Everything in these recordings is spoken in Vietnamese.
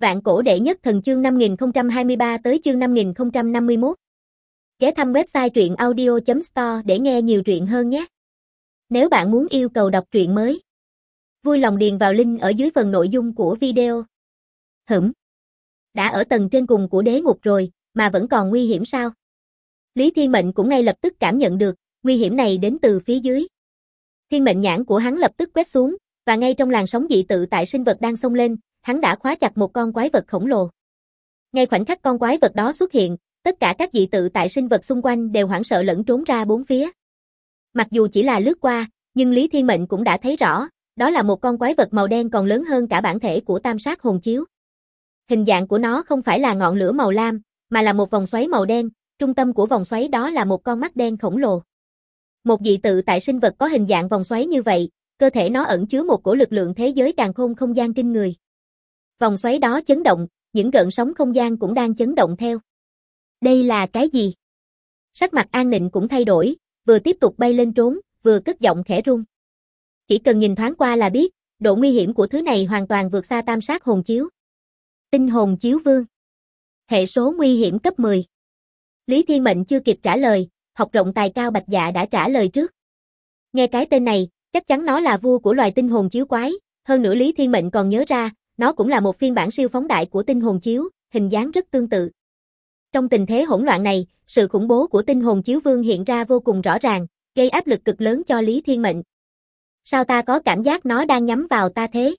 Vạn cổ đệ nhất thần chương 5023 tới chương 5051. Ghé thăm website truyện audio.store để nghe nhiều truyện hơn nhé. Nếu bạn muốn yêu cầu đọc truyện mới, vui lòng điền vào link ở dưới phần nội dung của video. Đã ở tầng trên cùng của đế ngục rồi, mà vẫn còn nguy hiểm sao? Lý Thiên Mệnh cũng ngay lập tức cảm nhận được, nguy hiểm này đến từ phía dưới. Thiên mệnh nhãn của hắn lập tức quét xuống, và ngay trong làn sóng dị tự tại sinh vật đang xông lên, hắn đã khóa chặt một con quái vật khổng lồ. Ngay khoảnh khắc con quái vật đó xuất hiện, tất cả các dị tự tại sinh vật xung quanh đều hoảng sợ lẫn trốn ra bốn phía. Mặc dù chỉ là lướt qua, nhưng Lý Thiên Mệnh cũng đã thấy rõ, đó là một con quái vật màu đen còn lớn hơn cả bản thể của tam sát hồn chiếu. Hình dạng của nó không phải là ngọn lửa màu lam, mà là một vòng xoáy màu đen, trung tâm của vòng xoáy đó là một con mắt đen khổng lồ. Một dị tự tại sinh vật có hình dạng vòng xoáy như vậy, cơ thể nó ẩn chứa một cổ lực lượng thế giới càn khôn không gian kinh người. Vòng xoáy đó chấn động, những gợn sóng không gian cũng đang chấn động theo. Đây là cái gì? Sắc mặt An Nịnh cũng thay đổi, vừa tiếp tục bay lên trốn, vừa cất giọng khẽ run. Chỉ cần nhìn thoáng qua là biết, độ nguy hiểm của thứ này hoàn toàn vượt xa tam sát hồn chiếu. Tinh hồn chiếu vương. Hệ số nguy hiểm cấp 10. Lý Thiên Mệnh chưa kịp trả lời, học rộng tài cao Bạch Dạ đã trả lời trước. Nghe cái tên này, chắc chắn nó là vua của loài tinh hồn chiếu quái, hơn nữa Lý Thiên Mệnh còn nhớ ra, nó cũng là một phiên bản siêu phóng đại của tinh hồn chiếu, hình dáng rất tương tự. Trong tình thế hỗn loạn này, sự khủng bố của tinh hồn chiếu vương hiện ra vô cùng rõ ràng, gây áp lực cực lớn cho Lý Thiên Mệnh. Sao ta có cảm giác nó đang nhắm vào ta thế?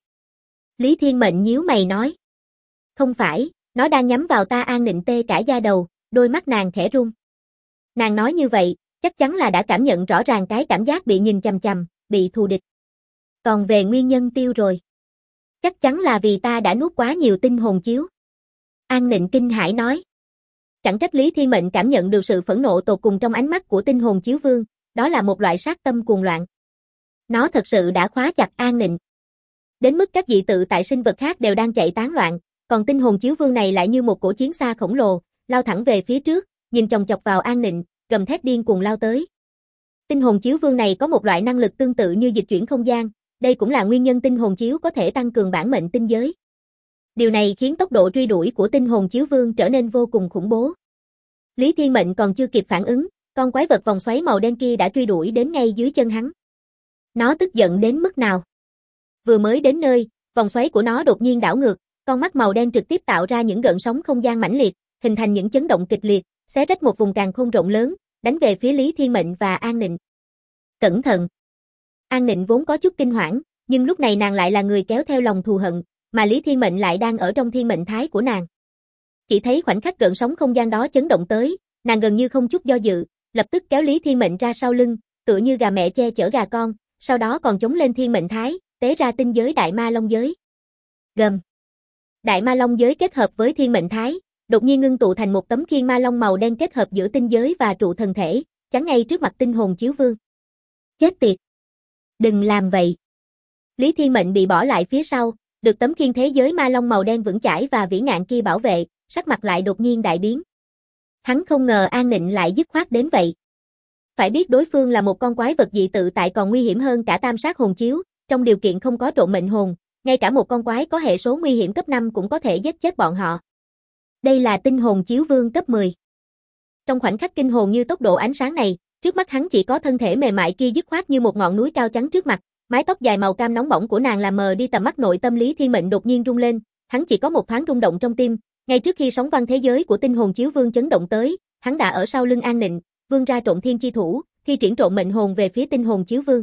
Lý Thiên Mệnh nhíu mày nói. Không phải, nó đang nhắm vào ta. An Nịnh tê cả da đầu, đôi mắt nàng khẽ run. Nàng nói như vậy, chắc chắn là đã cảm nhận rõ ràng cái cảm giác bị nhìn chằm chằm, bị thù địch. Còn về nguyên nhân tiêu rồi. Chắc chắn là vì ta đã nuốt quá nhiều tinh hồn chiếu. An Nịnh kinh hãi nói. Chẳng trách Lý Thiên Mệnh cảm nhận được sự phẫn nộ tột cùng trong ánh mắt của tinh hồn chiếu vương, đó là một loại sát tâm cuồng loạn. Nó thật sự đã khóa chặt An Nịnh. Đến mức các dị tự tại sinh vật khác đều đang chạy tán loạn, còn tinh hồn chiếu vương này lại như một cổ chiến xa khổng lồ, lao thẳng về phía trước, nhìn chòng chọc vào An Nịnh, gầm thét điên cuồng lao tới. Tinh hồn chiếu vương này có một loại năng lực tương tự như dịch chuyển không gian, đây cũng là nguyên nhân tinh hồn chiếu có thể tăng cường bản mệnh tinh giới. Điều này khiến tốc độ truy đuổi của tinh hồn chiếu vương trở nên vô cùng khủng bố. Lý Thiên Mệnh còn chưa kịp phản ứng, con quái vật vòng xoáy màu đen kia đã truy đuổi đến ngay dưới chân hắn. Nó tức giận đến mức nào? Vừa mới đến nơi, vòng xoáy của nó đột nhiên đảo ngược, con mắt màu đen trực tiếp tạo ra những gợn sóng không gian mãnh liệt, hình thành những chấn động kịch liệt, xé rách một vùng càn khôn rộng lớn, đánh về phía Lý Thiên Mệnh và An Nịnh. Cẩn thận! An Nịnh vốn có chút kinh hoảng, nhưng lúc này nàng lại là người kéo theo lòng thù hận, mà Lý Thiên Mệnh lại đang ở trong thiên mệnh thái của nàng. Chỉ thấy khoảnh khắc gợn sóng không gian đó chấn động tới, nàng gần như không chút do dự, lập tức kéo Lý Thiên Mệnh ra sau lưng, tựa như gà mẹ che chở gà con, sau đó còn chống lên thiên mệnh thái, tế ra tinh giới đại ma long giới. Gầm. Đại ma long giới kết hợp với thiên mệnh thái, đột nhiên ngưng tụ thành một tấm khiên ma long màu đen kết hợp giữa tinh giới và trụ thần thể, chắn ngay trước mặt tinh hồn chiếu vương. Chết tiệt! Đừng làm vậy! Lý Thiên Mệnh bị bỏ lại phía sau, được tấm khiên thế giới ma long màu đen vững chãi và vĩ ngạn kia bảo vệ, sắc mặt lại đột nhiên đại biến. Hắn không ngờ An Nịnh lại dứt khoát đến vậy. Phải biết đối phương là một con quái vật dị tự tại còn nguy hiểm hơn cả tam sát hồn chiếu, trong điều kiện không có trộm mệnh hồn, ngay cả một con quái có hệ số nguy hiểm cấp 5 cũng có thể giết chết bọn họ. Đây là tinh hồn chiếu vương cấp 10. Trong khoảnh khắc kinh hồn như tốc độ ánh sáng này, trước mắt hắn chỉ có thân thể mềm mại kia dứt khoát như một ngọn núi cao trắng trước mặt, mái tóc dài màu cam nóng bỏng của nàng làm mờ đi tầm mắt. Nội tâm Lý Thiên Mệnh đột nhiên rung lên, hắn chỉ có một thoáng rung động trong tim, ngay trước khi sóng văn thế giới của tinh hồn chiếu vương chấn động tới, hắn đã ở sau lưng An Nịnh, vươn ra trộm thiên chi thủ, thi triển trộm mệnh hồn về phía tinh hồn chiếu vương.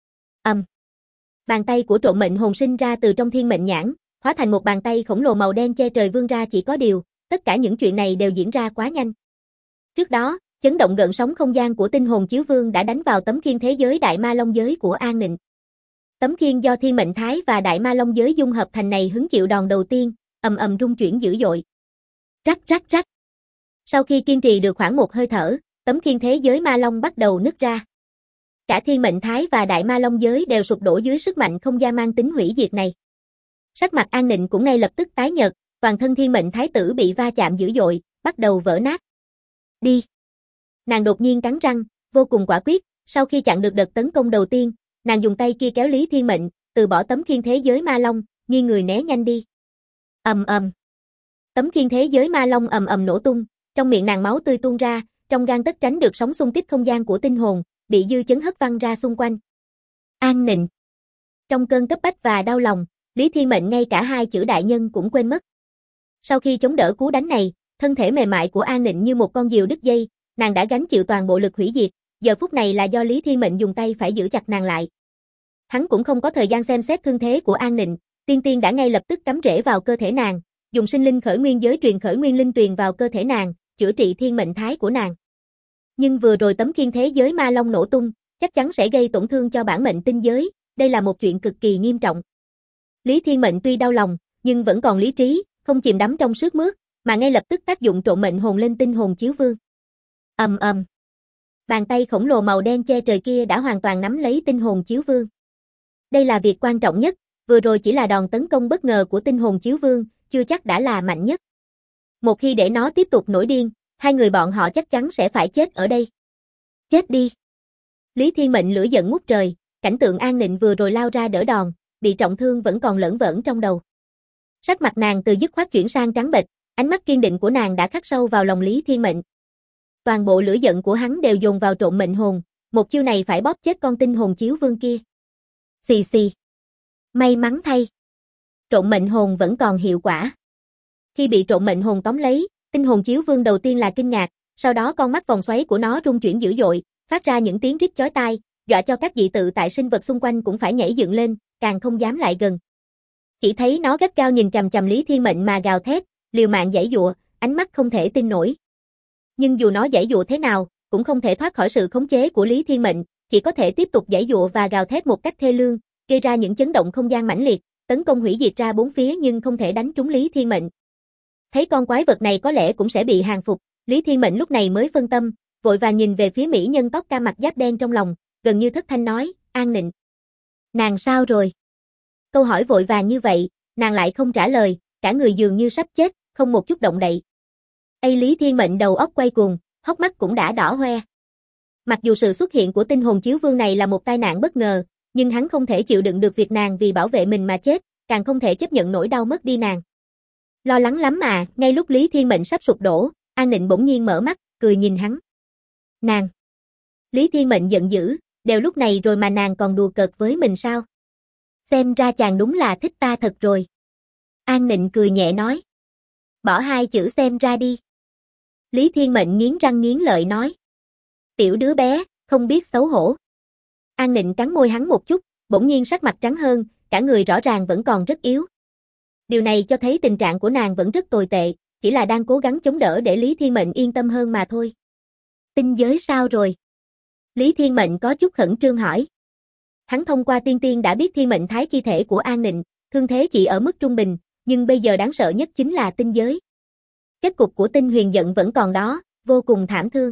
Bàn tay của trộm mệnh hồn sinh ra từ trong thiên mệnh nhãn, hóa thành một bàn tay khổng lồ màu đen che trời vươn ra. Chỉ có điều, tất cả những chuyện này đều diễn ra quá nhanh. Trước đó, chấn động gợn sóng không gian của tinh hồn chiếu vương đã đánh vào tấm khiên thế giới đại ma long giới của An Nịnh. Tấm khiên do thiên mệnh thái và đại ma long giới dung hợp thành này hứng chịu đòn đầu tiên, ầm ầm rung chuyển dữ dội. Rắc rắc rắc. Sau khi kiên trì được khoảng một hơi thở, tấm khiên thế giới ma long bắt đầu nứt ra. Cả thiên mệnh thái và đại ma long giới đều sụp đổ dưới sức mạnh không gian mang tính hủy diệt này. Sắc mặt An Nịnh cũng ngay lập tức tái nhợt, toàn thân thiên mệnh thái tử bị va chạm dữ dội, bắt đầu vỡ nát. Đi! Nàng đột nhiên cắn răng, vô cùng quả quyết, sau khi chặn được đợt tấn công đầu tiên, nàng dùng tay kia kéo Lý Thiên Mệnh, từ bỏ tấm khiên thế giới ma long, nghiêng người né nhanh đi. Tấm khiên thế giới ma long ầm ầm nổ tung, trong miệng nàng máu tươi tuôn ra, trong gang tấc tránh được sóng xung kích không gian của tinh hồn, bị dư chấn hất văng ra xung quanh. An Nịnh. Trong cơn cấp bách và đau lòng, Lý Thiên Mệnh ngay cả hai chữ đại nhân cũng quên mất. Sau khi chống đỡ cú đánh này, thân thể mềm mại của An Nịnh như một con diều đứt dây, nàng đã gánh chịu toàn bộ lực hủy diệt, giờ phút này là do Lý Thiên Mệnh dùng tay phải giữ chặt nàng lại. Hắn cũng không có thời gian xem xét thương thế của An Nịnh, Tiên Tiên đã ngay lập tức cắm rễ vào cơ thể nàng, dùng sinh linh khởi nguyên giới truyền khởi nguyên linh tuyền vào cơ thể nàng, chữa trị thiên mệnh thái của nàng. Nhưng vừa rồi tấm khiên thế giới ma long nổ tung, chắc chắn sẽ gây tổn thương cho bản mệnh tinh giới, đây là một chuyện cực kỳ nghiêm trọng. Lý Thiên Mệnh tuy đau lòng, nhưng vẫn còn lý trí, không chìm đắm trong sướt mướt, mà ngay lập tức tác dụng trộn mệnh hồn lên tinh hồn chiếu vương. Ầm ầm. Bàn tay khổng lồ màu đen che trời kia đã hoàn toàn nắm lấy tinh hồn chiếu vương. Đây là việc quan trọng nhất, vừa rồi chỉ là đòn tấn công bất ngờ của tinh hồn chiếu vương, chưa chắc đã là mạnh nhất. Một khi để nó tiếp tục nổi điên, hai người bọn họ chắc chắn sẽ phải chết ở đây. Chết đi. Lý Thiên Mệnh lửa giận ngút trời, cảnh tượng An Nịnh vừa rồi lao ra đỡ đòn, bị trọng thương vẫn còn lởn vởn trong đầu. Sắc mặt nàng từ dứt khoát chuyển sang trắng bệch, ánh mắt kiên định của nàng đã khắc sâu vào lòng Lý Thiên Mệnh. Toàn bộ lửa giận của hắn đều dồn vào trộn mệnh hồn, một chiêu này phải bóp chết con tinh hồn chiếu vương kia. Xì xì. May mắn thay. Trộn mệnh hồn vẫn còn hiệu quả. Khi bị trộn mệnh hồn tóm lấy, tinh hồn chiếu vương đầu tiên là kinh ngạc, sau đó con mắt vòng xoáy của nó rung chuyển dữ dội, phát ra những tiếng rít chói tai, dọa cho các dị tự tại sinh vật xung quanh cũng phải nhảy dựng lên, càng không dám lại gần. Chỉ thấy nó gắt gao nhìn chằm chằm Lý Thiên Mệnh mà gào thét, liều mạng giãy giụa, ánh mắt không thể tin nổi. Nhưng dù nó giãy giụa thế nào, cũng không thể thoát khỏi sự khống chế của Lý Thiên Mệnh, chỉ có thể tiếp tục giãy giụa và gào thét một cách thê lương, gây ra những chấn động không gian mãnh liệt, tấn công hủy diệt ra bốn phía nhưng không thể đánh trúng Lý Thiên Mệnh. Thấy con quái vật này có lẽ cũng sẽ bị hàng phục, Lý Thiên Mệnh lúc này mới phân tâm, vội vàng nhìn về phía mỹ nhân tóc cam mặc giáp đen trong lòng, gần như thất thanh nói, An Nịnh. Nàng sao rồi? Câu hỏi vội vàng như vậy, nàng lại không trả lời, cả người dường như sắp chết, không một chút động đậy. Lý Thiên Mệnh đầu óc quay cuồng, hốc mắt cũng đã đỏ hoe. Mặc dù sự xuất hiện của tinh hồn chiếu vương này là một tai nạn bất ngờ, nhưng hắn không thể chịu đựng được việc nàng vì bảo vệ mình mà chết, càng không thể chấp nhận nỗi đau mất đi nàng. Lo lắng lắm mà, ngay lúc Lý Thiên Mệnh sắp sụp đổ, An Nịnh bỗng nhiên mở mắt, cười nhìn hắn. Nàng! Lý Thiên Mệnh giận dữ, đều lúc này rồi mà nàng còn đùa cợt với mình sao? Xem ra chàng đúng là thích ta thật rồi. An Nịnh cười nhẹ nói. Bỏ hai chữ xem ra đi. Lý Thiên Mệnh nghiến răng nghiến lợi nói. Tiểu đứa bé, không biết xấu hổ. An Nịnh cắn môi hắn một chút, bỗng nhiên sắc mặt trắng hơn, cả người rõ ràng vẫn còn rất yếu. Điều này cho thấy tình trạng của nàng vẫn rất tồi tệ, chỉ là đang cố gắng chống đỡ để Lý Thiên Mệnh yên tâm hơn mà thôi. Tinh giới sao rồi? Lý Thiên Mệnh có chút khẩn trương hỏi. Hắn thông qua tiên tiên đã biết thiên mệnh thái chi thể của An Nịnh, thương thế chỉ ở mức trung bình, nhưng bây giờ đáng sợ nhất chính là tinh giới. Kết cục của tinh huyền giận vẫn còn đó, vô cùng thảm thương.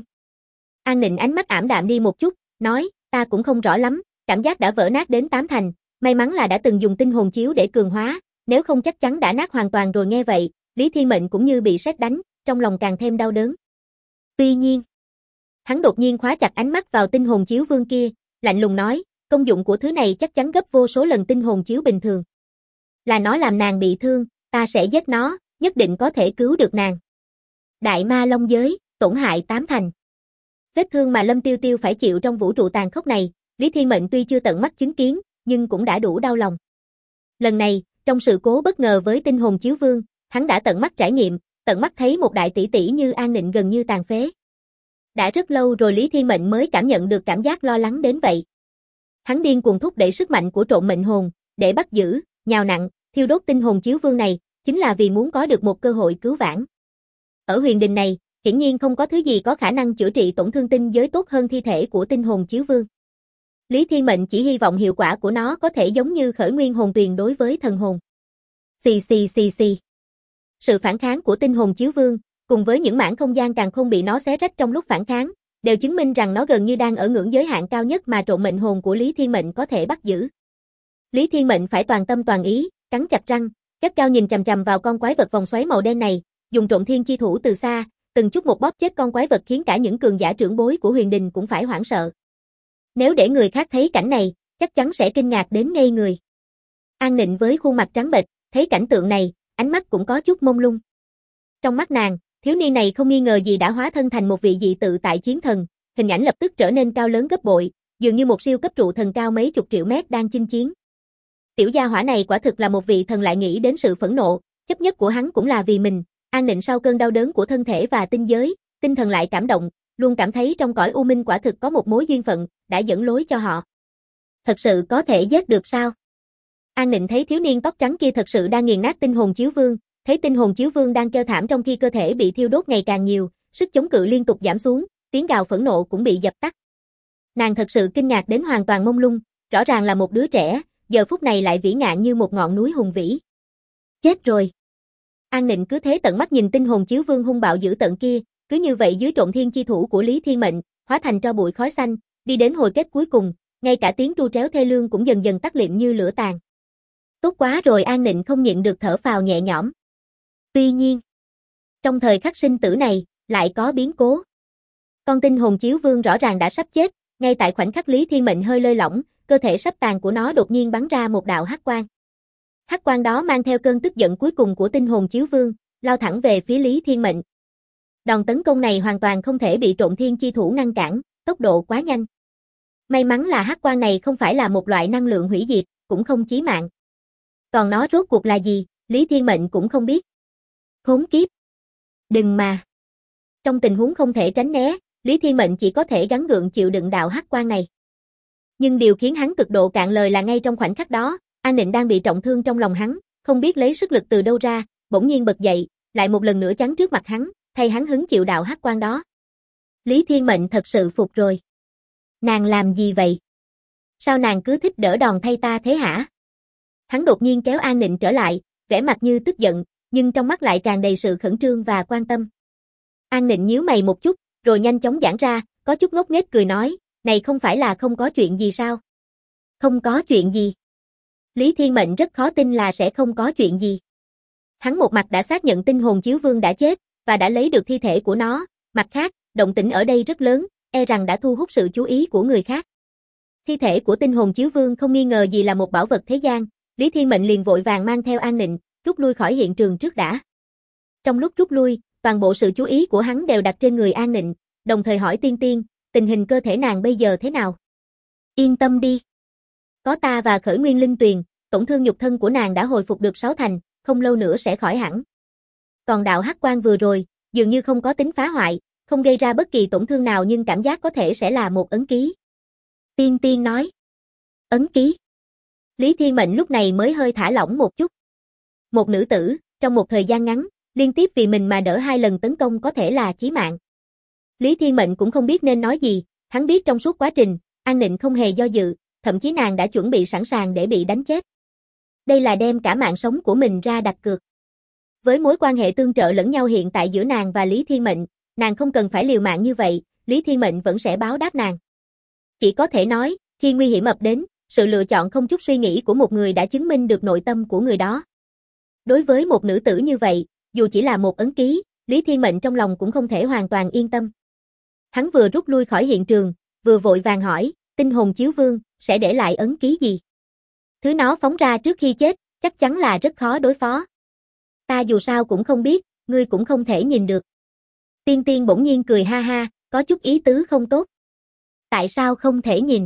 An Nịnh ánh mắt ảm đạm đi một chút, nói, ta cũng không rõ lắm, cảm giác đã vỡ nát đến 8 thành, may mắn là đã từng dùng tinh hồn chiếu để cường hóa, nếu không chắc chắn đã nát hoàn toàn rồi. Nghe vậy, Lý Thiên Mệnh cũng như bị sét đánh, trong lòng càng thêm đau đớn. Tuy nhiên, hắn đột nhiên khóa chặt ánh mắt vào tinh hồn chiếu vương kia, lạnh lùng nói, công dụng của thứ này chắc chắn gấp vô số lần tinh hồn chiếu bình thường. Là nó làm nàng bị thương, ta sẽ giết nó, nhất định có thể cứu được nàng. Đại ma long giới, tổn hại 8 thành. Vết thương mà Lâm Tiêu Tiêu phải chịu trong vũ trụ tàn khốc này, Lý Thiên Mệnh tuy chưa tận mắt chứng kiến, nhưng cũng đã đủ đau lòng. Lần này, trong sự cố bất ngờ với tinh hồn chiếu vương, hắn đã tận mắt trải nghiệm, tận mắt thấy một đại tỷ tỷ như An Nịnh gần như tàn phế. Đã rất lâu rồi Lý Thiên Mệnh mới cảm nhận được cảm giác lo lắng đến vậy. Hắn điên cuồng thúc đẩy sức mạnh của trộn mệnh hồn, để bắt giữ, nhào nặn, thiêu đốt tinh hồn chiếu vương này, chính là vì muốn có được một cơ hội cứu vãn. Ở huyền đình này, hiển nhiên không có thứ gì có khả năng chữa trị tổn thương tinh giới tốt hơn thi thể của tinh hồn chiếu vương. Lý Thiên Mệnh chỉ hy vọng hiệu quả của nó có thể giống như khởi nguyên hồn tuyền đối với thần hồn. Xì xì xì xì. Sự phản kháng của tinh hồn chiếu vương, cùng với những mảng không gian càng không bị nó xé rách trong lúc phản kháng, đều chứng minh rằng nó gần như đang ở ngưỡng giới hạn cao nhất mà trộn mệnh hồn của Lý Thiên Mệnh có thể bắt giữ. Lý Thiên Mệnh phải toàn tâm toàn ý, cắn chặt răng, gắt gao nhìn chằm chằm vào con quái vật vòng xoáy màu đen này, dùng trộn thiên chi thủ từ xa, từng chút một bóp chết con quái vật khiến cả những cường giả trưởng bối của huyền đình cũng phải hoảng sợ. Nếu để người khác thấy cảnh này, chắc chắn sẽ kinh ngạc đến ngây người. An Nịnh với khuôn mặt trắng bệch, thấy cảnh tượng này, ánh mắt cũng có chút mông lung. Trong mắt nàng, thiếu niên này không nghi ngờ gì đã hóa thân thành một vị dị tự tại chiến thần, hình ảnh lập tức trở nên cao lớn gấp bội, dường như một siêu cấp trụ thần cao mấy chục triệu mét đang chinh chiến. Tiểu gia hỏa này quả thực là một vị thần lại nghĩ đến sự phẫn nộ, chấp nhất của hắn cũng là vì mình, an định sau cơn đau đớn của thân thể và tinh giới, tinh thần lại cảm động, luôn cảm thấy trong cõi u minh quả thực có một mối duyên phận, đã dẫn lối cho họ. Thật sự có thể giết được sao? An Nịnh thấy thiếu niên tóc trắng kia thật sự đang nghiền nát tinh hồn chiếu vương, thấy tinh hồn chiếu vương đang kêu thảm trong khi cơ thể bị thiêu đốt ngày càng nhiều, sức chống cự liên tục giảm xuống, tiếng gào phẫn nộ cũng bị dập tắt. Nàng thật sự kinh ngạc đến hoàn toàn mông lung, rõ ràng là một đứa trẻ, giờ phút này lại vĩ ngạn như một ngọn núi hùng vĩ. Chết rồi. An Nịnh cứ thế tận mắt nhìn tinh hồn chiếu vương hung bạo dữ tợn kia, cứ như vậy dưới trộn thiên chi thủ của Lý Thiên Mệnh, hóa thành tro bụi khói xanh, đi đến hồi kết cuối cùng, ngay cả tiếng tru tréo thê lương cũng dần dần tắt liệm như lửa tàn. Tốt quá rồi, An Nịnh không nhịn được thở phào nhẹ nhõm. Tuy nhiên, trong thời khắc sinh tử này, lại có biến cố. Con tinh hồn chiếu vương rõ ràng đã sắp chết, ngay tại khoảnh khắc Lý Thiên Mệnh hơi lơi lỏng, cơ thể sắp tàn của nó đột nhiên bắn ra một đạo hắc quang. Hắc quang đó mang theo cơn tức giận cuối cùng của tinh hồn chiếu vương, lao thẳng về phía Lý Thiên Mệnh. Đòn tấn công này hoàn toàn không thể bị trộn thiên chi thủ ngăn cản, tốc độ quá nhanh. May mắn là hắc quang này không phải là một loại năng lượng hủy diệt, cũng không chí mạng. Còn nó rốt cuộc là gì, Lý Thiên Mệnh cũng không biết. Khốn kiếp! Đừng mà! Trong tình huống không thể tránh né, Lý Thiên Mệnh chỉ có thể gắng gượng chịu đựng đạo hắc quang này. Nhưng điều khiến hắn cực độ cạn lời là ngay trong khoảnh khắc đó, An Nịnh đang bị trọng thương trong lòng hắn, không biết lấy sức lực từ đâu ra, bỗng nhiên bật dậy, lại một lần nữa chắn trước mặt hắn, thay hắn hứng chịu đạo hắc quang đó. Lý Thiên Mệnh thật sự phục rồi. Nàng làm gì vậy? Sao nàng cứ thích đỡ đòn thay ta thế hả? Hắn đột nhiên kéo An Nịnh trở lại, vẻ mặt như tức giận, nhưng trong mắt lại tràn đầy sự khẩn trương và quan tâm. An Nịnh nhíu mày một chút, rồi nhanh chóng giãn ra, có chút ngốc nghếch cười nói, này không phải là không có chuyện gì sao? Không có chuyện gì. Lý Thiên Mệnh rất khó tin là sẽ không có chuyện gì. Hắn một mặt đã xác nhận tinh hồn chiếu vương đã chết, và đã lấy được thi thể của nó, mặt khác, động tĩnh ở đây rất lớn, e rằng đã thu hút sự chú ý của người khác. Thi thể của tinh hồn chiếu vương không nghi ngờ gì là một bảo vật thế gian, Lý Thiên Mệnh liền vội vàng mang theo An Nịnh, rút lui khỏi hiện trường trước đã. Trong lúc rút lui, toàn bộ sự chú ý của hắn đều đặt trên người An Nịnh, đồng thời hỏi Tiên Tiên, tình hình cơ thể nàng bây giờ thế nào? Yên tâm đi. Có ta và Khởi Nguyên Linh Tuyền, tổn thương nhục thân của nàng đã hồi phục được 6 thành, không lâu nữa sẽ khỏi hẳn. Còn đạo hắc quang vừa rồi, dường như không có tính phá hoại, không gây ra bất kỳ tổn thương nào nhưng cảm giác có thể sẽ là một ấn ký. Tiên Tiên nói. Ấn ký. Lý Thiên Mệnh lúc này mới hơi thả lỏng một chút. Một nữ tử, trong một thời gian ngắn, liên tiếp vì mình mà đỡ 2 lần tấn công có thể là chí mạng. Lý Thiên Mệnh cũng không biết nên nói gì, hắn biết trong suốt quá trình, An Nịnh không hề do dự, thậm chí nàng đã chuẩn bị sẵn sàng để bị đánh chết. Đây là đem cả mạng sống của mình ra đặt cược. Với mối quan hệ tương trợ lẫn nhau hiện tại giữa nàng và Lý Thiên Mệnh, nàng không cần phải liều mạng như vậy, Lý Thiên Mệnh vẫn sẽ báo đáp nàng. Chỉ có thể nói, khi nguy hiểm ập đến, sự lựa chọn không chút suy nghĩ của một người đã chứng minh được nội tâm của người đó. Đối với một nữ tử như vậy, dù chỉ là một ấn ký, Lý Thiên Mệnh trong lòng cũng không thể hoàn toàn yên tâm. Hắn vừa rút lui khỏi hiện trường, vừa vội vàng hỏi, tinh hồn chiếu vương, sẽ để lại ấn ký gì? Thứ nó phóng ra trước khi chết, chắc chắn là rất khó đối phó. Ta dù sao cũng không biết, ngươi cũng không thể nhìn được. Tiên Tiên bỗng nhiên cười ha ha, có chút ý tứ không tốt. Tại sao không thể nhìn?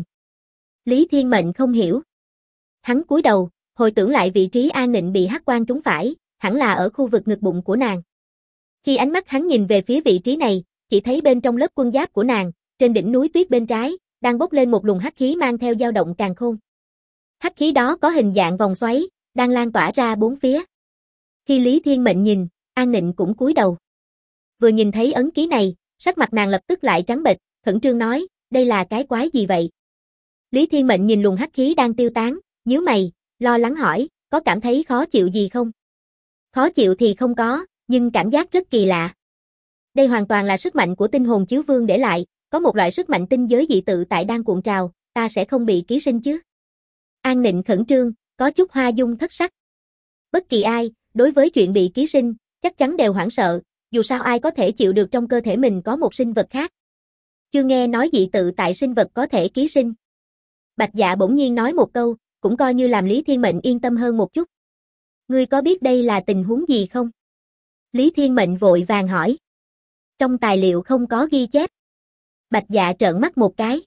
Lý Thiên Mệnh không hiểu. Hắn cúi đầu, hồi tưởng lại vị trí An Nịnh bị hắc quang trúng phải, hẳn là ở khu vực ngực bụng của nàng. Khi ánh mắt hắn nhìn về phía vị trí này, chỉ thấy bên trong lớp quân giáp của nàng, trên đỉnh núi tuyết bên trái, đang bốc lên một luồng hắc khí mang theo dao động càn khôn. Hắc khí đó có hình dạng vòng xoáy, đang lan tỏa ra bốn phía. Khi Lý Thiên Mệnh nhìn, An Nịnh cũng cúi đầu. Vừa nhìn thấy ấn ký này, sắc mặt nàng lập tức lại trắng bệch, khẩn trương nói, đây là cái quái gì vậy? Lý Thiên Mệnh nhìn luồng hắc khí đang tiêu tán, nhíu mày, lo lắng hỏi, có cảm thấy khó chịu gì không? Khó chịu thì không có, nhưng cảm giác rất kỳ lạ. Đây hoàn toàn là sức mạnh của tinh hồn chiếu vương để lại, có một loại sức mạnh tinh giới dị tự tại đang cuộn trào, ta sẽ không bị ký sinh chứ? An Nịnh khẩn trương, có chút hoa dung thất sắc. Bất kỳ ai, đối với chuyện bị ký sinh, chắc chắn đều hoảng sợ, dù sao ai có thể chịu được trong cơ thể mình có một sinh vật khác. Chưa nghe nói dị tự tại sinh vật có thể ký sinh. Bạch Dạ bỗng nhiên nói một câu, cũng coi như làm Lý Thiên Mệnh yên tâm hơn một chút. Ngươi có biết đây là tình huống gì không? Lý Thiên Mệnh vội vàng hỏi. Trong tài liệu không có ghi chép. Bạch Dạ trợn mắt một cái.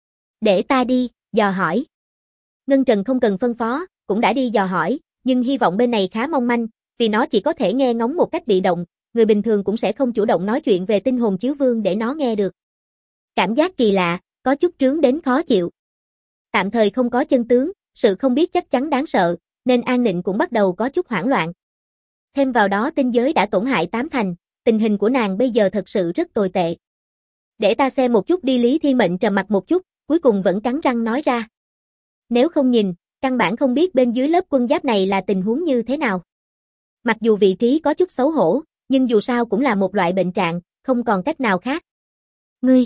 Để ta đi, dò hỏi. Ngân Trần không cần phân phó, cũng đã đi dò hỏi, nhưng hy vọng bên này khá mong manh, vì nó chỉ có thể nghe ngóng một cách bị động, người bình thường cũng sẽ không chủ động nói chuyện về tinh hồn chiếu vương để nó nghe được. Cảm giác kỳ lạ, có chút trướng đến khó chịu. Tạm thời không có chân tướng, sự không biết chắc chắn đáng sợ, nên An Nịnh cũng bắt đầu có chút hoảng loạn. Thêm vào đó tinh giới đã tổn hại 8 thành, tình hình của nàng bây giờ thật sự rất tồi tệ. Để ta xem một chút đi. Lý Thiên Mệnh trầm mặt một chút, cuối cùng vẫn cắn răng nói ra. Nếu không nhìn, căn bản không biết bên dưới lớp quân giáp này là tình huống như thế nào. Mặc dù vị trí có chút xấu hổ, nhưng dù sao cũng là một loại bệnh trạng, không còn cách nào khác. Ngươi!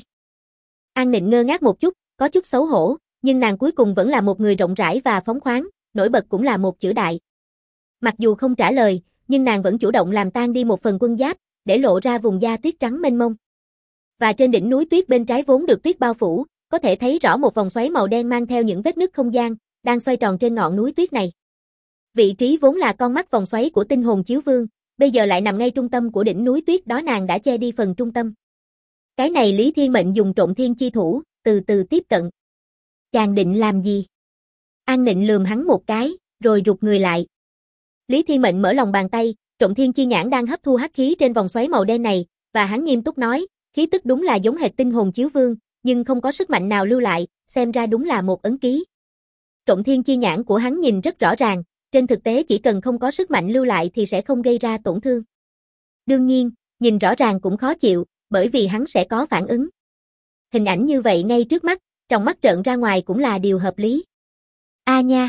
An Nịnh ngơ ngác một chút, có chút xấu hổ, nhưng nàng cuối cùng vẫn là một người rộng rãi và phóng khoáng, nổi bật cũng là một chữ đại. Mặc dù không trả lời, nhưng nàng vẫn chủ động làm tan đi một phần quân giáp, để lộ ra vùng da tuyết trắng mênh mông. Và trên đỉnh núi tuyết bên trái vốn được tuyết bao phủ, có thể thấy rõ một vòng xoáy màu đen mang theo những vết nứt không gian, đang xoay tròn trên ngọn núi tuyết này. Vị trí vốn là con mắt vòng xoáy của tinh hồn chiếu vương, bây giờ lại nằm ngay trung tâm của đỉnh núi tuyết đó. Nàng đã che đi phần trung tâm. Cái này Lý Thiên Mệnh dùng trộn thiên chi thủ, từ từ tiếp cận. Chàng định làm gì? An Nịnh lườm hắn một cái, rồi rụt người lại. Lý Thiên Mệnh mở lòng bàn tay, trộn thiên chi nhãn đang hấp thu hắc khí trên vòng xoáy màu đen này, và hắn nghiêm túc nói, khí tức đúng là giống hệt tinh hồn chiếu vương, nhưng không có sức mạnh nào lưu lại, xem ra đúng là một ấn ký. Trộn thiên chi nhãn của hắn nhìn rất rõ ràng, trên thực tế chỉ cần không có sức mạnh lưu lại thì sẽ không gây ra tổn thương. Đương nhiên, nhìn rõ ràng cũng khó chịu, bởi vì hắn sẽ có phản ứng. Hình ảnh như vậy ngay trước mắt, trong mắt trợn ra ngoài cũng là điều hợp lý. A nha!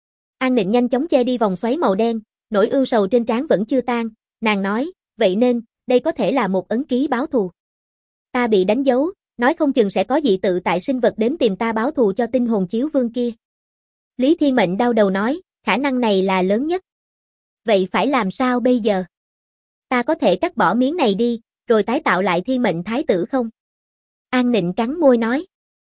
An Nịnh nhanh chóng che đi vòng xoáy màu đen, nỗi ưu sầu trên trán vẫn chưa tan, nàng nói, vậy nên, đây có thể là một ấn ký báo thù. Ta bị đánh dấu, nói không chừng sẽ có dị tự tại sinh vật đến tìm ta báo thù cho tinh hồn chiếu vương kia. Lý Thiên Mệnh đau đầu nói, khả năng này là lớn nhất. Vậy phải làm sao bây giờ? Ta có thể cắt bỏ miếng này đi, rồi tái tạo lại Thiên Mệnh Thái tử không? An Nịnh cắn môi nói.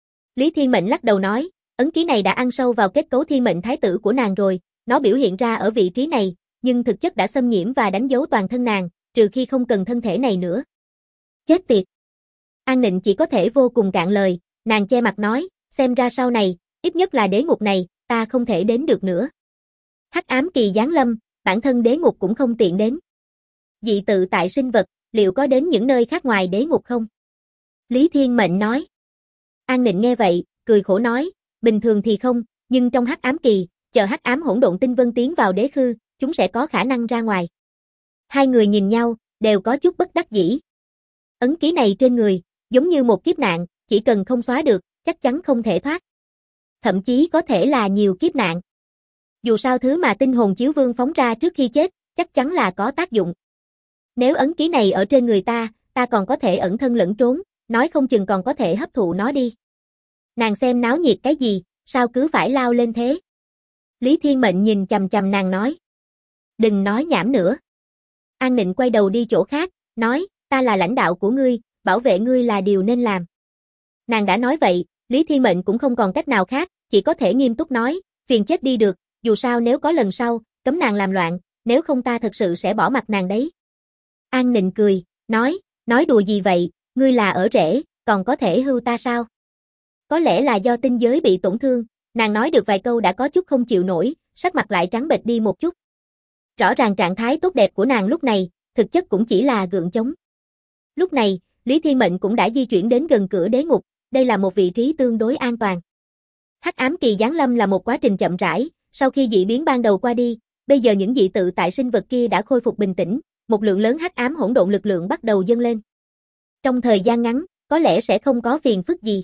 Lý Thiên Mệnh lắc đầu nói, ấn ký này đã ăn sâu vào kết cấu Thiên Mệnh Thái tử của nàng rồi, nó biểu hiện ra ở vị trí này, nhưng thực chất đã xâm nhiễm và đánh dấu toàn thân nàng, trừ khi không cần thân thể này nữa. Chết tiệt! An Nịnh chỉ có thể vô cùng cạn lời, nàng che mặt nói, xem ra sau này, ít nhất là đế ngục này, ta không thể đến được nữa. Hắc ám kỳ giáng lâm, bản thân đế ngục cũng không tiện đến. Dị tự tại sinh vật, liệu có đến những nơi khác ngoài đế ngục không? Lý Thiên Mệnh nói. An Nịnh nghe vậy, cười khổ nói, bình thường thì không, nhưng trong hắc ám kỳ, chờ hắc ám hỗn độn tinh vân tiến vào đế khư, chúng sẽ có khả năng ra ngoài. Hai người nhìn nhau, đều có chút bất đắc dĩ. Ấn ký này trên người, giống như một kiếp nạn, chỉ cần không xóa được, chắc chắn không thể thoát. Thậm chí có thể là nhiều kiếp nạn. Dù sao thứ mà tinh hồn chiếu vương phóng ra trước khi chết, chắc chắn là có tác dụng. Nếu ấn ký này ở trên người ta còn có thể ẩn thân lẫn trốn, nói không chừng còn có thể hấp thụ nó đi. Nàng xem náo nhiệt cái gì, sao cứ phải lao lên thế? Lý Thiên Mệnh nhìn chằm chằm nàng nói. Đừng nói nhảm nữa. An Nịnh quay đầu đi chỗ khác, nói, ta là lãnh đạo của ngươi, bảo vệ ngươi là điều nên làm. Nàng đã nói vậy, Lý Thiên Mệnh cũng không còn cách nào khác, chỉ có thể nghiêm túc nói, phiền chết đi được, dù sao nếu có lần sau, cấm nàng làm loạn, nếu không ta thật sự sẽ bỏ mặc nàng đấy. An Nịnh cười, nói đùa gì vậy, ngươi là ở rễ, còn có thể hưu ta sao? Có lẽ là do tinh giới bị tổn thương, nàng nói được vài câu đã có chút không chịu nổi, sắc mặt lại trắng bệch đi một chút. Rõ ràng trạng thái tốt đẹp của nàng lúc này, thực chất cũng chỉ là gượng chống. Lúc này, Lý Thiên Mệnh cũng đã di chuyển đến gần cửa đế ngục, đây là một vị trí tương đối an toàn. Hắc ám kỳ giáng lâm là một quá trình chậm rãi, sau khi dị biến ban đầu qua đi, bây giờ những dị tự tại sinh vật kia đã khôi phục bình tĩnh, một lượng lớn hắc ám hỗn độn lực lượng bắt đầu dâng lên. Trong thời gian ngắn, có lẽ sẽ không có phiền phức gì.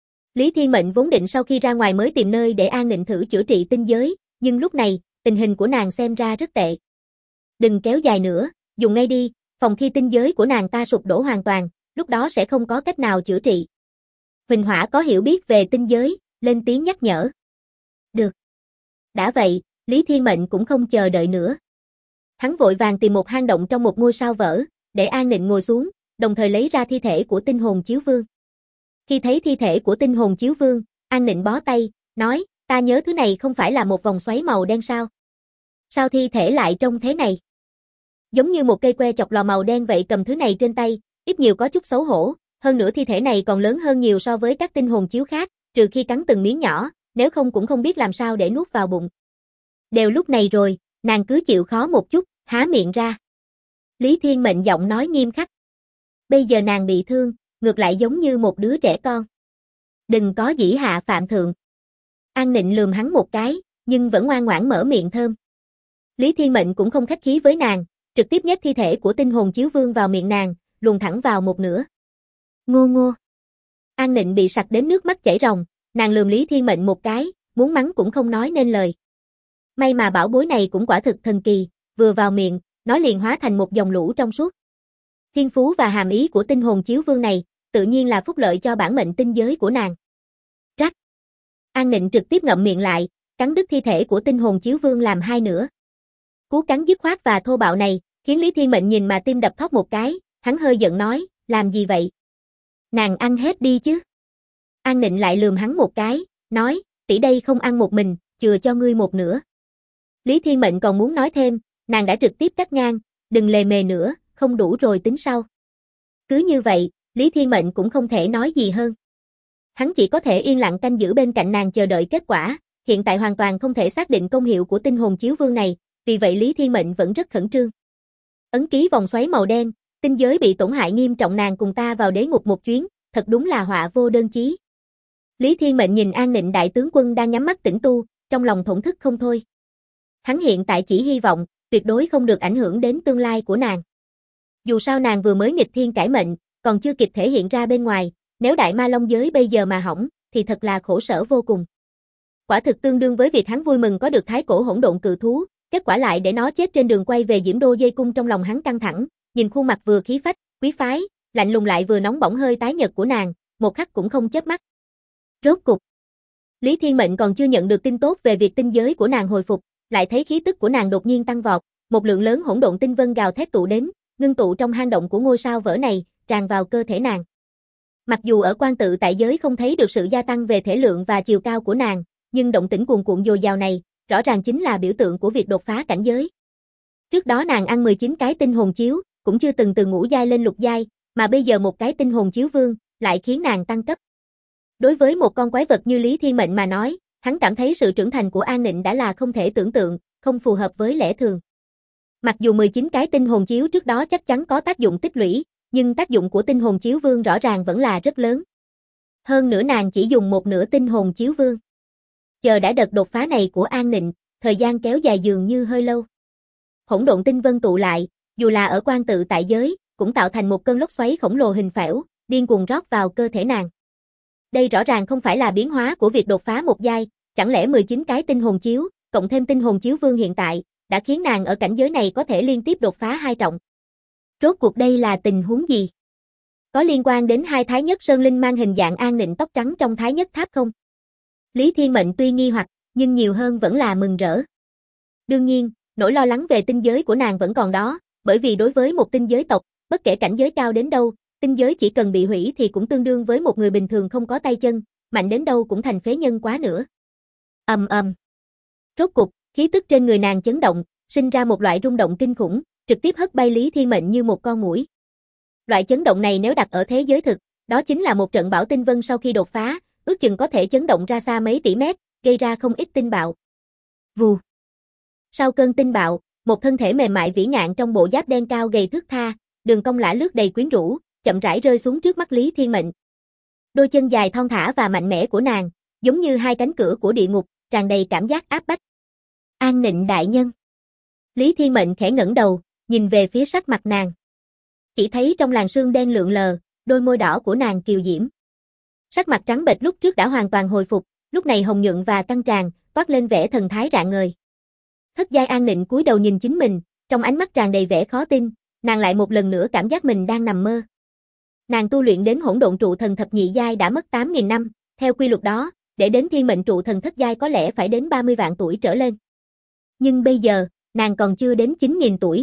Lý Thiên Mệnh vốn định sau khi ra ngoài mới tìm nơi để An Nịnh thử chữa trị tinh giới, nhưng lúc này, tình hình của nàng xem ra rất tệ. Đừng kéo dài nữa, dùng ngay đi, phòng khi tinh giới của nàng ta sụp đổ hoàn toàn, lúc đó sẽ không có cách nào chữa trị. Huỳnh Hỏa có hiểu biết về tinh giới, lên tiếng nhắc nhở. Được. Đã vậy, Lý Thiên Mệnh cũng không chờ đợi nữa. Hắn vội vàng tìm một hang động trong một ngôi sao vỡ, để An Nịnh ngồi xuống, đồng thời lấy ra thi thể của tinh hồn chiếu vương. Khi thấy thi thể của tinh hồn chiếu vương, An Nịnh bó tay, nói, ta nhớ thứ này không phải là một vòng xoáy màu đen sao? Sao thi thể lại trông thế này? Giống như một cây que chọc lò màu đen vậy, cầm thứ này trên tay, ít nhiều có chút xấu hổ, hơn nữa thi thể này còn lớn hơn nhiều so với các tinh hồn chiếu khác, trừ khi cắn từng miếng nhỏ, nếu không cũng không biết làm sao để nuốt vào bụng. Đều lúc này rồi, nàng cứ chịu khó một chút, há miệng ra. Lý Thiên Mệnh giọng nói nghiêm khắc. Bây giờ nàng bị thương, ngược lại giống như một đứa trẻ con. Đừng có dĩ hạ phạm thượng. An Nịnh lườm hắn một cái, nhưng vẫn ngoan ngoãn mở miệng thơm. Lý Thiên Mệnh cũng không khách khí với nàng, trực tiếp nhét thi thể của tinh hồn chiếu vương vào miệng nàng, luồn thẳng vào một nửa. Ngô ngô. An Nịnh bị sặc đến nước mắt chảy ròng, nàng lườm Lý Thiên Mệnh một cái, muốn mắng cũng không nói nên lời. May mà bảo bối này cũng quả thực thần kỳ, vừa vào miệng, nó liền hóa thành một dòng lũ trong suốt. Thiên phú và hàm ý của tinh hồn chiếu vương này, tự nhiên là phúc lợi cho bản mệnh tinh giới của nàng. Rắc. An Nịnh trực tiếp ngậm miệng lại, cắn đứt thi thể của tinh hồn chiếu vương làm hai nửa. Cú cắn dứt khoát và thô bạo này, khiến Lý Thiên Mệnh nhìn mà tim đập thót một cái, hắn hơi giận nói, làm gì vậy? Nàng ăn hết đi chứ. An Nịnh lại lườm hắn một cái, nói, tỷ đây không ăn một mình, chừa cho ngươi một nửa. Lý Thiên Mệnh còn muốn nói thêm, nàng đã trực tiếp cắt ngang, đừng lề mề nữa, không đủ rồi tính sau. Cứ như vậy, Lý Thiên Mệnh cũng không thể nói gì hơn. Hắn chỉ có thể yên lặng canh giữ bên cạnh nàng chờ đợi kết quả, hiện tại hoàn toàn không thể xác định công hiệu của tinh hồn chiếu vương này, vì vậy Lý Thiên Mệnh vẫn rất khẩn trương. Ấn ký vòng xoáy màu đen, tinh giới bị tổn hại nghiêm trọng, nàng cùng ta vào đế ngục một chuyến, thật đúng là họa vô đơn chí. Lý Thiên Mệnh nhìn An Nịnh đại tướng quân đang nhắm mắt tĩnh tu, trong lòng thổn thức không thôi. Hắn hiện tại chỉ hy vọng, tuyệt đối không được ảnh hưởng đến tương lai của nàng. Dù sao nàng vừa mới nghịch thiên cải mệnh, còn chưa kịp thể hiện ra bên ngoài, nếu đại ma long giới bây giờ mà hỏng, thì thật là khổ sở vô cùng. Quả thực tương đương với việc hắn vui mừng có được thái cổ hỗn độn cự thú, kết quả lại để nó chết trên đường quay về Diễm Đô dây cung. Trong lòng hắn căng thẳng, nhìn khuôn mặt vừa khí phách, quý phái, lạnh lùng lại vừa nóng bỏng hơi tái nhợt của nàng, một khắc cũng không chớp mắt. Rốt cục, Lý Thiên Mệnh còn chưa nhận được tin tốt về việc tinh giới của nàng hồi phục, lại thấy khí tức của nàng đột nhiên tăng vọt, một lượng lớn hỗn độn tinh vân gào thét tụ đến, ngưng tụ trong hang động của ngôi sao vỡ này, tràn vào cơ thể nàng. Mặc dù ở Quan Tự tại giới không thấy được sự gia tăng về thể lượng và chiều cao của nàng, nhưng động tĩnh cuồn cuộn dồi dào này, rõ ràng chính là biểu tượng của việc đột phá cảnh giới. Trước đó nàng ăn 19 cái tinh hồn chiếu, cũng chưa từng từ ngũ giai lên lục giai, mà bây giờ một cái tinh hồn chiếu vương, lại khiến nàng tăng cấp. Đối với một con quái vật như Lý Thiên Mệnh mà nói, hắn cảm thấy sự trưởng thành của An Nịnh đã là không thể tưởng tượng, không phù hợp với lẽ thường. Mặc dù 19 cái tinh hồn chiếu trước đó chắc chắn có tác dụng tích lũy, nhưng tác dụng của tinh hồn chiếu vương rõ ràng vẫn là rất lớn. Hơn nữa nàng chỉ dùng một nửa tinh hồn chiếu vương. Chờ đã đợt đột phá này của An Nịnh, thời gian kéo dài dường như hơi lâu. Hỗn độn tinh vân tụ lại, dù là ở Quan Tự tại giới, cũng tạo thành một cơn lốc xoáy khổng lồ hình phễu, điên cuồng rót vào cơ thể nàng. Đây rõ ràng không phải là biến hóa của việc đột phá một giai, chẳng lẽ 19 cái tinh hồn chiếu, cộng thêm tinh hồn chiếu vương hiện tại, đã khiến nàng ở cảnh giới này có thể liên tiếp đột phá hai trọng. Rốt cuộc đây là tình huống gì? Có liên quan đến hai Thái Nhất Sơn Linh mang hình dạng An Nịnh tóc trắng trong Thái Nhất Tháp không? Lý Thiên Mệnh tuy nghi hoặc, nhưng nhiều hơn vẫn là mừng rỡ. Đương nhiên, nỗi lo lắng về tinh giới của nàng vẫn còn đó, bởi vì đối với một tinh giới tộc, bất kể cảnh giới cao đến đâu, tinh giới chỉ cần bị hủy thì cũng tương đương với một người bình thường không có tay chân, mạnh đến đâu cũng thành phế nhân quá nữa. Ầm ầm. Rốt cục, khí tức trên người nàng chấn động, sinh ra một loại rung động kinh khủng, trực tiếp hất bay Lý Thiên Mệnh như một con muỗi. Loại chấn động này nếu đặt ở thế giới thực, đó chính là một trận bão tinh vân sau khi đột phá, ước chừng có thể chấn động ra xa mấy tỷ mét, gây ra không ít tinh bạo. Vù. Sau cơn tinh bạo, một thân thể mềm mại vĩ ngạn trong bộ giáp đen cao gầy thướt tha, đường cong lả lướt đầy quyến rũ, chậm rãi rơi xuống trước mắt Lý Thiên Mệnh. Đôi chân dài thon thả và mạnh mẽ của nàng, giống như hai cánh cửa của địa ngục, tràn đầy cảm giác áp bách. An Nịnh đại nhân. Lý Thiên Mệnh khẽ ngẩng đầu, nhìn về phía sắc mặt nàng. Chỉ thấy trong làn sương đen lượn lờ, đôi môi đỏ của nàng kiều diễm. Sắc mặt trắng bệch lúc trước đã hoàn toàn hồi phục, lúc này hồng nhuận và căng tràn, toát lên vẻ thần thái rạng ngời. Thất giai An Nịnh cúi đầu nhìn chính mình, trong ánh mắt tràn đầy vẻ khó tin, nàng lại một lần nữa cảm giác mình đang nằm mơ. Nàng tu luyện đến hỗn độn trụ thần thập nhị giai đã mất 8.000 năm, theo quy luật đó, để đến thiên mệnh trụ thần thất giai có lẽ phải đến 30 vạn tuổi trở lên. Nhưng bây giờ, nàng còn chưa đến 9.000 tuổi.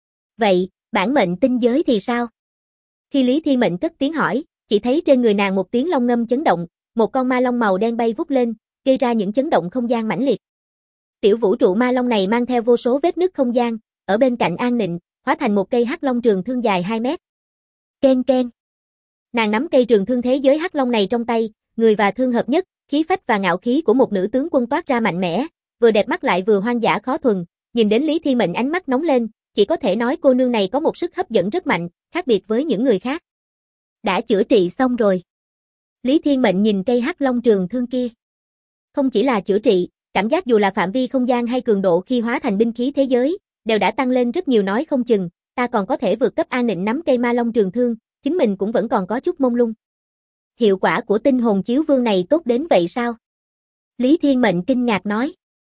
Vậy, bản mệnh tinh giới thì sao? Khi Lý Thiên Mệnh cất tiếng hỏi, chỉ thấy trên người nàng một tiếng long ngâm chấn động, một con ma long màu đen bay vút lên, gây ra những chấn động không gian mãnh liệt. Tiểu vũ trụ ma long này mang theo vô số vết nứt không gian, ở bên cạnh An Nịnh, hóa thành một cây hắc long trường thương dài 2 mét. Ken ken. Nàng nắm cây trường thương thế giới hắc long này trong tay, người và thương hợp nhất, khí phách và ngạo khí của một nữ tướng quân toát ra mạnh mẽ, vừa đẹp mắt lại vừa hoang dã khó thuần, nhìn đến Lý Thiên Mệnh ánh mắt nóng lên, chỉ có thể nói cô nương này có một sức hấp dẫn rất mạnh, khác biệt với những người khác. Đã chữa trị xong rồi. Lý Thiên Mệnh nhìn cây hắc long trường thương kia. Không chỉ là chữa trị, cảm giác dù là phạm vi không gian hay cường độ khi hóa thành binh khí thế giới, đều đã tăng lên rất nhiều, nói không chừng, ta còn có thể vượt cấp. An Nịnh nắm cây ma long trường thương, chính mình cũng vẫn còn có chút mông lung. Hiệu quả của tinh hồn chiếu vương này tốt đến vậy sao? Lý Thiên Mệnh kinh ngạc nói.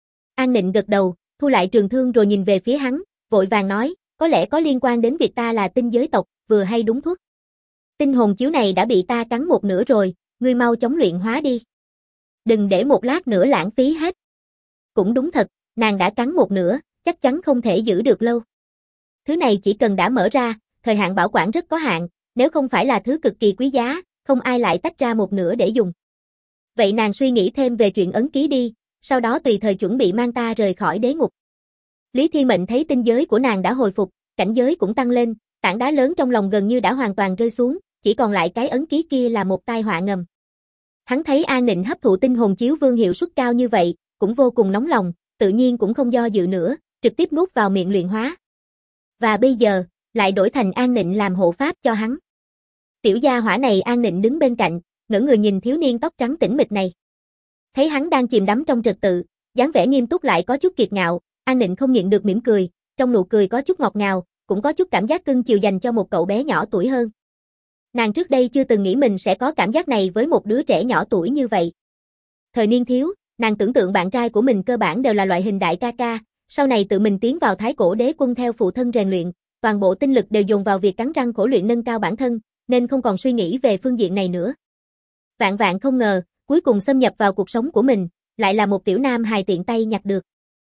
An Nịnh gật đầu, thu lại trường thương rồi nhìn về phía hắn, vội vàng nói, có lẽ có liên quan đến việc ta là tinh giới tộc, vừa hay đúng thuốc. Tinh hồn chiếu này đã bị ta cắn một nửa rồi, ngươi mau chóng luyện hóa đi. Đừng để một lát nữa lãng phí hết. Cũng đúng thật, nàng đã cắn một nửa, chắc chắn không thể giữ được lâu. Thứ này chỉ cần đã mở ra, thời hạn bảo quản rất có hạn, nếu không phải là thứ cực kỳ quý giá, không ai lại tách ra một nửa để dùng. Vậy nàng suy nghĩ thêm về chuyện ấn ký đi, sau đó tùy thời chuẩn bị mang ta rời khỏi đế ngục. Lý Thiên Mệnh thấy tinh giới của nàng đã hồi phục, cảnh giới cũng tăng lên, tảng đá lớn trong lòng gần như đã hoàn toàn rơi xuống, chỉ còn lại cái ấn ký kia là một tai họa ngầm. Hắn thấy An Nịnh hấp thụ tinh hồn chiếu vương hiệu suất cao như vậy, cũng vô cùng nóng lòng, tự nhiên cũng không do dự nữa, trực tiếp nuốt vào miệng luyện hóa. Và bây giờ, lại đổi thành An Nịnh làm hộ pháp cho hắn. Tiểu gia hỏa này. An Nịnh đứng bên cạnh, ngỡ người nhìn thiếu niên tóc trắng tĩnh mịch này. Thấy hắn đang chìm đắm trong trật tự, dáng vẻ nghiêm túc lại có chút kiệt ngạo, An Nịnh không nhịn được mỉm cười, trong nụ cười có chút ngọt ngào, cũng có chút cảm giác cưng chiều dành cho một cậu bé nhỏ tuổi hơn. Nàng trước đây chưa từng nghĩ mình sẽ có cảm giác này với một đứa trẻ nhỏ tuổi như vậy. Thời niên thiếu, nàng tưởng tượng bạn trai của mình cơ bản đều là loại hình đại ca ca, sau này tự mình tiến vào Thái Cổ Đế Quân theo phụ thân rèn luyện, toàn bộ tinh lực đều dồn vào việc cắn răng khổ luyện nâng cao bản thân, nên không còn suy nghĩ về phương diện này nữa. Vạn vạn không ngờ, cuối cùng xâm nhập vào cuộc sống của mình, lại là một tiểu nam hài tiện tay nhặt được.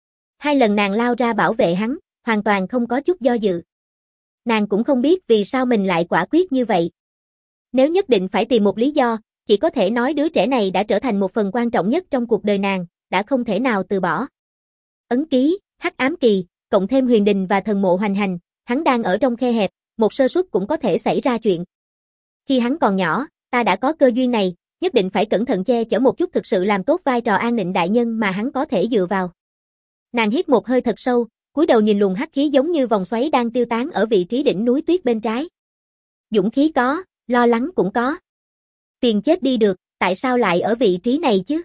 2 lần nàng lao ra bảo vệ hắn, hoàn toàn không có chút do dự. Nàng cũng không biết vì sao mình lại quả quyết như vậy. Nếu nhất định phải tìm một lý do, chỉ có thể nói đứa trẻ này đã trở thành một phần quan trọng nhất trong cuộc đời nàng, đã không thể nào từ bỏ. Ấn ký, hắc ám kỳ, cộng thêm huyền đình và thần mộ hoành hành, hắn đang ở trong khe hẹp, một sơ suất cũng có thể xảy ra chuyện. Khi hắn còn nhỏ, ta đã có cơ duyên này, nhất định phải cẩn thận che chở một chút, thực sự làm tốt vai trò An Nịnh đại nhân mà hắn có thể dựa vào. Nàng hít một hơi thật sâu, cúi đầu nhìn luồng hắc khí giống như vòng xoáy đang tiêu tán ở vị trí đỉnh núi tuyết bên trái. Dũng khí có, lo lắng cũng có. Tiền chết đi được, tại sao lại ở vị trí này chứ?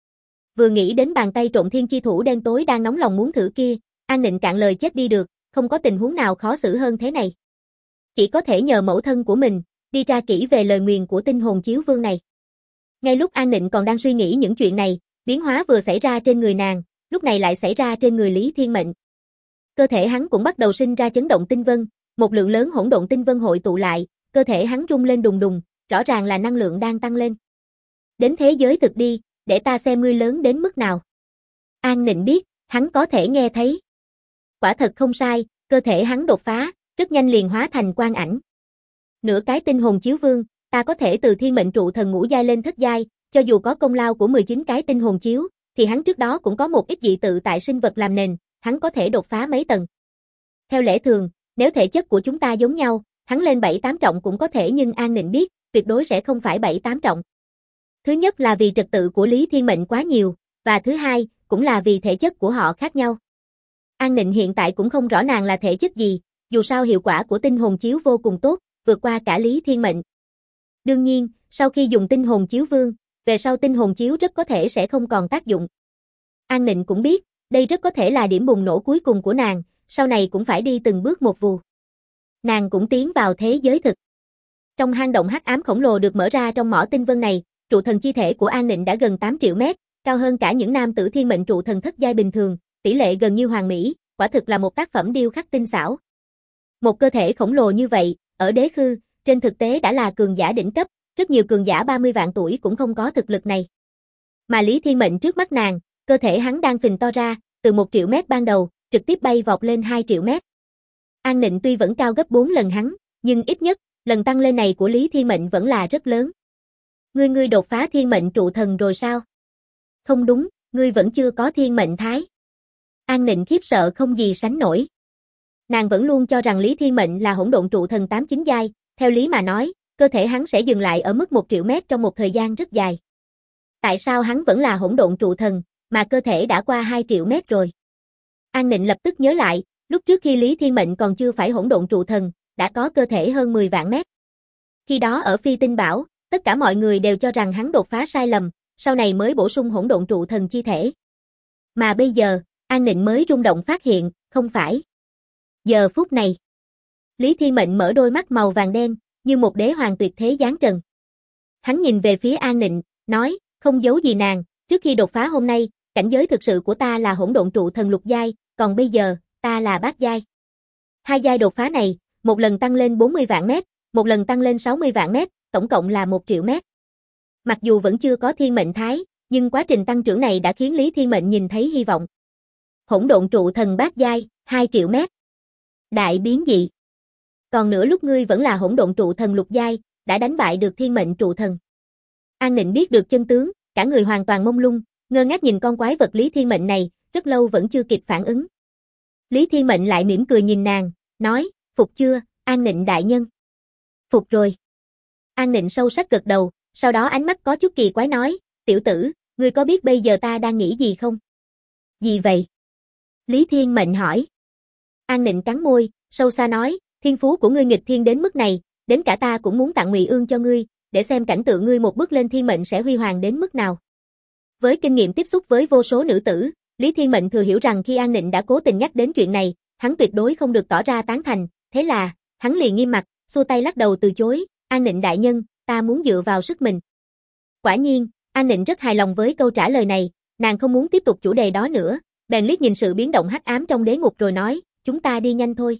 Vừa nghĩ đến bàn tay trộn thiên chi thủ đen tối đang nóng lòng muốn thử kia, An Nịnh cạn lời chết đi được, không có tình huống nào khó xử hơn thế này. Chỉ có thể nhờ mẫu thân của mình, đi tra kỹ về lời nguyền của tinh hồn chiếu vương này. Ngay lúc An Nịnh còn đang suy nghĩ những chuyện này, biến hóa vừa xảy ra trên người nàng, lúc này lại xảy ra trên người Lý Thiên Mệnh. Cơ thể hắn cũng bắt đầu sinh ra chấn động tinh vân, một lượng lớn hỗn độn tinh vân hội tụ lại, cơ thể hắn rung lên đùng đùng, rõ ràng là năng lượng đang tăng lên. Đến thế giới thực đi, để ta xem ngươi lớn đến mức nào. An Nịnh biết, hắn có thể nghe thấy. Quả thật không sai, cơ thể hắn đột phá, rất nhanh liền hóa thành quang ảnh. Nửa cái tinh hồn chiếu vương, ta có thể từ thiên mệnh trụ thần ngũ giai lên thất giai, cho dù có công lao của 19 cái tinh hồn chiếu, thì hắn trước đó cũng có một ít dị tự tại sinh vật làm nền, hắn có thể đột phá mấy tầng. Theo lẽ thường, nếu thể chất của chúng ta giống nhau, hắn lên 7-8 trọng cũng có thể, nhưng An Nịnh biết, tuyệt đối sẽ không phải 7-8 trọng. Thứ nhất là vì trật tự của Lý Thiên Mệnh quá nhiều, và thứ hai, cũng là vì thể chất của họ khác nhau. An Nịnh hiện tại cũng không rõ nàng là thể chất gì, dù sao hiệu quả của tinh hồn chiếu vô cùng tốt, vượt qua cả Lý Thiên Mệnh. Đương nhiên, sau khi dùng tinh hồn chiếu vương, về sau tinh hồn chiếu rất có thể sẽ không còn tác dụng. An Nịnh cũng biết, đây rất có thể là điểm bùng nổ cuối cùng của nàng, sau này cũng phải đi từng bước một vù. Nàng cũng tiến vào thế giới thực. Trong hang động hắc ám khổng lồ được mở ra trong mỏ tinh vân này, trụ thần chi thể của An Nịnh đã gần 8 triệu mét, cao hơn cả những nam tử thiên mệnh trụ thần thất giai bình thường, tỷ lệ gần như hoàn mỹ, quả thực là một tác phẩm điêu khắc tinh xảo. Một cơ thể khổng lồ như vậy, ở đế khư, trên thực tế đã là cường giả đỉnh cấp, rất nhiều cường giả 30 vạn tuổi cũng không có thực lực này. Mà Lý Thiên Mệnh trước mắt nàng, cơ thể hắn đang phình to ra, từ 1 triệu mét ban đầu, trực tiếp bay vọt lên 2 triệu mét. An Nịnh tuy vẫn cao gấp 4 lần hắn, nhưng ít nhất, lần tăng lên này của Lý Thiên Mệnh vẫn là rất lớn. Ngươi đột phá thiên mệnh trụ thần rồi sao? Không đúng, ngươi vẫn chưa có thiên mệnh thái. An Nịnh khiếp sợ không gì sánh nổi. Nàng vẫn luôn cho rằng Lý Thiên Mệnh là hỗn độn trụ thần 89 giai, theo lý mà nói, cơ thể hắn sẽ dừng lại ở mức 1 triệu mét trong một thời gian rất dài. Tại sao hắn vẫn là hỗn độn trụ thần, mà cơ thể đã qua 2 triệu mét rồi? An Nịnh lập tức nhớ lại, lúc trước khi Lý Thiên Mệnh còn chưa phải hỗn độn trụ thần, đã có cơ thể hơn 10 vạn mét. Khi đó ở Phi Tinh Bảo, tất cả mọi người đều cho rằng hắn đột phá sai lầm, sau này mới bổ sung hỗn độn trụ thần chi thể. Mà bây giờ, An Nịnh mới rung động phát hiện, không phải. Giờ phút này, Lý Thiên Mệnh mở đôi mắt màu vàng đen, như một đế hoàng tuyệt thế giáng trần. Hắn nhìn về phía An Nịnh, nói, không giấu gì nàng, trước khi đột phá hôm nay, cảnh giới thực sự của ta là hỗn độn trụ thần lục giai, còn bây giờ, ta là bát giai. 2 giai đột phá này, một lần tăng lên 40 vạn mét, một lần tăng lên 60 vạn mét, tổng cộng là 1 triệu mét. Mặc dù vẫn chưa có thiên mệnh thái, nhưng quá trình tăng trưởng này đã khiến Lý Thiên Mệnh nhìn thấy hy vọng. Hỗn độn trụ thần bát giai, 2 triệu mét. Đại biến dị. Còn nữa lúc ngươi vẫn là hỗn độn trụ thần lục giai, đã đánh bại được thiên mệnh trụ thần. An Nịnh biết được chân tướng, cả người hoàn toàn mông lung, ngơ ngác nhìn con quái vật Lý Thiên Mệnh này, rất lâu vẫn chưa kịp phản ứng. Lý Thiên Mệnh lại mỉm cười nhìn nàng, nói, phục chưa, An Nịnh đại nhân? Phục rồi. An Nịnh sâu sắc gật đầu, sau đó ánh mắt có chút kỳ quái nói, tiểu tử, ngươi có biết bây giờ ta đang nghĩ gì không? Gì vậy? Lý Thiên Mệnh hỏi. An Nịnh cắn môi, sâu xa nói, thiên phú của ngươi nghịch thiên đến mức này, đến cả ta cũng muốn tặng Ngụy Ương cho ngươi, để xem cảnh tượng ngươi một bước lên thiên mệnh sẽ huy hoàng đến mức nào. Với kinh nghiệm tiếp xúc với vô số nữ tử, Lý Thiên Mệnh thừa hiểu rằng khi An Nịnh đã cố tình nhắc đến chuyện này, hắn tuyệt đối không được tỏ ra tán thành, thế là, hắn liền nghiêm mặt, xua tay lắc đầu từ chối, An Nịnh đại nhân, ta muốn dựa vào sức mình. Quả nhiên, An Nịnh rất hài lòng với câu trả lời này, nàng không muốn tiếp tục chủ đề đó nữa, bèn liếc nhìn sự biến động hắc ám trong đế ngục rồi nói, chúng ta đi nhanh thôi.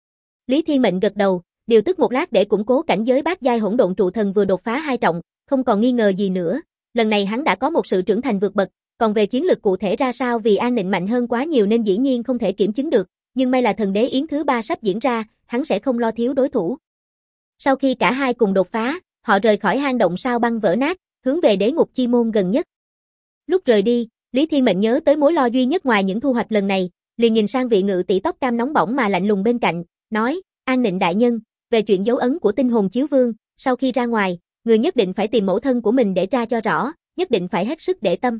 Lý Thiên Mệnh gật đầu, điều tức một lát để củng cố cảnh giới bát giai hỗn độn trụ thần vừa đột phá 2 trọng, không còn nghi ngờ gì nữa, lần này hắn đã có một sự trưởng thành vượt bậc, còn về chiến lực cụ thể ra sao vì An Nịnh mạnh hơn quá nhiều nên dĩ nhiên không thể kiểm chứng được, nhưng may là thần đế yến thứ 3 sắp diễn ra, hắn sẽ không lo thiếu đối thủ. Sau khi cả hai cùng đột phá, họ rời khỏi hang động sao băng vỡ nát, hướng về đế ngục chi môn gần nhất. Lúc rời đi, Lý Thiên Mệnh nhớ tới mối lo duy nhất ngoài những thu hoạch lần này, liền nhìn sang vị ngự tỷ tóc cam nóng bỏng mà lạnh lùng bên cạnh, nói, An Nịnh đại nhân, về chuyện dấu ấn của tinh hồn chiếu vương, sau khi ra ngoài, người nhất định phải tìm mẫu thân của mình để tra cho rõ, nhất định phải hết sức để tâm.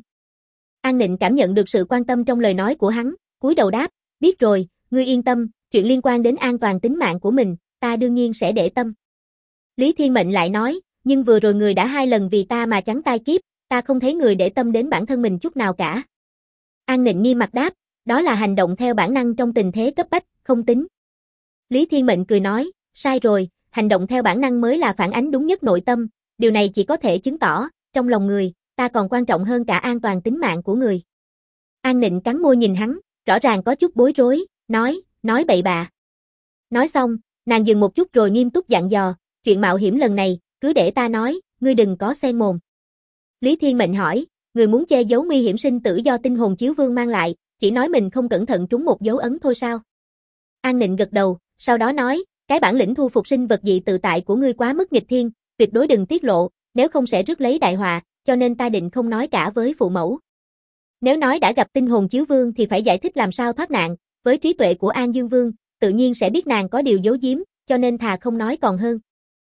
An Nịnh cảm nhận được sự quan tâm trong lời nói của hắn, cúi đầu đáp, biết rồi, ngươi yên tâm, chuyện liên quan đến an toàn tính mạng của mình, ta đương nhiên sẽ để tâm. Lý Thiên Mệnh lại nói, nhưng vừa rồi người đã 2 lần vì ta mà trắng tai kiếp, ta không thấy người để tâm đến bản thân mình chút nào cả. An Nịnh nghiêm mặt đáp, đó là hành động theo bản năng trong tình thế cấp bách, không tính. Lý Thiên Mệnh cười nói, sai rồi, hành động theo bản năng mới là phản ánh đúng nhất nội tâm, điều này chỉ có thể chứng tỏ, trong lòng người, ta còn quan trọng hơn cả an toàn tính mạng của người. An Nịnh cắn môi nhìn hắn, rõ ràng có chút bối rối, nói bậy bạ. Nói xong, nàng dừng một chút rồi nghiêm túc dặn dò, chuyện mạo hiểm lần này, cứ để ta nói, ngươi đừng có xen mồm. Lý Thiên Mệnh hỏi, người muốn che giấu nguy hiểm sinh tử do tinh hồn chiếu vương mang lại, chỉ nói mình không cẩn thận trúng một dấu ấn thôi sao? An Nịnh gật đầu, sau đó nói, cái bản lĩnh thu phục sinh vật dị tự tại của ngươi quá mức nghịch thiên, tuyệt đối đừng tiết lộ, nếu không sẽ rước lấy đại họa, cho nên ta định không nói cả với phụ mẫu. Nếu nói đã gặp tinh hồn chiếu vương thì phải giải thích làm sao thoát nạn, với trí tuệ của An Dương Vương, tự nhiên sẽ biết nàng có điều giấu giếm, cho nên thà không nói còn hơn.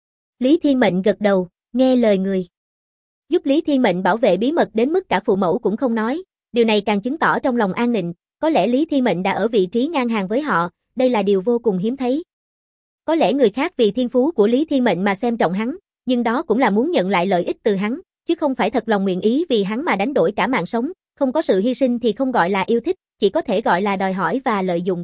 Lý Thiên Mệnh gật đầu, nghe lời người. Giúp Lý Thiên Mệnh bảo vệ bí mật đến mức cả phụ mẫu cũng không nói, điều này càng chứng tỏ trong lòng An Nịnh, có lẽ Lý Thiên Mệnh đã ở vị trí ngang hàng với họ, đây là điều vô cùng hiếm thấy. Có lẽ người khác vì thiên phú của Lý Thiên Mệnh mà xem trọng hắn, nhưng đó cũng là muốn nhận lại lợi ích từ hắn, chứ không phải thật lòng nguyện ý vì hắn mà đánh đổi cả mạng sống, không có sự hy sinh thì không gọi là yêu thích, chỉ có thể gọi là đòi hỏi và lợi dụng.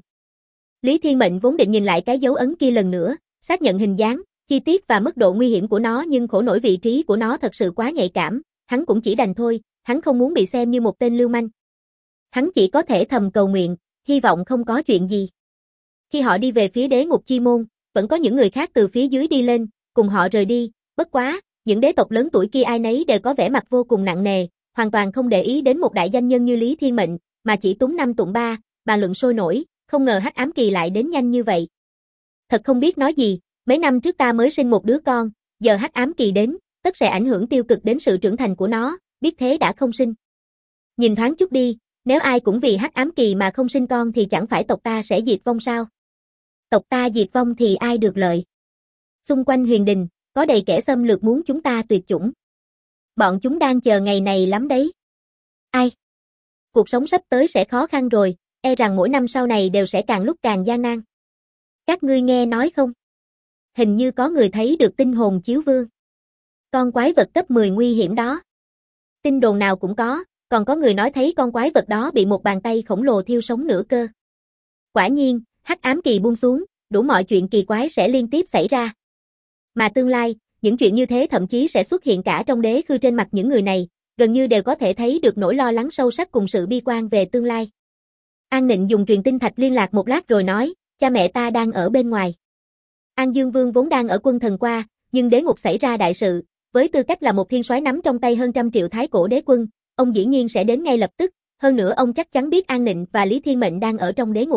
Lý Thiên Mệnh vốn định nhìn lại cái dấu ấn kia lần nữa, xác nhận hình dáng, chi tiết và mức độ nguy hiểm của nó nhưng khổ nổi vị trí của nó thật sự quá nhạy cảm, hắn cũng chỉ đành thôi, hắn không muốn bị xem như một tên lưu manh. Hắn chỉ có thể thầm cầu nguyện, hy vọng không có chuyện gì. Khi họ đi về phía đế ngục chi môn, vẫn có những người khác từ phía dưới đi lên, cùng họ rời đi, bất quá, những đế tộc lớn tuổi kia ai nấy đều có vẻ mặt vô cùng nặng nề, hoàn toàn không để ý đến một đại danh nhân như Lý Thiên Mệnh, mà chỉ túng năm tụng ba, bàn luận sôi nổi, không ngờ Hắc Ám Kỳ lại đến nhanh như vậy. Thật không biết nói gì, mấy năm trước ta mới sinh một đứa con, giờ Hắc Ám Kỳ đến, tất sẽ ảnh hưởng tiêu cực đến sự trưởng thành của nó, biết thế đã không sinh. Nhìn thoáng chút đi, nếu ai cũng vì Hắc Ám Kỳ mà không sinh con thì chẳng phải tộc ta sẽ diệt vong sao? Tộc ta diệt vong thì ai được lợi? Xung quanh huyền đình, có đầy kẻ xâm lược muốn chúng ta tuyệt chủng. Bọn chúng đang chờ ngày này lắm đấy. Ai? Cuộc sống sắp tới sẽ khó khăn rồi, e rằng mỗi năm sau này đều sẽ càng lúc càng gian nan. Các ngươi nghe nói không? Hình như có người thấy được tinh hồn chiếu vương. Con quái vật cấp 10 nguy hiểm đó. Tin đồn nào cũng có, còn có người nói thấy con quái vật đó bị một bàn tay khổng lồ thiêu sống nửa cơ. Quả nhiên, hắc ám kỳ buông xuống, đủ mọi chuyện kỳ quái sẽ liên tiếp xảy ra. Mà tương lai, những chuyện như thế thậm chí sẽ xuất hiện cả trong đế khư trên mặt những người này, gần như đều có thể thấy được nỗi lo lắng sâu sắc cùng sự bi quan về tương lai. An Nịnh dùng truyền tinh thạch liên lạc một lát rồi nói, cha mẹ ta đang ở bên ngoài. An Dương Vương vốn đang ở quân thần qua, nhưng đế ngục xảy ra đại sự, với tư cách là một thiên soái nắm trong tay hơn 100 triệu thái cổ đế quân, ông dĩ nhiên sẽ đến ngay lập tức, hơn nữa ông chắc chắn biết An Nịnh và Lý Thiên Mệnh đang ở trong đế ngục.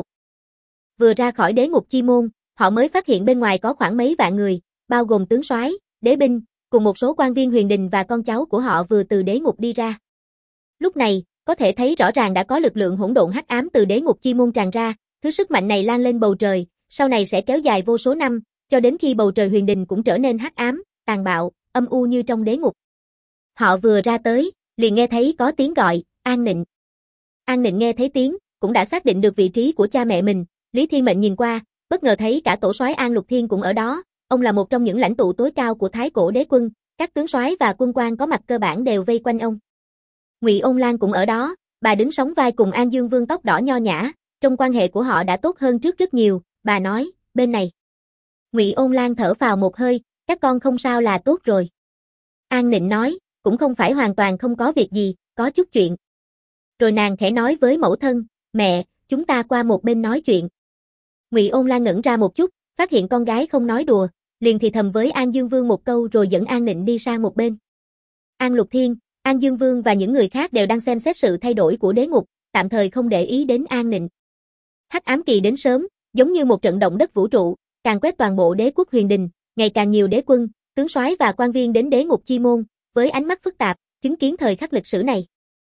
Vừa ra khỏi đế ngục chi môn, họ mới phát hiện bên ngoài có khoảng mấy vạn người, bao gồm tướng soái, đế binh, cùng một số quan viên huyền đình và con cháu của họ vừa từ đế ngục đi ra. Lúc này, có thể thấy rõ ràng đã có lực lượng hỗn độn hắc ám từ đế ngục chi môn tràn ra, thứ sức mạnh này lan lên bầu trời, sau này sẽ kéo dài vô số năm, cho đến khi bầu trời huyền đình cũng trở nên hắc ám, tàn bạo, âm u như trong đế ngục. Họ vừa ra tới, liền nghe thấy có tiếng gọi, An Nịnh. An Nịnh nghe thấy tiếng, cũng đã xác định được vị trí của cha mẹ mình, Lý Thiên Mệnh nhìn qua, bất ngờ thấy cả tổ soái An Lục Thiên cũng ở đó, ông là một trong những lãnh tụ tối cao của thái cổ đế quân, các tướng soái và quân quan có mặt cơ bản đều vây quanh ông. Ngụy Ôn Lan cũng ở đó, bà đứng sóng vai cùng An Dương Vương tóc đỏ nho nhã, trong quan hệ của họ đã tốt hơn trước rất nhiều, bà nói, bên này. Ngụy Ôn Lan thở phào một hơi, các con không sao là tốt rồi. An Nịnh nói, cũng không phải hoàn toàn không có việc gì, có chút chuyện. Rồi nàng khẽ nói với mẫu thân, mẹ, chúng ta qua một bên nói chuyện. Ngụy Ôn Lan ngẩn ra một chút, phát hiện con gái không nói đùa, liền thì thầm với An Dương Vương một câu rồi dẫn An Nịnh đi sang một bên. An Lục Thiên, An Dương Vương và những người khác đều đang xem xét sự thay đổi của đế ngục, tạm thời không để ý đến An Nịnh. Hắc ám kỳ đến sớm, giống như một trận động đất vũ trụ, càn quét toàn bộ đế quốc huyền đình, ngày càng nhiều đế quân, tướng soái và quan viên đến đế ngục chi môn, với ánh mắt phức tạp, chứng kiến thời khắc lịch sử này.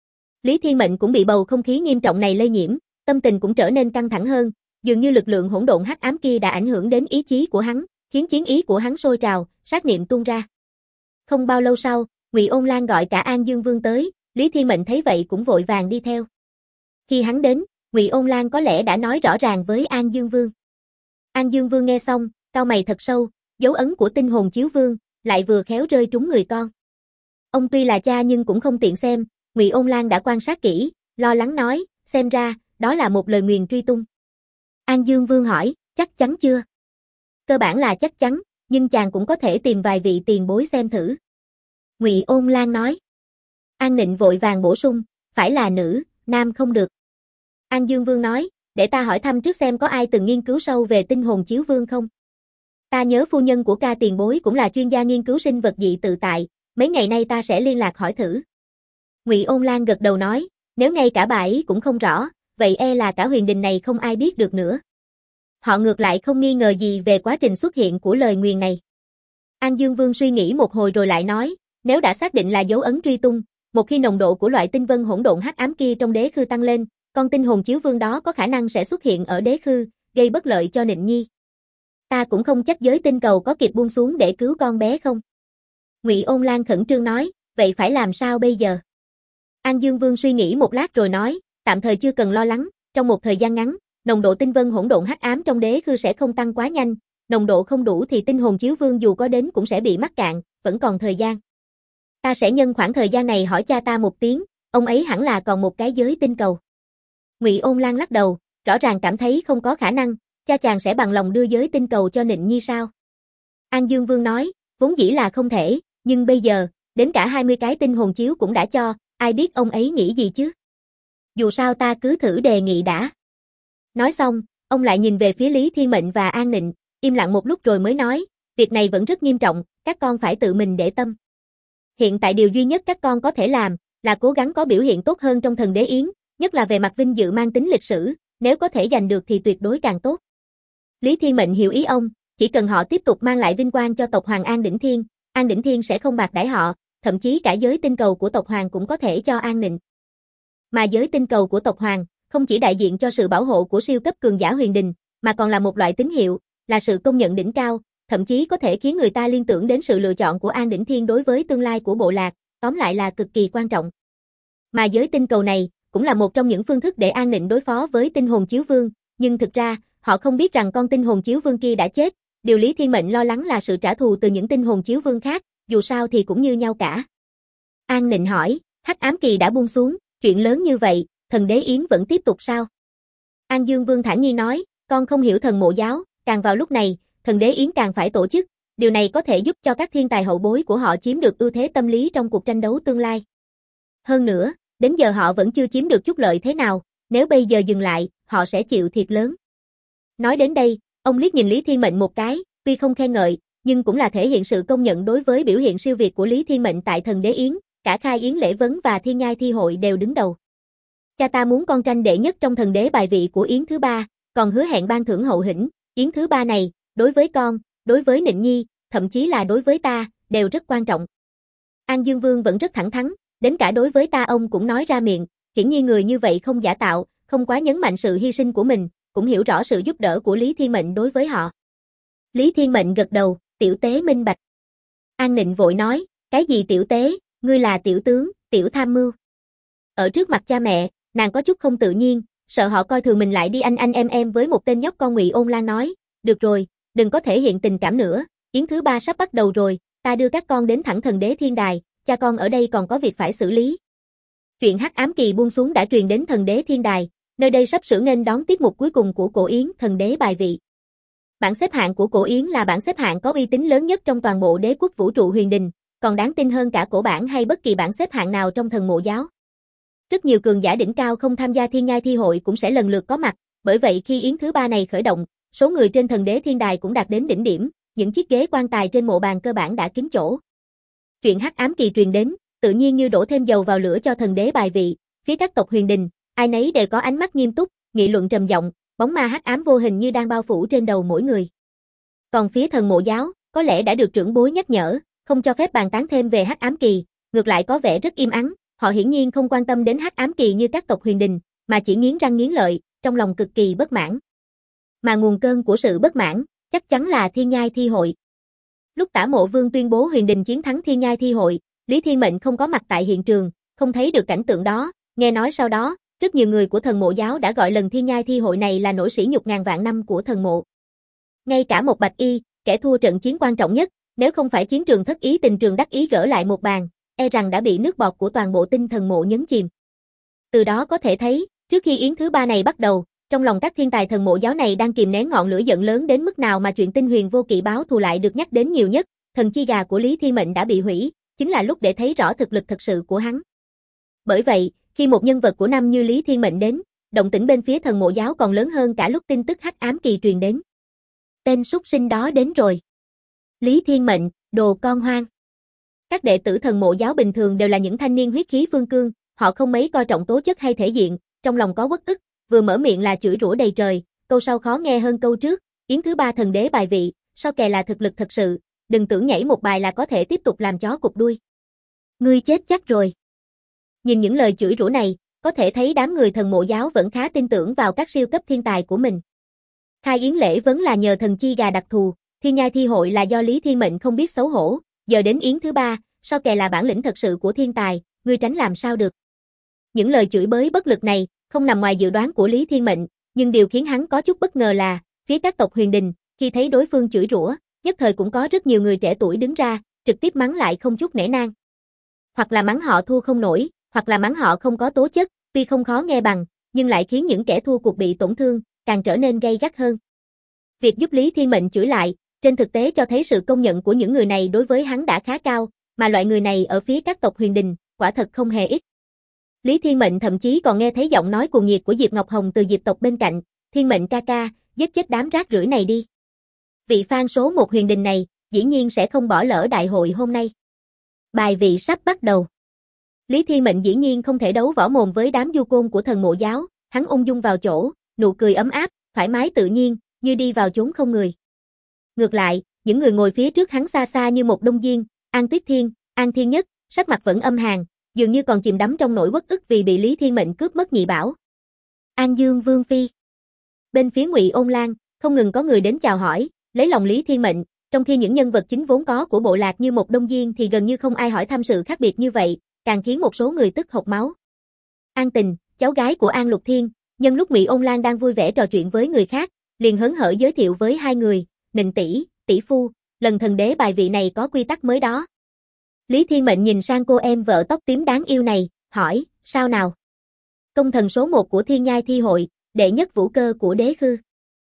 Lý Thiên Mệnh cũng bị bầu không khí nghiêm trọng này lây nhiễm, tâm tình cũng trở nên căng thẳng hơn, dường như lực lượng hỗn độn hắc ám kia đã ảnh hưởng đến ý chí của hắn, khiến chiến ý của hắn sôi trào, sát niệm tuôn ra. Không bao lâu sau, Ngụy Ôn Lan gọi cả An Dương Vương tới, Lý Thiên Mệnh thấy vậy cũng vội vàng đi theo. Khi hắn đến, Ngụy Ôn Lan có lẽ đã nói rõ ràng với An Dương Vương. An Dương Vương nghe xong, cau mày thật sâu, dấu ấn của tinh hồn chiếu vương, lại vừa khéo rơi trúng người con. Ông tuy là cha nhưng cũng không tiện xem, Ngụy Ôn Lan đã quan sát kỹ, lo lắng nói, xem ra, đó là một lời nguyền truy tung. An Dương Vương hỏi, chắc chắn chưa? Cơ bản là chắc chắn, nhưng chàng cũng có thể tìm vài vị tiền bối xem thử. Ngụy Ôn Lan nói. An Nịnh vội vàng bổ sung, phải là nữ, nam không được. An Dương Vương nói, để ta hỏi thăm trước xem có ai từng nghiên cứu sâu về tinh hồn chiếu vương không? Ta nhớ phu nhân của ca tiền bối cũng là chuyên gia nghiên cứu sinh vật dị tự tại, mấy ngày nay ta sẽ liên lạc hỏi thử. Ngụy Ôn Lan gật đầu nói, nếu ngay cả bà ấy cũng không rõ, vậy e là cả huyền đình này không ai biết được nữa. Họ ngược lại không nghi ngờ gì về quá trình xuất hiện của lời nguyền này. An Dương Vương suy nghĩ một hồi rồi lại nói, nếu đã xác định là dấu ấn truy tung, một khi nồng độ của loại tinh vân hỗn độn hắc ám kia trong đế khư tăng lên, con tinh hồn chiếu vương đó có khả năng sẽ xuất hiện ở đế khư, gây bất lợi cho Nịnh Nhi. Ta cũng không chắc giới tinh cầu có kịp buông xuống để cứu con bé không. Ngụy Ôn Lan khẩn trương nói, vậy phải làm sao bây giờ? An Dương Vương suy nghĩ một lát rồi nói, tạm thời chưa cần lo lắng, trong một thời gian ngắn, nồng độ tinh vân hỗn độn hắc ám trong đế khư sẽ không tăng quá nhanh, nồng độ không đủ thì tinh hồn chiếu vương dù có đến cũng sẽ bị mắc cạn, vẫn còn thời gian. Ta sẽ nhân khoảng thời gian này hỏi cha ta một tiếng, ông ấy hẳn là còn một cái giới tinh cầu. Ngụy Ôn Lan lắc đầu, rõ ràng cảm thấy không có khả năng, cha chàng sẽ bằng lòng đưa giới tinh cầu cho Nịnh Nhi sao? An Dương Vương nói, vốn dĩ là không thể, nhưng bây giờ, đến cả 20 cái tinh hồn chiếu cũng đã cho, ai biết ông ấy nghĩ gì chứ? Dù sao ta cứ thử đề nghị đã. Nói xong, ông lại nhìn về phía Lý Thiên Mệnh và An Nịnh, im lặng một lúc rồi mới nói, việc này vẫn rất nghiêm trọng, các con phải tự mình để tâm. Hiện tại điều duy nhất các con có thể làm, là cố gắng có biểu hiện tốt hơn trong thần đế yến, nhất là về mặt vinh dự mang tính lịch sử, nếu có thể giành được thì tuyệt đối càng tốt. Lý Thiên Mệnh hiểu ý ông, chỉ cần họ tiếp tục mang lại vinh quang cho tộc Hoàng An Đỉnh Thiên sẽ không bạc đãi họ, thậm chí cả giới tinh cầu của tộc Hoàng cũng có thể cho An Nịnh. Mà giới tinh cầu của tộc Hoàng, không chỉ đại diện cho sự bảo hộ của siêu cấp cường giả huyền đình, mà còn là một loại tín hiệu, là sự công nhận đỉnh cao, thậm chí có thể khiến người ta liên tưởng đến sự lựa chọn của An Đỉnh Thiên đối với tương lai của bộ lạc, tóm lại là cực kỳ quan trọng. Mà giới tinh cầu này, cũng là một trong những phương thức để An Nịnh đối phó với tinh hồn chiếu vương, nhưng thực ra, họ không biết rằng con tinh hồn chiếu vương kia đã chết, điều Lý Thiên Mệnh lo lắng là sự trả thù từ những tinh hồn chiếu vương khác, dù sao thì cũng như nhau cả. An Nịnh hỏi, Hắc ám kỳ đã buông xuống, chuyện lớn như vậy, thần đế yến vẫn tiếp tục sao? An Dương Vương thản nhiên nói, con không hiểu thần mộ giáo, càng vào lúc này, thần đế yến càng phải tổ chức, điều này có thể giúp cho các thiên tài hậu bối của họ chiếm được ưu thế tâm lý trong cuộc tranh đấu tương lai. Hơn nữa, đến giờ họ vẫn chưa chiếm được chút lợi thế nào, nếu bây giờ dừng lại, họ sẽ chịu thiệt lớn. Nói đến đây, ông liếc nhìn Lý Thiên Mệnh một cái, tuy không khen ngợi, nhưng cũng là thể hiện sự công nhận đối với biểu hiện siêu việt của Lý Thiên Mệnh tại thần đế yến, cả khai yến lễ vấn và thiên nhai thi hội đều đứng đầu. Cha ta muốn con tranh đệ nhất trong thần đế bài vị của yến thứ 3, còn hứa hẹn ban thưởng hậu hĩnh, yến thứ 3 này, đối với con, đối với Nịnh Nhi, thậm chí là đối với ta, đều rất quan trọng. An Dương Vương vẫn rất thẳng thắn, đến cả đối với ta ông cũng nói ra miệng, hiển nhiên người như vậy không giả tạo, không quá nhấn mạnh sự hy sinh của mình, cũng hiểu rõ sự giúp đỡ của Lý Thiên Mệnh đối với họ. Lý Thiên Mệnh gật đầu, tiểu tế minh bạch. An Nịnh vội nói, cái gì tiểu tế, ngươi là tiểu tướng, tiểu tham mưu. Ở trước mặt cha mẹ, nàng có chút không tự nhiên, sợ họ coi thường mình lại đi anh em với một tên nhóc con. Ngụy Ôn Lan nói, được rồi, đừng có thể hiện tình cảm nữa, yến thứ 3 sắp bắt đầu rồi, ta đưa các con đến thẳng thần đế thiên đài, cha con ở đây còn có việc phải xử lý. Chuyện Hắc ám kỳ buông xuống đã truyền đến thần đế thiên đài, nơi đây sắp sửa nghênh đón tiết mục cuối cùng của cổ yến thần đế bài vị. Bảng xếp hạng của cổ yến là bảng xếp hạng có uy tín lớn nhất trong toàn bộ đế quốc vũ trụ huyền đình, còn đáng tin hơn cả cổ bảng hay bất kỳ bảng xếp hạng nào trong thần mộ giáo. Rất nhiều cường giả đỉnh cao không tham gia thiên nhai thi hội cũng sẽ lần lượt có mặt, bởi vậy khi yến thứ 3 này khởi động, số người trên thần đế thiên đài cũng đạt đến đỉnh điểm, những chiếc ghế quan tài trên mộ bàn cơ bản đã kín chỗ. Chuyện Hắc ám kỳ truyền đến, tự nhiên như đổ thêm dầu vào lửa cho thần đế bài vị, phía các tộc huyền đình, ai nấy đều có ánh mắt nghiêm túc, nghị luận trầm giọng, bóng ma hắc ám vô hình như đang bao phủ trên đầu mỗi người. Còn phía thần mộ giáo, có lẽ đã được trưởng bối nhắc nhở, không cho phép bàn tán thêm về Hắc ám kỳ, ngược lại có vẻ rất im ắng, họ hiển nhiên không quan tâm đến Hắc ám kỳ như các tộc huyền đình, mà chỉ nghiến răng nghiến lợi, trong lòng cực kỳ bất mãn. Mà nguồn cơn của sự bất mãn, chắc chắn là thiên nhai thi hội. Lúc Tả Mộ Vương tuyên bố huyền đình chiến thắng thiên nhai thi hội, Lý Thiên Mệnh không có mặt tại hiện trường, không thấy được cảnh tượng đó, nghe nói sau đó, rất nhiều người của thần mộ giáo đã gọi lần thiên nhai thi hội này là nỗi sỉ nhục ngàn vạn năm của thần mộ. Ngay cả một bạch y, kẻ thua trận chiến quan trọng nhất, nếu không phải chiến trường thất ý tình trường đắc ý gỡ lại một bàn, e rằng đã bị nước bọt của toàn bộ tinh thần mộ nhấn chìm. Từ đó có thể thấy, trước khi yến thứ 3 này bắt đầu, trong lòng các thiên tài thần mộ giáo này đang kìm nén ngọn lửa giận lớn đến mức nào mà chuyện tinh huyền vô kỵ báo thù lại được nhắc đến nhiều nhất, thần chi gà của Lý Thiên Mệnh đã bị hủy, chính là lúc để thấy rõ thực lực thật sự của hắn. Bởi vậy, khi một nhân vật của năm như Lý Thiên Mệnh đến, động tĩnh bên phía thần mộ giáo còn lớn hơn cả lúc tin tức Hắc ám kỳ truyền đến. Tên súc sinh đó đến rồi. Lý Thiên Mệnh, đồ con hoang. Các đệ tử thần mộ giáo bình thường đều là những thanh niên huyết khí phương cương, họ không mấy coi trọng tố chất hay thể diện, trong lòng có uất ức, vừa mở miệng là chửi rủa đầy trời, câu sau khó nghe hơn câu trước, yến thứ 3 thần đế bài vị, so kè là thực lực thật sự, đừng tưởng nhảy một bài là có thể tiếp tục làm chó cụp đuôi. Ngươi chết chắc rồi. Nhìn những lời chửi rủa này, có thể thấy đám người thần mộ giáo vẫn khá tin tưởng vào các siêu cấp thiên tài của mình. Khai yến lễ vấn là nhờ thần chi gà đặc thù, thiên nhai thi hội là do Lý Thiên Mệnh không biết xấu hổ, giờ đến yến thứ 3, so kè là bản lĩnh thật sự của thiên tài, ngươi tránh làm sao được. Những lời chửi bới bất lực này, không nằm ngoài dự đoán của Lý Thiên Mệnh, nhưng điều khiến hắn có chút bất ngờ là, phía các tộc huyền đình, khi thấy đối phương chửi rủa, nhất thời cũng có rất nhiều người trẻ tuổi đứng ra, trực tiếp mắng lại không chút nể nang. Hoặc là mắng họ thua không nổi, hoặc là mắng họ không có tố chất, tuy không khó nghe bằng, nhưng lại khiến những kẻ thua cuộc bị tổn thương, càng trở nên gay gắt hơn. Việc giúp Lý Thiên Mệnh chửi lại, trên thực tế cho thấy sự công nhận của những người này đối với hắn đã khá cao, mà loại người này ở phía các tộc huyền đình, quả thật không hề ít. Lý Thiên Mệnh thậm chí còn nghe thấy giọng nói cuồng nhiệt của Diệp Ngọc Hồng từ Diệp tộc bên cạnh, Thiên Mệnh ca ca, giết chết đám rác rưởi này đi. Vị fan số 1 huyền đình này, dĩ nhiên sẽ không bỏ lỡ đại hội hôm nay. Bài vị sắp bắt đầu. Lý Thiên Mệnh dĩ nhiên không thể đấu võ mồm với đám du côn của thần mộ giáo, hắn ung dung vào chỗ, nụ cười ấm áp, thoải mái tự nhiên, như đi vào chốn không người. Ngược lại, những người ngồi phía trước hắn xa xa như một đông diên, An Tuyết Thiên, An Thiên Nhất, sắc mặt vẫn âm hàn, dường như còn chìm đắm trong nỗi uất ức vì bị Lý Thiên Mệnh cướp mất nhị bảo. An Dương Vương phi. Bên phía Ngụy Ôn Lan, không ngừng có người đến chào hỏi, lấy lòng Lý Thiên Mệnh, trong khi những nhân vật chính vốn có của bộ lạc như một Đông Diên thì gần như không ai hỏi thăm sự khác biệt như vậy, càng khiến một số người tức hộc máu. An Tình, cháu gái của An Lục Thiên, nhân lúc Mị Ôn Lan đang vui vẻ trò chuyện với người khác, liền hớn hở giới thiệu với hai người, Nịnh tỷ phu, lần thần đế bài vị này có quy tắc mới đó. Lý Thiên Mệnh nhìn sang cô em vợ tóc tím đáng yêu này, hỏi, sao nào? Công thần số 1 của Thiên Nhai Thi Hội, đệ nhất vũ cơ của đế khư.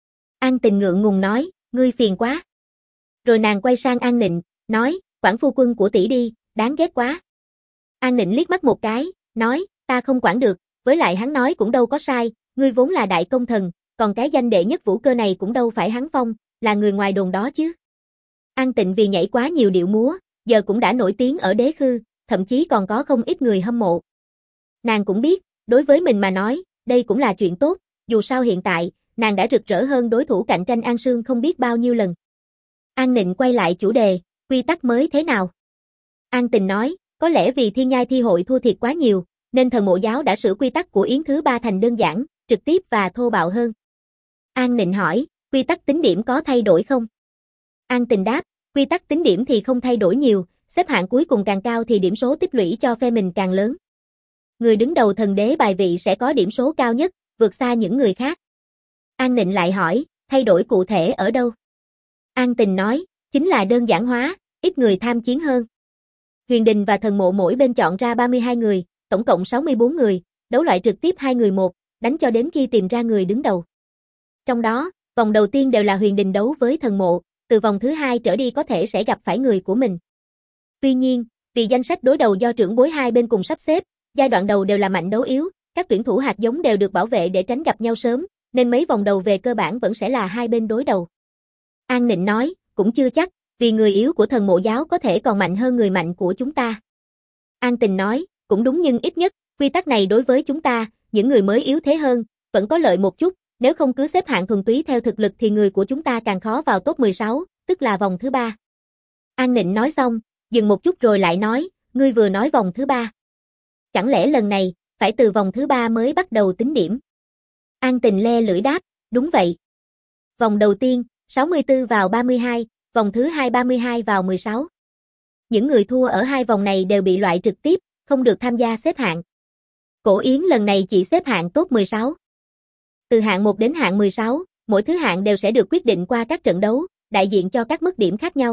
An Tình ngượng ngùng nói, ngươi phiền quá. Rồi nàng quay sang An Nịnh, nói, quản phu quân của tỷ đi, đáng ghét quá. An Nịnh liếc mắt một cái, nói, ta không quản được, với lại hắn nói cũng đâu có sai, ngươi vốn là đại công thần, còn cái danh đệ nhất vũ cơ này cũng đâu phải hắn phong, là người ngoài đồn đó chứ. An Tịnh vì nhảy quá nhiều điệu múa, giờ cũng đã nổi tiếng ở đế khư, thậm chí còn có không ít người hâm mộ. Nàng cũng biết, đối với mình mà nói, đây cũng là chuyện tốt, dù sao hiện tại, nàng đã rực rỡ hơn đối thủ cạnh tranh An Sương không biết bao nhiêu lần. An Nịnh quay lại chủ đề, quy tắc mới thế nào? An Tình nói, có lẽ vì Thiên Nhai Thi Hội thua thiệt quá nhiều, nên thần mộ giáo đã sửa quy tắc của Yến thứ 3 thành đơn giản, trực tiếp và thô bạo hơn. An Nịnh hỏi, quy tắc tính điểm có thay đổi không? An Tình đáp, quy tắc tính điểm thì không thay đổi nhiều, xếp hạng cuối cùng càng cao thì điểm số tích lũy cho phe mình càng lớn. Người đứng đầu thần đế bài vị sẽ có điểm số cao nhất, vượt xa những người khác. An Nịnh lại hỏi, thay đổi cụ thể ở đâu? An Tình nói, chính là đơn giản hóa, ít người tham chiến hơn. Huyền Đình và thần mộ mỗi bên chọn ra 32 người, tổng cộng 64 người, đấu loại trực tiếp 2 người một, đánh cho đến khi tìm ra người đứng đầu. Trong đó, vòng đầu tiên đều là Huyền Đình đấu với thần mộ, từ vòng thứ 2 trở đi có thể sẽ gặp phải người của mình. Tuy nhiên, vì danh sách đối đầu do trưởng bối hai bên cùng sắp xếp, giai đoạn đầu đều là mạnh đấu yếu, các tuyển thủ hạt giống đều được bảo vệ để tránh gặp nhau sớm, nên mấy vòng đầu về cơ bản vẫn sẽ là hai bên đối đầu. An Nịnh nói, cũng chưa chắc, vì người yếu của thần mộ giáo có thể còn mạnh hơn người mạnh của chúng ta. An Tình nói, cũng đúng nhưng ít nhất, quy tắc này đối với chúng ta, những người mới yếu thế hơn, vẫn có lợi một chút, nếu không cứ xếp hạng thuần túy theo thực lực thì người của chúng ta càng khó vào top 16, tức là vòng thứ 3. An Nịnh nói xong, dừng một chút rồi lại nói, ngươi vừa nói vòng thứ 3. Chẳng lẽ lần này, phải từ vòng thứ 3 mới bắt đầu tính điểm? An Tình le lưỡi đáp, đúng vậy. Vòng đầu tiên, 64 vào 32, vòng thứ 2 32 vào 16. Những người thua ở hai vòng này đều bị loại trực tiếp, không được tham gia xếp hạng. Cổ Yến lần này chỉ xếp hạng top 16. Từ hạng 1 đến hạng 16, mỗi thứ hạng đều sẽ được quyết định qua các trận đấu, đại diện cho các mức điểm khác nhau.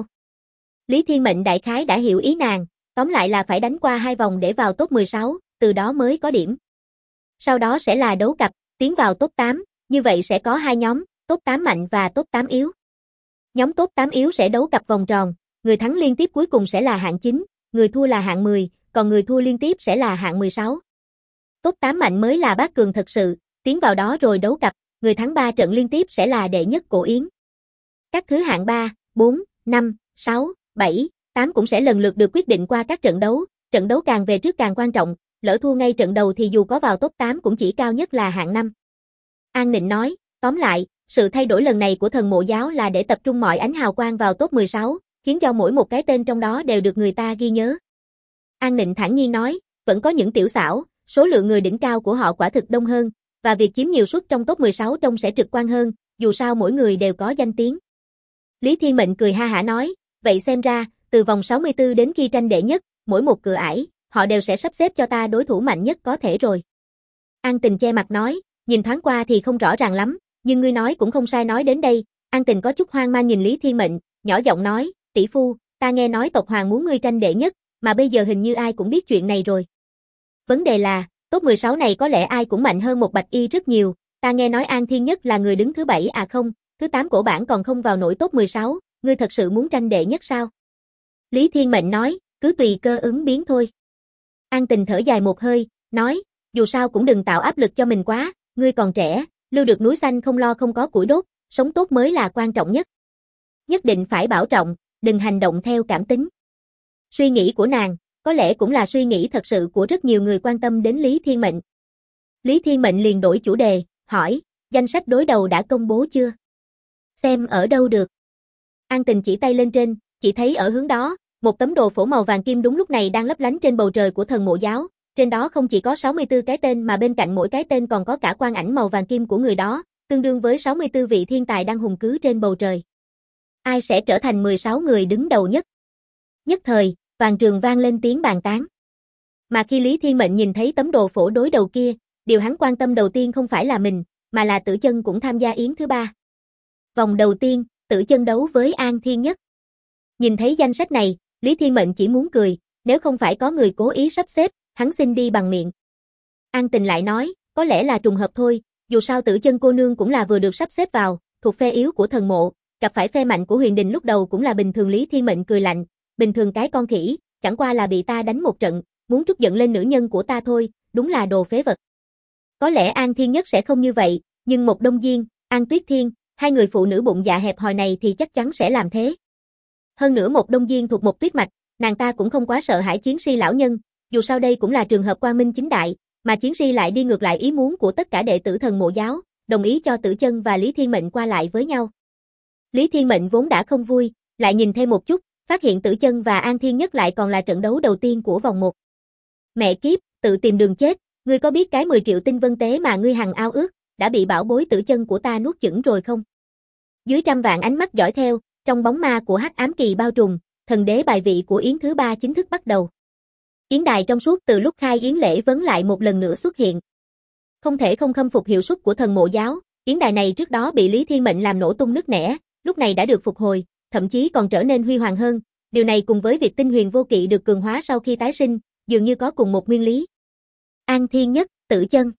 Lý Thiên Mệnh đại khái đã hiểu ý nàng, tóm lại là phải đánh qua hai vòng để vào top 16, từ đó mới có điểm. Sau đó sẽ là đấu cặp, tiến vào top 8, như vậy sẽ có hai nhóm, top 8 mạnh và top 8 yếu. Nhóm top 8 yếu sẽ đấu cặp vòng tròn, người thắng liên tiếp cuối cùng sẽ là hạng 9, người thua là hạng 10, còn người thua liên tiếp sẽ là hạng 16. Top 8 mạnh mới là bát cường thật sự, tiến vào đó rồi đấu cặp, người thắng 3 trận liên tiếp sẽ là đệ nhất Cổ Yến. Các thứ hạng 3, 4, 5, 6, 7, 8 cũng sẽ lần lượt được quyết định qua các trận đấu càng về trước càng quan trọng, lỡ thua ngay trận đầu thì dù có vào top 8 cũng chỉ cao nhất là hạng 5. An Nịnh nói, tóm lại, sự thay đổi lần này của thần mộ giáo là để tập trung mọi ánh hào quang vào top 16, khiến cho mỗi một cái tên trong đó đều được người ta ghi nhớ. An Nịnh thản nhiên nói, vẫn có những tiểu xảo, số lượng người đỉnh cao của họ quả thực đông hơn, và việc chiếm nhiều suất trong top 16 trông sẽ trực quan hơn, dù sao mỗi người đều có danh tiếng. Lý Thiên Mệnh cười ha hả nói, vậy xem ra, từ vòng 64 đến khi tranh đệ nhất, mỗi một cửa ải, họ đều sẽ sắp xếp cho ta đối thủ mạnh nhất có thể rồi. An Tình che mặt nói, nhìn thoáng qua thì không rõ ràng lắm, nhưng ngươi nói cũng không sai. Nói đến đây, An Tình có chút hoang mang nhìn Lý Thiên Mệnh, nhỏ giọng nói, tỷ phu, ta nghe nói tộc hoàng muốn ngươi tranh đệ nhất, mà bây giờ hình như ai cũng biết chuyện này rồi. Vấn đề là, top 16 này có lẽ ai cũng mạnh hơn một Bạch Y rất nhiều, ta nghe nói An Thiên Nhất là người đứng thứ 7 à không, thứ 8 cổ bản còn không vào nổi top 16, ngươi thật sự muốn tranh đệ nhất sao? Lý Thiên Mệnh nói, cứ tùy cơ ứng biến thôi. An Tình thở dài một hơi, nói, dù sao cũng đừng tạo áp lực cho mình quá, ngươi còn trẻ, lưu được núi xanh không lo không có củi đốt, sống tốt mới là quan trọng nhất. Nhất định phải bảo trọng, đừng hành động theo cảm tính. Suy nghĩ của nàng, có lẽ cũng là suy nghĩ thật sự của rất nhiều người quan tâm đến Lý Thiên Mệnh. Lý Thiên Mệnh liền đổi chủ đề, hỏi, danh sách đối đầu đã công bố chưa? Xem ở đâu được? An Tình chỉ tay lên trên, chỉ thấy ở hướng đó, một tấm đồ phổ màu vàng kim đúng lúc này đang lấp lánh trên bầu trời của thần mộ giáo, trên đó không chỉ có 64 cái tên mà bên cạnh mỗi cái tên còn có cả quang ảnh màu vàng kim của người đó, tương đương với 64 vị thiên tài đang hùng cứ trên bầu trời. Ai sẽ trở thành 16 người đứng đầu nhất? Nhất thời, toàn trường vang lên tiếng bàn tán. Mà khi Lý Thiên Mệnh nhìn thấy tấm đồ phổ đối đầu kia, điều hắn quan tâm đầu tiên không phải là mình, mà là Tử Chân cũng tham gia yến thứ 3. Vòng đầu tiên, Tử Chân đấu với An Thiên Nhất. Nhìn thấy danh sách này, Lý Thiên Mệnh chỉ muốn cười, nếu không phải có người cố ý sắp xếp, hắn xin đi bằng miệng. An Tình lại nói, có lẽ là trùng hợp thôi, dù sao Tử Chân cô nương cũng là vừa được sắp xếp vào, thuộc phe yếu của thần mộ, gặp phải phe mạnh của Huyền Đình lúc đầu cũng là bình thường. Lý Thiên Mệnh cười lạnh, bình thường cái con khỉ, chẳng qua là bị ta đánh một trận, muốn trút giận lên nữ nhân của ta thôi, đúng là đồ phế vật. Có lẽ An Thiên Nhất sẽ không như vậy, nhưng Một Đông Diên, An Tuyết Thiên, hai người phụ nữ bụng dạ hẹp hòi này thì chắc chắn sẽ làm thế. Hơn nữa Một Đông Diên thuộc một tuyết mạch, nàng ta cũng không quá sợ hãi Chiến Si lão nhân, dù sao đây cũng là trường hợp quang minh chính đại, mà Chiến Si lại đi ngược lại ý muốn của tất cả đệ tử thần mộ giáo, đồng ý cho Tử Chân và Lý Thiên Mệnh qua lại với nhau. Lý Thiên Mệnh vốn đã không vui, lại nhìn thêm một chút, phát hiện Tử Chân và An Thiên Nhất lại còn là trận đấu đầu tiên của vòng 1. Mẹ kiếp, tự tìm đường chết, ngươi có biết cái 10 triệu tinh vân tế mà ngươi hằng ao ước, đã bị bảo bối Tử Chân của ta nuốt chửng rồi không? Dưới trăm vạn ánh mắt dõi theo, trong bóng ma của hắc ám kỳ bao trùm, thần đế bài vị của yến thứ 3 chính thức bắt đầu. Yến đài trong suốt từ lúc khai yến lễ vấn lại một lần nữa xuất hiện. Không thể không khâm phục hiệu suất của thần mộ giáo, yến đài này trước đó bị Lý Thiên Mệnh làm nổ tung nứt nẻ, lúc này đã được phục hồi, thậm chí còn trở nên huy hoàng hơn. Điều này cùng với việc tinh huyền vô kỵ được cường hóa sau khi tái sinh, dường như có cùng một nguyên lý. An Thiên Nhất, Tử Chân.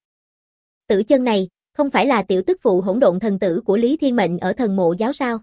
Tử Chân này, không phải là tiểu tức phụ hỗn độn thần tử của Lý Thiên Mệnh ở thần mộ giáo sao?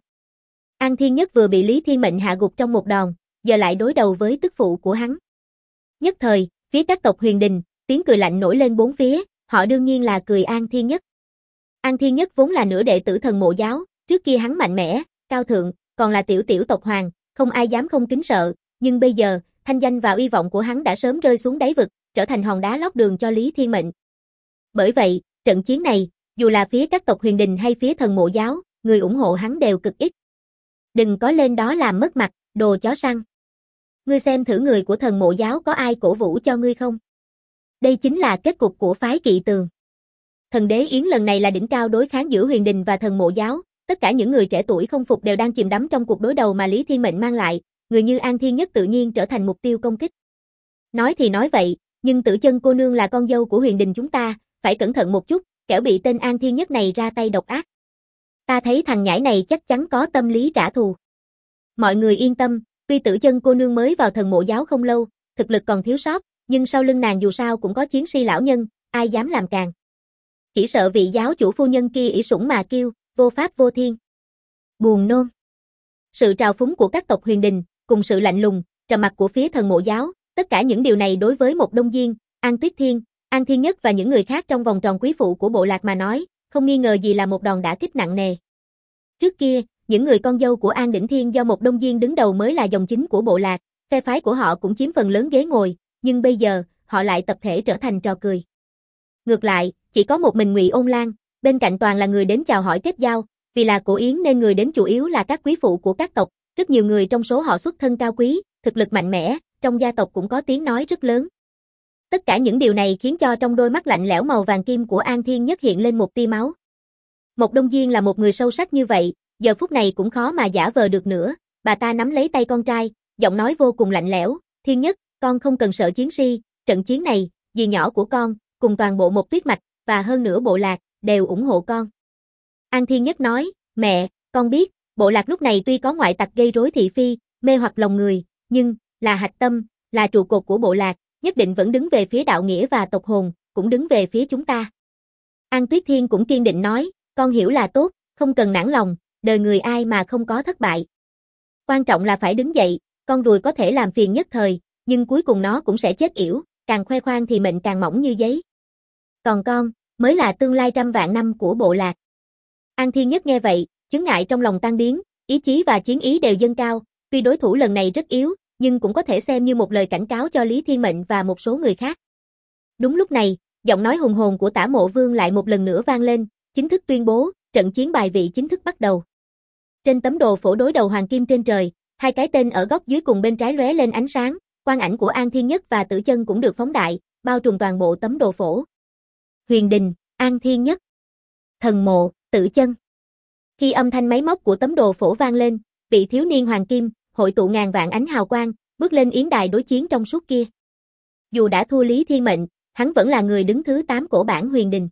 An Thiên Nhất vừa bị Lý Thiên Mệnh hạ gục trong một đòn, giờ lại đối đầu với tức phụ của hắn. Nhất thời, phía các tộc Huyền Đình, tiếng cười lạnh nổi lên bốn phía, họ đương nhiên là cười An Thiên Nhất. An Thiên Nhất vốn là nửa đệ tử thần mộ giáo, trước kia hắn mạnh mẽ, cao thượng, còn là tiểu tộc hoàng, không ai dám không kính sợ, nhưng bây giờ, thanh danh và uy vọng của hắn đã sớm rơi xuống đáy vực, trở thành hòn đá lót đường cho Lý Thiên Mệnh. Bởi vậy, trận chiến này, dù là phía các tộc Huyền Đình hay phía thần mộ giáo, người ủng hộ hắn đều cực ít. Đừng có lên đó làm mất mặt, đồ chó săn. Ngươi xem thử người của thần mộ giáo có ai cổ vũ cho ngươi không? Đây chính là kết cục của phái Kỵ Tường. Thần đế yến lần này là đỉnh cao đối kháng giữa Huyền Đình và thần mộ giáo, tất cả những người trẻ tuổi không phục đều đang chìm đắm trong cuộc đối đầu mà Lý Thiên Mệnh mang lại, người như An Thiên Nhất tự nhiên trở thành mục tiêu công kích. Nói thì nói vậy, nhưng Tử Chân cô nương là con dâu của Huyền Đình chúng ta, phải cẩn thận một chút, kẻo bị tên An Thiên Nhất này ra tay độc ác. Ta thấy thằng nhãi này chắc chắn có tâm lý trả thù. Mọi người yên tâm, tuy Tử Chân cô nương mới vào thần mộ giáo không lâu, thực lực còn thiếu sót, nhưng sau lưng nàng dù sao cũng có Chiến Si lão nhân, ai dám làm càng. Chỉ sợ vị giáo chủ phu nhân kia ỷ sủng mà kiêu, vô pháp vô thiên. Buồn nôn. Sự trào phúng của các tộc Huyền Đình, cùng sự lạnh lùng, trầm mặc của phía thần mộ giáo, tất cả những điều này đối với Một Đông Diên, An Tuyết Thiên, An Thiên Nhất và những người khác trong vòng tròn quý phụ của bộ lạc mà nói, không nghi ngờ gì là một đòn đả kích nặng nề. Trước kia, những người con dâu của An Đỉnh Thiên do Một Đông Diên đứng đầu mới là dòng chính của bộ lạc, phe phái của họ cũng chiếm phần lớn ghế ngồi, nhưng bây giờ, họ lại tập thể trở thành trò cười. Ngược lại, chỉ có một mình Ngụy Ôn Lan, bên cạnh toàn là người đến chào hỏi kết giao, vì là cổ yến nên người đến chủ yếu là các quý phụ của các tộc, rất nhiều người trong số họ xuất thân cao quý, thực lực mạnh mẽ, trong gia tộc cũng có tiếng nói rất lớn. Tất cả những điều này khiến cho trong đôi mắt lạnh lẽo màu vàng kim của An Thiên Nhất hiện lên một tia máu. Một Đông Diên là một người sâu sắc như vậy, giờ phút này cũng khó mà giả vờ được nữa, bà ta nắm lấy tay con trai, giọng nói vô cùng lạnh lẽo, Thiên Nhất, con không cần sợ Chiến Si, trận chiến này, dì nhỏ của con, cùng toàn bộ Một Tuyết Mạch, và hơn nữa bộ lạc, đều ủng hộ con. An Thiên Nhất nói, mẹ, con biết, bộ lạc lúc này tuy có ngoại tặc gây rối thị phi, mê hoặc lòng người, nhưng, là hạch tâm, là trụ cột của bộ lạc, nhất định vẫn đứng về phía đạo nghĩa và tộc hồn, cũng đứng về phía chúng ta. An Tuyết Thiên cũng kiên định nói, con hiểu là tốt, không cần nản lòng, đời người ai mà không có thất bại. Quan trọng là phải đứng dậy, con ruồi có thể làm phiền nhất thời, nhưng cuối cùng nó cũng sẽ chết yểu, càng khoe khoang thì mệnh càng mỏng như giấy. Còn con, mới là tương lai trăm vạn năm của bộ lạc. An Thiên Nhất nghe vậy, chướng ngại trong lòng tan biến, ý chí và chiến ý đều dâng cao, tuy đối thủ lần này rất yếu, nhưng cũng có thể xem như một lời cảnh cáo cho Lý Thiên Mệnh và một số người khác. Đúng lúc này, giọng nói hùng hồn của Tả Mộ Vương lại một lần nữa vang lên, chính thức tuyên bố, trận chiến bài vị chính thức bắt đầu. Trên tấm đồ phổ đối đầu hoàng kim trên trời, hai cái tên ở góc dưới cùng bên trái lóe lên ánh sáng, quang ảnh của An Thiên Nhất và Tử Chân cũng được phóng đại, bao trùm toàn bộ tấm đồ phổ. Huyền Đình, An Thiên Nhất. Thần mộ, Tử chân. Khi âm thanh máy móc của tấm đồ phổ vang lên, vị thiếu niên hoàng kim, hội tụ ngàn vạn ánh hào quang, bước lên yến đài đối chiến trong suốt kia. Dù đã thua Lý Thiên Mệnh, hắn vẫn là người đứng thứ 8 cổ bảng huyền đình.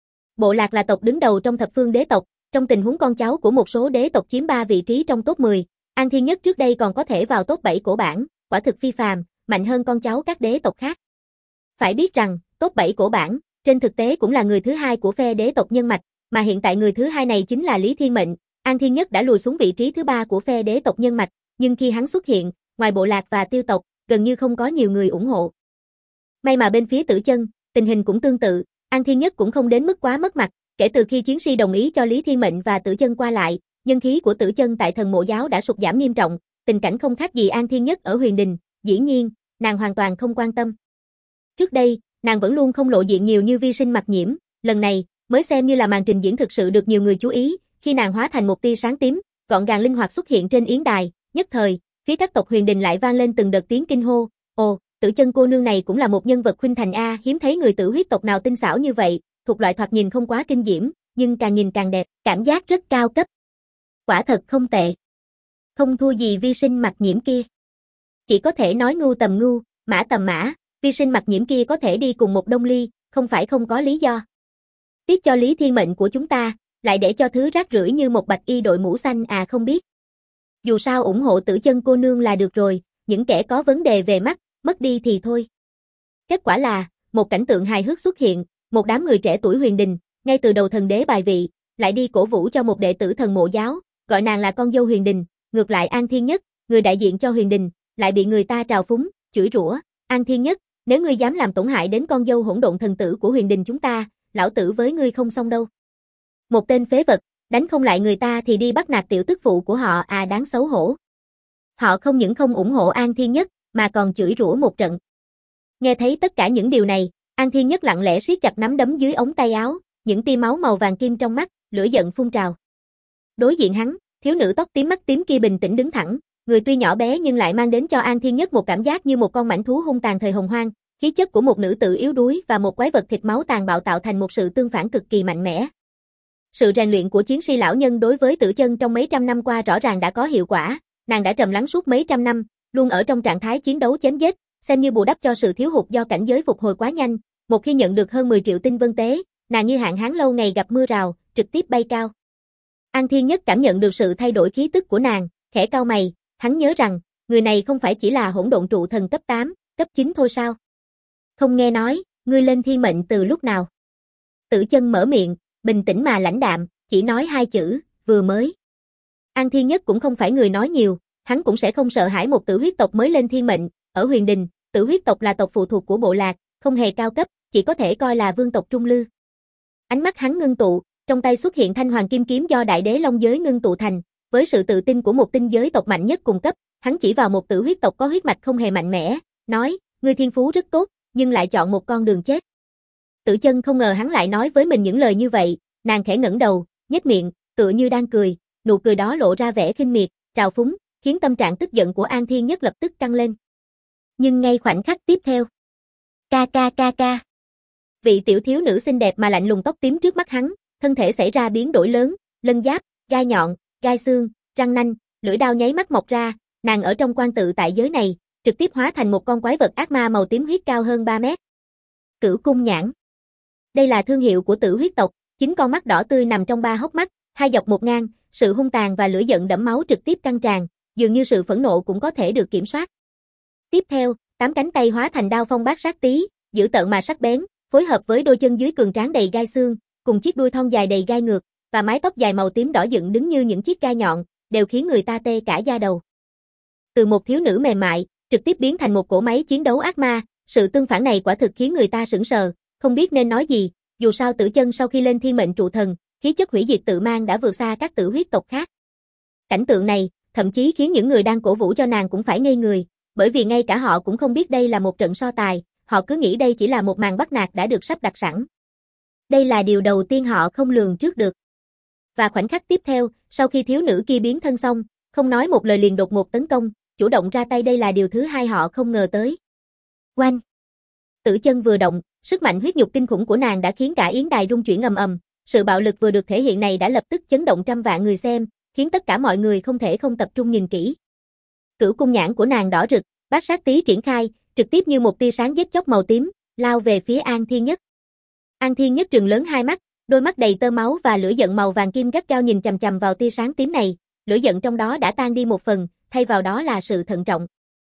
Bộ lạc là tộc đứng đầu trong thập phương đế tộc, trong tình huống con cháu của một số đế tộc chiếm 3 vị trí trong top 10, An Thiên Nhất trước đây còn có thể vào top 7 cổ bảng, quả thực phi phàm, mạnh hơn con cháu các đế tộc khác. Phải biết rằng, top 7 cổ bảng, trên thực tế cũng là người thứ hai của phe đế tộc nhân mạch, mà hiện tại người thứ hai này chính là Lý Thiên Mệnh. An Thiên Nhất đã lùi xuống vị trí thứ 3 của phe đế tộc nhân mạch, nhưng khi hắn xuất hiện, ngoài bộ lạc và tiêu tộc, gần như không có nhiều người ủng hộ. May mà bên phía Tử Chân, tình hình cũng tương tự, An Thiên Nhất cũng không đến mức quá mất mặt, kể từ khi chiến si đồng ý cho Lý Thiên Mệnh và Tử Chân qua lại, nhân khí của Tử Chân tại Thần Mộ giáo đã sụt giảm nghiêm trọng, tình cảnh không khác gì An Thiên Nhất ở Huyền Đình, dĩ nhiên, nàng hoàn toàn không quan tâm. Trước đây, nàng vẫn luôn không lộ diện nhiều như Vi Sinh Mặc Nhiễm, lần này mới xem như là màn trình diễn thực sự được nhiều người chú ý, khi nàng hóa thành một tia sáng tím, gọn gàng linh hoạt xuất hiện trên yến đài, nhất thời, phía các tộc Huyền Đình lại vang lên từng đợt tiếng kinh hô, ồ, Tử Chân cô nương này cũng là một nhân vật khuynh thành a, hiếm thấy người tử huyết tộc nào tinh xảo như vậy, thuộc loại thoạt nhìn không quá kinh diễm, nhưng càng nhìn càng đẹp, cảm giác rất cao cấp. Quả thật không tệ. Không thua gì Vi Sinh Mặc Nhiễm kia. Chỉ có thể nói ngu tầm ngu, mã tầm mã, Vi Sinh Mặc Nhiễm kia có thể đi cùng một đông ly, không phải không có lý do. Tiếc cho Lý Thiên Mệnh của chúng ta, lại để cho thứ rác rưởi như một bạch y đội mũ xanh à không biết. Dù sao ủng hộ Tử Chân cô nương là được rồi, những kẻ có vấn đề về mắt, mất đi thì thôi. Kết quả là, một cảnh tượng hài hước xuất hiện, một đám người trẻ tuổi Huyền Đình, ngay từ đầu thần đế bài vị, lại đi cổ vũ cho một đệ tử Thần Mộ giáo, gọi nàng là con dâu Huyền Đình, ngược lại An Thiên Nhất, người đại diện cho Huyền Đình, lại bị người ta trào phúng, chửi rủa, An Thiên Nhất, nếu ngươi dám làm tổn hại đến con dâu hỗn độn thần tử của Huyền Đình chúng ta, lão tử với ngươi không xong đâu. Một tên phế vật, đánh không lại người ta thì đi bắt nạt tiểu tức phụ của họ à, đáng xấu hổ. Họ không những không ủng hộ An Thiên Nhất, mà còn chửi rủa một trận. Nghe thấy tất cả những điều này, An Thiên Nhất lặng lẽ siết chặt nắm đấm dưới ống tay áo, những tia máu màu vàng kim trong mắt, lửa giận phun trào. Đối diện hắn, thiếu nữ tóc tím mắt tím kia bình tĩnh đứng thẳng, người tuy nhỏ bé nhưng lại mang đến cho An Thiên Nhất một cảm giác như một con mãnh thú hung tàn thời hồng hoang, khí chất của một nữ tử yếu đuối và một quái vật thịt máu tàn bạo tạo thành một sự tương phản cực kỳ mạnh mẽ. Sự rèn luyện của chiến si lão nhân đối với Tử Chân trong mấy trăm năm qua rõ ràng đã có hiệu quả, nàng đã trầm lắng suốt mấy trăm năm, luôn ở trong trạng thái chiến đấu chém giết, xem như bù đắp cho sự thiếu hụt do cảnh giới phục hồi quá nhanh, một khi nhận được hơn 10 triệu tinh vân tế, nàng như hạn hán lâu ngày gặp mưa rào, trực tiếp bay cao. An Thiên Nhất cảm nhận được sự thay đổi khí tức của nàng, khẽ cau mày, hắn nhớ rằng, người này không phải chỉ là hỗn độn trụ thần cấp 8, cấp 9 thôi sao? Không nghe nói, ngươi lên thiên mệnh từ lúc nào? Tử Chân mở miệng, bình tĩnh mà lãnh đạm, chỉ nói hai chữ, vừa mới. An Thiên Nhất cũng không phải người nói nhiều, hắn cũng sẽ không sợ hãi một tử huyết tộc mới lên thiên mệnh, ở Huyền Đình, tử huyết tộc là tộc phụ thuộc của bộ lạc, không hề cao cấp, chỉ có thể coi là vương tộc trung lư. Ánh mắt hắn ngưng tụ, trong tay xuất hiện thanh hoàng kim kiếm do đại đế long giới ngưng tụ thành, với sự tự tin của một tinh giới tộc mạnh nhất cùng cấp, hắn chỉ vào một tử huyết tộc có huyết mạch không hề mạnh mẽ, nói, ngươi thiên phú rất tốt, nhưng lại chọn một con đường chết. Tử Chân không ngờ hắn lại nói với mình những lời như vậy, nàng khẽ ngẩng đầu, nhếch miệng, tựa như đang cười, nụ cười đó lộ ra vẻ khinh miệt, trào phúng, khiến tâm trạng tức giận của An Thiên Nhất lập tức căng lên. Nhưng ngay khoảnh khắc tiếp theo, ca ca ca ca. Vị tiểu thiếu nữ xinh đẹp mà lạnh lùng tóc tím trước mắt hắn, thân thể xảy ra biến đổi lớn, lân giáp, gai nhọn, gai xương, răng nanh, lưỡi đao nháy mắt mọc ra, nàng ở trong quan tự tại giới này, trực tiếp hóa thành một con quái vật ác ma màu tím huyết cao hơn 3 mét. Cửu cung nhãn. Đây là thương hiệu của tử huyết tộc, 9 con mắt đỏ tươi nằm trong 3 hốc mắt, hai dọc một ngang, sự hung tàn và lửa giận đẫm máu trực tiếp căng tràn, dường như sự phẫn nộ cũng có thể được kiểm soát. Tiếp theo, 8 cánh tay hóa thành đao phong bát sát tí, dữ tợn mà sắc bén, phối hợp với đôi chân dưới cường tráng đầy gai xương, cùng chiếc đuôi thon dài đầy gai ngược, và mái tóc dài màu tím đỏ dựng đứng như những chiếc gai nhọn, đều khiến người ta tê cả da đầu. Từ một thiếu nữ mềm mại, trực tiếp biến thành một cỗ máy chiến đấu ác ma, sự tương phản này quả thực khiến người ta sửng sờ, không biết nên nói gì, dù sao Tử Chân sau khi lên thiên mệnh trụ thần, khí chất hủy diệt tự mang đã vượt xa các tử huyết tộc khác. Cảnh tượng này, thậm chí khiến những người đang cổ vũ cho nàng cũng phải ngây người, bởi vì ngay cả họ cũng không biết đây là một trận so tài, họ cứ nghĩ đây chỉ là một màn bắt nạt đã được sắp đặt sẵn. Đây là điều đầu tiên họ không lường trước được. Và khoảnh khắc tiếp theo, sau khi thiếu nữ kia biến thân xong, không nói một lời liền đột ngột tấn công, chủ động ra tay, đây là điều thứ hai họ không ngờ tới. Oanh! Tử Chân vừa động, sức mạnh huyết nhục kinh khủng của nàng đã khiến cả yến đài rung chuyển ầm ầm, Sự bạo lực vừa được thể hiện này đã lập tức chấn động trăm vạn người xem, khiến tất cả mọi người không thể không tập trung nhìn kỹ. Cửu cung nhãn của nàng đỏ rực, bát sát tí triển khai, trực tiếp như một tia sáng giết chóc màu tím, lao về phía An Thiên Nhất. An Thiên Nhất trừng lớn hai mắt, đôi mắt đầy tơ máu và lửa giận màu vàng kim gắt gao nhìn chằm chằm vào tia sáng tím này, lửa giận trong đó đã tan đi một phần, thay vào đó là sự thận trọng.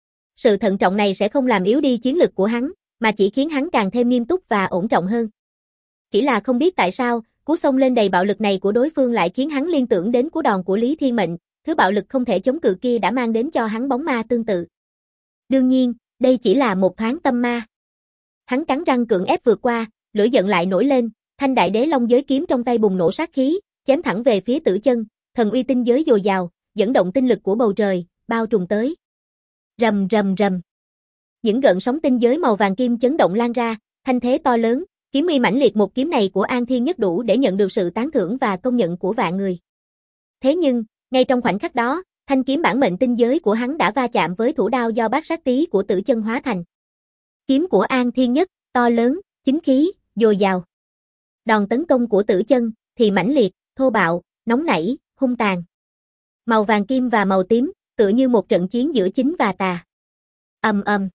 Sự thận trọng này sẽ không làm yếu đi chiến lực của hắn, mà chỉ khiến hắn càng thêm nghiêm túc và ổn trọng hơn. Chỉ là không biết tại sao, cú xông lên đầy bạo lực này của đối phương lại khiến hắn liên tưởng đến cú đòn của Lý Thiên Mệnh, thứ bạo lực không thể chống cự kia đã mang đến cho hắn bóng ma tương tự. Đương nhiên, đây chỉ là một thoáng tâm ma. Hắn cắn răng cưỡng ép vượt qua, lửa giận lại nổi lên, thanh đại đế long giới kiếm trong tay bùng nổ sát khí, chém thẳng về phía Tử Chân, thần uy tinh giới dồi dào, dẫn động tinh lực của bầu trời, bao trùm tới. Rầm rầm rầm. Những gợn sóng tinh giới màu vàng kim chấn động lan ra, thanh thế to lớn, kiếm uy mãnh liệt một kiếm này của An Thiên Nhất đủ để nhận được sự tán thưởng và công nhận của vạn người. Thế nhưng, ngay trong khoảnh khắc đó, thanh kiếm bản mệnh tinh giới của hắn đã va chạm với thủ đao do bát sát tí của Tử Chân hóa thành. Kiếm của An Thiên Nhất, to lớn, chính khí, dồi dào. Đòn tấn công của Tử Chân thì mãnh liệt, thô bạo, nóng nảy, hung tàn. Màu vàng kim và màu tím, tựa như một trận chiến giữa chính và tà. Ầm ầm.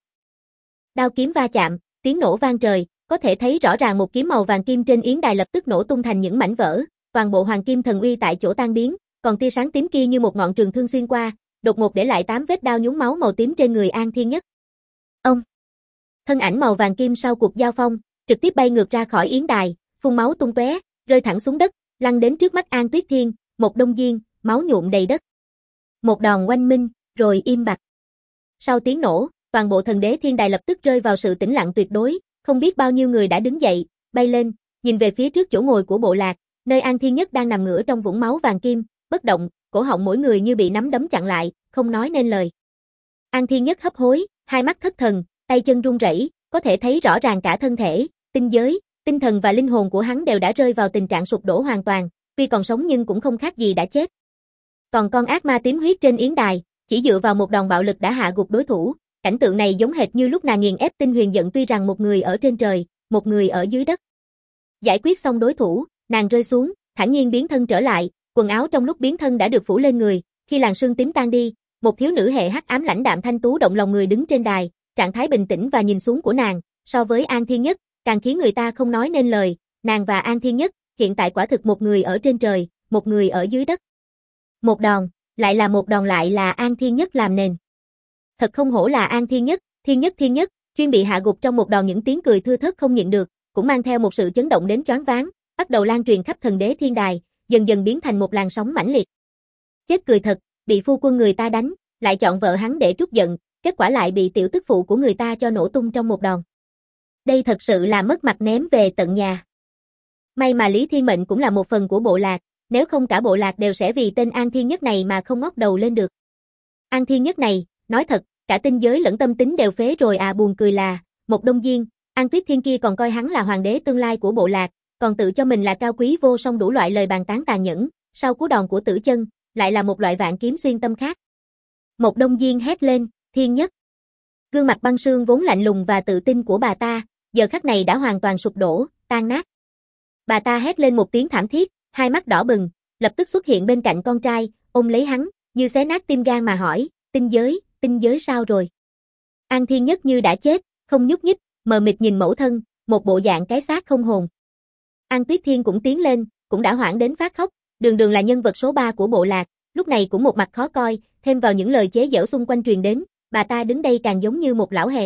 Đao kiếm va chạm, tiếng nổ vang trời, có thể thấy rõ ràng một kiếm màu vàng kim trên yến đài lập tức nổ tung thành những mảnh vỡ, toàn bộ hoàng kim thần uy tại chỗ tan biến, còn tia sáng tím kia như một ngọn trường thương xuyên qua, đột ngột để lại 8 vết đao nhúng máu màu tím trên người An Thiên Nhất. Ông. Thân ảnh màu vàng kim sau cuộc giao phong, trực tiếp bay ngược ra khỏi yến đài, phun máu tung tóe, rơi thẳng xuống đất, lăn đến trước mắt An Tuyết Thiên, một đông diên, máu nhuộm đầy đất. Một đòn oanh minh, rồi im bặt. Sau tiếng nổ, toàn bộ thần đế thiên đài lập tức rơi vào sự tĩnh lặng tuyệt đối, không biết bao nhiêu người đã đứng dậy, bay lên, nhìn về phía trước chỗ ngồi của bộ lạc, nơi An Thiên Nhất đang nằm ngửa trong vũng máu vàng kim, bất động, cổ họng mỗi người như bị nắm đấm chặn lại, không nói nên lời. An Thiên Nhất hấp hối, hai mắt thất thần, tay chân run rẩy, có thể thấy rõ ràng cả thân thể, tinh giới, tinh thần và linh hồn của hắn đều đã rơi vào tình trạng sụp đổ hoàn toàn, tuy còn sống nhưng cũng không khác gì đã chết. Còn con ác ma tím huyết trên yến đài, chỉ dựa vào một đòn bạo lực đã hạ gục đối thủ, cảnh tượng này giống hệt như lúc nàng nghiền ép tinh huyền giận, tuy rằng một người ở trên trời, một người ở dưới đất. Giải quyết xong đối thủ, nàng rơi xuống, thản nhiên biến thân trở lại, quần áo trong lúc biến thân đã được phủ lên người, khi làn sương tím tan đi, một thiếu nữ hệ hắc ám lãnh đạm thanh tú động lòng người đứng trên đài, trạng thái bình tĩnh và nhìn xuống của nàng, so với An Thiên Nhất, càng khiến người ta không nói nên lời, nàng và An Thiên Nhất, hiện tại quả thực một người ở trên trời, một người ở dưới đất. Một đòn, lại là một đòn, lại là An Thiên Nhất làm nền. Thật không hổ là An Thiên Nhất, Thiên Nhất, chuyên bị hạ gục trong một đòn. Những tiếng cười thưa thớt không nhịn được, cũng mang theo một sự chấn động đến choáng váng, bắt đầu lan truyền khắp thần đế thiên đài, dần dần biến thành một làn sóng mãnh liệt. Chết cười thật, bị phu quân người ta đánh, lại chọn vợ hắn để trút giận, kết quả lại bị tiểu tức phụ của người ta cho nổ tung trong một đòn. Đây thật sự là mất mặt ném về tận nhà. May mà Lý Thiên Mệnh cũng là một phần của bộ lạc, nếu không cả bộ lạc đều sẽ vì tên An Thiên Nhất này mà không ngóc đầu lên được. An Thiên Nhất này, nói thật, cả tinh giới lẫn tâm tính đều phế rồi à. Buồn cười là, một đông diên, An Tuyết Thiên kia còn coi hắn là hoàng đế tương lai của bộ lạc, còn tự cho mình là cao quý vô song, đủ loại lời bàn tán tàn nhẫn, sau cú đòn của Tử Chân, lại là một loại vạn kiếm xuyên tâm khác. Một đông diên hét lên, Thiên Nhất. Gương mặt băng sương vốn lạnh lùng và tự tin của bà ta, giờ khắc này đã hoàn toàn sụp đổ, tan nát. Bà ta hét lên một tiếng thảm thiết, hai mắt đỏ bừng, lập tức xuất hiện bên cạnh con trai, ôm lấy hắn, như xé nát tim gan mà hỏi, tinh giới sao rồi? An Thiên Nhất như đã chết, không nhúc nhích, mờ mịt nhìn mẫu thân, một bộ dạng cái xác không hồn. An Tuyết Thiên cũng tiến lên, cũng đã hoảng đến phát khóc, đường đường là nhân vật số 3 của bộ lạc, lúc này cũng một mặt khó coi, thêm vào những lời chế giễu xung quanh truyền đến, bà ta đứng đây càng giống như một lão hề.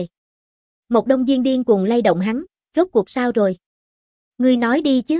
Một đông diên điên cuồng lay động hắn, rốt cuộc sao rồi? Ngươi nói đi chứ.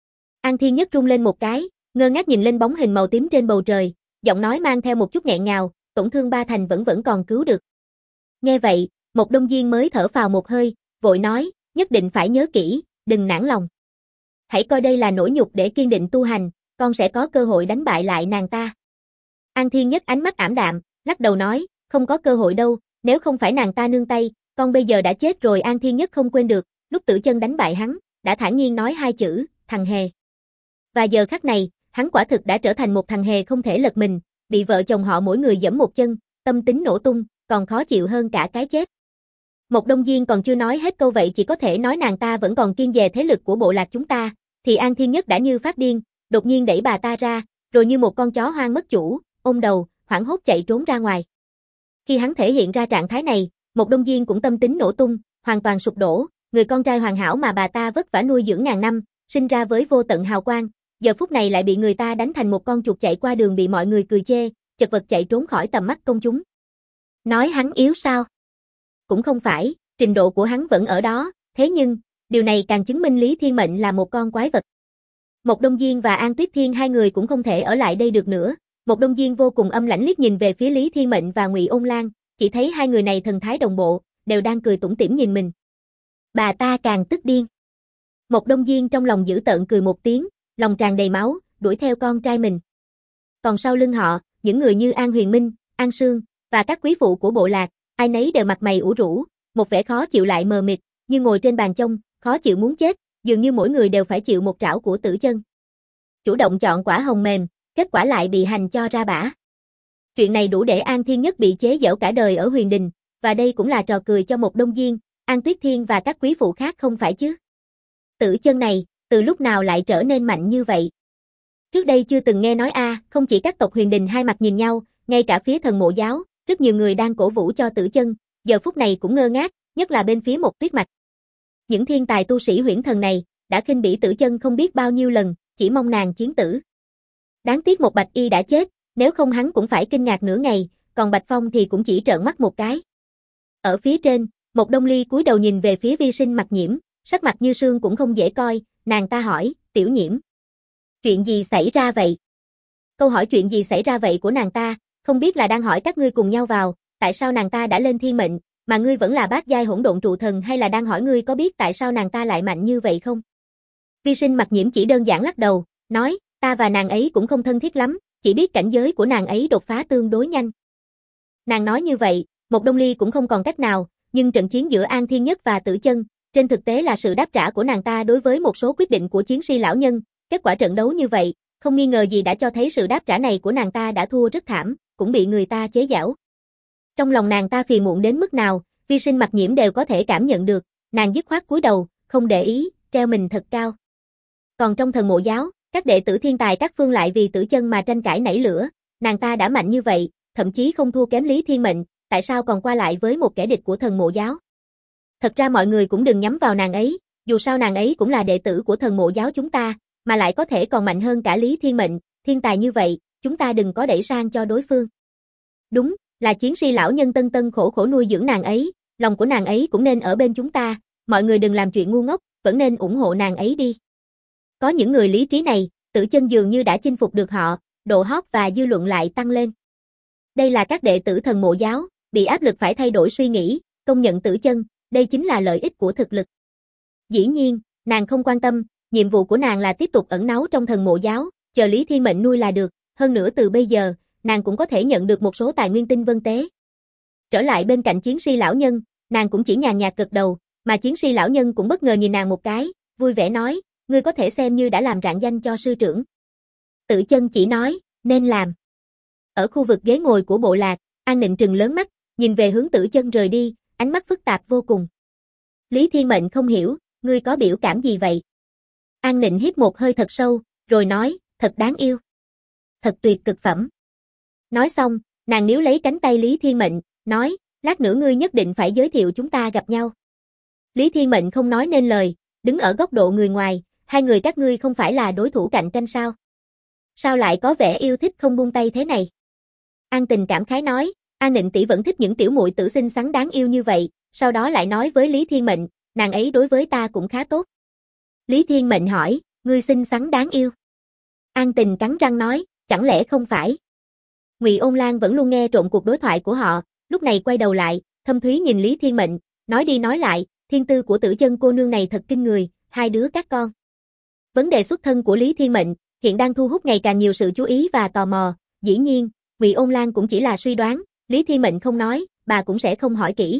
An Thiên Nhất rung lên một cái, ngơ ngác nhìn lên bóng hình màu tím trên bầu trời, giọng nói mang theo một chút nghẹn ngào, tổn thương ba thành vẫn còn cứu được. Nghe vậy, một đông diên mới thở phào một hơi, vội nói, nhất định phải nhớ kỹ, đừng nản lòng. Hãy coi đây là nỗi nhục để kiên định tu hành, con sẽ có cơ hội đánh bại lại nàng ta. An Thiên Nhất ánh mắt ảm đạm, lắc đầu nói, không có cơ hội đâu, nếu không phải nàng ta nương tay, con bây giờ đã chết rồi. An Thiên Nhất không quên được, lúc Tử Chân đánh bại hắn, đã thản nhiên nói hai chữ, thằng hề. Và giờ khắc này, hắn quả thực đã trở thành một thằng hề không thể lật mình, bị vợ chồng họ mỗi người giẫm một chân, tâm tính nổ tung, còn khó chịu hơn cả cái chết. Một đông diên còn chưa nói hết câu vậy chỉ có thể nói nàng ta vẫn còn kiêng dè thế lực của bộ lạc chúng ta, thì An Thiên Nhất đã như phát điên, đột nhiên đẩy bà ta ra, rồi như một con chó hoang mất chủ, ôm đầu, hoảng hốt chạy trốn ra ngoài. Khi hắn thể hiện ra trạng thái này, Một Đông Diên cũng tâm tính nổ tung, hoàn toàn sụp đổ, người con trai hoàn hảo mà bà ta vất vả nuôi dưỡng ngàn năm, sinh ra với vô tận hào quang, giờ phút này lại bị người ta đánh thành một con chuột chạy qua đường bị mọi người cười chê, chật vật chạy trốn khỏi tầm mắt công chúng. Nói hắn yếu sao? Cũng không phải, trình độ của hắn vẫn ở đó, thế nhưng, điều này càng chứng minh Lý Thiên Mệnh là một con quái vật. Một Đông Diên và An Tuyết Thiên hai người cũng không thể ở lại đây được nữa. Một Đông Diên vô cùng âm lãnh liếc nhìn về phía Lý Thiên Mệnh và Ngụy Ôn Lan, chỉ thấy hai người này thần thái đồng bộ, đều đang cười tủm tỉm nhìn mình. Bà ta càng tức điên. Một Đông Diên trong lòng dữ tợn cười một tiếng, lòng tràn đầy máu, đuổi theo con trai mình. Còn sau lưng họ, những người như An Huyền Minh, An Sương và các quý phụ của bộ lạc, ai nấy đều mặt mày ủ rũ, một vẻ khó chịu lại mờ mịt, như ngồi trên bàn chông, khó chịu muốn chết, dường như mỗi người đều phải chịu một trảo của Tử Chân. Chủ động chọn quả hồng mềm, kết quả lại bị hành cho ra bã. Chuyện này đủ để An Thiên Nhất bị chế giễu cả đời ở Huyền Đình, và đây cũng là trò cười cho Một Đông Diên, An Tuyết Thiên và các quý phụ khác không phải chứ. Tử Chân này, từ lúc nào lại trở nên mạnh như vậy? Trước đây chưa từng nghe nói không chỉ các tộc Huyền Đình hai mặt nhìn nhau, ngay cả phía Thần Mộ giáo, rất nhiều người đang cổ vũ cho Tử Chân, giờ phút này cũng ngơ ngác, nhất là bên phía Một Tuyết Mạch. Những thiên tài tu sĩ huyễn thần này, đã khinh bỉ Tử Chân không biết bao nhiêu lần, chỉ mong nàng chiến tử. Đáng tiếc một Bạch Y đã chết, nếu không hắn cũng phải kinh ngạc nửa ngày, còn Bạch Phong thì cũng chỉ trợn mắt một cái. Ở phía trên, Một Đông Ly cúi đầu nhìn về phía Vi Sinh Mặc Nhiễm, sắc mặt như sương cũng không dễ coi, nàng ta hỏi, Tiểu Nhiễm. Chuyện gì xảy ra vậy? Câu hỏi chuyện gì xảy ra vậy của nàng ta, không biết là đang hỏi các ngươi cùng nhau vào, tại sao nàng ta đã lên thiên mệnh, mà ngươi vẫn là bát giai hỗn độn trụ thần, hay là đang hỏi ngươi có biết tại sao nàng ta lại mạnh như vậy không? Vi Sinh Mặc Nhiễm chỉ đơn giản lắc đầu, nói, ta và nàng ấy cũng không thân thiết lắm, chỉ biết cảnh giới của nàng ấy đột phá tương đối nhanh. Nàng nói như vậy, Một Đông Ly cũng không còn cách nào, nhưng trận chiến giữa An Thiên Nhất và Tử Chân, trên thực tế là sự đáp trả của nàng ta đối với một số quyết định của chiến si lão nhân, kết quả trận đấu như vậy, không nghi ngờ gì đã cho thấy sự đáp trả này của nàng ta đã thua rất thảm, cũng bị người ta chế giễu. Trong lòng nàng ta phiền muộn đến mức nào, Vi Sinh Mặc Nhiễm đều có thể cảm nhận được, nàng dứt khoát cúi đầu, không để ý, treo mình thật cao. Còn trong Thần Mộ giáo, các đệ tử thiên tài các phương lại vì Tử Chân mà tranh cãi nảy lửa, nàng ta đã mạnh như vậy, thậm chí không thua kém Lý Thiên Mệnh, tại sao còn qua lại với một kẻ địch của Thần Mộ giáo? Thật ra mọi người cũng đừng nhắm vào nàng ấy, dù sao nàng ấy cũng là đệ tử của Thần Mộ giáo chúng ta, mà lại có thể còn mạnh hơn cả Lý Thiên Mệnh, thiên tài như vậy, chúng ta đừng có đẩy sang cho đối phương. Đúng, là chiến si lão nhân tân tân khổ khổ nuôi dưỡng nàng ấy, lòng của nàng ấy cũng nên ở bên chúng ta, mọi người đừng làm chuyện ngu ngốc, vẫn nên ủng hộ nàng ấy đi. Có những người lý trí này, Tử Chân dường như đã chinh phục được họ, độ hot và dư luận lại tăng lên. Đây là các đệ tử Thần Mộ giáo, bị áp lực phải thay đổi suy nghĩ, công nhận Tử Chân, đây chính là lợi ích của thực lực. Dĩ nhiên, nàng không quan tâm, nhiệm vụ của nàng là tiếp tục ẩn náu trong Thần Mộ giáo, chờ Lý Thiên Mệnh nuôi là được, hơn nữa từ bây giờ, nàng cũng có thể nhận được một số tài nguyên tinh vân tế. Trở lại bên cạnh chiến si lão nhân, nàng cũng chỉ nhàn nhạt gật đầu, mà chiến si lão nhân cũng bất ngờ nhìn nàng một cái, vui vẻ nói, ngươi có thể xem như đã làm rạng danh cho sư trưởng. Tử Chân chỉ nói, nên làm. Ở khu vực ghế ngồi của bộ lạc, An Nịnh trừng lớn mắt, nhìn về hướng Tử Chân rời đi, ánh mắt phức tạp vô cùng. Lý Thiên Mệnh không hiểu, ngươi có biểu cảm gì vậy? An Nịnh hít một hơi thật sâu, rồi nói, thật đáng yêu. Thật tuyệt cực phẩm. Nói xong, nàng níu lấy cánh tay Lý Thiên Mệnh, nói, lát nữa ngươi nhất định phải giới thiệu chúng ta gặp nhau. Lý Thiên Mệnh không nói nên lời, đứng ở góc độ người ngoài, hai người các ngươi không phải là đối thủ cạnh tranh sao? Sao lại có vẻ yêu thích không buông tay thế này? An Tình cảm khái nói, An Nịnh tỷ vẫn thích những tiểu muội tử xinh xắn đáng yêu như vậy, sau đó lại nói với Lý Thiên Mệnh, nàng ấy đối với ta cũng khá tốt. Lý Thiên Mệnh hỏi, ngươi xinh xắn đáng yêu. An Tình cắn răng nói, chẳng lẽ không phải? Ngụy Ôn Lan vẫn luôn nghe trộm cuộc đối thoại của họ, lúc này quay đầu lại, thâm thúy nhìn Lý Thiên Mệnh, nói đi nói lại, thiên tư của Tử Chân cô nương này thật kinh người, hai đứa các con. Vấn đề xuất thân của Lý Thiên Mệnh hiện đang thu hút ngày càng nhiều sự chú ý và tò mò, dĩ nhiên, Ngụy Ôn Lan cũng chỉ là suy đoán, Lý Thiên Mệnh không nói, bà cũng sẽ không hỏi kỹ.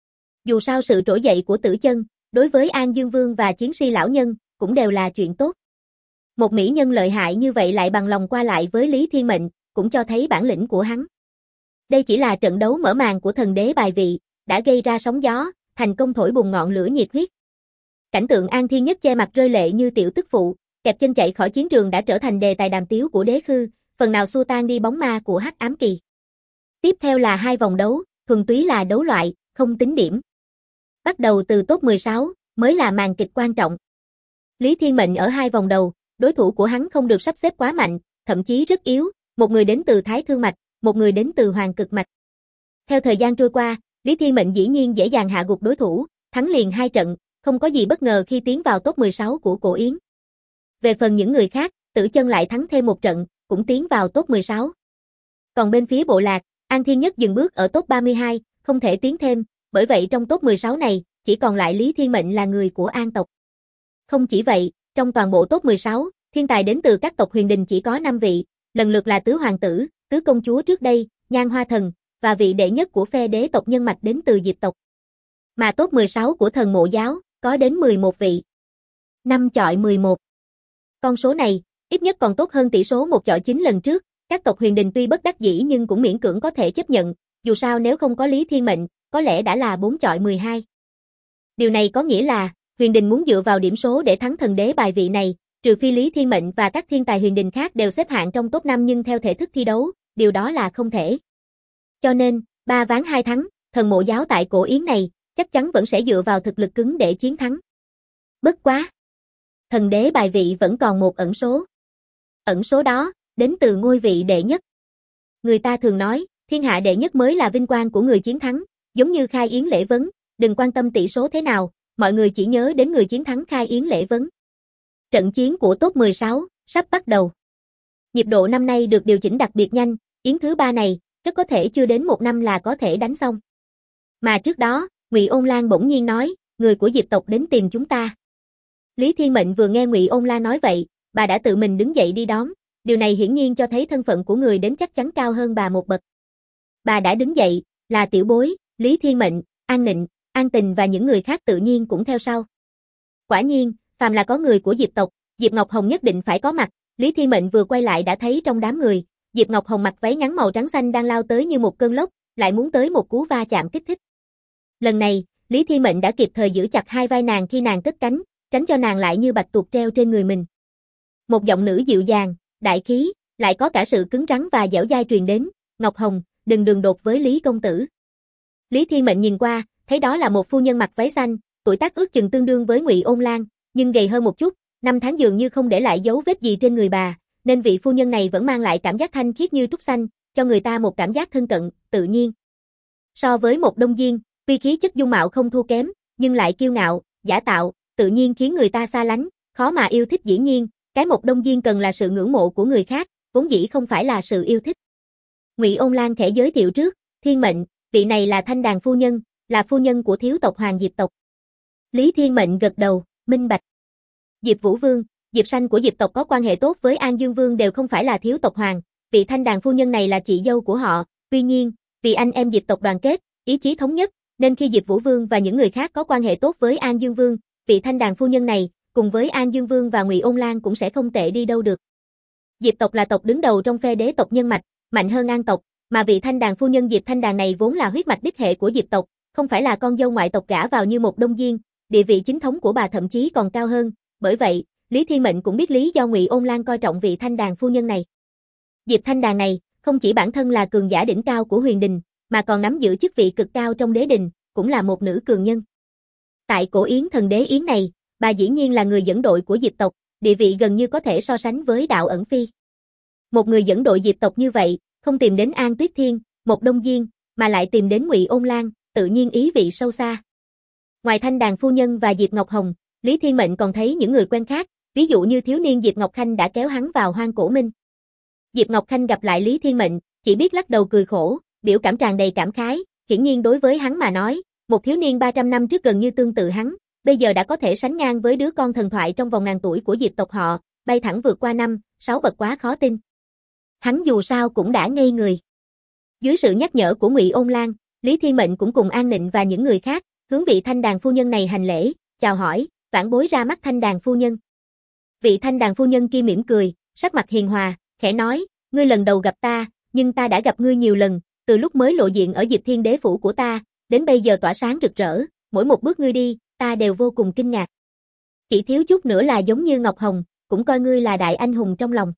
Dù sao sự trỗi dậy của Tử Chân, đối với An Dương Vương và chiến si lão nhân, cũng đều là chuyện tốt. Một mỹ nhân lợi hại như vậy lại bằng lòng qua lại với Lý Thiên Mệnh, cũng cho thấy bản lĩnh của hắn. Đây chỉ là trận đấu mở màn của thần đế bài vị, đã gây ra sóng gió, thành công thổi bùng ngọn lửa nhiệt huyết. Cảnh tượng An Thiên Nhất che mặt rơi lệ như tiểu tức phụ, kẹp chân chạy khỏi chiến trường đã trở thành đề tài đàm tiếu của Đế Khư, phần nào xua tan đi bóng ma của Hắc Ám Kỳ. Tiếp theo là 2 vòng đấu, thuần túy là đấu loại, không tính điểm. Bắt đầu từ top 16, mới là màn kịch quan trọng. Lý Thiên Mệnh ở 2 vòng đầu, đối thủ của hắn không được sắp xếp quá mạnh, thậm chí rất yếu, một người đến từ Thái Thương Mạch, một người đến từ Hoàng Cực Mạch. Theo thời gian trôi qua, Lý Thiên Mệnh dĩ nhiên dễ dàng hạ gục đối thủ, thắng liền 2 trận, không có gì bất ngờ khi tiến vào top 16 của Cổ Yến. Về phần những người khác, Tử Chân lại thắng thêm 1 trận, cũng tiến vào top 16. Còn bên phía Bộ Lạc, An Thiên Nhất dừng bước ở top 32, không thể tiến thêm, bởi vậy trong top 16 này, chỉ còn lại Lý Thiên Mệnh là người của An tộc. Không chỉ vậy, trong toàn bộ top 16, thiên tài đến từ các tộc Huyền Đình chỉ có 5 vị, lần lượt là Tứ Hoàng tử, Tứ Công chúa trước đây, Nhan Hoa Thần, và vị đệ nhất của phe đế tộc nhân mạch đến từ Diệp tộc. Mà top 16 của Thần Mộ giáo, có đến 11 vị. 5 chọi 11. Con số này, ít nhất còn tốt hơn tỷ số 1 chọi 9 lần trước, các tộc Huyền Đình tuy bất đắc dĩ nhưng cũng miễn cưỡng có thể chấp nhận, dù sao nếu không có Lý Thiên Mệnh, có lẽ đã là 4 chọi 12. Điều này có nghĩa là, Huyền Đình muốn dựa vào điểm số để thắng thần đế bài vị này, trừ phi Lý Thiên Mệnh và các thiên tài Huyền Đình khác đều xếp hạng trong top 5 nhưng theo thể thức thi đấu, điều đó là không thể. Cho nên, 3 ván 2 thắng, Thần Mộ giáo tại Cổ Yến này, chắc chắn vẫn sẽ dựa vào thực lực cứng để chiến thắng. Bất quá! Thần đế bài vị vẫn còn một ẩn số. Ẩn số đó, đến từ ngôi vị đệ nhất. Người ta thường nói, thiên hạ đệ nhất mới là vinh quang của người chiến thắng, giống như khai yến lễ vấn, đừng quan tâm tỷ số thế nào, mọi người chỉ nhớ đến người chiến thắng khai yến lễ vấn. Trận chiến của top 16, sắp bắt đầu. Nhịp độ năm nay được điều chỉnh đặc biệt nhanh, yến thứ 3 này, rất có thể chưa đến 1 năm là có thể đánh xong. Mà trước đó, Ngụy Ôn Lan bỗng nhiên nói, người của Diệp tộc đến tìm chúng ta. Lý Thiên Mệnh vừa nghe Ngụy Ôn Lan nói vậy, bà đã tự mình đứng dậy đi đón, điều này hiển nhiên cho thấy thân phận của người đến chắc chắn cao hơn bà một bậc. Bà đã đứng dậy, là tiểu bối, Lý Thiên Mệnh, An Nịnh, An Tình và những người khác tự nhiên cũng theo sau. Quả nhiên, phàm là có người của Diệp tộc, Diệp Ngọc Hồng nhất định phải có mặt, Lý Thiên Mệnh vừa quay lại đã thấy trong đám người, Diệp Ngọc Hồng mặc váy ngắn màu trắng xanh đang lao tới như một cơn lốc, lại muốn tới một cú va chạm kích thích. Lần này, Lý Thiên Mệnh đã kịp thời giữ chặt hai vai nàng khi nàng cất cánh, tránh cho nàng lại như bạch tuộc treo trên người mình. Một giọng nữ dịu dàng, đại khí, lại có cả sự cứng rắn và dẻo dai truyền đến, Ngọc Hồng, đừng đường đột với Lý công tử. Lý Thiên Mệnh nhìn qua, thấy đó là một phu nhân mặc váy xanh, tuổi tác ước chừng tương đương với Ngụy Ôn Lan, nhưng gầy hơn một chút, 5 tháng dường như không để lại dấu vết gì trên người bà, nên vị phu nhân này vẫn mang lại cảm giác thanh khiết như trúc xanh, cho người ta một cảm giác thân cận, tự nhiên. So với một Đông Diên, tuy khí chất dung mạo không thua kém, nhưng lại kiêu ngạo, giả tạo, tự nhiên khiến người ta xa lánh, khó mà yêu thích dĩ nhiên, cái một Đông Diên cần là sự ngưỡng mộ của người khác, vốn dĩ không phải là sự yêu thích. Ngụy Ôn Lan khẽ giới thiệu trước, Thiên Mệnh, vị này là Thanh Đàn phu nhân, là phu nhân của thiếu tộc Hoàng Diệp tộc. Lý Thiên Mệnh gật đầu, minh bạch. Diệp Vũ Vương, Diệp Sanh của Diệp tộc có quan hệ tốt với An Dương Vương đều không phải là thiếu tộc Hoàng, vị Thanh Đàn phu nhân này là chị dâu của họ, tuy nhiên, vì anh em Diệp tộc đoàn kết, ý chí thống nhất, nên khi Diệp Vũ Vương và những người khác có quan hệ tốt với An Dương Vương, vị Thanh Đàn phu nhân này, cùng với An Dương Vương và Ngụy Ôn Lan cũng sẽ không tệ đi đâu được. Diệp tộc là tộc đứng đầu trong phe đế tộc nhân mạch, mạnh hơn An tộc, mà vị Thanh Đàn phu nhân Diệp Thanh Đàn này vốn là huyết mạch đích hệ của Diệp tộc, không phải là con dâu ngoại tộc gả vào như một Đông Diên, địa vị chính thống của bà thậm chí còn cao hơn, bởi vậy, Lý Thiên Mệnh cũng biết lý do Ngụy Ôn Lan coi trọng vị Thanh Đàn phu nhân này. Diệp Thanh Đàn này, không chỉ bản thân là cường giả đỉnh cao của Huyền Đình, mà còn nắm giữ chức vị cực cao trong đế đình, cũng là một nữ cường nhân. Tại Cổ Yến Thần Đế Yến này, bà dĩ nhiên là người dẫn đội của Diệp tộc, địa vị gần như có thể so sánh với Đạo Ẩn Phi. Một người dẫn đội Diệp tộc như vậy, không tìm đến An Tuyết Thiên, một Đông Diên, mà lại tìm đến Ngụy Ôn Lan, tự nhiên ý vị sâu xa. Ngoài Thanh Đàn phu nhân và Diệp Ngọc Hồng, Lý Thiên Mệnh còn thấy những người quen khác, ví dụ như thiếu niên Diệp Ngọc Khanh đã kéo hắn vào Hoang Cổ Minh. Diệp Ngọc Khanh gặp lại Lý Thiên Mệnh, chỉ biết lắc đầu cười khổ, biểu cảm tràn đầy cảm khái, hiển nhiên đối với hắn mà nói, một thiếu niên 300 năm trước gần như tương tự hắn, bây giờ đã có thể sánh ngang với đứa con thần thoại trong vòng ngàn tuổi của Diệp tộc họ, bay thẳng vượt qua 5-6 bậc quá khó tin. Hắn dù sao cũng đã ngây người. Dưới sự nhắc nhở của Ngụy Ôn Lan, Lý Thiên Mệnh cũng cùng An Nịnh và những người khác, hướng vị Thanh Đàn phu nhân này hành lễ, chào hỏi, vãn bối ra mắt Thanh Đàn phu nhân. Vị Thanh Đàn phu nhân kia mỉm cười, sắc mặt hiền hòa, khẽ nói, ngươi lần đầu gặp ta, nhưng ta đã gặp ngươi nhiều lần, từ lúc mới lộ diện ở Diệp Thiên Đế phủ của ta, đến bây giờ tỏa sáng rực rỡ, mỗi một bước ngươi đi, ta đều vô cùng kinh ngạc. Chỉ thiếu chút nữa là giống như Ngọc Hồng, cũng coi ngươi là đại anh hùng trong lòng.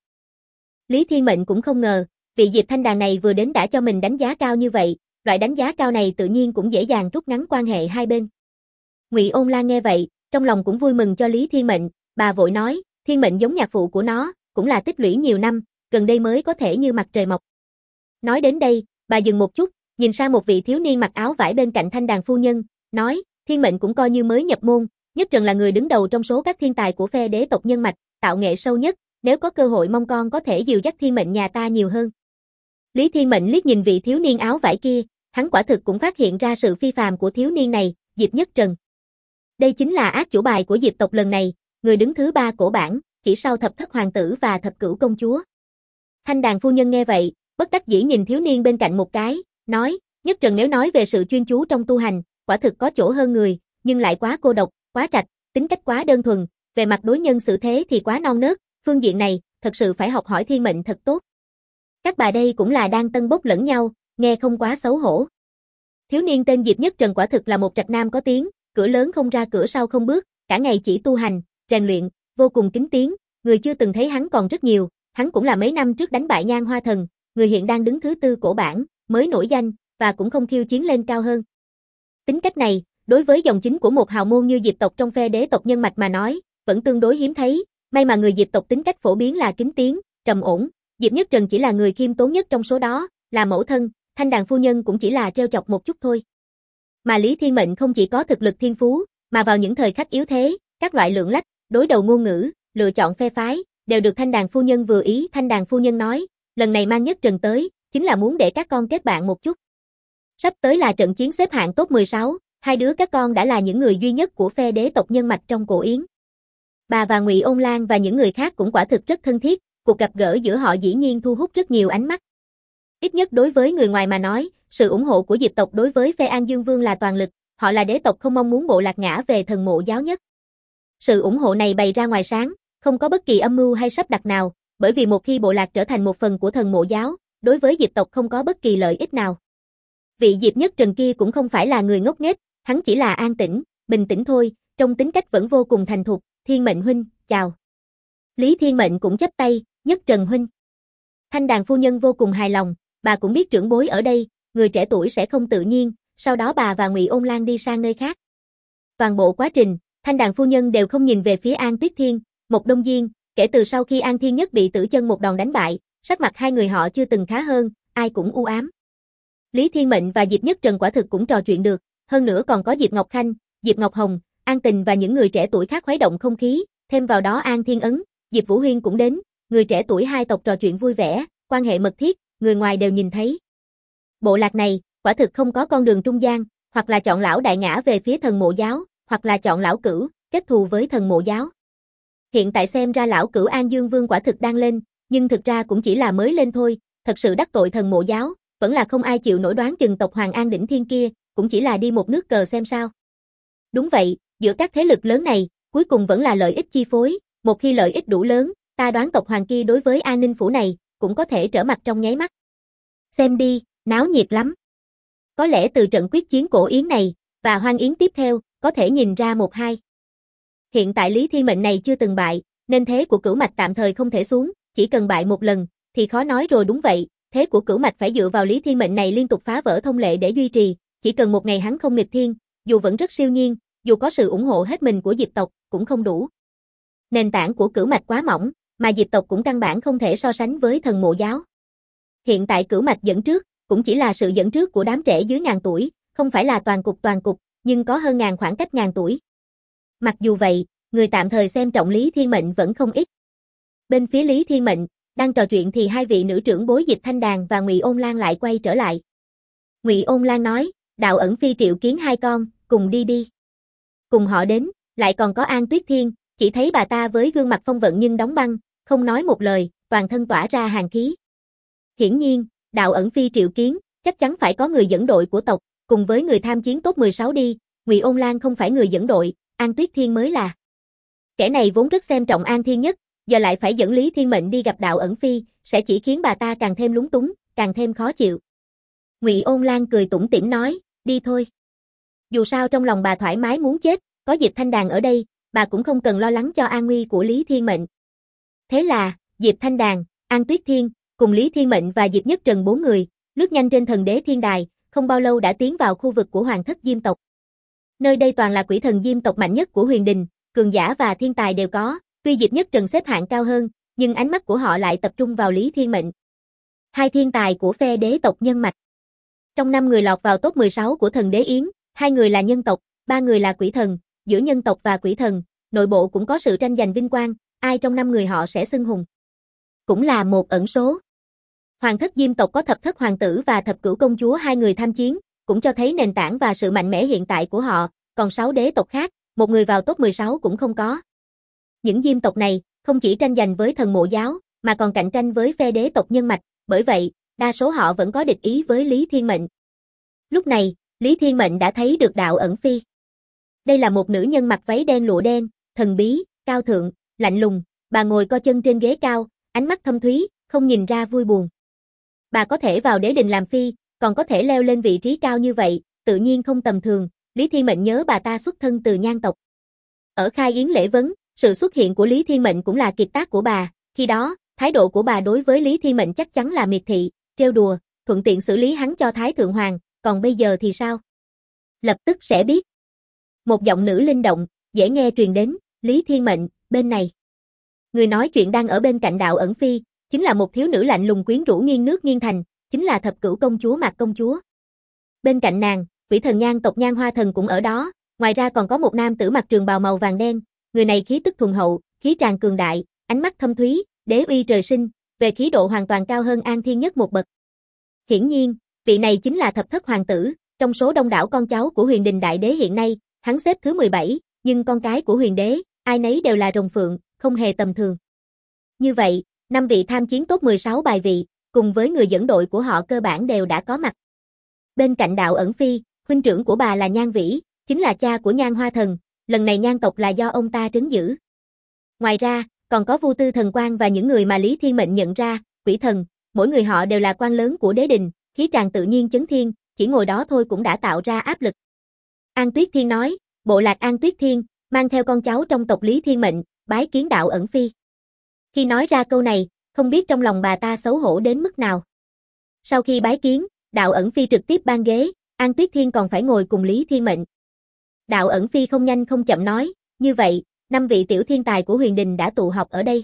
Lý Thiên Mệnh cũng không ngờ, vị Diệp Thanh Đàn này vừa đến đã cho mình đánh giá cao như vậy, loại đánh giá cao này tự nhiên cũng dễ dàng rút ngắn quan hệ hai bên. Ngụy Ôn Lan nghe vậy, trong lòng cũng vui mừng cho Lý Thiên Mệnh, bà vội nói, Thiên Mệnh giống nhạc phụ của nó, cũng là tích lũy nhiều năm, gần đây mới có thể như mặt trời mọc. Nói đến đây, bà dừng một chút, nhìn sang một vị thiếu niên mặc áo vải bên cạnh Thanh Đàn phu nhân, nói, Thiên Mệnh cũng coi như mới nhập môn, Nhất Trần là người đứng đầu trong số các thiên tài của phe đế tộc nhân mạch, tạo nghệ sâu nhất, nếu có cơ hội mong con có thể dìu dắt Thiên Mệnh nhà ta nhiều hơn. Lý Thiên Mệnh liếc nhìn vị thiếu niên áo vải kia, hắn quả thực cũng phát hiện ra sự phi phàm của thiếu niên này, Diệp Nhất Trần. Đây chính là át chủ bài của Diệp tộc lần này, người đứng thứ 3 cổ bảng, chỉ sau thập thất hoàng tử và thập cửu công chúa. Thanh Đàn phu nhân nghe vậy, bất đắc dĩ nhìn thiếu niên bên cạnh một cái, nói, Nhất Trần nếu nói về sự chuyên chú trong tu hành, quả thực có chỗ hơn người, nhưng lại quá cô độc, quá trạch, tính cách quá đơn thuần, về mặt đối nhân xử thế thì quá non nớt, phương diện này, thật sự phải học hỏi Thiên Mệnh thật tốt. Các bà đây cũng là đang tân bốc lẫn nhau, nghe không quá xấu hổ. Thiếu niên tên Diệp Nhất Trần quả thực là một trạch nam có tiếng, cửa lớn không ra cửa sau không bước, cả ngày chỉ tu hành, rèn luyện, vô cùng kính tiếng, người chưa từng thấy hắn còn rất nhiều, hắn cũng là mấy năm trước đánh bại Nhan Hoa Thần, người hiện đang đứng thứ 4 cổ bảng, mới nổi danh, và cũng không khiêu chiến lên cao hơn. Tính cách này, đối với dòng chính của một hào môn như Diệp tộc trong phe đế tộc nhân mạch mà nói, vẫn tương đối hiếm thấy, may mà người Diệp tộc tính cách phổ biến là kính tiếng, trầm ổn, Diệp Nhất Trần chỉ là người khiêm tốn nhất trong số đó, là mẫu thân, Thanh Đàn phu nhân cũng chỉ là trêu chọc một chút thôi. Mà Lý Thiên Mệnh không chỉ có thực lực thiên phú, mà vào những thời khắc yếu thế, các loại lượng lách, đối đầu ngôn ngữ, lựa chọn phe phái, đều được Thanh Đàn phu nhân vừa ý. Thanh Đàn phu nhân nói, lần này mang Nhất Trần tới, chính là muốn để các con kết bạn một chút. Sắp tới là trận chiến xếp hạng top 16, hai đứa các con đã là những người duy nhất của phe đế tộc nhân mạch trong cổ yến. Bà và Ngụy Ôn Lan và những người khác cũng quả thực rất thân thiết, cuộc gặp gỡ giữa họ dĩ nhiên thu hút rất nhiều ánh mắt. Ít nhất đối với người ngoài mà nói, sự ủng hộ của Diệp tộc đối với phe An Dương Vương là toàn lực, họ là đế tộc không mong muốn bộ lạc ngã về thần mộ giáo nhất. Sự ủng hộ này bày ra ngoài sáng, không có bất kỳ âm mưu hay sắp đặt nào, bởi vì một khi bộ lạc trở thành một phần của thần mộ giáo, đối với Diệp tộc không có bất kỳ lợi ích nào. Vị Diệp Nhất Trần kia cũng không phải là người ngốc nghếch, hắn chỉ là an tĩnh, bình tĩnh thôi, trong tính cách vẫn vô cùng thành thục. Thiên Mệnh huynh, chào. Lý Thiên Mệnh cũng chắp tay, Nhất Trần huynh. Thanh Đàn phu nhân vô cùng hài lòng, bà cũng biết trưởng bối ở đây, người trẻ tuổi sẽ không tự nhiên, sau đó bà và Ngụy Ôn Lan đi sang nơi khác. Toàn bộ quá trình, Thanh Đàn phu nhân đều không nhìn về phía An Tuyết Thiên, Mộc Đông Diên, kể từ sau khi An Thiên Nhất bị Tử Chân một đòn đánh bại, sắc mặt hai người họ chưa từng khá hơn, ai cũng u ám. Lý Thiên Mệnh và Diệp Nhất Trần quả thực cũng trò chuyện được, hơn nữa còn có Diệp Ngọc Khanh, Diệp Ngọc Hồng, An Tình và những người trẻ tuổi khác khuấy động không khí, thêm vào đó An Thiên Ấn, Diệp Vũ Huyên cũng đến, người trẻ tuổi hai tộc trò chuyện vui vẻ, quan hệ mật thiết, người ngoài đều nhìn thấy. Bộ lạc này, quả thực không có con đường trung gian, hoặc là chọn lão đại ngã về phía thần mộ giáo, hoặc là chọn lão cửu, kết thù với thần mộ giáo. Hiện tại xem ra lão cửu An Dương Vương quả thực đang lên, nhưng thực ra cũng chỉ là mới lên thôi, thật sự đắc tội thần mộ giáo, vẫn là không ai chịu nổi. Đoán chừng tộc Hoàng An Đỉnh Thiên kia, cũng chỉ là đi một nước cờ xem sao. Đúng vậy, giữa các thế lực lớn này, cuối cùng vẫn là lợi ích chi phối, một khi lợi ích đủ lớn, ta đoán tộc Hoàng kia đối với An Ninh Phủ này, cũng có thể trở mặt trong nháy mắt. Xem đi, náo nhiệt lắm. Có lẽ từ trận quyết chiến cổ yến này, và hoang yến tiếp theo, có thể nhìn ra một hai. Hiện tại Lý Thiên Mệnh này chưa từng bại, nên thế của Cửu Mạch tạm thời không thể xuống, chỉ cần bại một lần, thì khó nói rồi. Đúng vậy, thế của Cửu Mạch phải dựa vào Lý Thiên Mệnh này liên tục phá vỡ thông lệ để duy trì, chỉ cần một ngày hắn không nghịch thiên, dù vẫn rất siêu nhiên, dù có sự ủng hộ hết mình của Diệp tộc, cũng không đủ. Nền tảng của Cửu Mạch quá mỏng, mà Diệp tộc cũng căn bản không thể so sánh với thần mộ giáo. Hiện tại Cửu Mạch dẫn trước, cũng chỉ là sự dẫn trước của đám trẻ dưới 1000 tuổi, không phải là toàn cục, nhưng có hơn 1000 khoảng cách 1000 tuổi. Mặc dù vậy, người tạm thời xem trọng Lý Thiên Mệnh vẫn không ít. Bên phía Lý Thiên Mệnh, đang trò chuyện thì hai vị nữ trưởng bối Diệp Thanh Đàn và Ngụy Ôn Lan lại quay trở lại. Ngụy Ôn Lan nói, Đạo Ẩn Phi triệu kiến hai con, cùng đi đi. Cùng họ đến, lại còn có An Tuyết Thiên, chỉ thấy bà ta với gương mặt phong vận nhưng đóng băng, không nói một lời, toàn thân tỏa ra hàn khí. Hiển nhiên, Đạo Ẩn Phi triệu kiến, chắc chắn phải có người dẫn đội của tộc, cùng với người tham chiến top 16 đi. Ngụy Ôn Lan không phải người dẫn đội, An Tuyết Thiên mới là. Kẻ này vốn rất xem trọng An Thiên Nhất, giờ lại phải dẫn Lý Thiên Mệnh đi gặp Đạo Ẩn Phi, sẽ chỉ khiến bà ta càng thêm lúng túng, càng thêm khó chịu. Ngụy Ôn Lan cười tủm tỉm nói, đi thôi. Dù sao trong lòng bà thoải mái muốn chết, có Diệp Thanh Đàn ở đây, bà cũng không cần lo lắng cho an nguy của Lý Thiên Mệnh. Thế là, Diệp Thanh Đàn, An Tuyết Thiên, cùng Lý Thiên Mệnh và Diệp Nhất Trần 4 người, lướt nhanh trên thần đế thiên đài, không bao lâu đã tiến vào khu vực của Hoàng thất Diêm tộc. Nơi đây toàn là quỷ thần Diêm tộc mạnh nhất của Huyền Đình, cường giả và thiên tài đều có, tuy Diệp Nhất Trần xếp hạng cao hơn, nhưng ánh mắt của họ lại tập trung vào Lý Thiên Mệnh. Hai thiên tài của phe đế tộc nhân mạch. Trong 5 người lọt vào top 16 của thần đế Yến, 2 người là nhân tộc, 3 người là quỷ thần, giữa nhân tộc và quỷ thần, nội bộ cũng có sự tranh giành vinh quang, ai trong 5 người họ sẽ xưng hùng. Cũng là một ẩn số. Hoàng thất Diêm tộc có thập thất hoàng tử và thập cửu công chúa 2 người tham chiến, cũng cho thấy nền tảng và sự mạnh mẽ hiện tại của họ, còn 6 đế tộc khác, một người vào top 16 cũng không có. Những Diêm tộc này, không chỉ tranh giành với thần mộ giáo, mà còn cạnh tranh với phe đế tộc nhân mạch, bởi vậy, đa số họ vẫn có địch ý với Lý Thiên Mệnh. Lúc này, Lý Thiên Mệnh đã thấy được Đạo Ẩn Phi. Đây là một nữ nhân mặc váy đen lụa đen, thần bí, cao thượng, lạnh lùng, bà ngồi co chân trên ghế cao, ánh mắt thâm thúy, không nhìn ra vui buồn. Bà có thể vào đế đình làm phi, còn có thể leo lên vị trí cao như vậy, tự nhiên không tầm thường, Lý Thiên Mệnh nhớ bà ta xuất thân từ Nhan tộc. Ở khai yến lễ vấn, sự xuất hiện của Lý Thiên Mệnh cũng là kiệt tác của bà, khi đó, thái độ của bà đối với Lý Thiên Mệnh chắc chắn là miệt thị, trêu đùa, thuận tiện xử lý hắn cho Thái Thượng Hoàng, còn bây giờ thì sao? Lập tức sẽ biết. Một giọng nữ linh động, dễ nghe truyền đến, Lý Thiên Mệnh, bên này. Người nói chuyện đang ở bên cạnh Đạo Ẩn Phi, chính là một thiếu nữ lạnh lùng quyến rũ nghiêng nước nghiêng thành, chính là thập cửu công chúa Mạc công chúa. Bên cạnh nàng, quỷ thần Nhan tộc Nhan Hoa Thần cũng ở đó, ngoài ra còn có một nam tử mặc trường bào màu vàng đen, người này khí tức thuần hậu, khí tràn cường đại, ánh mắt thâm thúy, đế uy trời sinh, về khí độ hoàn toàn cao hơn An Thiên Nhất một bậc. Hiển nhiên, vị này chính là thập thất hoàng tử, trong số đông đảo con cháu của Huyền Đình Đại Đế hiện nay, hắn xếp thứ 17, nhưng con cái của Huyền Đế, ai nấy đều là rồng phượng, không hề tầm thường. Như vậy, 5 vị tham chiến top 16 bài vị, cùng với người dẫn đội của họ cơ bản đều đã có mặt. Bên cạnh Đạo Ẩn Phi, huynh trưởng của bà là Nhan Vĩ, chính là cha của Nhan Hoa Thần, lần này Nhan tộc là do ông ta trấn giữ. Ngoài ra, còn có Vu Tư Thần Quan và những người mà Lý Thiên Mệnh nhận ra, quỷ thần, mỗi người họ đều là quan lớn của đế đình, khí tràng tự nhiên chấn thiên, chỉ ngồi đó thôi cũng đã tạo ra áp lực. An Tuyết Thiên nói, bộ lạc An Tuyết Thiên, mang theo con cháu trong tộc Lý Thiên Mệnh, bái kiến Đạo Ẩn Phi. Khi nói ra câu này, không biết trong lòng bà ta xấu hổ đến mức nào. Sau khi bái kiến, Đạo Ẩn Phi trực tiếp ban ghế, An Tuyết Thiên còn phải ngồi cùng Lý Thiên Mệnh. Đạo Ẩn Phi không nhanh không chậm nói, như vậy, 5 vị tiểu thiên tài của Huyền Đình đã tụ họp ở đây.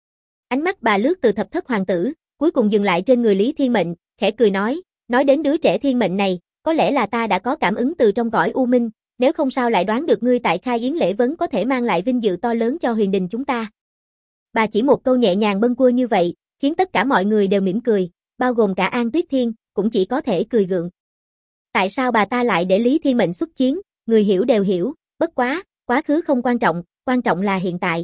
Ánh mắt bà lướt từ thập thất hoàng tử, cuối cùng dừng lại trên người Lý Thiên Mệnh, khẽ cười nói đến đứa trẻ Thiên Mệnh này, có lẽ là ta đã có cảm ứng từ trong cõi u minh, nếu không sao lại đoán được ngươi tại khai yến lễ vấn có thể mang lại vinh dự to lớn cho Huyền Đình chúng ta. Bà chỉ một câu nhẹ nhàng bâng quơ như vậy, khiến tất cả mọi người đều mỉm cười, bao gồm cả An Tuyết Thiên, cũng chỉ có thể cười gượng. Tại sao bà ta lại để Lý Thiên Mệnh xuất chiến, người hiểu đều hiểu, bất quá, quá khứ không quan trọng là hiện tại.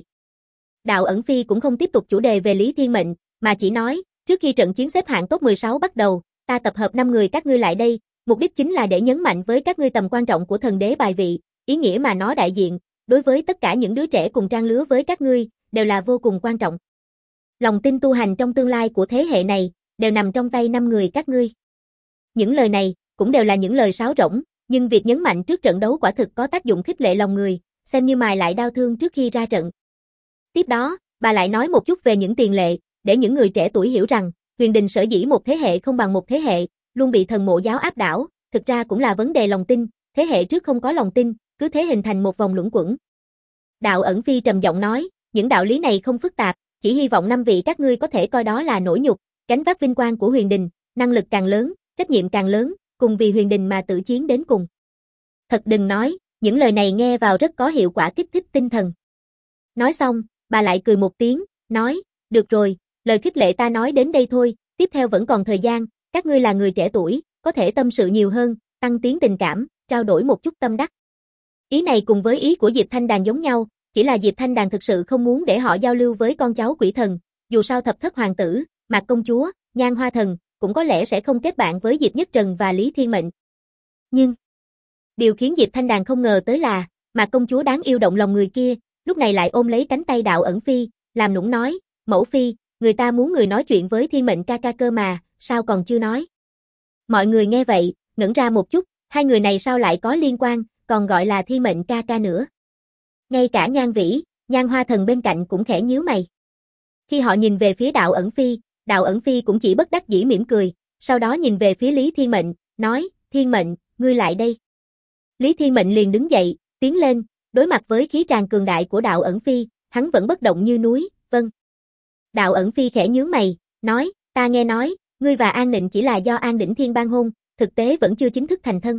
Đạo Ẩn Phi cũng không tiếp tục chủ đề về Lý Thiên Mệnh, mà chỉ nói, trước khi trận chiến xếp hạng top 16 bắt đầu, ta tập hợp 5 người các ngươi lại đây, mục đích chính là để nhấn mạnh với các ngươi tầm quan trọng của thần đế bài vị, ý nghĩa mà nó đại diện, đối với tất cả những đứa trẻ cùng trang lứa với các ngươi, đều là vô cùng quan trọng. Lòng tin tu hành trong tương lai của thế hệ này, đều nằm trong tay 5 người các ngươi. Những lời này, cũng đều là những lời sáo rỗng, nhưng việc nhấn mạnh trước trận đấu quả thực có tác dụng khích lệ lòng người, xem như mài lại đau thương trước khi ra trận. Tiếp đó, bà lại nói một chút về những tiền lệ, để những người trẻ tuổi hiểu rằng, Huyền Đình sở dĩ một thế hệ không bằng một thế hệ, luôn bị thần mộ giáo áp đảo, thực ra cũng là vấn đề lòng tin, thế hệ trước không có lòng tin, cứ thế hình thành một vòng luẩn quẩn. Đạo Ẩn Phi trầm giọng nói, những đạo lý này không phức tạp, chỉ hy vọng 5 vị các ngươi có thể coi đó là nỗi nhục, gánh vác vinh quang của Huyền Đình, năng lực càng lớn, trách nhiệm càng lớn, cùng vì Huyền Đình mà tự chiến đến cùng. Thật đừng nói, những lời này nghe vào rất có hiệu quả kích thích tinh thần. Nói xong, bà lại cười một tiếng, nói, được rồi, lời khích lệ ta nói đến đây thôi, tiếp theo vẫn còn thời gian, các ngươi là người trẻ tuổi, có thể tâm sự nhiều hơn, tăng tiến tình cảm, trao đổi một chút tâm đắc. Ý này cùng với ý của Diệp Thanh Đàn giống nhau, chỉ là Diệp Thanh Đàn thực sự không muốn để họ giao lưu với con cháu quỷ thần, dù sao thập thất hoàng tử, Mạc công chúa, Nhan Hoa Thần, cũng có lẽ sẽ không kết bạn với Diệp Nhất Trần và Lý Thiên Mệnh. Nhưng, điều khiến Diệp Thanh Đàn không ngờ tới là, Mạc công chúa đáng yêu động lòng người kia, lúc này lại ôm lấy cánh tay Đạo Ẩn Phi, làm nũng nói, mẫu phi, người ta muốn người nói chuyện với Thiên Mệnh ca ca cơ mà, sao còn chưa nói. Mọi người nghe vậy, ngẩn ra một chút, hai người này sao lại có liên quan, còn gọi là Thiên Mệnh ca ca nữa. Ngay cả Nhan Vĩ, Nhan Hoa Thần bên cạnh cũng khẽ nhíu mày. Khi họ nhìn về phía Đạo Ẩn Phi cũng chỉ bất đắc dĩ mỉm cười, sau đó nhìn về phía Lý Thiên Mệnh, nói, Thiên Mệnh, ngươi lại đây. Lý Thiên Mệnh liền đứng dậy, tiến lên, đối mặt với khí tràn cường đại của Đạo Ẩn Phi, hắn vẫn bất động như núi, vâng. Đạo Ẩn Phi khẽ nhướng mày, nói, ta nghe nói, ngươi và An Nịnh chỉ là do An Đỉnh Thiên ban hôn, thực tế vẫn chưa chính thức thành thân.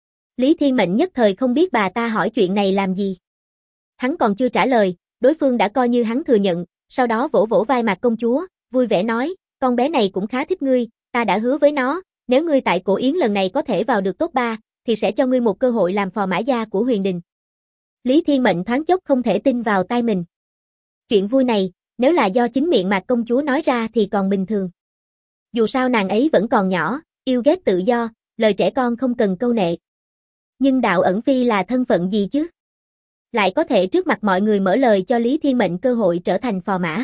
Lý Thiên Mệnh nhất thời không biết bà ta hỏi chuyện này làm gì. Hắn còn chưa trả lời, đối phương đã coi như hắn thừa nhận, sau đó vỗ vỗ vai Mạc công chúa, vui vẻ nói, con bé này cũng khá thích ngươi, ta đã hứa với nó, nếu ngươi tại cổ yến lần này có thể vào được top 3, thì sẽ cho ngươi một cơ hội làm phò mã gia của Huyền Đình. Lý Thiên Mệnh thoáng chốc không thể tin vào tai mình. Chuyện vui này, nếu là do chính miệng Mạc công chúa nói ra thì còn bình thường. Dù sao nàng ấy vẫn còn nhỏ, yêu ghét tự do, lời trẻ con không cần câu nệ. Nhưng Đạo Ẩn Phi là thân phận gì chứ? Lại có thể trước mặt mọi người mở lời cho Lý Thiên Mệnh cơ hội trở thành phò mã.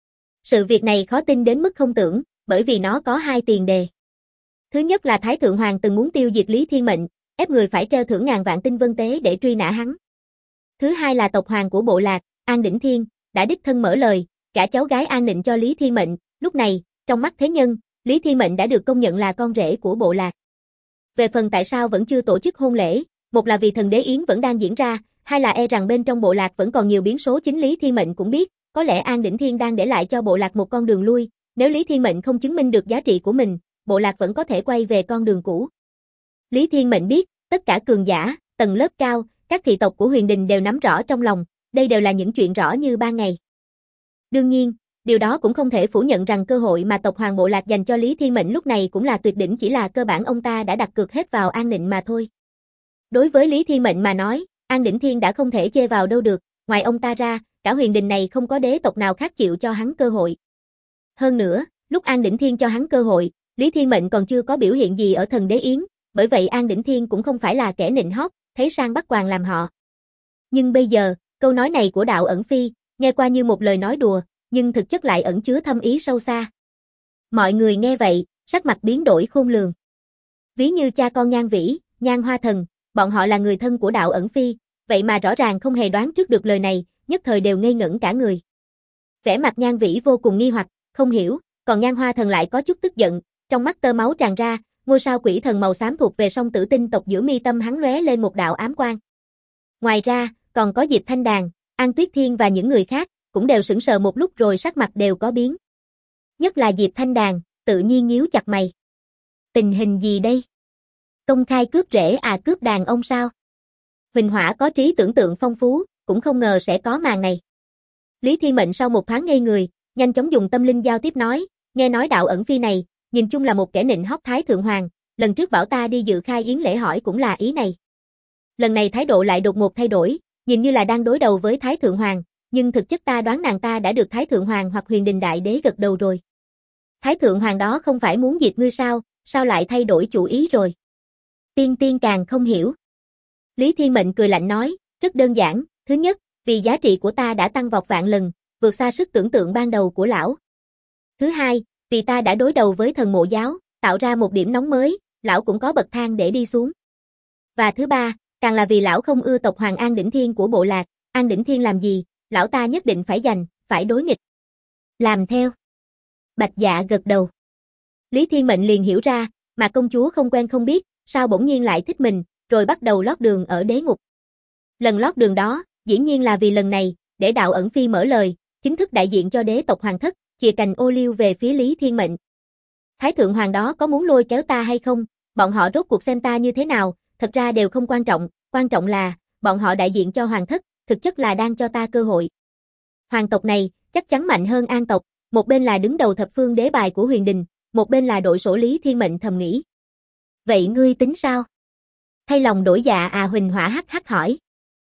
Sự việc này khó tin đến mức không tưởng, bởi vì nó có hai tiền đề. Thứ nhất là Thái Thượng Hoàng từng muốn tiêu diệt Lý Thiên Mệnh, ép người phải treo thưởng ngàn vạn tinh vân tế để truy nã hắn. Thứ hai là tộc hoàng của bộ lạc, An Đỉnh Thiên, đã đích thân mở lời, gả cháu gái An Nịnh cho Lý Thiên Mệnh, lúc này, trong mắt thế nhân, Lý Thiên Mệnh đã được công nhận là con rể của bộ lạc. Về phần tại sao vẫn chưa tổ chức hôn lễ, một là vì thần đế yến vẫn đang diễn ra, hai là e rằng bên trong bộ lạc vẫn còn nhiều biến số, chính Lý Thiên Mệnh cũng biết, có lẽ An Đỉnh Thiên đang để lại cho bộ lạc một con đường lui, nếu Lý Thiên Mệnh không chứng minh được giá trị của mình, bộ lạc vẫn có thể quay về con đường cũ. Lý Thiên Mệnh biết, tất cả cường giả, tầng lớp cao, các thị tộc của Huyền Đình đều nắm rõ trong lòng, đây đều là những chuyện rõ như ban ngày. Đương nhiên, điều đó cũng không thể phủ nhận rằng cơ hội mà tộc hoàng bộ lạc dành cho Lý Thiên Mệnh lúc này cũng là tuyệt đỉnh, chỉ là cơ bản ông ta đã đặt cược hết vào An Nịnh mà thôi. Đối với Lý Thiên Mệnh mà nói, An Đỉnh Thiên đã không thể chê vào đâu được, ngoài ông ta ra, cả Huyền Đình này không có đế tộc nào khác chịu cho hắn cơ hội. Hơn nữa, lúc An Đỉnh Thiên cho hắn cơ hội, Lý Thiên Mệnh còn chưa có biểu hiện gì ở thần đế yến, bởi vậy An Đỉnh Thiên cũng không phải là kẻ nịnh hót, thấy sang bắt quàng làm họ. Nhưng bây giờ, câu nói này của Đạo Ẩn Phi, nghe qua như một lời nói đùa, nhưng thực chất lại ẩn chứa thâm ý sâu xa. Mọi người nghe vậy, sắc mặt biến đổi khôn lường. Ví như cha con Nhan Vĩ, Nhan Hoa Thần, bọn họ là người thân của Đạo Ẩn Phi, vậy mà rõ ràng không hề đoán trước được lời này, nhất thời đều ngây ngẩn cả người. Vẻ mặt Nhan Vĩ vô cùng nghi hoặc, không hiểu, còn Nhan Hoa Thần lại có chút tức giận, trong mắt tơ máu tràn ra, ngôi sao quỷ thần màu xám thuộc về Song Tử tinh tộc giữa mi tâm hắn lóe lên một đạo ám quang. Ngoài ra, còn có Diệp Thanh Đàn, An Tuyết Thiên và những người khác, cũng đều sững sờ một lúc rồi sắc mặt đều có biến. Nhất là Diệp Thanh Đàn, tự nhiên nhíu chặt mày. Tình hình gì đây? Công khai cướp rễ à, cướp đàn ông sao? Huỳnh Hỏa có trí tưởng tượng phong phú, cũng không ngờ sẽ có màn này. Lý Thiên Mệnh sau một thoáng ngây người, nhanh chóng dùng tâm linh giao tiếp nói, nghe nói Đạo Ẩn Phi này, nhìn chung là một kẻ nịnh hót Thái Thượng Hoàng, lần trước bảo ta đi dự khai yến lễ hỏi cũng là ý này. Lần này thái độ lại đột ngột thay đổi, nhìn như là đang đối đầu với Thái Thượng Hoàng, nhưng thực chất ta đoán nàng ta đã được Thái Thượng Hoàng hoặc Huyền Đình Đại Đế gật đầu rồi. Thái Thượng Hoàng đó không phải muốn diệt ngươi sao, sao lại thay đổi chủ ý rồi? Tiên Tiên càng không hiểu. Lý Thiên Mệnh cười lạnh nói, rất đơn giản, thứ nhất, vì giá trị của ta đã tăng vọt vạn lần, vượt xa sức tưởng tượng ban đầu của lão. Thứ hai, vì ta đã đối đầu với thần mộ giáo, tạo ra một điểm nóng mới, lão cũng có bậc thang để đi xuống. Và thứ ba, càng là vì lão không ưa tộc Hoàng An Đỉnh Thiên của bộ lạc, An Đỉnh Thiên làm gì, lão ta nhất định phải giành, phải đối nghịch. Làm theo. Bạch Dạ gật đầu. Lý Thiên Mệnh liền hiểu ra, mà công chúa không quen không biết, sao bỗng nhiên lại thích mình, rồi bắt đầu lót đường ở đế ngục. Lần lót đường đó, dĩ nhiên là vì lần này, để Đạo Ẩn Phi mở lời, chính thức đại diện cho đế tộc hoàng thất, chìa cành ô liu về phía Lý Thiên Mệnh. Thái Thượng Hoàng đó có muốn lôi kéo ta hay không, bọn họ rốt cuộc xem ta như thế nào, thật ra đều không quan trọng là, bọn họ đại diện cho hoàng thất, thực chất là đang cho ta cơ hội. Hoàng tộc này, chắc chắn mạnh hơn An tộc, một bên là đứng đầu thập phương đế bài của Huyền Đình, một bên là đội sổ. Lý Thiên Mệnh thầm nghĩ. Vậy ngươi tính sao? Thay lòng đổi dạ à, Huỳnh Hỏa hắc hắc hỏi.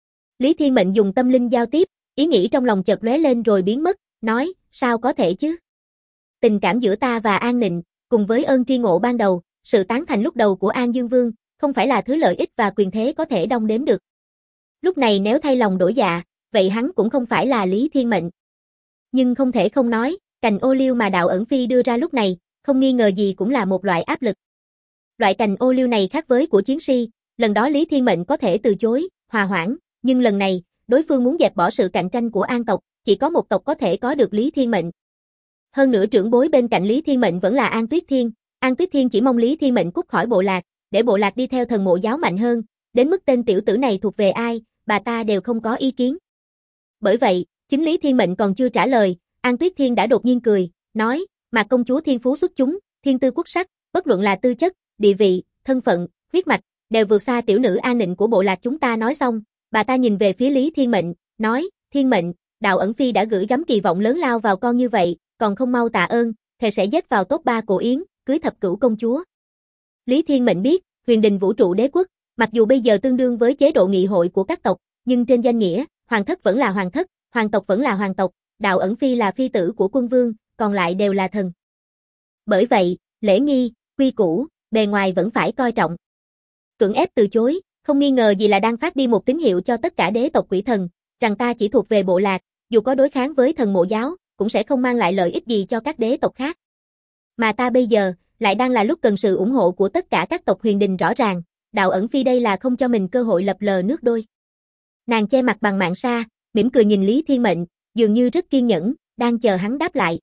Lý Thiên Mệnh dùng tâm linh giao tiếp, ý nghĩ trong lòng chợt lóe lên rồi biến mất, nói, sao có thể chứ? Tình cảm giữa ta và An Nịnh, cùng với ơn tri ngộ ban đầu, sự tán thành lúc đầu của An Dương Vương, không phải là thứ lợi ích và quyền thế có thể đong đếm được. Lúc này nếu thay lòng đổi dạ, vậy hắn cũng không phải là Lý Thiên Mệnh. Nhưng không thể không nói, cành ô liu mà Đạo Ẩn Phi đưa ra lúc này, không nghi ngờ gì cũng là một loại áp lực. Loại cành ô liu này khác với của chiến si, lần đó Lý Thiên Mệnh có thể từ chối, hòa hoãn, nhưng lần này, đối phương muốn dẹp bỏ sự cạnh tranh của An tộc, chỉ có một tộc có thể có được Lý Thiên Mệnh. Hơn nữa trưởng bối bên cạnh Lý Thiên Mệnh vẫn là An Tuyết Thiên. An Tuyết Thiên chỉ mong Lý Thiên Mệnh cút khỏi bộ lạc, để bộ lạc đi theo thần mộ giáo mạnh hơn, đến mức tên tiểu tử này thuộc về ai, bà ta đều không có ý kiến. Bởi vậy, chính Lý Thiên Mệnh còn chưa trả lời, An Tuyết Thiên đã đột nhiên cười, nói, mà công chúa thiên phú xuất chúng, thiên tư quốc sắc, bất luận là tư chất, địa vị, thân phận, huyết mạch, đều vượt xa tiểu nữ An Nịnh của bộ lạc chúng ta. Nói xong, bà ta nhìn về phía Lý Thiên Mệnh, nói, Thiên Mệnh, Đạo ẩn phi đã gửi gắm kỳ vọng lớn lao vào con như vậy, còn không mau tạ ơn, thề sẽ dết vào top 3 cổ yến, cưới thập cửu công chúa. Lý Thiên Mệnh biết, Huyền Đình Vũ Trụ Đế Quốc, mặc dù bây giờ tương đương với chế độ nghị hội của các tộc, nhưng trên danh nghĩa, hoàng thất vẫn là hoàng thất, hoàng tộc vẫn là hoàng tộc, Đạo ẩn phi là phi tử của quân vương, còn lại đều là thần. Bởi vậy, lễ nghi, quy củ, bề ngoài vẫn phải coi trọng. Cưỡng ép từ chối, không nghi ngờ gì là đang phát đi một tín hiệu cho tất cả đế tộc quỷ thần, rằng ta chỉ thuộc về bộ lạc, dù có đối kháng với thần mộ giáo, cũng sẽ không mang lại lợi ích gì cho các đế tộc khác. Mà ta bây giờ, lại đang là lúc cần sự ủng hộ của tất cả các tộc huyền đình rõ ràng, Đạo ẩn phi đây là không cho mình cơ hội lập lờ nước đôi. Nàng che mặt bằng mạn sa, mỉm cười nhìn Lý Thiên Mệnh, dường như rất kiên nhẫn, đang chờ hắn đáp lại.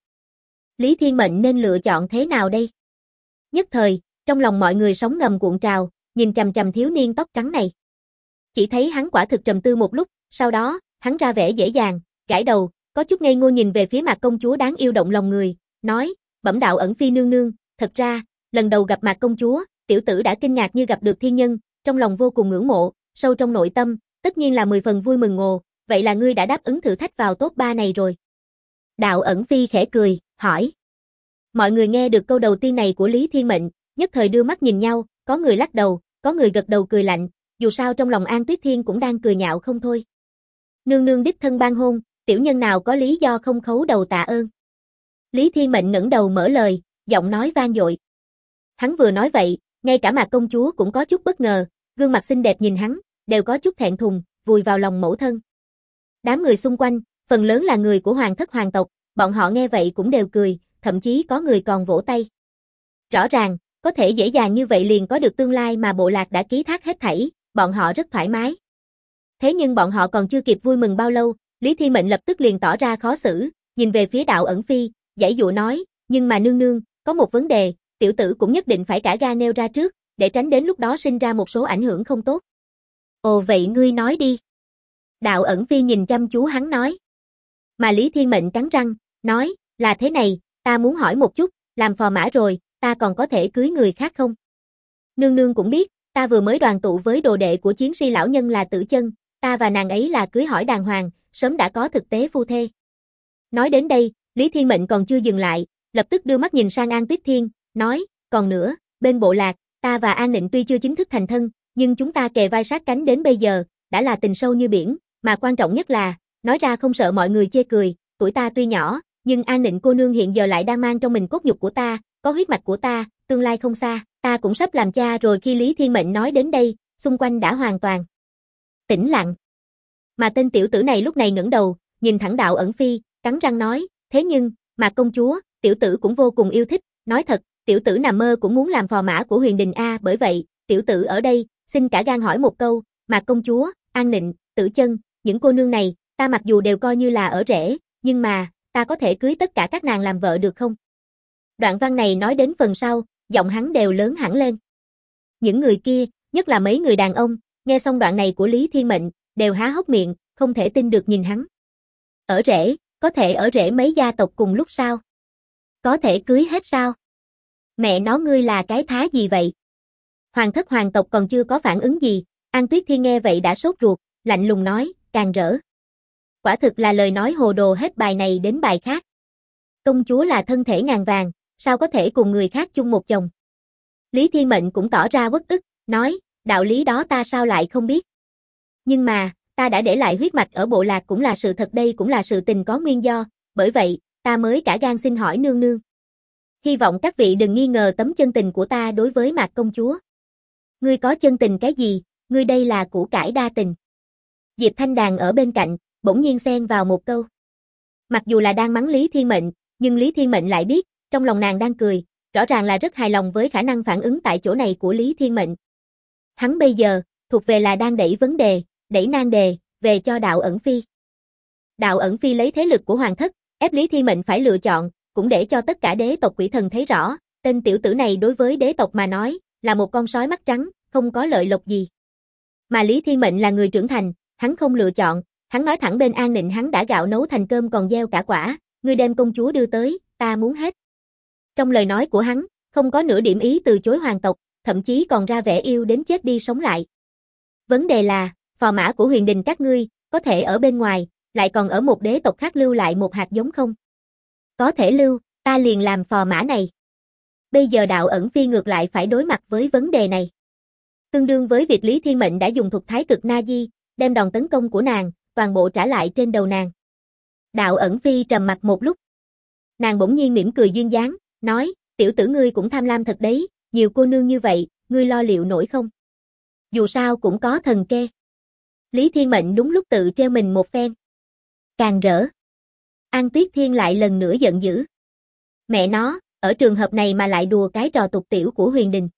Lý Thiên Mệnh nên lựa chọn thế nào đây? Nhất thời, trong lòng mọi người sóng ngầm cuộn trào, nhìn chằm chằm thiếu niên tóc trắng này. Chỉ thấy hắn quả thực trầm tư một lúc, sau đó, hắn ra vẻ dễ dàng, gãi đầu, có chút ngây ngô nhìn về phía mặt công chúa đáng yêu động lòng người, nói, bẩm Đạo ẩn phi nương nương, thật ra, lần đầu gặp mặt công chúa, tiểu tử đã kinh ngạc như gặp được thiên nhân, trong lòng vô cùng ngưỡng mộ, sâu trong nội tâm, tất nhiên là 10 phần vui mừng ồ, vậy là ngươi đã đáp ứng thử thách vào top 3 này rồi. Đạo ẩn phi khẽ cười, hỏi. Mọi người nghe được câu đầu tiên này của Lý Thiên Mệnh, nhất thời đưa mắt nhìn nhau, có người lắc đầu, có người gật đầu cười lạnh, dù sao trong lòng An Tuyết Thiên cũng đang cười nhạo không thôi. Nương nương đích thân ban hôn, tiểu nhân nào có lý do không khấu đầu tạ ơn. Lý Thiên Mệnh ngẩng đầu mở lời, giọng nói vang dội. Hắn vừa nói vậy, ngay cả mặt công chúa cũng có chút bất ngờ, gương mặt xinh đẹp nhìn hắn, đều có chút thẹn thùng, vùi vào lòng mẫu thân. Đám người xung quanh, phần lớn là người của hoàng thất hoàng tộc, bọn họ nghe vậy cũng đều cười, thậm chí có người còn vỗ tay. Rõ ràng, có thể dễ dàng như vậy liền có được tương lai mà bộ lạc đã ký thác hết thảy, bọn họ rất thoải mái. Thế nhưng bọn họ còn chưa kịp vui mừng bao lâu, Lý Thiên Mệnh lập tức liền tỏ ra khó xử, nhìn về phía Đạo ẩn phi, giãy dụa nói, nhưng mà nương nương, có một vấn đề, tiểu tử cũng nhất định phải cả ga nêu ra trước, để tránh đến lúc đó sinh ra một số ảnh hưởng không tốt. Ồ vậy ngươi nói đi. Đạo ẩn phi nhìn chăm chú hắn nói. Mà Lý Thiên Mệnh cắn răng, nói, là thế này, ta muốn hỏi một chút, làm phò mã rồi, ta còn có thể cưới người khác không? Nương nương cũng biết, ta vừa mới đoàn tụ với đồ đệ của chiến si lão nhân là Tử Chân, ta và nàng ấy là cưới hỏi đàng hoàng, sớm đã có thực tế phu thê. Nói đến đây, Lý Thiên Mệnh còn chưa dừng lại, lập tức đưa mắt nhìn sang An Tuyết Thiên, nói, còn nữa, bên bộ lạc, ta và An Nịnh tuy chưa chính thức thành thân, nhưng chúng ta kề vai sát cánh đến bây giờ, đã là tình sâu như biển, mà quan trọng nhất là, nói ra không sợ mọi người chê cười, tuổi ta tuy nhỏ, nhưng An Nịnh cô nương hiện giờ lại đang mang trong mình cốt nhục của ta, có huyết mạch của ta, tương lai không xa, ta cũng sắp làm cha rồi. Khi Lý Thiên Mệnh nói đến đây, xung quanh đã hoàn toàn tĩnh lặng. Mà tên tiểu tử này lúc này ngẩng đầu, nhìn thẳng Đạo ẩn phi, cắn răng nói, thế nhưng, mà công chúa, tiểu tử cũng vô cùng yêu thích, nói thật, tiểu tử nằm mơ cũng muốn làm phò mã của Huyền Đình A, bởi vậy, tiểu tử ở đây, xin cả gan hỏi một câu, mà công chúa, An Nịnh, Tử Chân, những cô nương này, ta mặc dù đều coi như là ở rể, nhưng mà, ta có thể cưới tất cả các nàng làm vợ được không? Đoạn văn này nói đến phần sau, giọng hắn đều lớn hẳn lên. Những người kia, nhất là mấy người đàn ông, nghe xong đoạn này của Lý Thiên Mệnh, đều há hốc miệng, không thể tin được nhìn hắn. Ở rể, có thể ở rể mấy gia tộc cùng lúc sao? Có thể cưới hết sao? Mẹ nó ngươi là cái thá gì vậy? Hoàng thất hoàng tộc còn chưa có phản ứng gì, An Tuyết Thiên nghe vậy đã sốt ruột, lạnh lùng nói, càng rỡ. Quả thực là lời nói hồ đồ hết bài này đến bài khác. Công chúa là thân thể ngàn vàng, sao có thể cùng người khác chung một chồng? Lý Thiên Mệnh cũng tỏ ra uất ức, nói, đạo lý đó ta sao lại không biết. Nhưng mà, ta đã để lại huyết mạch ở bộ lạc cũng là sự thật, đây cũng là sự tình có nguyên do, bởi vậy, ta mới cả gan xin hỏi nương nương. Hy vọng các vị đừng nghi ngờ tấm chân tình của ta đối với Mạc công chúa. Ngươi có chân tình cái gì, ngươi đây là củ cải đa tình. Diệp Thanh Đàn ở bên cạnh, bỗng nhiên xen vào một câu. Mặc dù là đang mắng Lý Thiên Mệnh, nhưng Lý Thiên Mệnh lại biết, trong lòng nàng đang cười, rõ ràng là rất hài lòng với khả năng phản ứng tại chỗ này của Lý Thiên Mệnh. Hắn bây giờ, thuộc về là đang đẩy vấn đề, đẩy nan đề, về cho Đạo ẩn phi. Đạo ẩn phi lấy thế lực của hoàng thất, ép Lý Thiên Mệnh phải lựa chọn, cũng để cho tất cả đế tộc quỷ thần thấy rõ, tên tiểu tử này đối với đế tộc mà nói, là một con sói mắt trắng, không có lợi lộc gì. Mà Lý Thiên Mệnh là người trưởng thành, hắn không lựa chọn, hắn nói thẳng bên An Nịnh hắn đã gạo nấu thành cơm còn gieo cả quả, ngươi đem công chúa đưa tới, ta muốn hết. Trong lời nói của hắn, không có nửa điểm ý từ chối hoàng tộc, thậm chí còn ra vẻ yêu đến chết đi sống lại. Vấn đề là, phò mã của Huyền Đình các ngươi, có thể ở bên ngoài, lại còn ở một đế tộc khác lưu lại một hạt giống không? Có thể lưu, ta liền làm phò mã này. Bây giờ Đạo Ẩn Phi ngược lại phải đối mặt với vấn đề này. Tương đương với việc Lý Thiên Mệnh đã dùng thuật thái cực na di, đem đòn tấn công của nàng, toàn bộ trả lại trên đầu nàng. Đạo Ẩn Phi trầm mặt một lúc. Nàng bỗng nhiên mỉm cười duyên dáng, nói, tiểu tử ngươi cũng tham lam thật đấy, nhiều cô nương như vậy, ngươi lo liệu nổi không? Dù sao cũng có thần kê. Lý Thiên Mệnh đúng lúc tự treo mình một phen. Càng rỡ. An Tuyết Thiên lại lần nữa giận dữ. Mẹ nó, ở trường hợp này mà lại đùa cái trò tục tiểu của Huyền Đình.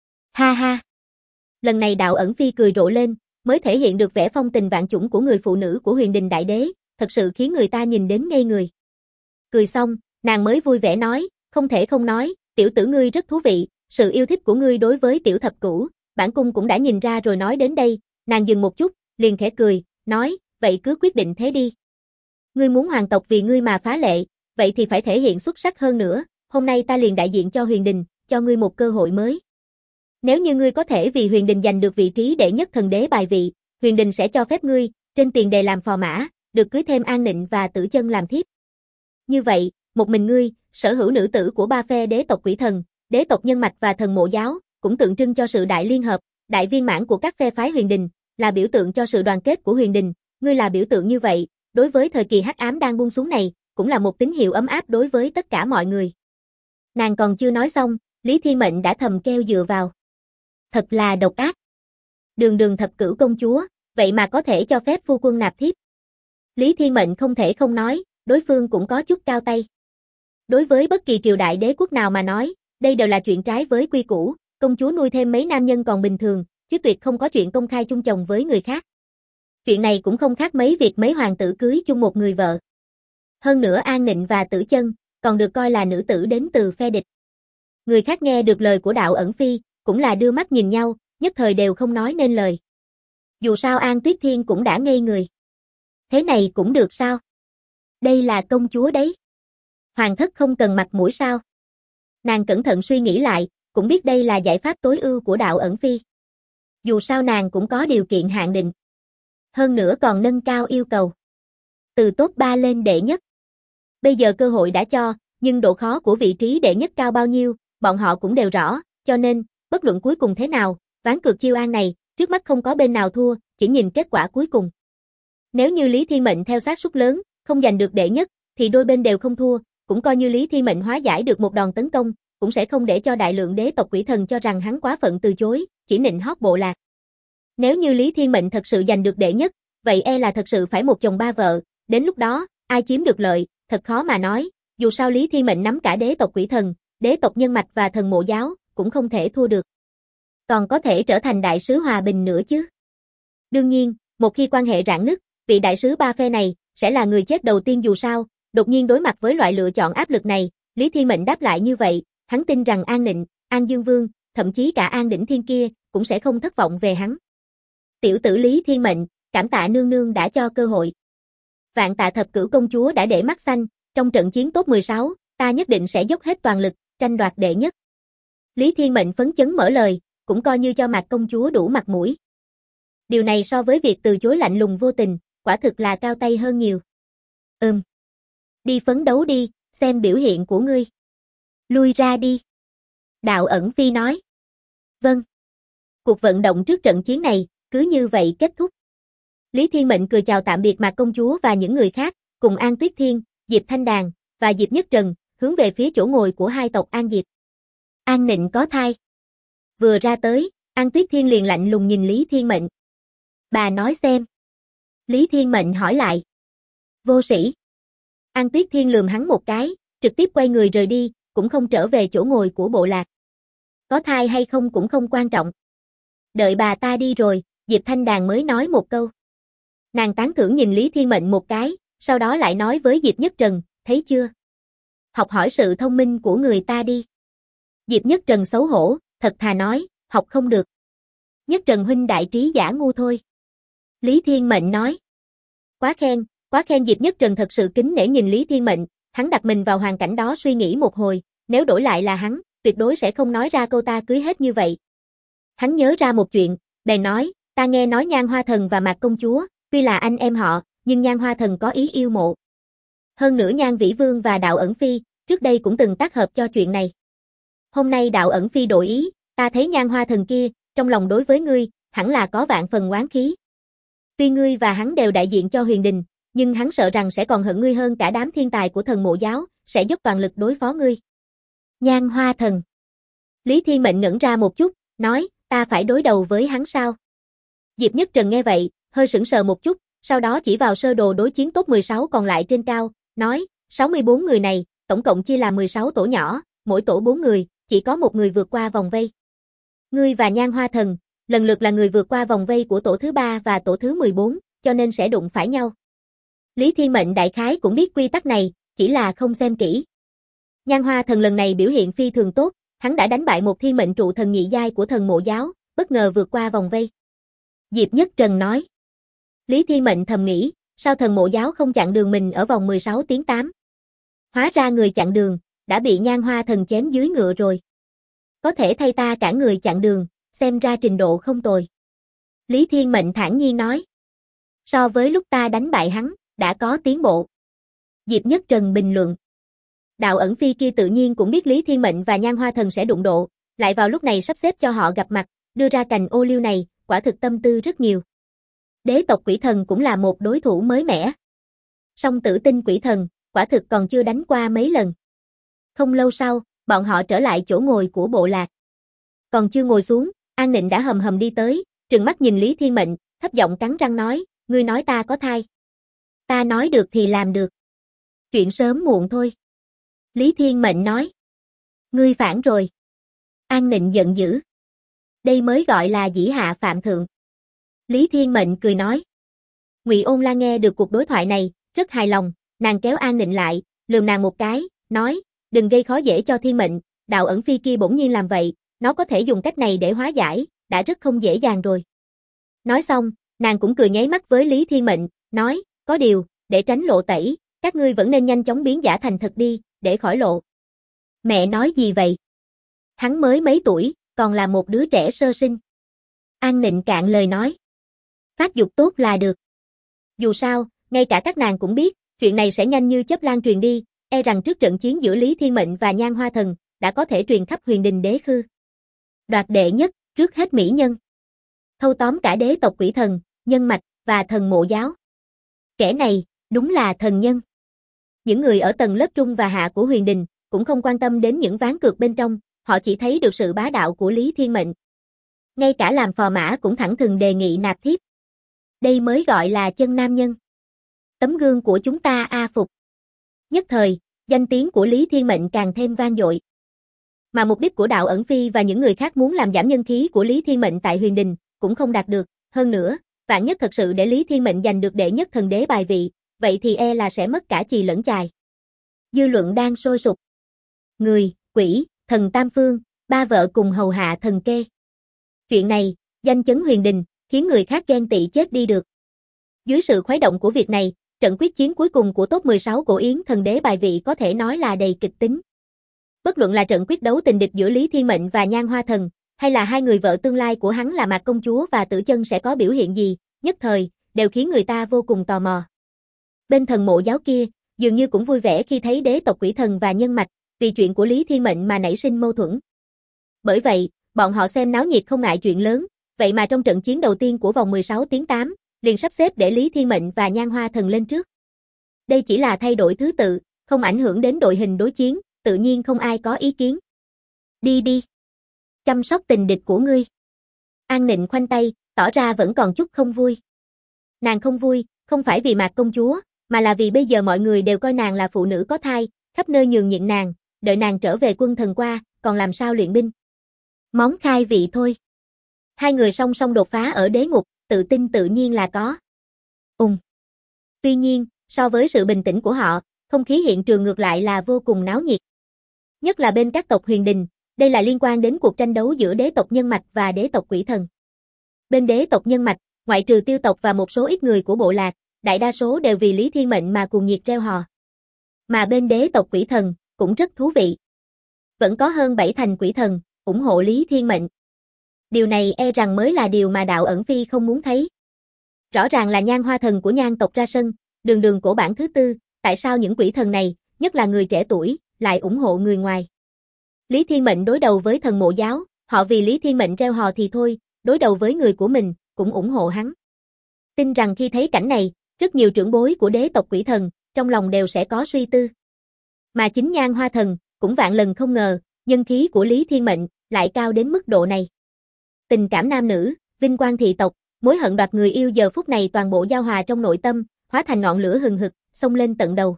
Ha ha. Lần này Đạo Ẩn Phi cười rộ lên, mới thể hiện được vẻ phong tình vạn chủng của người phụ nữ của Huyền Đình Đại Đế, thật sự khiến người ta nhìn đến ngây người. Cười xong, nàng mới vui vẻ nói, không thể không nói, tiểu tử ngươi rất thú vị, sự yêu thích của ngươi đối với tiểu thập cửu, bản cung cũng đã nhìn ra rồi. Nói đến đây, nàng dừng một chút, liền khẽ cười, nói, vậy cứ quyết định thế đi. Ngươi muốn hoàng tộc vì ngươi mà phá lệ, vậy thì phải thể hiện xuất sắc hơn nữa, hôm nay ta liền đại diện cho Huyền Đình, cho ngươi một cơ hội mới. Nếu như ngươi có thể vì Huyền Đình giành được vị trí đệ nhất thần đế bài vị, Huyền Đình sẽ cho phép ngươi, trên tiền đề làm phò mã, được cưới thêm An Nịnh và Tử Chân làm thiếp. Như vậy, một mình ngươi, sở hữu nữ tử của ba phe đế tộc quỷ thần, đế tộc nhân mạch và thần mộ giáo, cũng tượng trưng cho sự đại liên hợp, đại viên mãn của các phe phái Huyền Đình, là biểu tượng cho sự đoàn kết của Huyền Đình, ngươi là biểu tượng như vậy, đối với thời kỳ hắc ám đang buông xuống này, cũng là một tín hiệu ấm áp đối với tất cả mọi người. Nàng còn chưa nói xong, Lý Thiên Mệnh đã thầm kêu dựa vào. Thật là độc ác. Đường đường thập cửu công chúa, vậy mà có thể cho phép phu quân nạp thiếp. Lý Thiên Mệnh không thể không nói, đối phương cũng có chút cao tay. Đối với bất kỳ triều đại đế quốc nào mà nói, đây đều là chuyện trái với quy củ, công chúa nuôi thêm mấy nam nhân còn bình thường, chứ tuyệt không có chuyện công khai chung chồng với người khác. Chuyện này cũng không khác mấy việc mấy hoàng tử cưới chung một người vợ. Hơn nữa An Nịnh và Tử Chân, còn được coi là nữ tử đến từ phe địch. Người khác nghe được lời của Đạo Ẩn Phi, cũng là đưa mắt nhìn nhau, nhất thời đều không nói nên lời. Dù sao An Tuyết Thiên cũng đã ngây người. Thế này cũng được sao? Đây là công chúa đấy. Hoàng thất không cần mặt mũi sao? Nàng cẩn thận suy nghĩ lại, cũng biết đây là giải pháp tối ưu của Đạo Ẩn Phi. Dù sao nàng cũng có điều kiện hạn định. Hơn nữa còn nâng cao yêu cầu. Từ top 3 lên đệ nhất. Bây giờ cơ hội đã cho, nhưng độ khó của vị trí đệ nhất cao bao nhiêu, bọn họ cũng đều rõ, cho nên, bất luận cuối cùng thế nào, ván cược chiêu an này, trước mắt không có bên nào thua, chỉ nhìn kết quả cuối cùng. Nếu như Lý Thiên Mệnh theo xác suất lớn, không giành được đệ nhất, thì đôi bên đều không thua, cũng coi như Lý Thiên Mệnh hóa giải được một đòn tấn công, cũng sẽ không để cho đại lượng đế tộc quỷ thần cho rằng hắn quá phận từ chối, chỉ nịnh hót bộ lạc. Nếu như Lý Thiên Mệnh thật sự giành được đệ nhất, vậy e là thật sự phải một chồng ba vợ, đến lúc đó, ai chiếm được lợi, thật khó mà nói, dù sao Lý Thiên Mệnh nắm cả đế tộc quỷ thần, đế tộc nhân mạch và thần mộ giáo, cũng không thể thua được. Còn có thể trở thành đại sứ hòa bình nữa chứ. Đương nhiên, một khi quan hệ rạn nứt, vị đại sứ ba phe này, sẽ là người chết đầu tiên dù sao, đột nhiên đối mặt với loại lựa chọn áp lực này, Lý Thiên Mệnh đáp lại như vậy, hắn tin rằng An Nịnh, An Dương Vương, thậm chí cả An Đỉnh Thiên kia, cũng sẽ không thất vọng về hắn. Tiểu tử Lý Thiên Mệnh, cảm tạ nương nương đã cho cơ hội. Vạn tạ thập cửu công chúa đã để mắt xanh, trong trận chiến top 16, ta nhất định sẽ dốc hết toàn lực, tranh đoạt đệ nhất. Lý Thiên Mệnh phấn chấn mở lời, cũng coi như cho Mạc công chúa đủ mặt mũi. Điều này so với việc từ chối lạnh lùng vô tình, quả thực là cao tay hơn nhiều. Đi phấn đấu đi, xem biểu hiện của ngươi. Lui ra đi. Đạo Ẩn Phi nói. Vâng. Cuộc vận động trước trận chiến này, cứ như vậy kết thúc. Lý Thiên Mệnh cười chào tạm biệt Mạc công chúa và những người khác, cùng An Tuyết Thiên, Diệp Thanh Đàn, và Diệp Nhất Trần, hướng về phía chỗ ngồi của hai tộc An Diệp. An Nịnh có thai. Vừa ra tới, An Tuyết Thiên liền lạnh lùng nhìn Lý Thiên Mệnh. Bà nói xem. Lý Thiên Mệnh hỏi lại. Vô sĩ. An Tuyết Thiên lườm hắn một cái, trực tiếp quay người rời đi, cũng không trở về chỗ ngồi của bộ lạc. Có thai hay không cũng không quan trọng. Đợi bà ta đi rồi, Diệp Thanh Đàn mới nói một câu. Nàng tán thưởng nhìn Lý Thiên Mệnh một cái, sau đó lại nói với Diệp Nhất Trần, thấy chưa? học hỏi sự thông minh của người ta đi. Diệp Nhất Trần xấu hổ, thật thà nói, học không được. Nhất Trần huynh đại trí giả ngu thôi. Lý Thiên Mệnh nói. Quá khen Diệp Nhất Trần thật sự kính nể nhìn Lý Thiên Mệnh, hắn đặt mình vào hoàn cảnh đó suy nghĩ một hồi, nếu đổi lại là hắn, tuyệt đối sẽ không nói ra câu ta cưới hết như vậy. Hắn nhớ ra một chuyện, bèn nói, ta nghe nói Nhan Hoa Thần và Mạc Công Chúa, tuy là anh em họ, nhưng Nhan Hoa Thần có ý yêu mộ. Hơn nữa Nhan Vĩ Vương và Đạo Ẩn Phi, trước đây cũng từng tác hợp cho chuyện này. Hôm nay Đạo Ẩn Phi đổi ý, ta thấy Nhan Hoa Thần kia, trong lòng đối với ngươi, hẳn là có vạn phần oán khí. Tuy ngươi và hắn đều đại diện cho Huyền Đình, nhưng hắn sợ rằng sẽ còn hận ngươi hơn cả đám thiên tài của Thần Mộ Giáo, sẽ dốc toàn lực đối phó ngươi. Nhan Hoa Thần. Lý Thiên Mệnh ngẩn ra một chút, nói, ta phải đối đầu với hắn sao? Diệp Nhất Trần nghe vậy, hơi sững sờ một chút, sau đó chỉ vào sơ đồ đối chiến top 16 còn lại trên cao, nói, 64 người này, tổng cộng chia làm 16 tổ nhỏ, mỗi tổ 4 người, chỉ có một người vượt qua vòng vây. Ngươi và Nhan Hoa Thần, lần lượt là người vượt qua vòng vây của tổ thứ 3 và tổ thứ 14, cho nên sẽ đụng phải nhau. Lý Thiên Mệnh đại khái cũng biết quy tắc này, chỉ là không xem kỹ. Nhan Hoa Thần lần này biểu hiện phi thường tốt, hắn đã đánh bại một thiên mệnh trụ thần nhị giai của Thần Mộ Giáo, bất ngờ vượt qua vòng vây. Diệp Nhất Trần nói. Lý Thiên Mệnh thầm nghĩ, sao Thần Mộ Giáo không chặn đường mình ở vòng 16 tiếng 8? Hóa ra người chặn đường, đã bị Nhan Hoa Thần chém dưới ngựa rồi. Có thể thay ta cả người chặn đường, xem ra trình độ không tồi. Lý Thiên Mệnh thản nhiên nói. So với lúc ta đánh bại hắn, đã có tiến bộ. Diệp Nhất Trần bình luận. Đạo Ẩn Phi kia tự nhiên cũng biết Lý Thiên Mệnh và Nhan Hoa Thần sẽ đụng độ, lại vào lúc này sắp xếp cho họ gặp mặt, đưa ra cành ô liu này, quả thực tâm tư rất nhiều. Đế tộc Quỷ Thần cũng là một đối thủ mới mẻ. Song Tử Tinh Quỷ Thần, quả thực còn chưa đánh qua mấy lần. Không lâu sau, bọn họ trở lại chỗ ngồi của bộ lạc. Còn chưa ngồi xuống, An Nịnh đã hầm hầm đi tới, trừng mắt nhìn Lý Thiên Mệnh, thấp giọng cắn răng nói, ngươi nói ta có thai. Ta nói được thì làm được. Chuyện sớm muộn thôi. Lý Thiên Mệnh nói. Ngươi phản rồi. An Nịnh giận dữ. Đây mới gọi là dĩ hạ phạm thượng. Lý Thiên Mệnh cười nói. Ngụy Ôn La nghe được cuộc đối thoại này, rất hài lòng, nàng kéo An Nịnh lại, lườm nàng một cái, nói, đừng gây khó dễ cho Thiên Mệnh, Đạo Ẩn Phi kia bỗng nhiên làm vậy, nó có thể dùng cách này để hóa giải, đã rất không dễ dàng rồi. Nói xong, nàng cũng cười nháy mắt với Lý Thiên Mệnh, nói, có điều, để tránh lộ tẩy, các ngươi vẫn nên nhanh chóng biến giả thành thật đi, để khỏi lộ. Mẹ nói gì vậy? Hắn mới mấy tuổi, còn là một đứa trẻ sơ sinh. An Nịnh cạn lời nói. Phát dục tốt là được. Dù sao, ngay cả các nàng cũng biết, chuyện này sẽ nhanh như chớp lan truyền đi, e rằng trước trận chiến giữa Lý Thiên Mệnh và Nhan Hoa Thần, đã có thể truyền khắp Huyền Đình Đế Khư. Đoạt đệ nhất, trước hết mỹ nhân. Thâu tóm cả đế tộc Quỷ Thần, Nhân Mạch, và Thần Mộ Giáo. Kẻ này, đúng là thần nhân. Những người ở tầng lớp trung và hạ của Huyền Đình, cũng không quan tâm đến những ván cược bên trong, họ chỉ thấy được sự bá đạo của Lý Thiên Mệnh. Ngay cả làm phò mã cũng thẳng thừng đề nghị nạp thiếp. Đây mới gọi là chân nam nhân. Tấm gương của chúng ta a phục. Nhất thời, danh tiếng của Lý Thiên Mệnh càng thêm vang dội. Mà mục đích của Đạo Ẩn Phi và những người khác muốn làm giảm nhân khí của Lý Thiên Mệnh tại Huyền Đình, cũng không đạt được. Hơn nữa, vạn nhất thật sự để Lý Thiên Mệnh giành được đệ nhất thần đế bài vị, vậy thì e là sẽ mất cả chì lẫn chài. Dư luận đang sôi sục. Người, quỷ, thần tam phương, ba vợ cùng hầu hạ thần kê. Chuyện này, danh chấn Huyền Đình, khiến người khác ghen tị chết đi được. Dưới sự khuấy động của việc này, trận quyết chiến cuối cùng của top 16 cổ yến thần đế bài vị có thể nói là đầy kịch tính. Bất luận là trận quyết đấu tình địch giữa Lý Thiên Mệnh và Nhan Hoa Thần, hay là hai người vợ tương lai của hắn là Mạc Công Chúa và Tử Chân sẽ có biểu hiện gì, nhất thời, đều khiến người ta vô cùng tò mò. Bên Thần Mộ Giáo kia, dường như cũng vui vẻ khi thấy đế tộc Quỷ Thần và Nhân Mạch, vì chuyện của Lý Thiên Mệnh mà nảy sinh mâu thuẫn. Bởi vậy, bọn họ xem náo nhiệt không ngại chuyện lớn, vậy mà trong trận chiến đầu tiên của vòng 16 tiếng 8, liền sắp xếp để Lý Thiên Mệnh và Nhan Hoa Thần lên trước. Đây chỉ là thay đổi thứ tự, không ảnh hưởng đến đội hình đối chiến, tự nhiên không ai có ý kiến. Đi đi. Chăm sóc tình địch của ngươi. An Nịnh khoanh tay, tỏ ra vẫn còn chút không vui. Nàng không vui, không phải vì Mạc Công Chúa, mà là vì bây giờ mọi người đều coi nàng là phụ nữ có thai, khắp nơi nhường nhịn nàng, đợi nàng trở về quân thần qua, còn làm sao luyện binh. Món khai vị thôi. Hai người song song đột phá ở đế ngục, tự tin tự nhiên là có. Tuy nhiên, so với sự bình tĩnh của họ, không khí hiện trường ngược lại là vô cùng náo nhiệt. Nhất là bên các tộc huyền đình, đây là liên quan đến cuộc tranh đấu giữa đế tộc nhân mạch và đế tộc quỷ thần. Bên đế tộc nhân mạch, ngoại trừ tiêu tộc và một số ít người của bộ lạc, đại đa số đều vì Lý Thiên Mệnh mà cuồng nhiệt reo hò. Mà bên đế tộc quỷ thần, cũng rất thú vị. Vẫn có hơn 7 thành quỷ thần, ủng hộ Lý Thiên Mệnh. Điều này e rằng mới là điều mà Đạo Ẩn Phi không muốn thấy. Rõ ràng là Nhan Hoa Thần của Nhan tộc ra sân, đường đường cổ bản thứ tư, tại sao những quỷ thần này, nhất là người trẻ tuổi, lại ủng hộ người ngoài. Lý Thiên Mệnh đối đầu với thần mộ giáo, họ vì Lý Thiên Mệnh reo hò thì thôi, đối đầu với người của mình, cũng ủng hộ hắn. Tin rằng khi thấy cảnh này, rất nhiều trưởng bối của đế tộc quỷ thần, trong lòng đều sẽ có suy tư. Mà chính Nhan Hoa Thần, cũng vạn lần không ngờ, nhân khí của Lý Thiên Mệnh, lại cao đến mức độ này. Tình cảm nam nữ, vinh quang thị tộc, mối hận đoạt người yêu giờ phút này toàn bộ giao hòa trong nội tâm, hóa thành ngọn lửa hừng hực, xông lên tận đầu.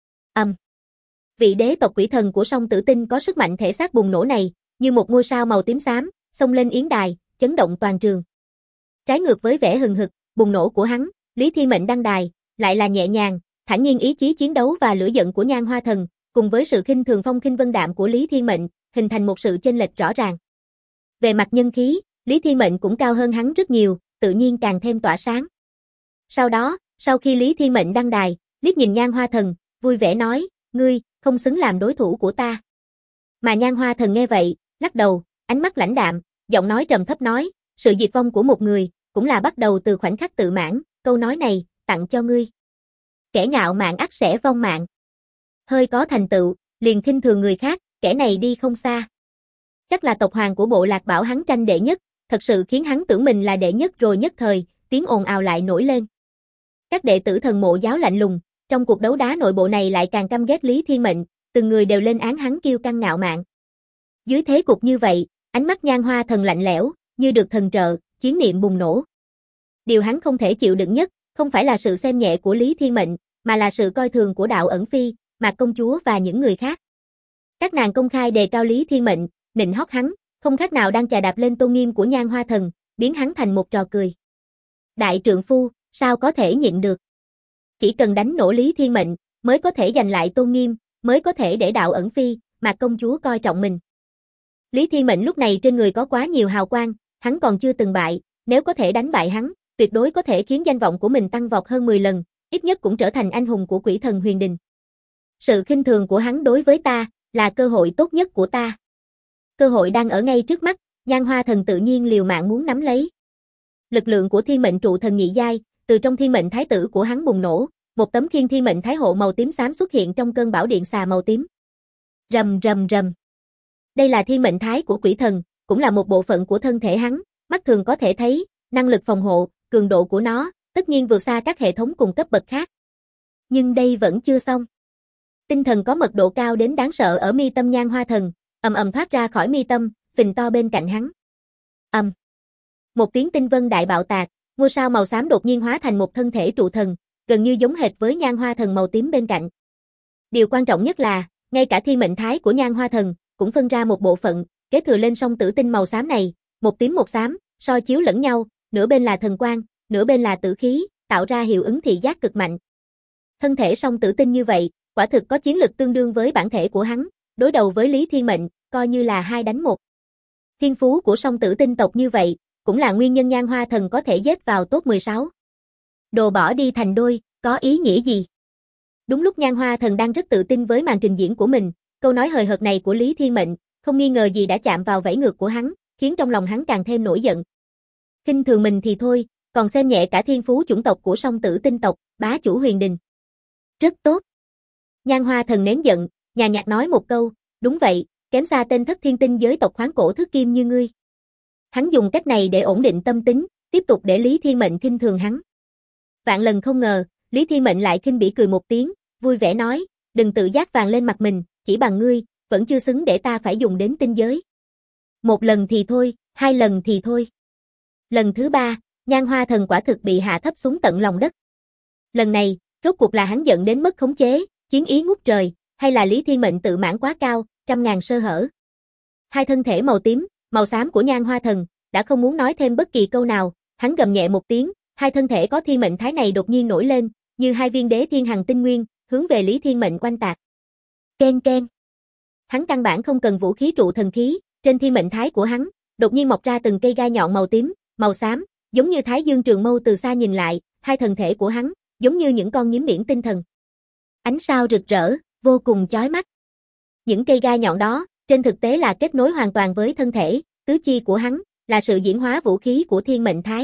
Vị đế tộc quỷ thần của Song Tử Tinh có sức mạnh thể xác bùng nổ này, như một ngôi sao màu tím xám, xông lên yến đài, chấn động toàn trường. Trái ngược với vẻ hừng hực, bùng nổ của hắn, Lý Thiên Mệnh đăng đài, lại là nhẹ nhàng, thản nhiên ý chí chiến đấu và lửa giận của Nhan Hoa Thần, cùng với sự khinh thường phong khinh vân đạm của Lý Thiên Mệnh, hình thành một sự chênh lệch rõ ràng. Về mặt nhân khí, Lý Thiên Mệnh cũng cao hơn hắn rất nhiều, tự nhiên càng thêm tỏa sáng. Sau đó, sau khi Lý Thiên Mệnh đăng đài, liếc nhìn Nhan Hoa Thần, vui vẻ nói, ngươi, không xứng làm đối thủ của ta. Mà Nhan Hoa Thần nghe vậy, lắc đầu, ánh mắt lãnh đạm, giọng nói trầm thấp nói, sự diệt vong của một người, cũng là bắt đầu từ khoảnh khắc tự mãn, câu nói này, tặng cho ngươi. Kẻ ngạo mạn ắt sẽ vong mạng. Hơi có thành tựu, liền khinh thường người khác, kẻ này đi không xa. Chắc là tộc hoàng của bộ lạc bảo hắn tranh đệ nhất, thật sự khiến hắn tưởng mình là đệ nhất rồi nhất thời, tiếng ồn ào lại nổi lên. Các đệ tử thần mộ giáo lạnh lùng, trong cuộc đấu đá nội bộ này lại càng căm ghét Lý Thiên Mệnh, từng người đều lên án hắn kiêu căng ngạo mạn. Dưới thế cục như vậy, ánh mắt Nhan Hoa Thần lạnh lẽo, như được thần trợ, chiến niệm bùng nổ. Điều hắn không thể chịu đựng nhất, không phải là sự xem nhẹ của Lý Thiên Mệnh, mà là sự coi thường của Đạo Ẩn Phi, Mạc Công Chúa và những người khác. Các nàng công khai đề cao Lý Thiên Mệnh, nịnh hót hắn, không khác nào đang chà đạp lên tôn nghiêm của Nhan Hoa Thần, biến hắn thành một trò cười. Đại trượng phu, sao có thể nhịn được? Chỉ cần đánh nổ Lý Thiên Mệnh, mới có thể giành lại tôn nghiêm, mới có thể để Đạo Ẩn Phi, Mạc Công Chúa coi trọng mình. Lý Thiên Mệnh lúc này trên người có quá nhiều hào quang, hắn còn chưa từng bại, nếu có thể đánh bại hắn, tuyệt đối có thể khiến danh vọng của mình tăng vọt hơn 10 lần, ít nhất cũng trở thành anh hùng của quỷ thần huyền đình. Sự khinh thường của hắn đối với ta, là cơ hội tốt nhất của ta. Cơ hội đang ở ngay trước mắt, Nhan Hoa Thần tự nhiên liều mạng muốn nắm lấy. Lực lượng của Thiên Mệnh trụ thần nhị giai, từ trong Thiên Mệnh thái tử của hắn bùng nổ, một tấm khiên Thiên Mệnh thái hộ màu tím xám xuất hiện trong cơn bão điện xà màu tím. Rầm rầm rầm. Đây là Thiên Mệnh thái của quỷ thần, cũng là một bộ phận của thân thể hắn, mắt thường có thể thấy, năng lực phòng hộ, cường độ của nó, tất nhiên vượt xa các hệ thống cùng cấp bậc khác. Nhưng đây vẫn chưa xong. Tinh thần có mật độ cao đến đáng sợ ở mi tâm Nhan Hoa Thần, ầm ầm thoát ra khỏi mi tâm, phình to bên cạnh hắn. Một tiếng tinh vân đại bạo tạc, ngôi sao màu xám đột nhiên hóa thành một thân thể trụ thần, gần như giống hệt với Nhan Hoa Thần màu tím bên cạnh. Điều quan trọng nhất là, ngay cả Thiên Mệnh thái của Nhan Hoa Thần cũng phân ra một bộ phận, kế thừa lên Song Tử Tinh màu xám này, một tím một xám, soi chiếu lẫn nhau, nửa bên là thần quang, nửa bên là tử khí, tạo ra hiệu ứng thị giác cực mạnh. Thân thể Song Tử Tinh như vậy, quả thực có chiến lực tương đương với bản thể của hắn, đối đầu với Lý Thiên Mệnh, coi như là 2 đánh 1. Thiên phú của Song Tử Tinh tộc như vậy, cũng là nguyên nhân Nhan Hoa Thần có thể xếp vào top 16. Đồ bỏ đi thành đôi, có ý nghĩa gì? Đúng lúc Nhan Hoa Thần đang rất tự tin với màn trình diễn của mình, câu nói hời hợt này của Lý Thiên Mệnh, không nghi ngờ gì đã chạm vào vảy ngược của hắn, khiến trong lòng hắn càng thêm nổi giận. Khinh thường mình thì thôi, còn xem nhẹ cả thiên phú chủng tộc của Song Tử Tinh tộc, bá chủ huyền đình. Rất tốt. Nhan Hoa Thần nén giận, nhàn nhạt nói một câu, đúng vậy, kém xa tên thất thiên tinh giới tộc khoáng cổ Thức Kim như ngươi. Hắn dùng cách này để ổn định tâm tính, tiếp tục để Lý Thiên Mệnh khinh thường hắn. Vạn lần không ngờ, Lý Thiên Mệnh lại khinh bỉ cười một tiếng, vui vẻ nói, đừng tự giác vàng lên mặt mình, chỉ bằng ngươi, vẫn chưa xứng để ta phải dùng đến tinh giới. Một lần thì thôi, 2 lần thì thôi. Lần thứ 3, Nhan Hoa Thần quả thực bị hạ thấp xuống tận lòng đất. Lần này, rốt cuộc là hắn giận đến mất khống chế, chiến ý ngút trời, hay là Lý Thiên Mệnh tự mãn quá cao, trăm ngàn sơ hở. Hai thân thể màu tím, màu xám của Nhan Hoa Thần, đã không muốn nói thêm bất kỳ câu nào, hắn gầm nhẹ một tiếng, hai thân thể có thiên mệnh thái này đột nhiên nổi lên, như 2 viên đế thiên hằng tinh nguyên, hướng về Lý Thiên Mệnh oanh tạc. Ken ken. Hắn căn bản không cần vũ khí trụ thần khí, trên thiên mệnh thái của hắn, đột nhiên mọc ra từng cây gai nhọn màu tím, màu xám, giống như Thái Dương Trường Mâu từ xa nhìn lại, hai thân thể của hắn, giống như những con nhím biển tinh thần. Ánh sao rực rỡ, vô cùng chói mắt. Những cây gai nhọn đó, trên thực tế là kết nối hoàn toàn với thân thể, tứ chi của hắn, là sự diễn hóa vũ khí của thiên mệnh thái.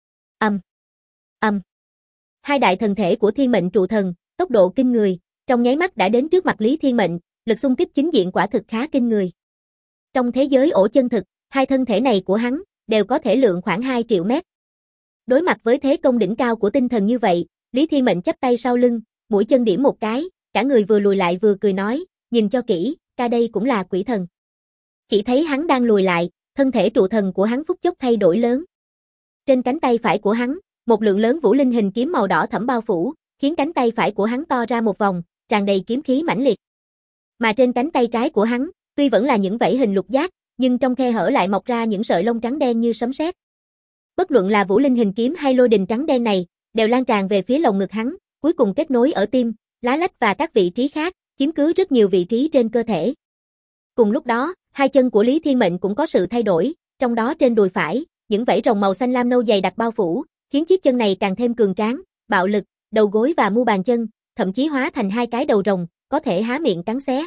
Hai đại thần thể của thiên mệnh trụ thần, tốc độ kinh người, trong nháy mắt đã đến trước mặt Lý Thiên Mệnh, lực xung kích chính diện quả thực khá kinh người. Trong thế giới ổ chân thực, hai thân thể này của hắn, đều có thể lượng khoảng 2 triệu mét. Đối mặt với thế công đỉnh cao của tinh thần như vậy, Lý Thiên Mệnh chắp tay sau lưng, mũi chân điểm một cái, cả người vừa lùi lại vừa cười nói, nhìn cho kỹ, ca đây cũng là quỷ thần. Chỉ thấy hắn đang lùi lại, thân thể trụ thần của hắn phút chốc thay đổi lớn. Trên cánh tay phải của hắn, một lượng lớn vũ linh hình kiếm màu đỏ thẫm bao phủ, khiến cánh tay phải của hắn to ra một vòng, tràn đầy kiếm khí mãnh liệt. Mà trên cánh tay trái của hắn, tuy vẫn là những vảy hình lục giác, nhưng trong khe hở lại mọc ra những sợi lông trắng đen như sấm sét. Bất luận là vũ linh hình kiếm hay lôi đình trắng đen này, đều lan tràn về phía lồng ngực hắn, cuối cùng kết nối ở tim, lá lách và các vị trí khác, chiếm cứ rất nhiều vị trí trên cơ thể. Cùng lúc đó, hai chân của Lý Thiên Mệnh cũng có sự thay đổi, trong đó trên đùi phải, những vảy rồng màu xanh lam nâu dày đặc bao phủ, khiến chiếc chân này càng thêm cường tráng, bạo lực, đầu gối và mu bàn chân, thậm chí hóa thành hai cái đầu rồng, có thể há miệng cắn xé.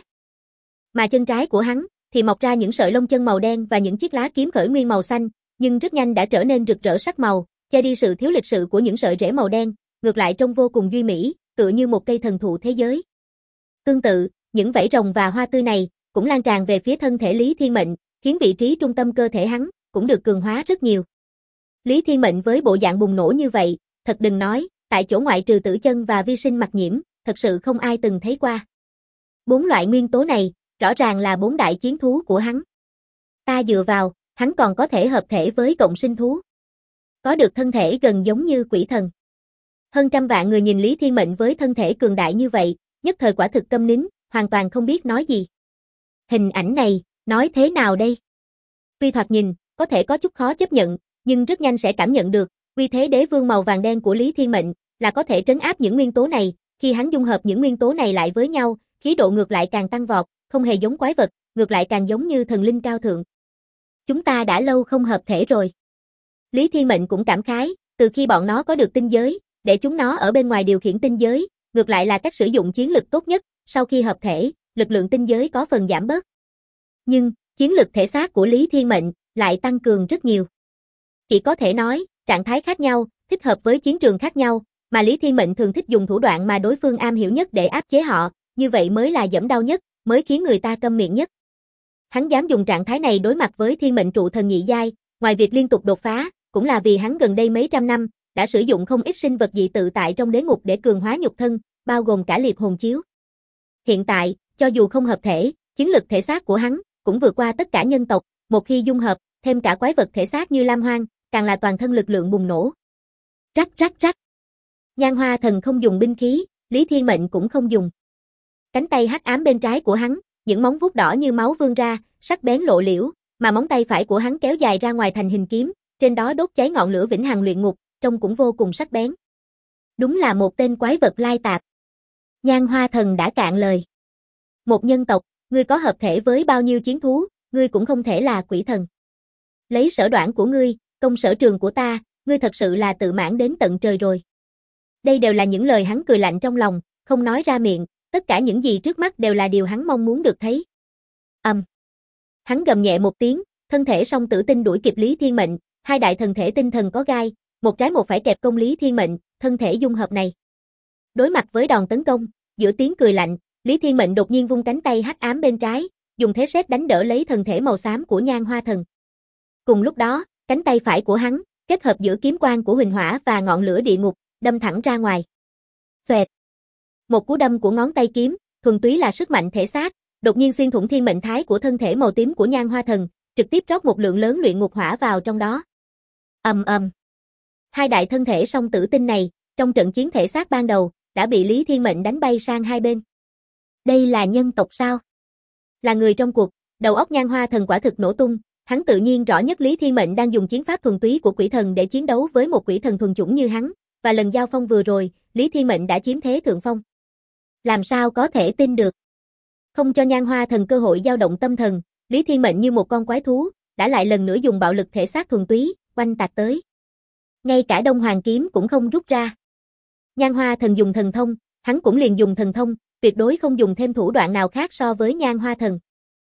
Mà chân trái của hắn thì mọc ra những sợi lông chân màu đen và những chiếc lá kiếm khởi nguyên màu xanh, nhưng rất nhanh đã trở nên rực rỡ sắc màu, che đi sự thiếu lịch sự của những sợi rễ màu đen, ngược lại trông vô cùng duy mỹ, tựa như một cây thần thụ thế giới. Tương tự, những vảy rồng và hoa tươi này cũng lan tràn về phía thân thể Lý Thiên Mệnh, khiến vị trí trung tâm cơ thể hắn cũng được cường hóa rất nhiều. Lý Thiên Mệnh với bộ dạng bùng nổ như vậy, thật đừng nói, tại chỗ ngoại trừ Tử Chân và Vi Sinh Mặc Nhiễm, thật sự không ai từng thấy qua. 4 loại nguyên tố này, rõ ràng là 4 đại chiến thú của hắn. Ta dựa vào, hắn còn có thể hợp thể với cộng sinh thú. Có được thân thể gần giống như quỷ thần. Hơn trăm vạn người nhìn Lý Thiên Mệnh với thân thể cường đại như vậy, nhất thời quả thực câm nín, hoàn toàn không biết nói gì. Hình ảnh này, nói thế nào đây? Tuy thoạt nhìn, có thể có chút khó chấp nhận, nhưng rất nhanh sẽ cảm nhận được, uy thế đế vương màu vàng đen của Lý Thiên Mệnh, là có thể trấn áp những nguyên tố này, khi hắn dung hợp những nguyên tố này lại với nhau, khí độ ngược lại càng tăng vọt, không hề giống quái vật, ngược lại càng giống như thần linh cao thượng. Chúng ta đã lâu không hợp thể rồi. Lý Thiên Mệnh cũng cảm khái, từ khi bọn nó có được tinh giới, để chúng nó ở bên ngoài điều khiển tinh giới, ngược lại là cách sử dụng chiến lực tốt nhất, sau khi hợp thể, lực lượng tinh giới có phần giảm bớt. Nhưng, chiến lực thể xác của Lý Thiên Mệnh lại tăng cường rất nhiều. Chỉ có thể nói, trạng thái khác nhau, thích hợp với chiến trường khác nhau, mà Lý Thiên Mệnh thường thích dùng thủ đoạn mà đối phương am hiểu nhất để áp chế họ, như vậy mới là giẫm đau nhất, mới khiến người ta câm miệng nhất. Hắn dám dùng trạng thái này đối mặt với thiên mệnh trụ thần nhị giai, ngoài việc liên tục đột phá, cũng là vì hắn gần đây mấy trăm năm, đã sử dụng không ít sinh vật dị tự tại trong đế ngục để cường hóa nhục thân, bao gồm cả liệp hồn chiếu. Hiện tại, cho dù không hợp thể, chiến lực thể xác của hắn cũng vượt qua tất cả nhân tộc, một khi dung hợp, thêm cả quái vật thể xác như Lam Hoang, càng là toàn thân lực lượng bùng nổ. Rắc rắc rắc. Nhan Hoa Thần không dùng binh khí, Lý Thiên Mệnh cũng không dùng. Cánh tay hắc ám bên trái của hắn, những móng vuốt đỏ như máu vươn ra, sắc bén lộ liễu, mà móng tay phải của hắn kéo dài ra ngoài thành hình kiếm, trên đó đốt cháy ngọn lửa vĩnh hằng luyện ngục, trông cũng vô cùng sắc bén. Đúng là một tên quái vật lai tạp. Nhan Hoa Thần đã cạn lời. Một nhân tộc, ngươi có hợp thể với bao nhiêu chiến thú, ngươi cũng không thể là quỷ thần. Lấy sở đoản của ngươi, công sở trường của ta, ngươi thật sự là tự mãn đến tận trời rồi. Đây đều là những lời hắn cười lạnh trong lòng, không nói ra miệng, tất cả những gì trước mắt đều là điều hắn mong muốn được thấy. Hắn gầm nhẹ một tiếng, thân thể song tử tinh đuổi kịp Lý Thiên Mệnh, hai đại thần thể tinh thần có gai, một trái một phải kẹp công Lý Thiên Mệnh, thân thể dung hợp này. Đối mặt với đòn tấn công, giữa tiếng cười lạnh, Lý Thiên Mệnh đột nhiên vung cánh tay hắc ám bên trái, dùng thế sét đánh đỡ lấy thần thể màu xám của Nhan Hoa Thần. Cùng lúc đó, cánh tay phải của hắn, kết hợp giữa kiếm quang của huỳnh hỏa và ngọn lửa địa ngục, đâm thẳng ra ngoài. Xoẹt. Một cú đâm của ngón tay kiếm, thuần túy là sức mạnh thể xác, đột nhiên xuyên thủng thiên mệnh thái của thân thể màu tím của Nhan Hoa Thần, trực tiếp rót một lượng lớn luyện ngục hỏa vào trong đó. Hai đại thân thể song tử tinh này, trong trận chiến thể xác ban đầu, đã bị Lý Thiên Mệnh đánh bay sang hai bên. Đây là nhân tộc sao? Là người trong cuộc, đầu óc Nhan Hoa Thần quả thực nổ tung, hắn tự nhiên rõ nhất Lý Thiên Mệnh đang dùng chiến pháp thuần túy của quỷ thần để chiến đấu với một quỷ thần thuần chủng như hắn, và lần giao phong vừa rồi, Lý Thiên Mệnh đã chiếm thế thượng phong. Làm sao có thể tin được? Không cho Nhan Hoa Thần cơ hội dao động tâm thần, Lý Thiên Mệnh như một con quái thú, đã lại lần nữa dùng bạo lực thể xác thuần túy, oanh tạc tới. Ngay cả Đông Hoàng kiếm cũng không rút ra. Nhan Hoa Thần dùng thần thông, hắn cũng liền dùng thần thông, tuyệt đối không dùng thêm thủ đoạn nào khác so với Nhan Hoa Thần.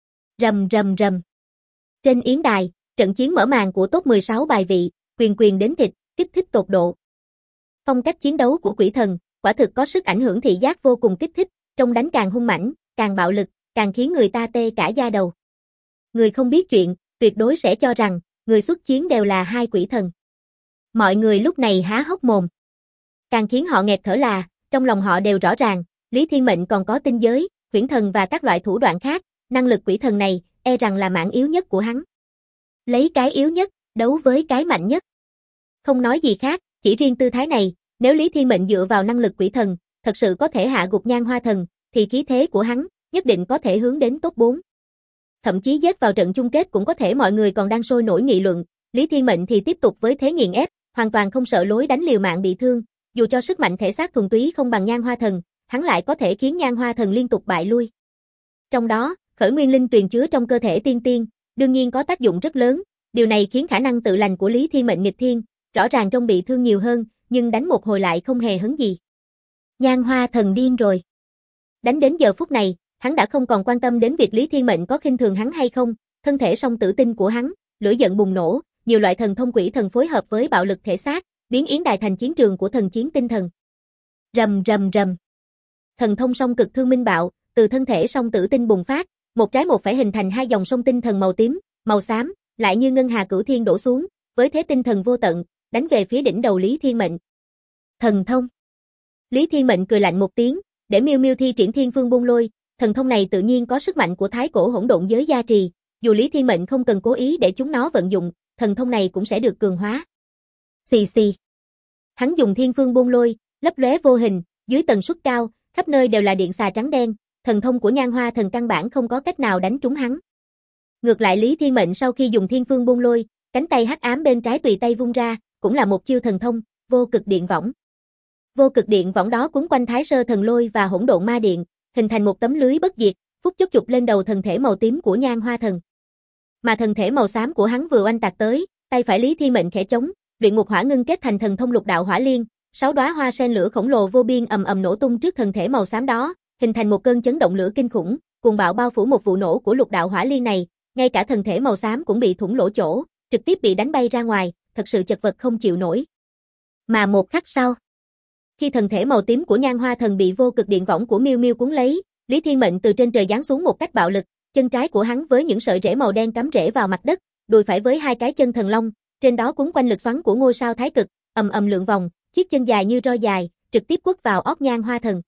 Rầm rầm rầm. Trên yến đài, trận chiến mở màn của top 16 bài vị, quyền quyền đến thịt, kích thích tột độ. Phong cách chiến đấu của Quỷ Thần, quả thực có sức ảnh hưởng thị giác vô cùng kích thích, trông đánh càng hung mãnh, càng bạo lực, càng khiến người ta tê cả da đầu. Người không biết chuyện, tuyệt đối sẽ cho rằng, người xuất chiến đều là hai quỷ thần. Mọi người lúc này há hốc mồm. Càng khiến họ nghẹt thở là, trong lòng họ đều rõ ràng, Lý Thiên Mệnh còn có tinh giới, huyễn thần và các loại thủ đoạn khác, năng lực quỷ thần này, e rằng là mảng yếu nhất của hắn. Lấy cái yếu nhất, đấu với cái mạnh nhất. Không nói gì khác, chỉ riêng tư thái này, nếu Lý Thiên Mệnh dựa vào năng lực quỷ thần, thật sự có thể hạ gục Nhan Hoa Thần, thì khí thế của hắn, nhất định có thể hướng đến top 4. Thậm chí dết vào trận chung kết cũng có thể. Mọi người còn đang sôi nổi nghị luận, Lý Thiên Mệnh thì tiếp tục với thế nghiền ép, hoàn toàn không sợ lối đánh liều mạng bị thương, dù cho sức mạnh thể xác thuần túy không bằng Nhan Hoa Thần, hắn lại có thể khiến Nhan Hoa Thần liên tục bại lui. Trong đó, khởi nguyên linh tuyền chứa trong cơ thể tiên tiên, đương nhiên có tác dụng rất lớn, điều này khiến khả năng tự lành của Lý Thiên Mệnh nghịch thiên, rõ ràng trông bị thương nhiều hơn, nhưng đánh một hồi lại không hề hấn gì. Nhan Hoa Thần điên rồi. Đánh đến giờ phút này, hắn đã không còn quan tâm đến việc Lý Thiên Mệnh có khinh thường hắn hay không, thân thể song tử tinh của hắn, lửa giận bùng nổ, nhiều loại thần thông quỷ thần phối hợp với bạo lực thể xác, biến yến đài thành chiến trường của thần chiến tinh thần. Rầm rầm rầm. Thần thông song cực thương minh bạo, từ thân thể song tử tinh bùng phát, một trái một phải hình thành hai dòng sông tinh thần màu tím, màu xám, lại như ngân hà cửu thiên đổ xuống, với thế tinh thần vô tận, đánh về phía đỉnh đầu Lý Thiên Mệnh. Thần thông. Lý Thiên Mệnh cười lạnh một tiếng, để Miêu Miêu thi triển Thiên Phương Bôn Lôi, thần thông này tự nhiên có sức mạnh của thái cổ hỗn độn giới gia trì, dù Lý Thiên Mệnh không cần cố ý để chúng nó vận dụng, thần thông này cũng sẽ được cường hóa. Xì xì. Hắn dùng Thiên Phương Bôn Lôi, lấp lóe vô hình, dưới tần suất cao, khắp nơi đều là điện xà trắng đen, thần thông của Nhan Hoa Thần căn bản không có cách nào đánh trúng hắn. Ngược lại Lý Thiên Mệnh sau khi dùng Thiên Phương Bôn Lôi, cánh tay hắc ám bên trái tùy tay vung ra, cũng là một chiêu thần thông, vô cực điện võng. Vô cực điện võng đó quấn quanh Thái Sơ Thần Lôi và Hỗn Độn Ma Điện, hình thành một tấm lưới bất diệt, phút chốc chụp lên đầu thân thể màu tím của Nhan Hoa Thần. Mà thân thể màu xám của hắn vừa oanh tạc tới, tay phải Lý Thiên Mệnh khẽ chống, luyện ngục hỏa ngưng kết thành thần thông lục đạo hỏa liên, 6 đóa hoa sen lửa khổng lồ vô biên ầm ầm nổ tung trước thân thể màu xám đó, hình thành một cơn chấn động lửa kinh khủng, cuồng bạo bao phủ một vụ nổ của lục đạo hỏa liên này, ngay cả thân thể màu xám cũng bị thủng lỗ chỗ, trực tiếp bị đánh bay ra ngoài, thật sự chật vật không chịu nổi. Mà một khắc sau, khi thân thể màu tím của Nhan Hoa Thần bị vô cực điện võng của Miêu Miêu cuốn lấy, Lý Thiên Mệnh từ trên trời giáng xuống một cách bạo lực, chân trái của hắn với những sợi rễ màu đen cắm rễ vào mặt đất, đùi phải với hai cái chân thần long, trên đó quấn quanh lực xoắn của ngôi sao thái cực, ầm ầm lượn vòng, chiếc chân dài như roi dài, trực tiếp quất vào óc Nhan Hoa Thần.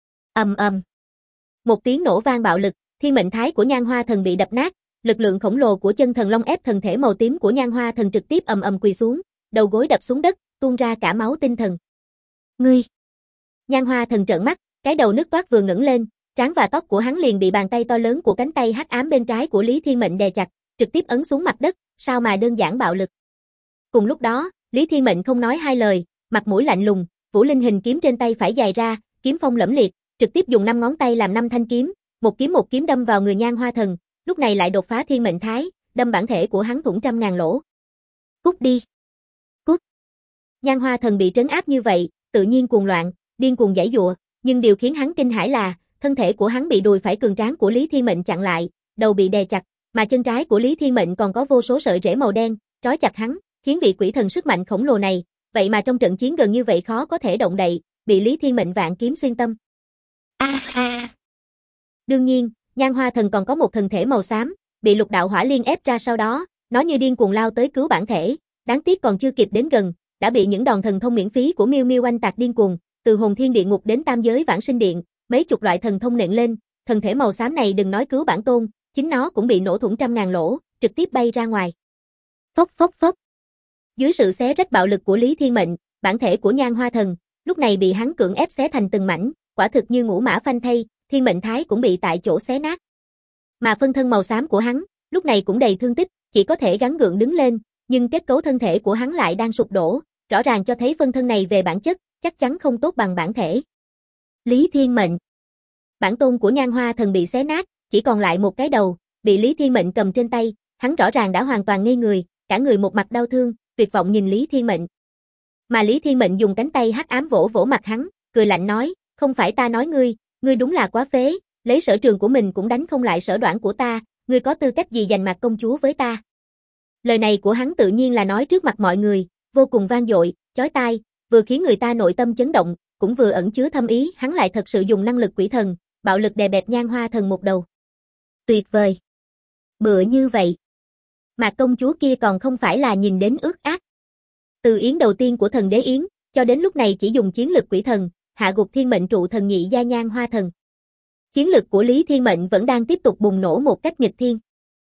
Ầm ầm. Một tiếng nổ vang bạo lực, thiên mệnh thái của Nhan Hoa Thần bị đập nát, lực lượng khổng lồ của chân thần long ép thân thể màu tím của Nhan Hoa Thần trực tiếp ầm ầm quỳ xuống, đầu gối đập xuống đất, tuôn ra cả máu tinh thần. Ngươi! Nhan Hoa Thần trợn mắt, cái đầu nứt toát vừa ngẩng lên, trán và tóc của hắn liền bị bàn tay to lớn của cánh tay hắc ám bên trái của Lý Thiên Mệnh đè chặt, trực tiếp ấn xuống mặt đất, sao mà đơn giản bạo lực. Cùng lúc đó, Lý Thiên Mệnh không nói hai lời, mặt mũi lạnh lùng, Vũ Linh hình kiếm trên tay phải dài ra, kiếm phong lẫm liệt, trực tiếp dùng 5 ngón tay làm 5 thanh kiếm, một kiếm đâm vào người Nhan Hoa Thần, lúc này lại đột phá thiên mệnh thái, đâm bản thể của hắn thủng trăm ngàn lỗ. Cút đi! Cút! Nhan Hoa Thần bị trấn áp như vậy, tự nhiên cuồng loạn, điên cuồng giãy giụa, nhưng điều khiến hắn kinh hãi là, thân thể của hắn bị đùi phải cường tráng của Lý Thiên Mệnh chặn lại, đầu bị đè chặt, mà chân trái của Lý Thiên Mệnh còn có vô số sợi rễ màu đen, trói chặt hắn, khiến vị quỷ thần sức mạnh khổng lồ này, vậy mà trong trận chiến gần như vậy khó có thể động đậy, bị Lý Thiên Mệnh vạn kiếm xuyên tâm. Đương nhiên, Nhan Hoa Thần còn có một thân thể màu xám, bị lục đạo hỏa liên ép ra sau đó, nó như điên cuồng lao tới cứu bản thể, đáng tiếc còn chưa kịp đến gần, đã bị những đòn thần thông miễn phí của Miêu Miêu oanh tạc điên cuồng, từ hồn thiên địa ngục đến tam giới vãng sinh điện, mấy chục loại thần thông nện lên, thân thể màu xám này đừng nói cứu bản tôn, chính nó cũng bị nổ thủng trăm ngàn lỗ, trực tiếp bay ra ngoài. Phốc phốc phốc. Dưới sự xé rách bạo lực của Lý Thiên Mệnh, bản thể của Nhan Hoa Thần, lúc này bị hắn cưỡng ép xé thành từng mảnh, quả thực như ngũ mã phanh thây, thiên mệnh thái cũng bị tại chỗ xé nát. Mà phân thân màu xám của hắn, lúc này cũng đầy thương tích, chỉ có thể gắng gượng đứng lên, nhưng kết cấu thân thể của hắn lại đang sụp đổ, rõ ràng cho thấy phân thân này về bản chất, chắc chắn không tốt bằng bản thể. Lý Thiên Mệnh. Bản tôn của Nhan Hoa Thần bị xé nát, chỉ còn lại một cái đầu, bị Lý Thiên Mệnh cầm trên tay, hắn rõ ràng đã hoàn toàn ngây người, cả người một mặt đau thương, tuyệt vọng nhìn Lý Thiên Mệnh. Mà Lý Thiên Mệnh dùng cánh tay hắc ám vỗ vỗ mặt hắn, cười lạnh nói, không phải ta nói ngươi đúng là quá phế, lấy sở trường của mình cũng đánh không lại sở đoản của ta, ngươi có tư cách gì giành mặt công chúa với ta. Lời này của hắn tự nhiên là nói trước mặt mọi người, vô cùng vang dội, chói tai, vừa khiến người ta nội tâm chấn động, cũng vừa ẩn chứa thâm ý, hắn lại thật sự dùng năng lực quỷ thần, bạo lực đè bẹp Nhan Hoa Thần một đầu. Tuyệt vời. Bựa như vậy. Mà công chúa kia còn không phải là nhìn đến ước ác. Từ yến đầu tiên của thần đế yến, cho đến lúc này chỉ dùng chiến lực quỷ thần, hạ gục thiên mệnh trụ thần nhị gia Nhan Hoa Thần. Chiến lực của Lý Thiên Mệnh vẫn đang tiếp tục bùng nổ một cách nghịch thiên.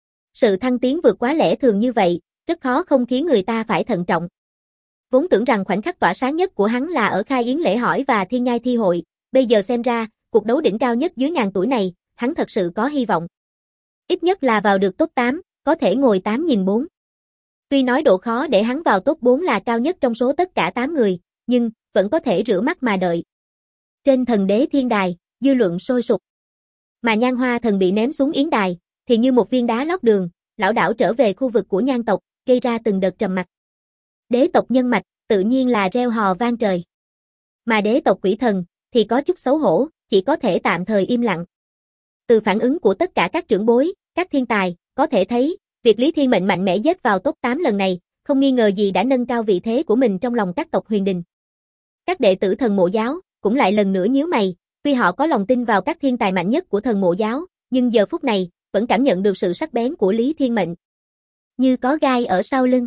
Sự thăng tiến vượt quá lẽ thường như vậy, rất khó không khiến người ta phải thận trọng. Vốn tưởng rằng khoảnh khắc tỏa sáng nhất của hắn là ở khai yến lễ hỏi và thiên nhai thi hội, bây giờ xem ra, cuộc đấu đỉnh cao nhất dưới ngàn tuổi này, hắn thật sự có hy vọng. Ít nhất là vào được top 8, có thể ngồi 8 nhìn 4. Tuy nói độ khó để hắn vào top 4 là cao nhất trong số tất cả 8 người, nhưng vẫn có thể rửa mắt mà đợi. Trên thần đế thiên đài, dư luận sôi sục. Mà Nhan Hoa Thần bị ném xuống yến đài, thì như một viên đá lót đường, lảo đảo trở về khu vực của Nhan tộc, gây ra từng đợt trầm mặc. Đế tộc nhân mạch, tự nhiên là reo hò vang trời. Mà đế tộc quỷ thần, thì có chút xấu hổ, chỉ có thể tạm thời im lặng. Từ phản ứng của tất cả các trưởng bối, các thiên tài, có thể thấy, việc Lý Thiên Mệnh mạnh mẽ dết vào top 8 lần này, không nghi ngờ gì đã nâng cao vị thế của mình trong lòng các tộc huyền đình. Các đệ tử thần mộ giáo, cũng lại lần nữa nhíu mày, tuy họ có lòng tin vào các thiên tài mạnh nhất của thần mộ giáo, nhưng giờ phút này, vẫn cảm nhận được sự sắc bén của Lý Thiên Mệnh. Như có gai ở sau lưng.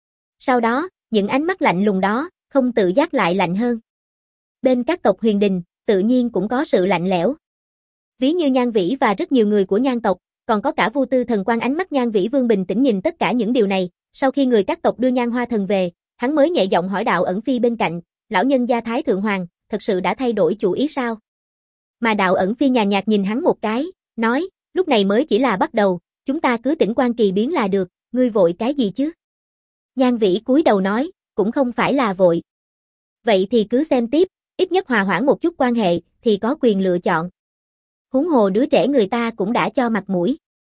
Sau đó, những ánh mắt lạnh lùng đó, không tự giác lại lạnh hơn. Bên các tộc huyền đình, tự nhiên cũng có sự lạnh lẽo. Ví như Nhan Vĩ và rất nhiều người của Nhan tộc, còn có cả Vu Tư Thần Quan. Ánh mắt Nhan Vĩ Vương bình tĩnh nhìn tất cả những điều này, sau khi người các tộc đưa Nhan Hoa Thần về, hắn mới nhẹ giọng hỏi Đạo Ẩn Phi bên cạnh, lão nhân gia Thái Thượng Hoàng, thật sự đã thay đổi chủ ý sao? Mà Đạo Ẩn Phi nhàn nhạt nhìn hắn một cái, nói, lúc này mới chỉ là bắt đầu, chúng ta cứ tĩnh quan kỳ biến là được, ngươi vội cái gì chứ? Nhan Vĩ cúi đầu nói, cũng không phải là vội. Vậy thì cứ xem tiếp, ít nhất hòa hoãn một chút quan hệ, thì có quyền lựa chọn. Huống hồ đứa trẻ người ta cũng đã cho mặt mũi.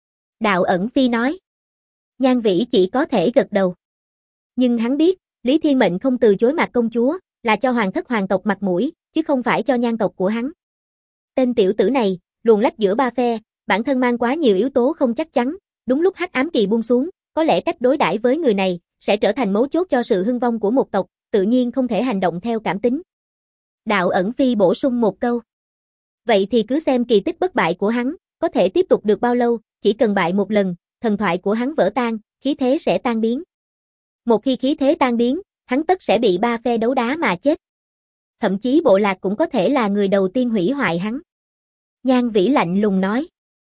Đạo Ẩn Phi nói. Nhan Vĩ chỉ có thể gật đầu. Nhưng hắn biết, Lý Thiên Mệnh không từ chối mặt công chúa, là cho hoàng thất hoàng tộc mặt mũi, chứ không phải cho nhan tộc của hắn. Tên tiểu tử này, luồn lách giữa ba phe, bản thân mang quá nhiều yếu tố không chắc chắn, đúng lúc hắc ám kỳ buông xuống, có lẽ cách đối đãi với người này, sẽ trở thành mấu chốt cho sự hưng vong của một tộc, tự nhiên không thể hành động theo cảm tính. Đạo Ẩn Phi bổ sung một câu. Vậy thì cứ xem kỳ tích bất bại của hắn, có thể tiếp tục được bao lâu, chỉ cần bại một lần, thần thoại của hắn vỡ tan, khí thế sẽ tan biến. Một khi khí thế tan biến, hắn tất sẽ bị ba phe đấu đá mà chết. Thậm chí bộ lạc cũng có thể là người đầu tiên hủy hoại hắn. Nhan Vĩ lạnh lùng nói.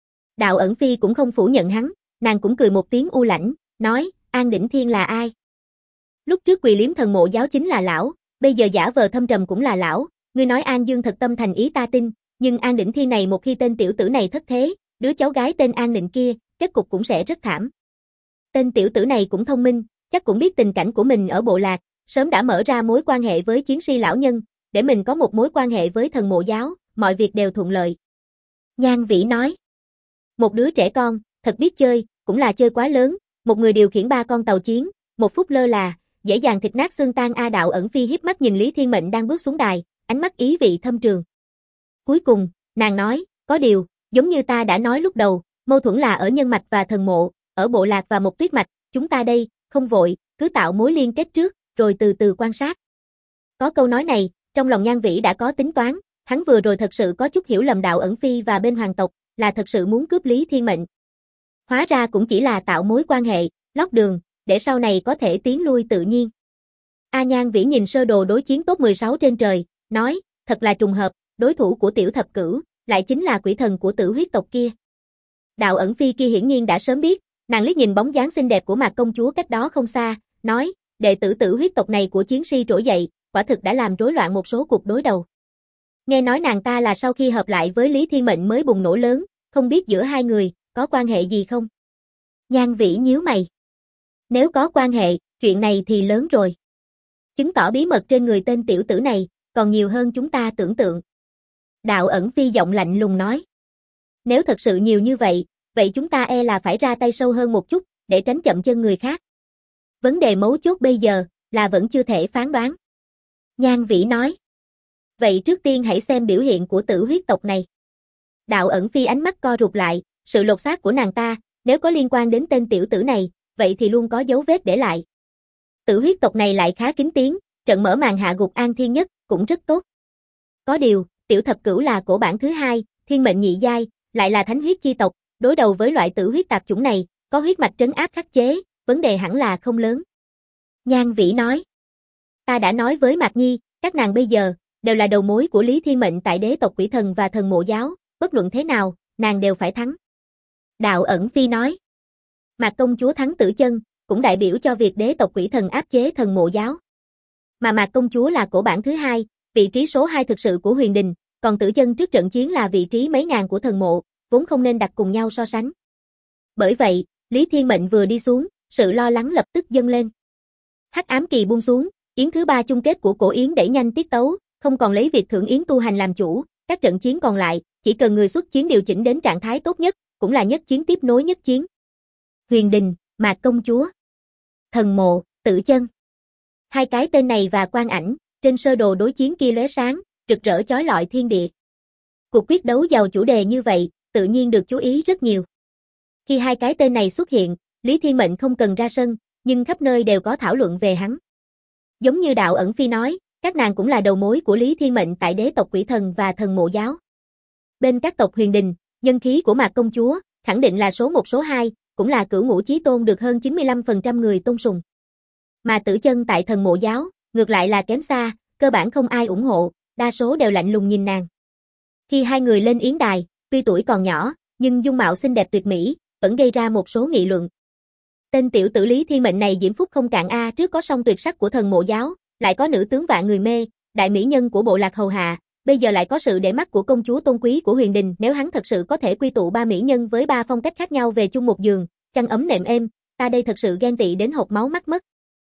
Đạo Ẩn Phi cũng không phủ nhận hắn, nàng cũng cười một tiếng u lãnh, nói, An Đỉnh Thiên là ai? Lúc trước Quỳ Liếm thần mộ giáo chính là lão, bây giờ giả vờ thâm trầm cũng là lão, ngươi nói An Dương thật tâm thành ý ta tin, nhưng An Đỉnh Thiên này một khi tên tiểu tử này thất thế, đứa cháu gái tên An Định kia, kết cục cũng sẽ rất thảm. Tên tiểu tử này cũng thông minh, chắc cũng biết tình cảnh của mình ở bộ lạc, sớm đã mở ra mối quan hệ với chiến si lão nhân, để mình có một mối quan hệ với thần mộ giáo, mọi việc đều thuận lợi. Nhan Vĩ nói. Một đứa trẻ con, thật biết chơi, cũng là chơi quá lớn, một người điều khiển 3 con tàu chiến, một phút lơ là, dễ dàng thịt nát xương tan. Đạo Ẩn Phi hiếp mắt nhìn Lý Thiên Mệnh đang bước xuống đài, ánh mắt ý vị thâm trường. Cuối cùng, nàng nói, có điều, giống như ta đã nói lúc đầu, mâu thuẫn là ở nhân mạch và thần mộ, ở bộ lạc và một tuyết mạch, chúng ta đây, không vội, cứ tạo mối liên kết trước, rồi từ từ quan sát. Có câu nói này, trong lòng Nhan Vĩ đã có tính toán, hắn vừa rồi thật sự có chút hiểu lầm Đạo Ẩn Phi và bên hoàng tộc, là thật sự muốn cướp Lý Thiên Mệnh. Hóa ra cũng chỉ là tạo mối quan hệ, lót đường, để sau này có thể tiến lui tự nhiên. Nhan Vĩ nhìn sơ đồ đối chiến top 16 trên trời, nói, thật là trùng hợp, đối thủ của tiểu thập cửu, lại chính là quỷ thần của Tử Huyết tộc kia. Đạo Ẩn Phi kia hiển nhiên đã sớm biết, nàng liếc nhìn bóng dáng xinh đẹp của Mạc công chúa cách đó không xa, nói, đệ tử Tử Huyết tộc này của chiến si trỗi dậy, quả thực đã làm rối loạn một số cuộc đối đầu. Nghe nói nàng ta là sau khi hợp lại với Lý Thiên Mệnh mới bùng nổ lớn, không biết giữa hai người, có quan hệ gì không? Nhan Vĩ nhíu mày. Nếu có quan hệ, chuyện này thì lớn rồi. Chứng tỏ bí mật trên người tên tiểu tử này, còn nhiều hơn chúng ta tưởng tượng. Đạo ẩn phi giọng lạnh lùng nói. Nếu thật sự nhiều như vậy, vậy chúng ta e là phải ra tay sâu hơn một chút, để tránh chậm chân người khác. Vấn đề mấu chốt bây giờ, là vẫn chưa thể phán đoán. Nhan Vĩ nói. Vậy trước tiên hãy xem biểu hiện của tử huyết tộc này. Đạo ẩn phi ánh mắt co rụt lại, sự lột xác của nàng ta, nếu có liên quan đến tên tiểu tử này, vậy thì luôn có dấu vết để lại. Tử huyết tộc này lại khá kín tiếng, trận mở màn hạ gục An Thiên Nhất, cũng rất tốt. Có điều, tiểu thập cửu là cổ bản thứ hai, thiên mệnh nhị giai, lại là thánh huyết chi tộc, đối đầu với loại tử huyết tạp chủng này, có huyết mạch trấn áp khắc chế, vấn đề hẳn là không lớn. Nhan Vĩ nói. Ta đã nói với Mạc Nhi, các nàng bây giờ, đều là đầu mối của Lý Thiên Mệnh tại đế tộc Quỷ Thần và Thần Mộ Giáo, bất luận thế nào, nàng đều phải thắng. Đạo ẩn phi nói. Mạc công chúa thắng Tử Chân, cũng đại biểu cho việc đế tộc Quỷ Thần áp chế Thần Mộ Giáo. Mà Mạc công chúa là cổ bản thứ hai, vị trí số 2 thực sự của Huyền Đình, còn Tử Chân trước trận chiến là vị trí mấy ngàn của Thần Mộ, vốn không nên đặt cùng nhau so sánh. Bởi vậy, Lý Thiên Mệnh vừa đi xuống, sự lo lắng lập tức dâng lên. Hắc ám kỳ buông xuống, yến thứ 3 chung kết của cổ yến đẩy nhanh tiết tấu, không còn lấy việc thưởng yến tu hành làm chủ, các trận chiến còn lại, chỉ cần người xuất chiến điều chỉnh đến trạng thái tốt nhất, cũng là nhất chiến tiếp nối nhất chiến. Huyền Đình, Mạc công chúa, Thần Mộ, Tử Chân. Hai cái tên này và Quan Ảnh, trên sơ đồ đối chiến kia lóe sáng, rực rỡ chói lọi thiên địa. Cuộc quyết đấu giàu chủ đề như vậy, tự nhiên được chú ý rất nhiều. Khi hai cái tên này xuất hiện, Lý Thiên Mệnh không cần ra sân, nhưng khắp nơi đều có thảo luận về hắn. Giống như Đạo ẩn phi nói, các nàng cũng là đầu mối của Lý Thiên Mệnh tại đế tộc Quỷ Thần và Thần Mộ Giáo. Bên các tộc Huyền Đình, nhân khí của Mạc công chúa, khẳng định là số 1 số 2, cũng là cửu ngũ chí tôn được hơn 95% người tôn sùng. Mà Tử Chân tại Thần Mộ Giáo, ngược lại là kém xa, cơ bản không ai ủng hộ, đa số đều lạnh lùng nhìn nàng. Khi hai người lên yến đài, tuy tuổi còn nhỏ, nhưng dung mạo xinh đẹp tuyệt mỹ, vẫn gây ra một số nghị luận. Tên tiểu tử Lý Thiên Mệnh này diễm phúc không cạn a, trước có song tuyệt sắc của Thần Mộ Giáo, lại có nữ tướng vạn người mê, đại mỹ nhân của bộ lạc hầu hạ, bây giờ lại có sự để mắt của công chúa tôn quý của Huyền Đình, nếu hắn thật sự có thể quy tụ ba mỹ nhân với ba phong cách khác nhau về chung một giường, chăn ấm nệm êm, ta đây thật sự ghen tị đến hộc máu mắt mất.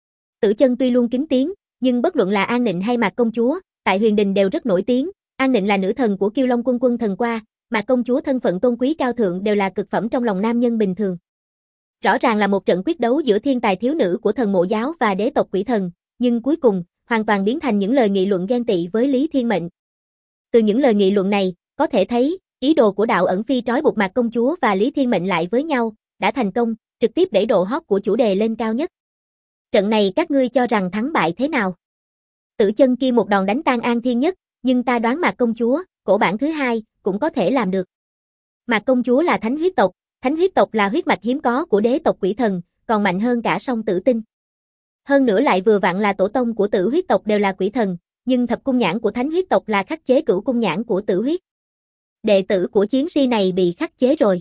Tử Chân tuy luôn kín tiếng, nhưng bất luận là An Nịnh hay Mạc công chúa, tại Huyền Đình đều rất nổi tiếng. An Nịnh là nữ thần của Kiêu Long Quân Quân thần qua, Mạc công chúa thân phận tôn quý cao thượng đều là cực phẩm trong lòng nam nhân bình thường. Rõ ràng là một trận quyết đấu giữa thiên tài thiếu nữ của Thần Mộ Giáo và đế tộc Quỷ Thần, nhưng cuối cùng, hoàn toàn biến thành những lời nghị luận ghen tị với Lý Thiên Mệnh. Từ những lời nghị luận này, có thể thấy, ý đồ của Đạo ẩn phi trói buộc Mạc công chúa và Lý Thiên Mệnh lại với nhau, đã thành công, trực tiếp đẩy độ hot của chủ đề lên cao nhất. Trận này các ngươi cho rằng thắng bại thế nào? Tử Chân kia một đòn đánh tan An Thiên Nhất, nhưng ta đoán Mạc công chúa, cổ bản thứ hai, cũng có thể làm được. Mạc công chúa là thánh huyết tộc là huyết mạch hiếm có của đế tộc Quỷ Thần, còn mạnh hơn cả song tử tinh. Hơn nữa lại vừa vặn là tổ tông của tử huyết tộc đều là Quỷ Thần, nhưng thập cung nhãn của thánh huyết tộc là khắc chế cửu cung nhãn của tử huyết. Đệ tử của chiến si này bị khắc chế rồi.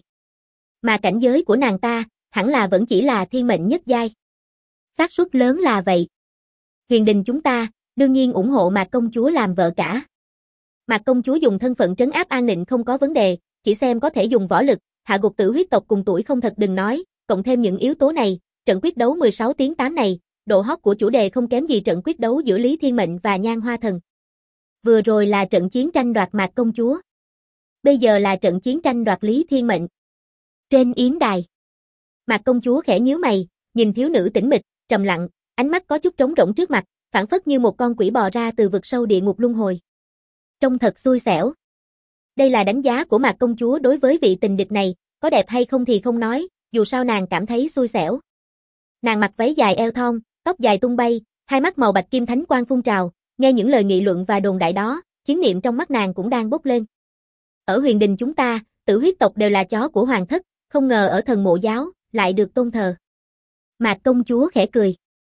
Mà cảnh giới của nàng ta, hẳn là vẫn chỉ là thiên mệnh nhất giai. Xác suất lớn là vậy. Huyền Đình chúng ta, đương nhiên ủng hộ Mạc công chúa làm vợ cả. Mạc công chúa dùng thân phận trấn áp An Nịnh không có vấn đề, chỉ xem có thể dùng võ lực, hạ gục tử huyết tộc cùng tuổi không thật đừng nói, cộng thêm những yếu tố này, trận quyết đấu 16 tiếng 8 này, độ hot của chủ đề không kém gì trận quyết đấu giữa Lý Thiên Mệnh và Nhan Hoa Thần. Vừa rồi là trận chiến tranh đoạt Mạc công chúa. Bây giờ là trận chiến tranh đoạt Lý Thiên Mệnh. Trên yến đài, Mạc công chúa khẽ nhíu mày, nhìn thiếu nữ tĩnh mịch, trầm lặng, ánh mắt có chút trống rỗng trước mặt, phảng phất như một con quỷ bò ra từ vực sâu địa ngục luân hồi. Trông thật xui xẻo. Đây là đánh giá của Mạc công chúa đối với vị tình địch này, có đẹp hay không thì không nói, dù sao nàng cảm thấy xui xẻo. Nàng mặc váy dài eo thon, tóc dài tung bay, hai mắt màu bạch kim thánh quang phun trào, nghe những lời nghị luận và đồn đại đó, chiến niệm trong mắt nàng cũng đang bốc lên. Ở Huyền Đình chúng ta, tử huyết tộc đều là chó của hoàng thất, không ngờ ở Thần Mộ Giáo lại được tôn thờ. Mạc công chúa khẽ cười.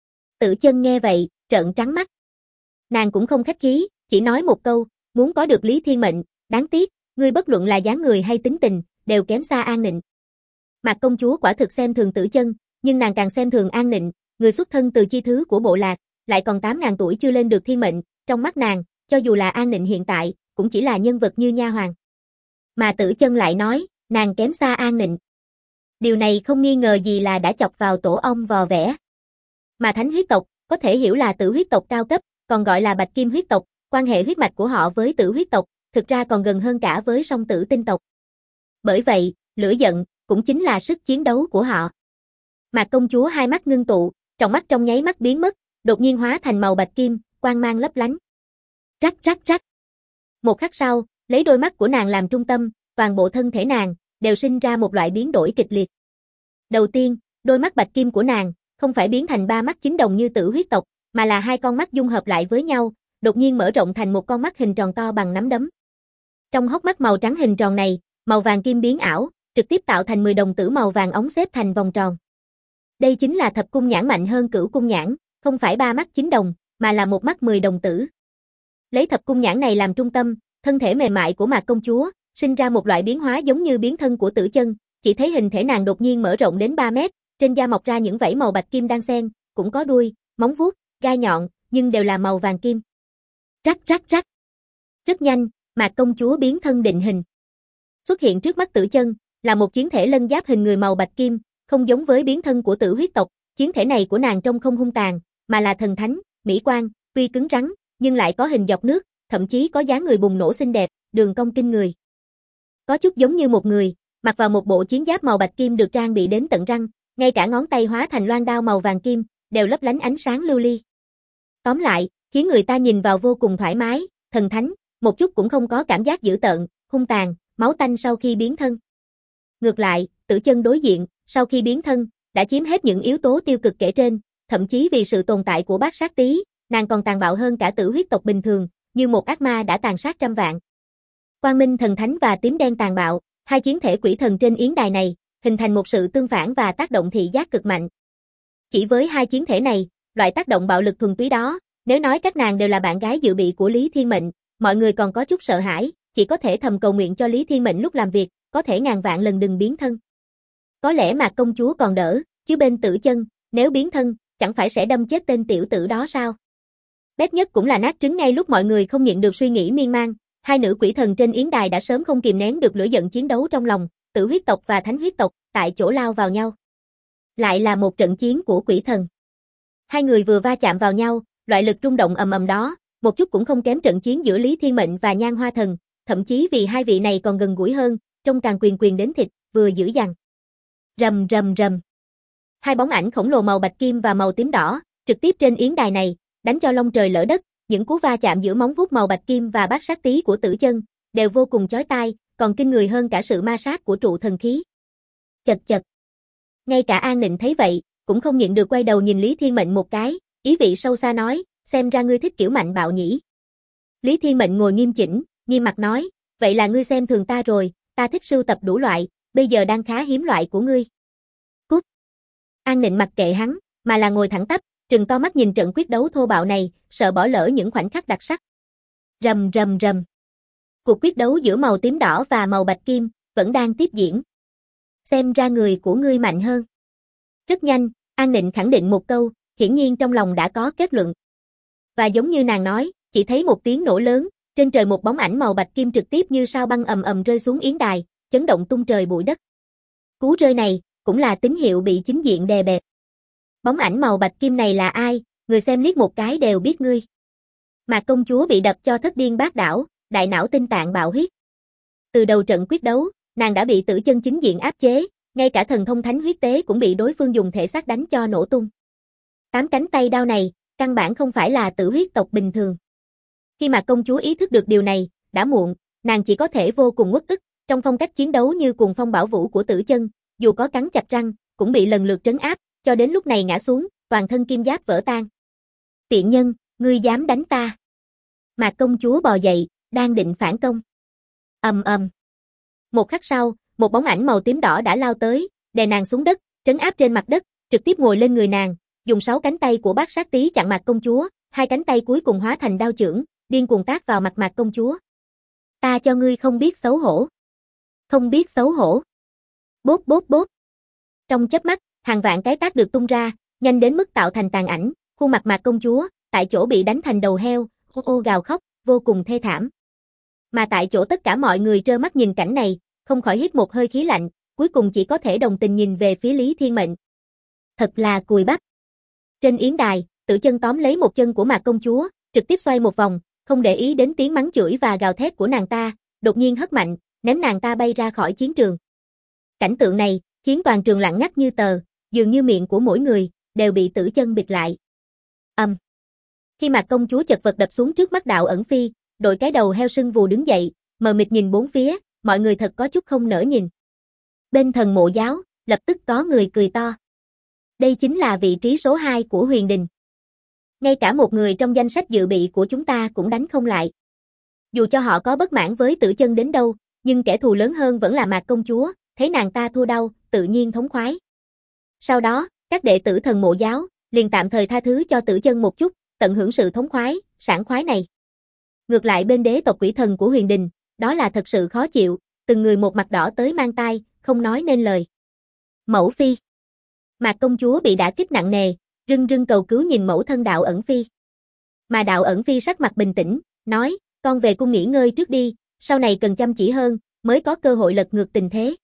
Tử Chân nghe vậy, trợn trắng mắt. Nàng cũng không khách khí, chỉ nói một câu, muốn có được Lý Thiên Mệnh, đáng tiếc, ngươi bất luận là dáng người hay tính tình, đều kém xa An Nịnh. Mạc công chúa quả thực xem thường Tử Chân, nhưng nàng càng xem thường An Nịnh, người xuất thân từ chi thứ của bộ lạc, lại còn 8.000 tuổi chưa lên được thiên mệnh, trong mắt nàng, cho dù là An Nịnh hiện tại, cũng chỉ là nhân vật như nha hoàn. Mà Tử Chân lại nói, nàng kém xa An Nịnh. Điều này không nghi ngờ gì là đã chọc vào tổ ong vò vẽ. Mà thánh huyết tộc, có thể hiểu là tử huyết tộc cao cấp, còn gọi là bạch kim huyết tộc, quan hệ huyết mạch của họ với tử huyết tộc, thực ra còn gần hơn cả với song tử tinh tộc. Bởi vậy, lửa giận cũng chính là sức chiến đấu của họ. Mạc công chúa hai mắt ngưng tụ, tròng mắt trong nháy mắt biến mất, đột nhiên hóa thành màu bạch kim, quang mang lấp lánh. Rắc rắc rắc. Một khắc sau, lấy đôi mắt của nàng làm trung tâm, toàn bộ thân thể nàng đều sinh ra một loại biến đổi kịch liệt. Đầu tiên, đôi mắt bạch kim của nàng không phải biến thành ba mắt chính đồng như Tử huyết tộc, mà là hai con mắt dung hợp lại với nhau, đột nhiên mở rộng thành một con mắt hình tròn to bằng nắm đấm. Trong hốc mắt màu trắng hình tròn này, màu vàng kim biến ảo, trực tiếp tạo thành 10 đồng tử màu vàng óng xếp thành vòng tròn. Đây chính là thập cung nhãn mạnh hơn cửu cung nhãn, không phải ba mắt chính đồng, mà là một mắt 10 đồng tử. Lấy thập cung nhãn này làm trung tâm, thân thể mềm mại của Mạc công chúa sinh ra một loại biến hóa giống như biến thân của Tử Chân, chỉ thấy hình thể nàng đột nhiên mở rộng đến 3 mét, trên da mọc ra những vảy màu bạch kim đan xen, cũng có đuôi, móng vuốt, gai nhọn, nhưng đều là màu vàng kim. Rắc rắc rắc. Rất nhanh, Mạc công chúa biến thân định hình. Xuất hiện trước mắt Tử Chân là một chiến thể lân giáp hình người màu bạch kim, không giống với biến thân của Tử huyết tộc, chiến thể này của nàng trông không hung tàn, mà là thần thánh, mỹ quan, tuy cứng rắn, nhưng lại có hình dọc nước, thậm chí có dáng người bùng nổ xinh đẹp, đường cong kinh người. Có chút giống như một người, mặc vào một bộ chiến giáp màu bạch kim được trang bị đến tận răng, ngay cả ngón tay hóa thành loan đao màu vàng kim, đều lấp lánh ánh sáng lưu ly. Tóm lại, khiến người ta nhìn vào vô cùng thoải mái, thần thánh, một chút cũng không có cảm giác dữ tợn, hung tàn, máu tanh sau khi biến thân. Ngược lại, Tử Chân đối diện, sau khi biến thân, đã chiếm hết những yếu tố tiêu cực kể trên, thậm chí vì sự tồn tại của bát sát tí, nàng còn tàn bạo hơn cả Tử huyết tộc bình thường, như một ác ma đã tàn sát trăm vạn. Quang minh thần thánh và tím đen tàn bạo, hai chiến thể quỷ thần trên yến đài này, hình thành một sự tương phản và tác động thị giác cực mạnh. Chỉ với hai chiến thể này, loại tác động bạo lực thuần túy đó, nếu nói các nàng đều là bạn gái dự bị của Lý Thiên Mệnh, mọi người còn có chút sợ hãi, chỉ có thể thầm cầu nguyện cho Lý Thiên Mệnh lúc làm việc, có thể ngàn vạn lần đừng biến thân. Có lẽ Mạc công chúa còn đỡ, chứ bên Tử Chân, nếu biến thân, chẳng phải sẽ đâm chết tên tiểu tử đó sao? Bét nhất cũng là nát trứng ngay lúc mọi người không nhịn được suy nghĩ miên man, hai nữ quỷ thần trên yến đài đã sớm không kìm nén được lửa giận chiến đấu trong lòng, Tử huyết tộc và Thánh huyết tộc, tại chỗ lao vào nhau. Lại là một trận chiến của quỷ thần. Hai người vừa va chạm vào nhau, loại lực rung động ầm ầm đó, một chút cũng không kém trận chiến giữa Lý Thiên Mệnh và Nhan Hoa Thần, thậm chí vì hai vị này còn gần gũi hơn, trông càng quyền quyền đến thịt, vừa dữ dằn. Rầm rầm rầm. Hai bóng ảnh khổng lồ màu bạch kim và màu tím đỏ, trực tiếp trên yến đài này, đánh cho long trời lở đất, những cú va chạm giữa móng vuốt màu bạch kim và bát sát tí của Tử Chân, đều vô cùng chói tai, còn kinh người hơn cả sự ma sát của trụ thần khí. Chật chật. Ngay cả An Nịnh thấy vậy, cũng không nhịn được quay đầu nhìn Lý Thiên Mệnh một cái, ý vị sâu xa nói, xem ra ngươi thích kiểu mạnh bạo nhỉ. Lý Thiên Mệnh ngồi nghiêm chỉnh, nghiêm mặt nói, vậy là ngươi xem thường ta rồi, ta thích sưu tập đủ loại, bây giờ đang khá hiếm loại của ngươi. Cút. An Nịnh mặc kệ hắn, mà là ngồi thẳng tắp, trừng to mắt nhìn trận quyết đấu thô bạo này, sợ bỏ lỡ những khoảnh khắc đặc sắc. Rầm rầm rầm. Cuộc quyết đấu giữa màu tím đỏ và màu bạch kim vẫn đang tiếp diễn. Xem ra người của ngươi mạnh hơn. Rất nhanh, An Nịnh khẳng định một câu, hiển nhiên trong lòng đã có kết luận. Và giống như nàng nói, chỉ thấy một tiếng nổ lớn, trên trời một bóng ảnh màu bạch kim trực tiếp như sao băng ầm ầm rơi xuống yến đài, chấn động tung trời bụi đất. Cú rơi này cũng là tín hiệu bị chính diện đè bẹp. Bóng ảnh màu bạch kim này là ai, người xem liếc một cái đều biết ngươi. Mạc công chúa bị đập cho thất điên bát đảo, đại não tinh tạng bạo huyết. Từ đầu trận quyết đấu, nàng đã bị Tử Chân chính diện áp chế, ngay cả thần thông thánh huyết tế cũng bị đối phương dùng thể xác đánh cho nổ tung. 8 cánh tay đao này, căn bản không phải là Tử huyết tộc bình thường. Khi mà công chúa ý thức được điều này, đã muộn, nàng chỉ có thể vô cùng uất ức, trong phong cách chiến đấu như cuồng phong bảo vũ của Tử Chân, dù có cắn chặt răng, cũng bị lần lượt trấn áp, cho đến lúc này ngã xuống, toàn thân kim giáp vỡ tan. Tiện nhân, ngươi dám đánh ta. Mạc công chúa bò dậy, đang định phản công. Ầm ầm. Một khắc sau, một bóng ảnh màu tím đỏ đã lao tới, đè nàng xuống đất, trấn áp trên mặt đất, trực tiếp ngồi lên người nàng, dùng 6 cánh tay của bát sát tí chặn Mạc công chúa, hai cánh tay cuối cùng hóa thành đao chưởng, điên cuồng tát vào mặt Mạc công chúa. Ta cho ngươi không biết xấu hổ. Không biết xấu hổ. Bốp bốp bốp. Trong chớp mắt, hàng vạn cái tát được tung ra, nhanh đến mức tạo thành tàn ảnh, khuôn mặt Mạc công chúa, tại chỗ bị đánh thành đầu heo, ô ô gào khóc, vô cùng thê thảm. Mà tại chỗ tất cả mọi người trơ mắt nhìn cảnh này, không khỏi hít một hơi khí lạnh, cuối cùng chỉ có thể đồng tình nhìn về phía Lý Thiên Mệnh. Thật là cùi bắp. Trên yến đài, Tử Chân tóm lấy một chân của Mạc công chúa, trực tiếp xoay một vòng, không để ý đến tiếng mắng chửi và gào thét của nàng ta, đột nhiên hất mạnh, ném nàng ta bay ra khỏi chiến trường. Cảnh tượng này khiến toàn trường lặng ngắt như tờ, dường như miệng của mỗi người đều bị Tử Chân bịt lại. Khi Mạc công chúa chật vật đập xuống trước mắt Đạo Ẩn Phi, đội cái đầu heo sưng vù đứng dậy, mờ mịt nhìn bốn phía, mọi người thật có chút không nỡ nhìn. Bên Thần Mộ Giáo, lập tức có người cười to. Đây chính là vị trí số 2 của Huyền Đình. Ngay cả một người trong danh sách dự bị của chúng ta cũng đánh không lại. Dù cho họ có bất mãn với Tử Chân đến đâu, nhưng kẻ thù lớn hơn vẫn là Mạc công chúa, thấy nàng ta thua đau, tự nhiên thống khoái. Sau đó, các đệ tử Thần Mộ Giáo liền tạm thời tha thứ cho Tử Chân một chút, tận hưởng sự thống khoái, sảng khoái này. Ngược lại bên đế tộc quỷ thần của Huyền Đình, đó là thật sự khó chịu, từng người một mặt đỏ tới mang tai, không nói nên lời. Mẫu phi. Mạc công chúa bị đả kích nặng nề, rưng rưng cầu cứu nhìn mẫu thân Đạo Ẩn Phi. Mà Đạo Ẩn Phi sắc mặt bình tĩnh, nói, con về cung nghỉ ngơi trước đi, sau này cần chăm chỉ hơn, mới có cơ hội lật ngược tình thế.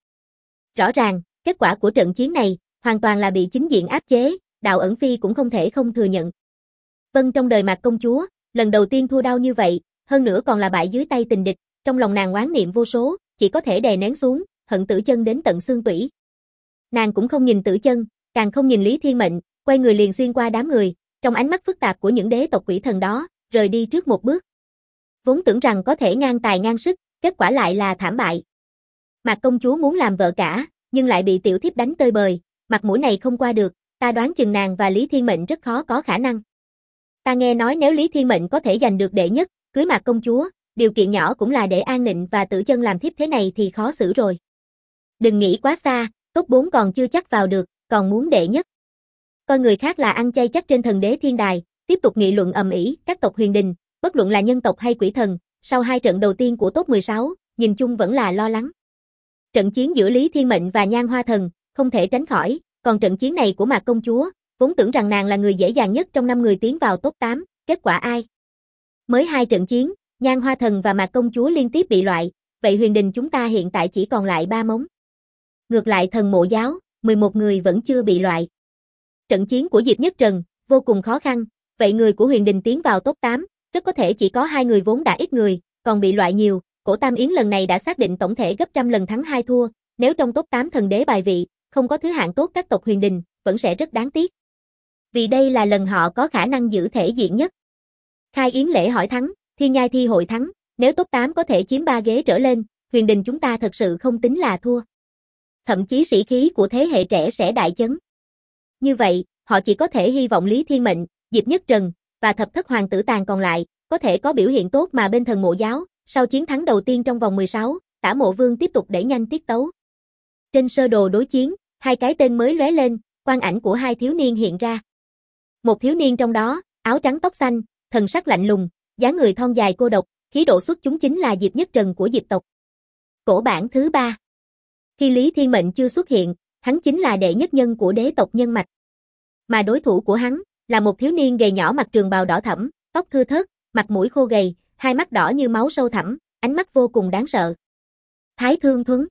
Rõ ràng, kết quả của trận chiến này, hoàn toàn là bị chính diện áp chế, Đạo Ẩn Phi cũng không thể không thừa nhận. Vâng, trong đời Mạc công chúa, lần đầu tiên thua đau như vậy, hơn nữa còn là bại dưới tay tình địch, trong lòng nàng oán niệm vô số, chỉ có thể đè nén xuống, hận Tử Chân đến tận xương tủy. Nàng cũng không nhìn Tử Chân, càng không nhìn Lý Thiên Mệnh, quay người liền xuyên qua đám người, trong ánh mắt phức tạp của những đế tộc quỷ thần đó, rời đi trước một bước. Vốn tưởng rằng có thể ngang tài ngang sức, kết quả lại là thảm bại. Mạc công chúa muốn làm vợ cả, nhưng lại bị tiểu thiếp đánh tơi bời, mặt mũi này không qua được, ta đoán chừng nàng và Lý Thiên Mệnh rất khó có khả năng. Ta nghe nói nếu Lý Thiên Mệnh có thể giành được đệ nhất, cưới Mạc công chúa, điều kiện nhỏ cũng là để An Nịnh và Tử Chân làm thiếp, thế này thì khó xử rồi. Đừng nghĩ quá xa, top 4 còn chưa chắc vào được, còn muốn đệ nhất. Coi người khác là ăn chay chắc trên thần đế thiên đài, tiếp tục nghị luận ầm ĩ, các tộc Huyền Đình, bất luận là nhân tộc hay quỷ thần, sau hai trận đầu tiên của top 16, nhìn chung vẫn là lo lắng. Trận chiến giữa Lý Thiên Mệnh và Nhan Hoa Thần, không thể tránh khỏi, còn trận chiến này của Mạc công chúa, vốn tưởng rằng nàng là người dễ dàng nhất trong 5 người tiến vào top 8, kết quả ai? Mới 2 trận chiến, Nhan Hoa Thần và Mạc công chúa liên tiếp bị loại, vậy Huyền Đình chúng ta hiện tại chỉ còn lại 3 mống. Ngược lại Thần Mộ Giáo, 11 người vẫn chưa bị loại. Trận chiến của Diệp Nhất Trần, vô cùng khó khăn, vậy người của Huyền Đình tiến vào top 8, rất có thể chỉ có 2 người vốn đã ít người, còn bị loại nhiều, Cổ Tam Yến lần này đã xác định tổng thể gấp trăm lần thắng 2 thua, nếu trong top 8 thần đế bài vị, không có thứ hạng tốt các tộc Huyền Đình, vẫn sẽ rất đáng tiếc. Vì đây là lần họ có khả năng giữ thể diện nhất. Khai Yến lễ hỏi thắng, Thiên Nhai thi hội thắng, nếu top 8 có thể chiếm 3 ghế trở lên, Huyền Đình chúng ta thật sự không tính là thua. Thậm chí sĩ khí của thế hệ trẻ sẽ đại chấn. Như vậy, họ chỉ có thể hy vọng Lý Thiên Mệnh, Diệp Nhất Trần và thập thất hoàng tử tàn còn lại có thể có biểu hiện tốt, mà bên Thần Mộ Giáo, sau chiến thắng đầu tiên trong vòng 16, Tả Mộ Vương tiếp tục đẩy nhanh tiết tấu. Trên sơ đồ đối chiến, 2 cái tên mới lóe lên, quang ảnh của 2 thiếu niên hiện ra. Một thiếu niên trong đó, áo trắng tóc xanh, thần sắc lạnh lùng, dáng người thon dài cô độc, khí độ xuất chúng chính là Diệp Nhất Trần của Diệp tộc. Cổ bản thứ 3. Khi Lý Thiên Mệnh chưa xuất hiện, hắn chính là đệ nhất nhân của đế tộc nhân mạch. Mà đối thủ của hắn là một thiếu niên gầy nhỏ mặc trường bào đỏ thẫm, tóc thưa thớt, mặt mũi khô gầy, hai mắt đỏ như máu sâu thẳm, ánh mắt vô cùng đáng sợ. Thái Thương Thuấn.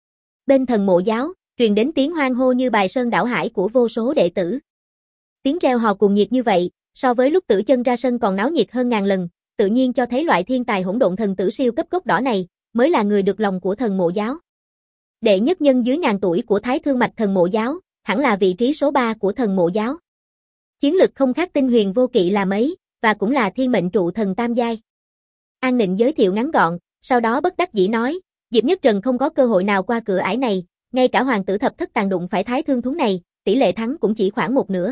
Bên Thần Mộ Giáo, truyền đến tiếng hoan hô như bài sơn đảo hải của vô số đệ tử. Tiếng reo hò cuồng nhiệt như vậy, so với lúc Tử Chân ra sân còn náo nhiệt hơn ngàn lần, tự nhiên cho thấy loại thiên tài hỗn độn thần tử siêu cấp gốc đỏ này, mới là người được lòng của Thần Mộ Giáo. Đệ nhất nhân dưới ngàn tuổi của Thái Thương mạch Thần Mộ Giáo, hẳn là vị trí số 3 của Thần Mộ Giáo. Chiến lực không khác Tinh Huyền Vô Kỵ là mấy, và cũng là thiên mệnh trụ thần tam giai. An Nịnh giới thiệu ngắn gọn, sau đó bất đắc dĩ nói, Diệp Nhất Trần không có cơ hội nào qua cửa ải này, ngay cả hoàng tử thập thất tàn đụng phải Thái Thương Thuấn này, tỷ lệ thắng cũng chỉ khoảng 1/2.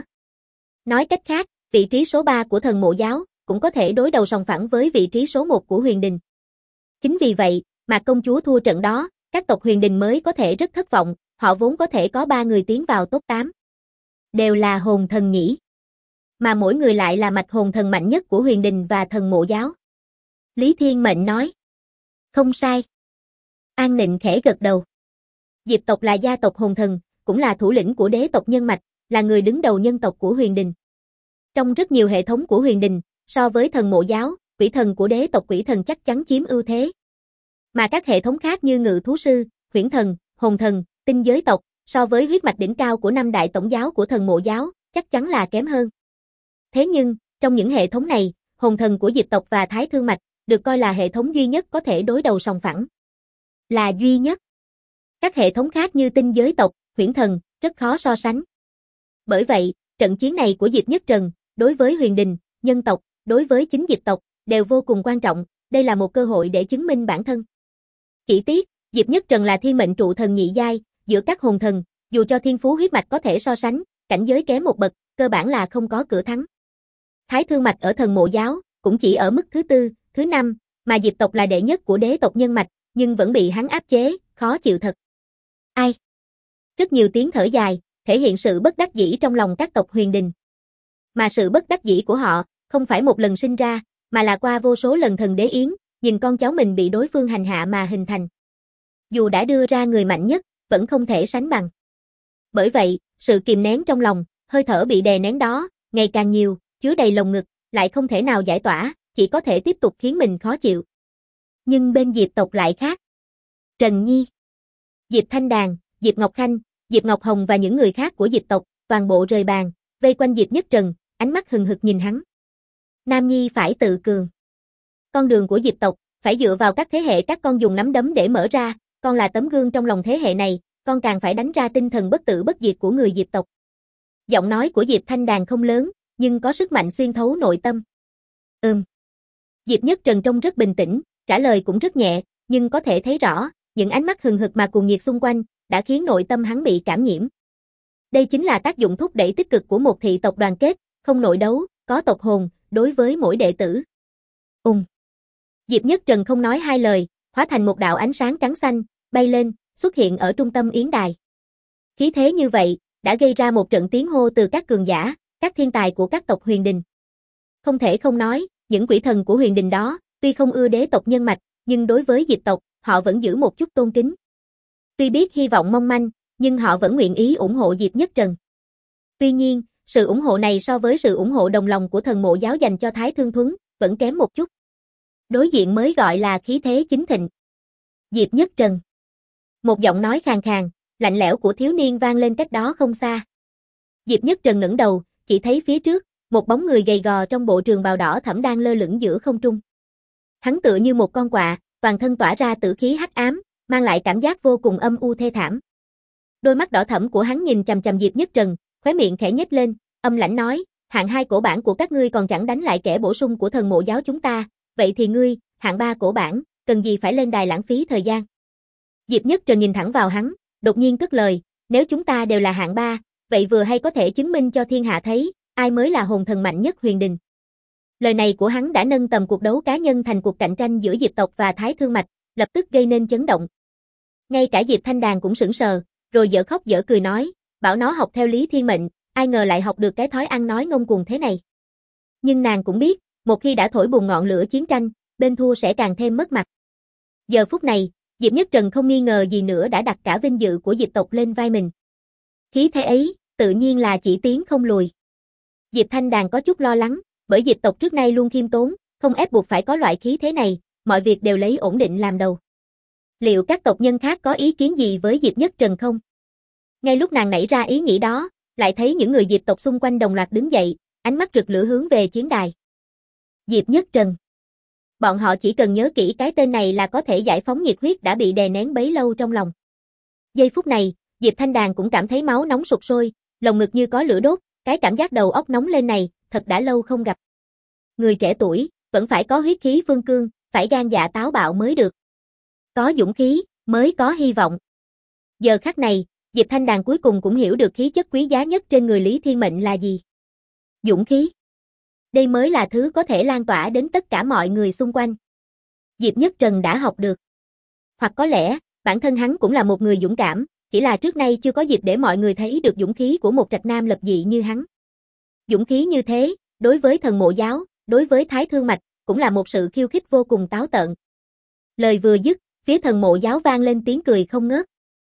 Nói cách khác, vị trí số 3 của Thần Mộ Giáo cũng có thể đối đầu sòng phẳng với vị trí số 1 của Huyền Đình. Chính vì vậy, Mạc công chúa thua trận đó, các tộc Huyền Đình mới có thể rất thất vọng, họ vốn có thể có 3 người tiến vào top 8. Đều là hồn thần nhỉ. Mà mỗi người lại là mạch hồn thần mạnh nhất của Huyền Đình và Thần Mộ Giáo. Lý Thiên Mệnh nói. Không sai. An Nịnh khẽ gật đầu. Diệp tộc là gia tộc hồn thần, cũng là thủ lĩnh của đế tộc nhân mạch, là người đứng đầu nhân tộc của Huyền Đình. Trong rất nhiều hệ thống của Huyền Đình, so với Thần Mộ Giáo, quỷ thần của đế tộc quỷ thần chắc chắn chiếm ưu thế. Mà các hệ thống khác như Ngự Thú Sư, Huyễn Thần, Hồn Thần, Tinh Giới tộc, so với huyết mạch đỉnh cao của 5 đại tổng giáo của Thần Mộ Giáo, chắc chắn là kém hơn. Thế nhưng, trong những hệ thống này, hồn thần của Diệp tộc và Thái Thương Mạch, được coi là hệ thống duy nhất có thể đối đầu sòng phẳng. Là duy nhất. Các hệ thống khác như tinh giới tộc, huyễn thần, rất khó so sánh. Bởi vậy, trận chiến này của Diệp Nhất Trần, đối với Huyền Đình, nhân tộc, đối với chính Diệp tộc, đều vô cùng quan trọng, đây là một cơ hội để chứng minh bản thân. Chỉ tiếc, Diệp Nhất Trần là thiên mệnh trụ thần nhị giai, giữa các hồn thần, dù cho thiên phú huyết mạch có thể so sánh, cảnh giới kém một bậc, cơ bản là không có cửa thắng. Thái Thương Mạch ở thần mộ giáo, cũng chỉ ở mức thứ tư, thứ năm, mà Diệp tộc là đệ nhất của đế tộc nhân mạch, nhưng vẫn bị hắn áp chế, khó chịu thật. Ai? Rất nhiều tiếng thở dài, thể hiện sự bất đắc dĩ trong lòng các tộc Huyền Đình. Mà sự bất đắc dĩ của họ, không phải một lần sinh ra, mà là qua vô số lần thần đế yến, nhìn con cháu mình bị đối phương hành hạ mà hình thành. Dù đã đưa ra người mạnh nhất, vẫn không thể sánh bằng. Bởi vậy, sự kìm nén trong lòng, hơi thở bị đè nén đó, ngày càng nhiều, chứa đầy lồng ngực, lại không thể nào giải tỏa, chỉ có thể tiếp tục khiến mình khó chịu. Nhưng bên Diệp tộc lại khác. Trần Nhi, Diệp Thanh Đàn, Diệp Ngọc Khanh, Diệp Ngọc Hồng và những người khác của Diệp tộc, toàn bộ rời bàn, vây quanh Diệp Nhất Trần, ánh mắt hừng hực nhìn hắn. Nam Nhi phải tự cường. Con đường của Diệp tộc, phải dựa vào các thế hệ các con dùng nắm đấm để mở ra, con là tấm gương trong lòng thế hệ này, con càng phải đánh ra tinh thần bất tử bất diệt của người Diệp tộc. Giọng nói của Diệp Thanh Đàn không lớn, nhưng có sức mạnh xuyên thấu nội tâm. Diệp Nhất Trần trông rất bình tĩnh, trả lời cũng rất nhẹ, nhưng có thể thấy rõ, những ánh mắt hừng hực mà cuồng nhiệt xung quanh, đã khiến nội tâm hắn bị cảm nhiễm. Đây chính là tác dụng thúc đẩy tích cực của một thị tộc đoàn kết, không nội đấu, có tộc hồn, đối với mỗi đệ tử. Diệp Nhất Trần không nói hai lời, hóa thành một đạo ánh sáng trắng xanh, bay lên, xuất hiện ở trung tâm yến đài. Khí thế như vậy, đã gây ra một trận tiếng hô từ các cường giả, các thiên tài của các tộc Huyền Đình. Không thể không nói, những quỷ thần của Huyền Đình đó, tuy không ưa đế tộc nhân mạch, nhưng đối với Diệp tộc, họ vẫn giữ một chút tôn kính. Tuy biết hy vọng mong manh, nhưng họ vẫn nguyện ý ủng hộ Diệp Nhất Trần. Tuy nhiên, sự ủng hộ này so với sự ủng hộ đồng lòng của thần mộ giáo dành cho Thái Thương Thuấn, vẫn kém một chút. Đối diện mới gọi là khí thế chính thịnh. Diệp Nhất Trần. Một giọng nói khàn khàn, lạnh lẽo của thiếu niên vang lên cách đó không xa. Diệp Nhất Trần ngẩng đầu, chỉ thấy phía trước, một bóng người gầy gò trong bộ trường bào đỏ thẫm đang lơ lửng giữa không trung. Hắn tựa như một con quạ, toàn thân tỏa ra tử khí hắc ám, mang lại cảm giác vô cùng âm u thê thảm. Đôi mắt đỏ thẫm của hắn nhìn chằm chằm Diệp Nhất Trần, khóe miệng khẽ nhếch lên, âm lãnh nói, hạng 2 cổ bản của các ngươi còn chẳng đánh lại kẻ bổ sung của thần mộ giáo chúng ta, vậy thì ngươi, hạng 3 cổ bản, cần gì phải lên đài lãng phí thời gian. Diệp Nhất Trần nhìn thẳng vào hắn, đột nhiên cất lời, nếu chúng ta đều là hạng 3, vậy vừa hay có thể chứng minh cho thiên hạ thấy, ai mới là hồn thần mạnh nhất Huyền Đình. Lời này của hắn đã nâng tầm cuộc đấu cá nhân thành cuộc cạnh tranh giữa Diệp tộc và Thái Thương Mạch, lập tức gây nên chấn động. Ngay cả Diệp Thanh Đàn cũng sững sờ, rồi dở khóc dở cười nói, bảo nó học theo lý thiên mệnh, ai ngờ lại học được cái thói ăn nói ngông cuồng thế này. Nhưng nàng cũng biết, một khi đã thổi bùng ngọn lửa chiến tranh, bên thua sẽ càng thêm mất mặt. Giờ phút này, Diệp Nhất Trần không nghi ngờ gì nữa đã đặt cả vinh dự của Diệp tộc lên vai mình. Khí thế ấy, tự nhiên là chỉ tiến không lùi. Diệp Thanh Đàn có chút lo lắng, bởi Diệp tộc trước nay luôn khiêm tốn, không ép buộc phải có loại khí thế này, mọi việc đều lấy ổn định làm đầu. Liệu các tộc nhân khác có ý kiến gì với Diệp Nhất Trần không? Ngay lúc nàng nảy ra ý nghĩ đó, lại thấy những người Diệp tộc xung quanh đồng loạt đứng dậy, ánh mắt rực lửa hướng về chiến đài. Diệp Nhất Trần. Bọn họ chỉ cần nhớ kỹ cái tên này là có thể giải phóng nhiệt huyết đã bị đè nén bấy lâu trong lòng. Giây phút này, Diệp Thanh Đàn cũng cảm thấy máu nóng sục sôi, lồng ngực như có lửa đốt, cái cảm giác đầu óc nóng lên này, thật đã lâu không gặp. Người trẻ tuổi, vẫn phải có huyết khí phương cương, phải gan dạ táo bạo mới được. Có dũng khí, mới có hy vọng. Giờ khắc này, Diệp Thanh Đàn cuối cùng cũng hiểu được khí chất quý giá nhất trên người Lý Thiên Mệnh là gì. Dũng khí. Đây mới là thứ có thể lan tỏa đến tất cả mọi người xung quanh. Diệp Nhất Trần đã học được. Hoặc có lẽ, bản thân hắn cũng là một người dũng cảm, chỉ là trước nay chưa có dịp để mọi người thấy được dũng khí của một trạch nam lập dị như hắn. Dũng khí như thế, đối với thần mộ giáo, đối với Thái Thương Mạch, cũng là một sự khiêu khích vô cùng táo tợn. Lời vừa dứt, phía thần mộ giáo vang lên tiếng cười không ngớt.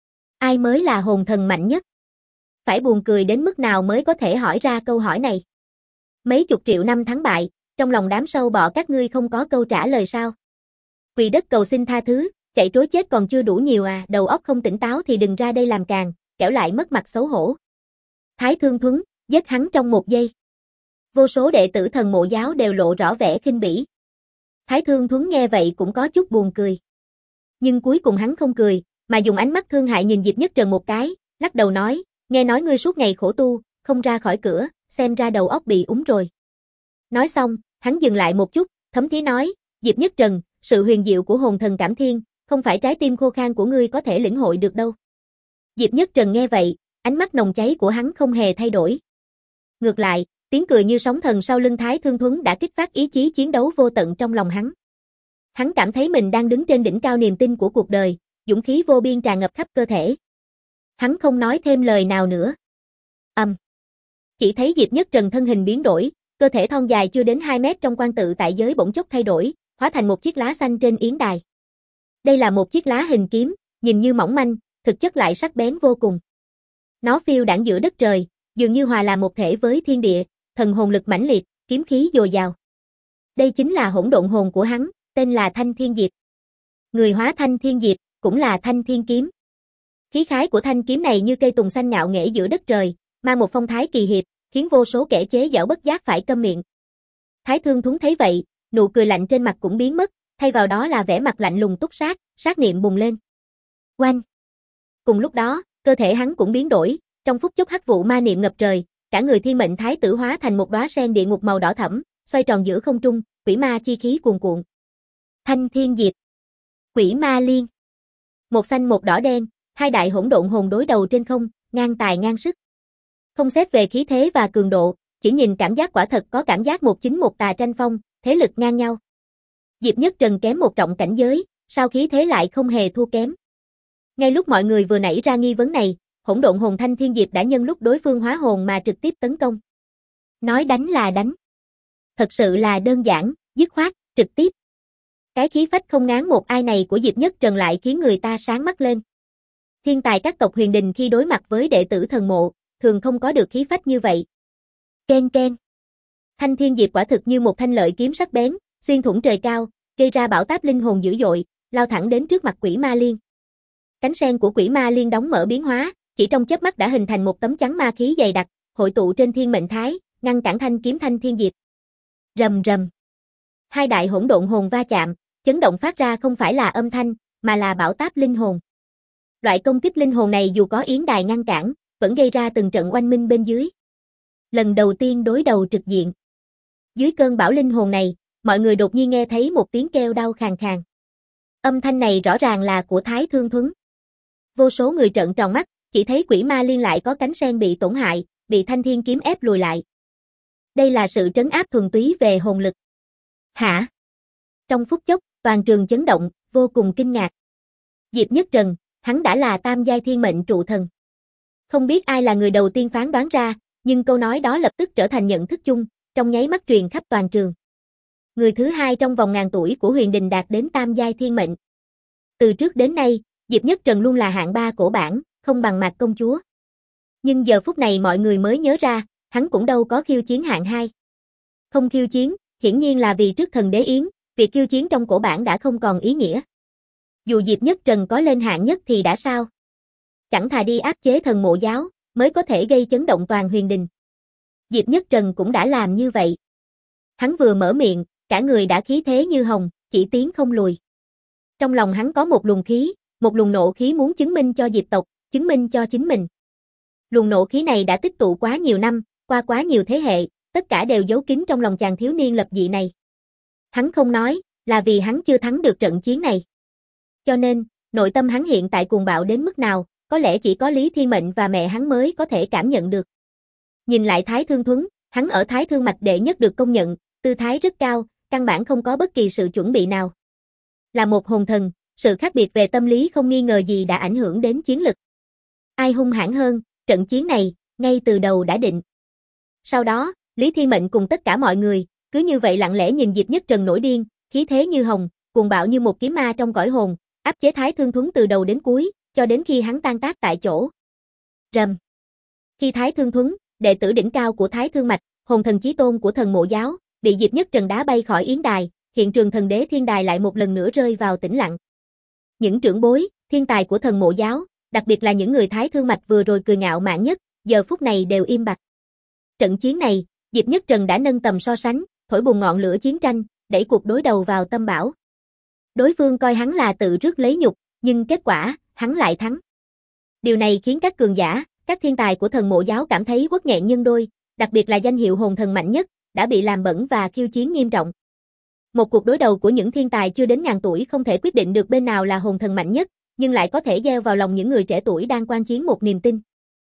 Ai mới là hồn thần mạnh nhất? Phải buồn cười đến mức nào mới có thể hỏi ra câu hỏi này? Mấy chục triệu năm thắng bại, trong lòng đám sâu bọ các ngươi không có câu trả lời sao? Quỳ đất cầu xin tha thứ, chạy trối chết còn chưa đủ nhiều à, đầu óc không tỉnh táo thì đừng ra đây làm càn, kẻo lại mất mặt xấu hổ. Thái Thương Thuấn, giết hắn trong một giây. Vô số đệ tử Thần Mộ giáo đều lộ rõ vẻ khinh bỉ. Thái Thương Thuấn nghe vậy cũng có chút buồn cười. Nhưng cuối cùng hắn không cười, mà dùng ánh mắt thương hại nhìn Diệp Nhất Trần một cái, lắc đầu nói, nghe nói ngươi suốt ngày khổ tu, không ra khỏi cửa, xem ra đầu óc bị úng rồi. Nói xong, hắn dừng lại một chút, thấm thía nói, Diệp Nhất Trần, sự huyền diệu của hồn thần cảm thiên, không phải trái tim khô khan của ngươi có thể lĩnh hội được đâu. Diệp Nhất Trần nghe vậy, ánh mắt nồng cháy của hắn không hề thay đổi. Ngược lại, tiếng cười như sóng thần sau lưng Thái Thương Thuấn đã kích phát ý chí chiến đấu vô tận trong lòng hắn. Hắn cảm thấy mình đang đứng trên đỉnh cao niềm tin của cuộc đời, dũng khí vô biên tràn ngập khắp cơ thể. Hắn không nói thêm lời nào nữa. Chỉ thấy Diệp Nhất Trần thân hình biến đổi, cơ thể thon dài chưa đến 2 mét trong quan tự tại giới bỗng chốc thay đổi, hóa thành một chiếc lá xanh trên yến đài. Đây là một chiếc lá hình kiếm, nhìn như mỏng manh, thực chất lại sắc bén vô cùng. Nó phiêu đãng giữa đất trời, dường như hòa làm một thể với thiên địa, thần hồn lực mãnh liệt, kiếm khí dồi dào. Đây chính là hỗn độn hồn của hắn, tên là Thanh Thiên Diệp. Người hóa Thanh Thiên Diệp, cũng là Thanh Thiên Kiếm. Khí khái của thanh kiếm này như cây tùng xanh ngạo nghễ giữa đất trời, mang một phong thái kỳ hiệp, khiến vô số kẻ chế giễu bất giác phải câm miệng. Thái Thương Thuấn thấy vậy, nụ cười lạnh trên mặt cũng biến mất, thay vào đó là vẻ mặt lạnh lùng túc sát, sát niệm bùng lên. Oanh! Cùng lúc đó, cơ thể hắn cũng biến đổi, trong phút chốc hắc vụ ma niệm ngập trời, cả người thiên mệnh thái tử hóa thành một đóa sen địa ngục màu đỏ thẫm, xoay tròn giữa không trung, quỷ ma chi khí cuồn cuộn. Thanh Thiên Diệp, Quỷ Ma Liên. Một xanh một đỏ đen, hai đại hỗn độn hồn đối đầu trên không, ngang tài ngang sức. Không xét về khí thế và cường độ, chỉ nhìn cảm giác quả thật có cảm giác một chính một tà tranh phong, thế lực ngang nhau. Diệp Nhất Trần kém một trọng cảnh giới, sao khí thế lại không hề thua kém. Ngay lúc mọi người vừa nảy ra nghi vấn này, hỗn độn hồn Thanh Thiên Diệp đã nhân lúc đối phương hóa hồn mà trực tiếp tấn công. Nói đánh là đánh. Thật sự là đơn giản, dứt khoát, trực tiếp. Cái khí phách không ngán một ai này của Diệp Nhất Trần lại khiến người ta sáng mắt lên. Thiên tài các tộc Huyền Đình khi đối mặt với đệ tử Thần Mộ, thường không có được khí phách như vậy. Ken ken. Thanh Thiên Diệp quả thực như một thanh lợi kiếm sắc bén, xuyên thủng trời cao, gây ra bão táp linh hồn dữ dội, lao thẳng đến trước mặt Quỷ Ma Liên. Cánh sen của Quỷ Ma Liên đóng mở biến hóa, chỉ trong chớp mắt đã hình thành một tấm chắn ma khí dày đặc, hội tụ trên thiên mệnh thái, ngăn cản thanh kiếm Thanh Thiên Diệp. Rầm rầm. Hai đại hỗn độn hồn va chạm, chấn động phát ra không phải là âm thanh, mà là bão táp linh hồn. Loại công kích linh hồn này dù có yến đài ngăn cản, vẫn gây ra từng trận oanh minh bên dưới. Lần đầu tiên đối đầu trực diện. Dưới cơn bão linh hồn này, mọi người đột nhiên nghe thấy một tiếng kêu đau khàn khàn. Âm thanh này rõ ràng là của Thái Thương Thuấn. Vô số người trợn tròn mắt, chỉ thấy Quỷ Ma Liên lại có cánh sen bị tổn hại, bị Thanh Thiên kiếm ép lùi lại. Đây là sự trấn áp thuần túy về hồn lực. Hả? Trong phút chốc, toàn trường chấn động, vô cùng kinh ngạc. Diệp Nhất Trần, hắn đã là tam giai thiên mệnh trụ thần. Không biết ai là người đầu tiên phán đoán ra, nhưng câu nói đó lập tức trở thành nhận thức chung, trong nháy mắt truyền khắp toàn trường. Người thứ hai trong vòng ngàn tuổi của Huyền Đình đạt đến tam giai thiên mệnh. Từ trước đến nay, Diệp Nhất Trần luôn là hạng 3 cổ bảng, không bằng Mạc công chúa. Nhưng giờ phút này mọi người mới nhớ ra, hắn cũng đâu có khiêu chiến hạng 2. Không khiêu chiến, hiển nhiên là vì trước thần đế yến, việc khiêu chiến trong cổ bảng đã không còn ý nghĩa. Dù Diệp Nhất Trần có lên hạng nhất thì đã sao? Chẳng thà đi áp chế Thần Mộ giáo, mới có thể gây chấn động toàn Huyền Đình. Diệp Nhất Trần cũng đã làm như vậy. Hắn vừa mở miệng, cả người đã khí thế như hồng, chỉ tiến không lùi. Trong lòng hắn có một luồng khí, một luồng nộ khí muốn chứng minh cho Diệp tộc, chứng minh cho chính mình. Luồng nộ khí này đã tích tụ quá nhiều năm, qua quá nhiều thế hệ, tất cả đều giấu kín trong lòng chàng thiếu niên lập dị này. Hắn không nói, là vì hắn chưa thắng được trận chiến này. Cho nên, nội tâm hắn hiện tại cuồng bạo đến mức nào, có lẽ chỉ có Lý Thiên Mệnh và mẹ hắn mới có thể cảm nhận được. Nhìn lại Thái Thương Thuấn, hắn ở Thái Thương mạch đệ nhất được công nhận, tư thái rất cao, căn bản không có bất kỳ sự chuẩn bị nào. Là một hồn thần, sự khác biệt về tâm lý không nghi ngờ gì đã ảnh hưởng đến chiến lực. Ai hung hãn hơn, trận chiến này, ngay từ đầu đã định. Sau đó, Lý Thiên Mệnh cùng tất cả mọi người, cứ như vậy lặng lẽ nhìn Diệp Nhất Trần nổi điên, khí thế như hồng, cuồng bạo như một kiếm ma trong cõi hồn, áp chế Thái Thương Thuấn từ đầu đến cuối, cho đến khi hắn tan tác tại chỗ. Rầm. Khi Thái Thương Thuấn, đệ tử đỉnh cao của Thái Thương mạch, hồn thần chí tôn của Thần Mộ giáo, bị Diệp Nhất Trần đá bay khỏi yến đài, hiện trường Thần Đế Thiên Đài lại một lần nữa rơi vào tĩnh lặng. Những trưởng bối, thiên tài của Thần Mộ giáo, đặc biệt là những người Thái Thương mạch vừa rồi cười ngạo mạn nhất, giờ phút này đều im bặt. Trận chiến này, Diệp Nhất Trần đã nâng tầm so sánh, thổi bùng ngọn lửa chiến tranh, đẩy cuộc đối đầu vào tâm bão. Đối phương coi hắn là tự rước lấy nhục, nhưng kết quả, hắn lại thắng. Điều này khiến các cường giả, các thiên tài của thần mộ giáo cảm thấy uất nghẹn nhân đôi, đặc biệt là danh hiệu hồn thần mạnh nhất, đã bị làm bẩn và khiêu chiến nghiêm trọng. Một cuộc đối đầu của những thiên tài chưa đến ngàn tuổi không thể quyết định được bên nào là hồn thần mạnh nhất, nhưng lại có thể gieo vào lòng những người trẻ tuổi đang quan chiến một niềm tin.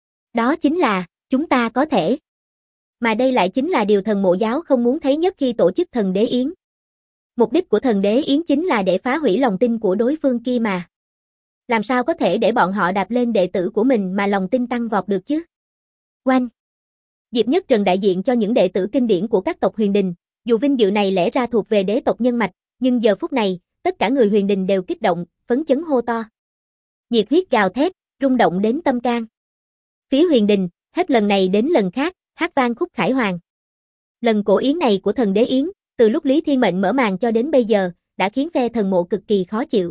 Đó chính là, chúng ta có thể. Mà đây lại chính là điều thần mộ giáo không muốn thấy nhất khi tổ chức thần đế yến. Mục đích của thần đế yến chính là để phá hủy lòng tin của đối phương kia mà. Làm sao có thể để bọn họ đạp lên đệ tử của mình mà lòng tin tăng vọt được chứ? Oanh! Diệp Nhất Trần đại diện cho những đệ tử kinh điển của các tộc Huyền Đình, dù vinh dự này lẽ ra thuộc về đế tộc nhân mạch, nhưng giờ phút này, tất cả người Huyền Đình đều kích động, phấn chấn hô to. Nhiệt huyết gào thét, rung động đến tâm can. Phía Huyền Đình, hết lần này đến lần khác, hát vang khúc khải hoàn. Lần cổ yến này của thần đế yến, từ lúc Lý Thiên Mệnh mở màn cho đến bây giờ, đã khiến phe thần mộ cực kỳ khó chịu.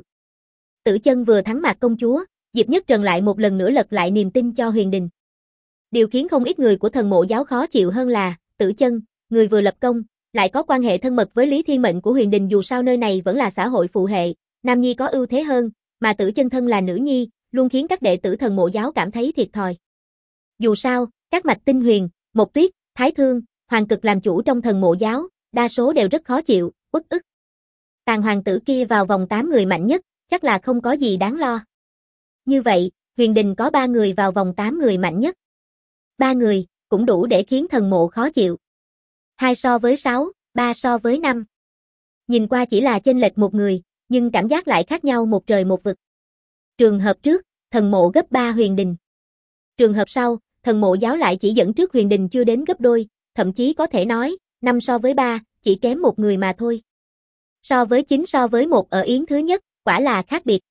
Tử Chân vừa thắng Mạc công chúa, Diệp Nhất Trần lại một lần nữa lật lại niềm tin cho Huyền Đình. Điều khiến không ít người của thần mộ giáo khó chịu hơn là, Tử Chân, người vừa lập công, lại có quan hệ thân mật với Lý Thiên Mệnh của Huyền Đình, dù sao nơi này vẫn là xã hội phụ hệ, nam nhi có ưu thế hơn, mà Tử Chân thân là nữ nhi, luôn khiến các đệ tử thần mộ giáo cảm thấy thiệt thòi. Dù sao, các mạch Tinh Huyền, Mộc Tuyết, Thái Thương, Hoàng Cực làm chủ trong thần mộ giáo, đa số đều rất khó chịu, uất ức. Tàn hoàng tử kia vào vòng 8 người mạnh nhất, chắc là không có gì đáng lo. Như vậy, Huyền Đình có 3 người vào vòng 8 người mạnh nhất. 3 người, cũng đủ để khiến thần mộ khó chịu. 2 so với 6, 3 so với 5. Nhìn qua chỉ là chênh lệch một người, nhưng cảm giác lại khác nhau một trời một vực. Trường hợp trước, thần mộ gấp 3 Huyền Đình. Trường hợp sau, thần mộ giáo lại chỉ dẫn trước Huyền Đình chưa đến gấp đôi, thậm chí có thể nói, 5 so với 3, chỉ kém một người mà thôi. So với 9 so với 1 ở yến thứ nhất, quả là khác biệt.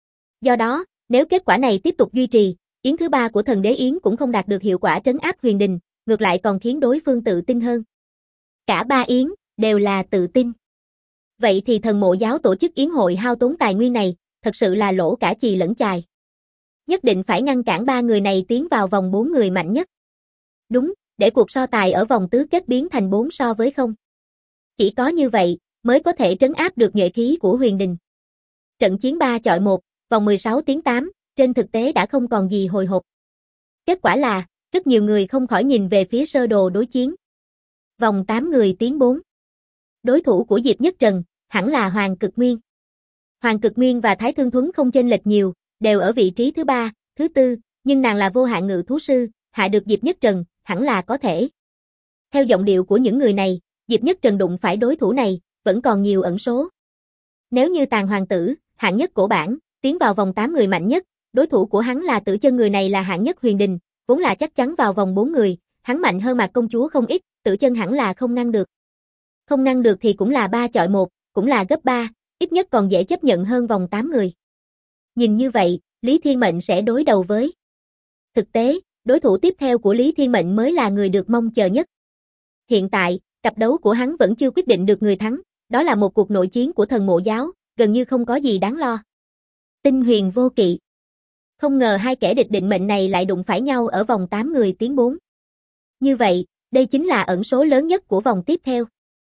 Do đó, nếu kết quả này tiếp tục duy trì, yến thứ 3 của thần đế yến cũng không đạt được hiệu quả trấn áp Huyền Đình, ngược lại còn khiến đối phương tự tin hơn. Cả 3 yến, đều là tự tin. Vậy thì thần mộ giáo tổ chức yến hội hao tốn tài nguyên này, thật sự là lỗ cả chì lẫn chài. Nhất định phải ngăn cản 3 người này tiến vào vòng 4 người mạnh nhất. Đúng, để cuộc so tài ở vòng tứ kết biến thành 4 so với 0. Chỉ có như vậy, mới có thể trấn áp được nhuệ khí của Huyền Đình. Trận chiến 3 chọi 1, vòng 16 tiến 8, trên thực tế đã không còn gì hồi hộp. Kết quả là, rất nhiều người không khỏi nhìn về phía sơ đồ đối chiến. Vòng 8 người tiến 4. Đối thủ của Diệp Nhất Trần, hẳn là Hoàng Cực Nguyên. Hoàng Cực Nguyên và Thái Thương Thuấn không chênh lệch nhiều, đều ở vị trí thứ 3, thứ 4, nhưng nàng là vô hạn ngự thú sư, hạ được Diệp Nhất Trần, hẳn là có thể. Theo giọng điệu của những người này, Diệp Nhất Trần đụng phải đối thủ này, vẫn còn nhiều ẩn số. Nếu như Tàn hoàng tử, hạng nhất cổ bản, tiến vào vòng 8 người mạnh nhất, đối thủ của hắn là Tử Chân, người này là hạng nhất Huyền Đình, vốn là chắc chắn vào vòng 4 người, hắn mạnh hơn Mạc công chúa không ít, Tử Chân hẳn là không ngăn được. Không ngăn được thì cũng là 3 chọi 1, cũng là gấp 3, ít nhất còn dễ chấp nhận hơn vòng 8 người. Nhìn như vậy, Lý Thiên Mệnh sẽ đối đầu với. Thực tế, đối thủ tiếp theo của Lý Thiên Mệnh mới là người được mong chờ nhất. Hiện tại, cặp đấu của hắn vẫn chưa quyết định được người thắng, đó là một cuộc nội chiến của thần mộ giáo, gần như không có gì đáng lo. Tinh Huyền Vô Kỵ. Không ngờ hai kẻ địch định mệnh này lại đụng phải nhau ở vòng 8 người tiến 4. Như vậy, đây chính là ẩn số lớn nhất của vòng tiếp theo.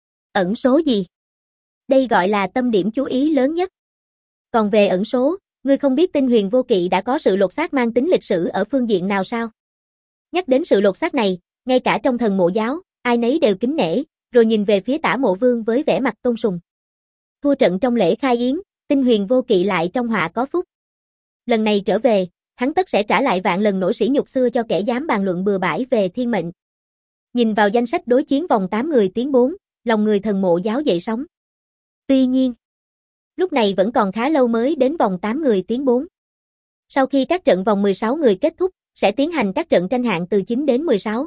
Ẩn số gì? Đây gọi là tâm điểm chú ý lớn nhất. Còn về ẩn số, ngươi không biết Tinh Huyền Vô Kỵ đã có sự lột xác mang tính lịch sử ở phương diện nào sao? Nhắc đến sự lột xác này, ngay cả trong thần mộ giáo, ai nấy đều kính nể, rồi nhìn về phía Tả Mộ Vương với vẻ mặt tôn sùng. Thua trận trong lễ khai yến, Tinh Huyền Vô Kỵ lại trong họa có phúc. Lần này trở về, hắn tất sẽ trả lại vạn lần nỗi sỉ nhục xưa cho kẻ dám bàn luận bừa bãi về thiên mệnh. Nhìn vào danh sách đối chiến vòng 8 người tiến 4, lòng người thần mộ giáo dậy sóng. Tuy nhiên, lúc này vẫn còn khá lâu mới đến vòng 8 người tiến 4. Sau khi các trận vòng 16 người kết thúc, sẽ tiến hành các trận tranh hạng từ 9 đến 16.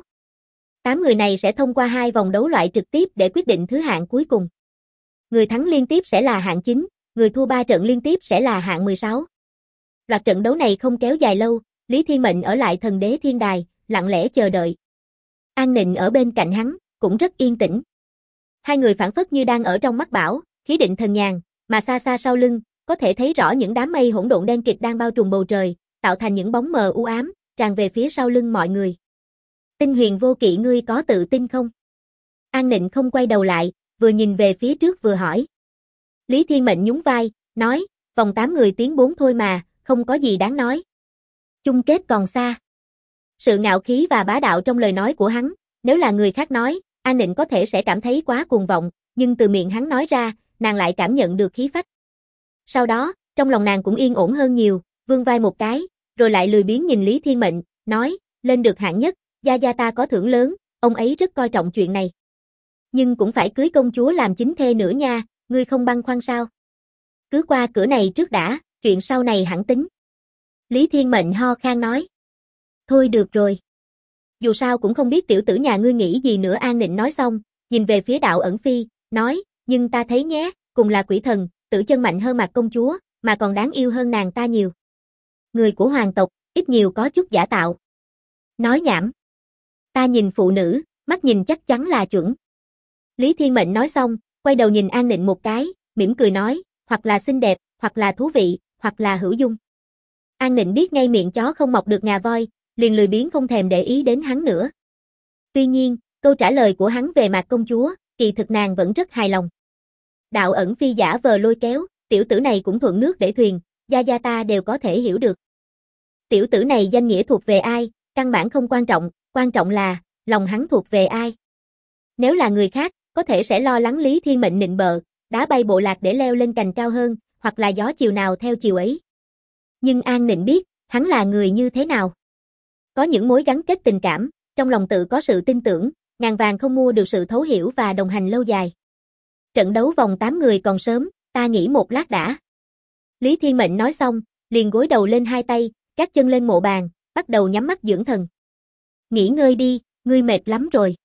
8 người này sẽ thông qua 2 vòng đấu loại trực tiếp để quyết định thứ hạng cuối cùng. Người thắng liên tiếp sẽ là hạng 9, người thua 3 trận liên tiếp sẽ là hạng 16. Loạt trận đấu này không kéo dài lâu, Lý Thiên Mệnh ở lại thần đế thiên đài, lặng lẽ chờ đợi. An Nịnh ở bên cạnh hắn, cũng rất yên tĩnh. Hai người phảng phất như đang ở trong mắt bão, khí định thần nhàn, mà xa xa sau lưng, có thể thấy rõ những đám mây hỗn độn đen kịt đang bao trùm bầu trời, tạo thành những bóng mờ u ám, tràn về phía sau lưng mọi người. Tinh Huyền Vô Kỵ, ngươi có tự tin không? An Nịnh không quay đầu lại, vừa nhìn về phía trước vừa hỏi. Lý Thiên Mệnh nhún vai, nói, vòng 8 người tiến 4 thôi mà, không có gì đáng nói. Chung kết còn xa. Sự ngạo khí và bá đạo trong lời nói của hắn, nếu là người khác nói, An Nịnh có thể sẽ cảm thấy quá cuồng vọng, nhưng từ miệng hắn nói ra, nàng lại cảm nhận được khí phách. Sau đó, trong lòng nàng cũng yên ổn hơn nhiều, vươn vai một cái, rồi lại lười biếng nhìn Lý Thiên Mệnh, nói, lên được hạng nhất, gia gia ta có thưởng lớn, ông ấy rất coi trọng chuyện này. Nhưng cũng phải cưới công chúa làm chính thê nữa nha, ngươi không băn khoăn sao? Cứ qua cửa này trước đã, chuyện sau này hẳn tính. Lý Thiên Mệnh ho khan nói. Thôi được rồi. Dù sao cũng không biết tiểu tử nhà ngươi nghĩ gì nữa. An Nịnh nói xong, nhìn về phía Đạo Ẩn Phi, nói, nhưng ta thấy nhé, cùng là quỷ thần, Tử Chân mạnh hơn Mạc công chúa, mà còn đáng yêu hơn nàng ta nhiều. Người của hoàng tộc, ít nhiều có chút giả tạo. Nói nhảm. Ta nhìn phụ nữ, mắt nhìn chắc chắn là chuẩn. Lý Thiên Mệnh nói xong, quay đầu nhìn An Nịnh một cái, mỉm cười nói, hoặc là xinh đẹp, hoặc là thú vị, hoặc là hữu dung. An Nịnh biết ngay miệng chó không mọc được ngà voi, liền lười biếng không thèm để ý đến hắn nữa. Tuy nhiên, câu trả lời của hắn về Mạc công chúa, kỳ thực nàng vẫn rất hài lòng. Đạo Ẩn Phi giả vờ lôi kéo, tiểu tử này cũng thuận nước để thuyền, gia gia ta đều có thể hiểu được. Tiểu tử này danh nghĩa thuộc về ai, căn bản không quan trọng là, lòng hắn thuộc về ai. Nếu là người khác, có thể sẽ lo lắng Lý Thiên Mệnh nịnh bợ, đá bay bộ lạc để leo lên cành cao hơn, hoặc là gió chiều nào theo chiều ấy. Nhưng An Nịnh biết, hắn là người như thế nào. Có những mối gắn kết tình cảm, trong lòng tự có sự tin tưởng, ngàn vàng không mua được sự thấu hiểu và đồng hành lâu dài. Trận đấu vòng 8 người còn sớm, ta nghỉ một lát đã. Lý Thiên Mệnh nói xong, liền gối đầu lên hai tay, gác chân lên mộ bàn, bắt đầu nhắm mắt dưỡng thần. Nghỉ ngơi đi, ngươi mệt lắm rồi.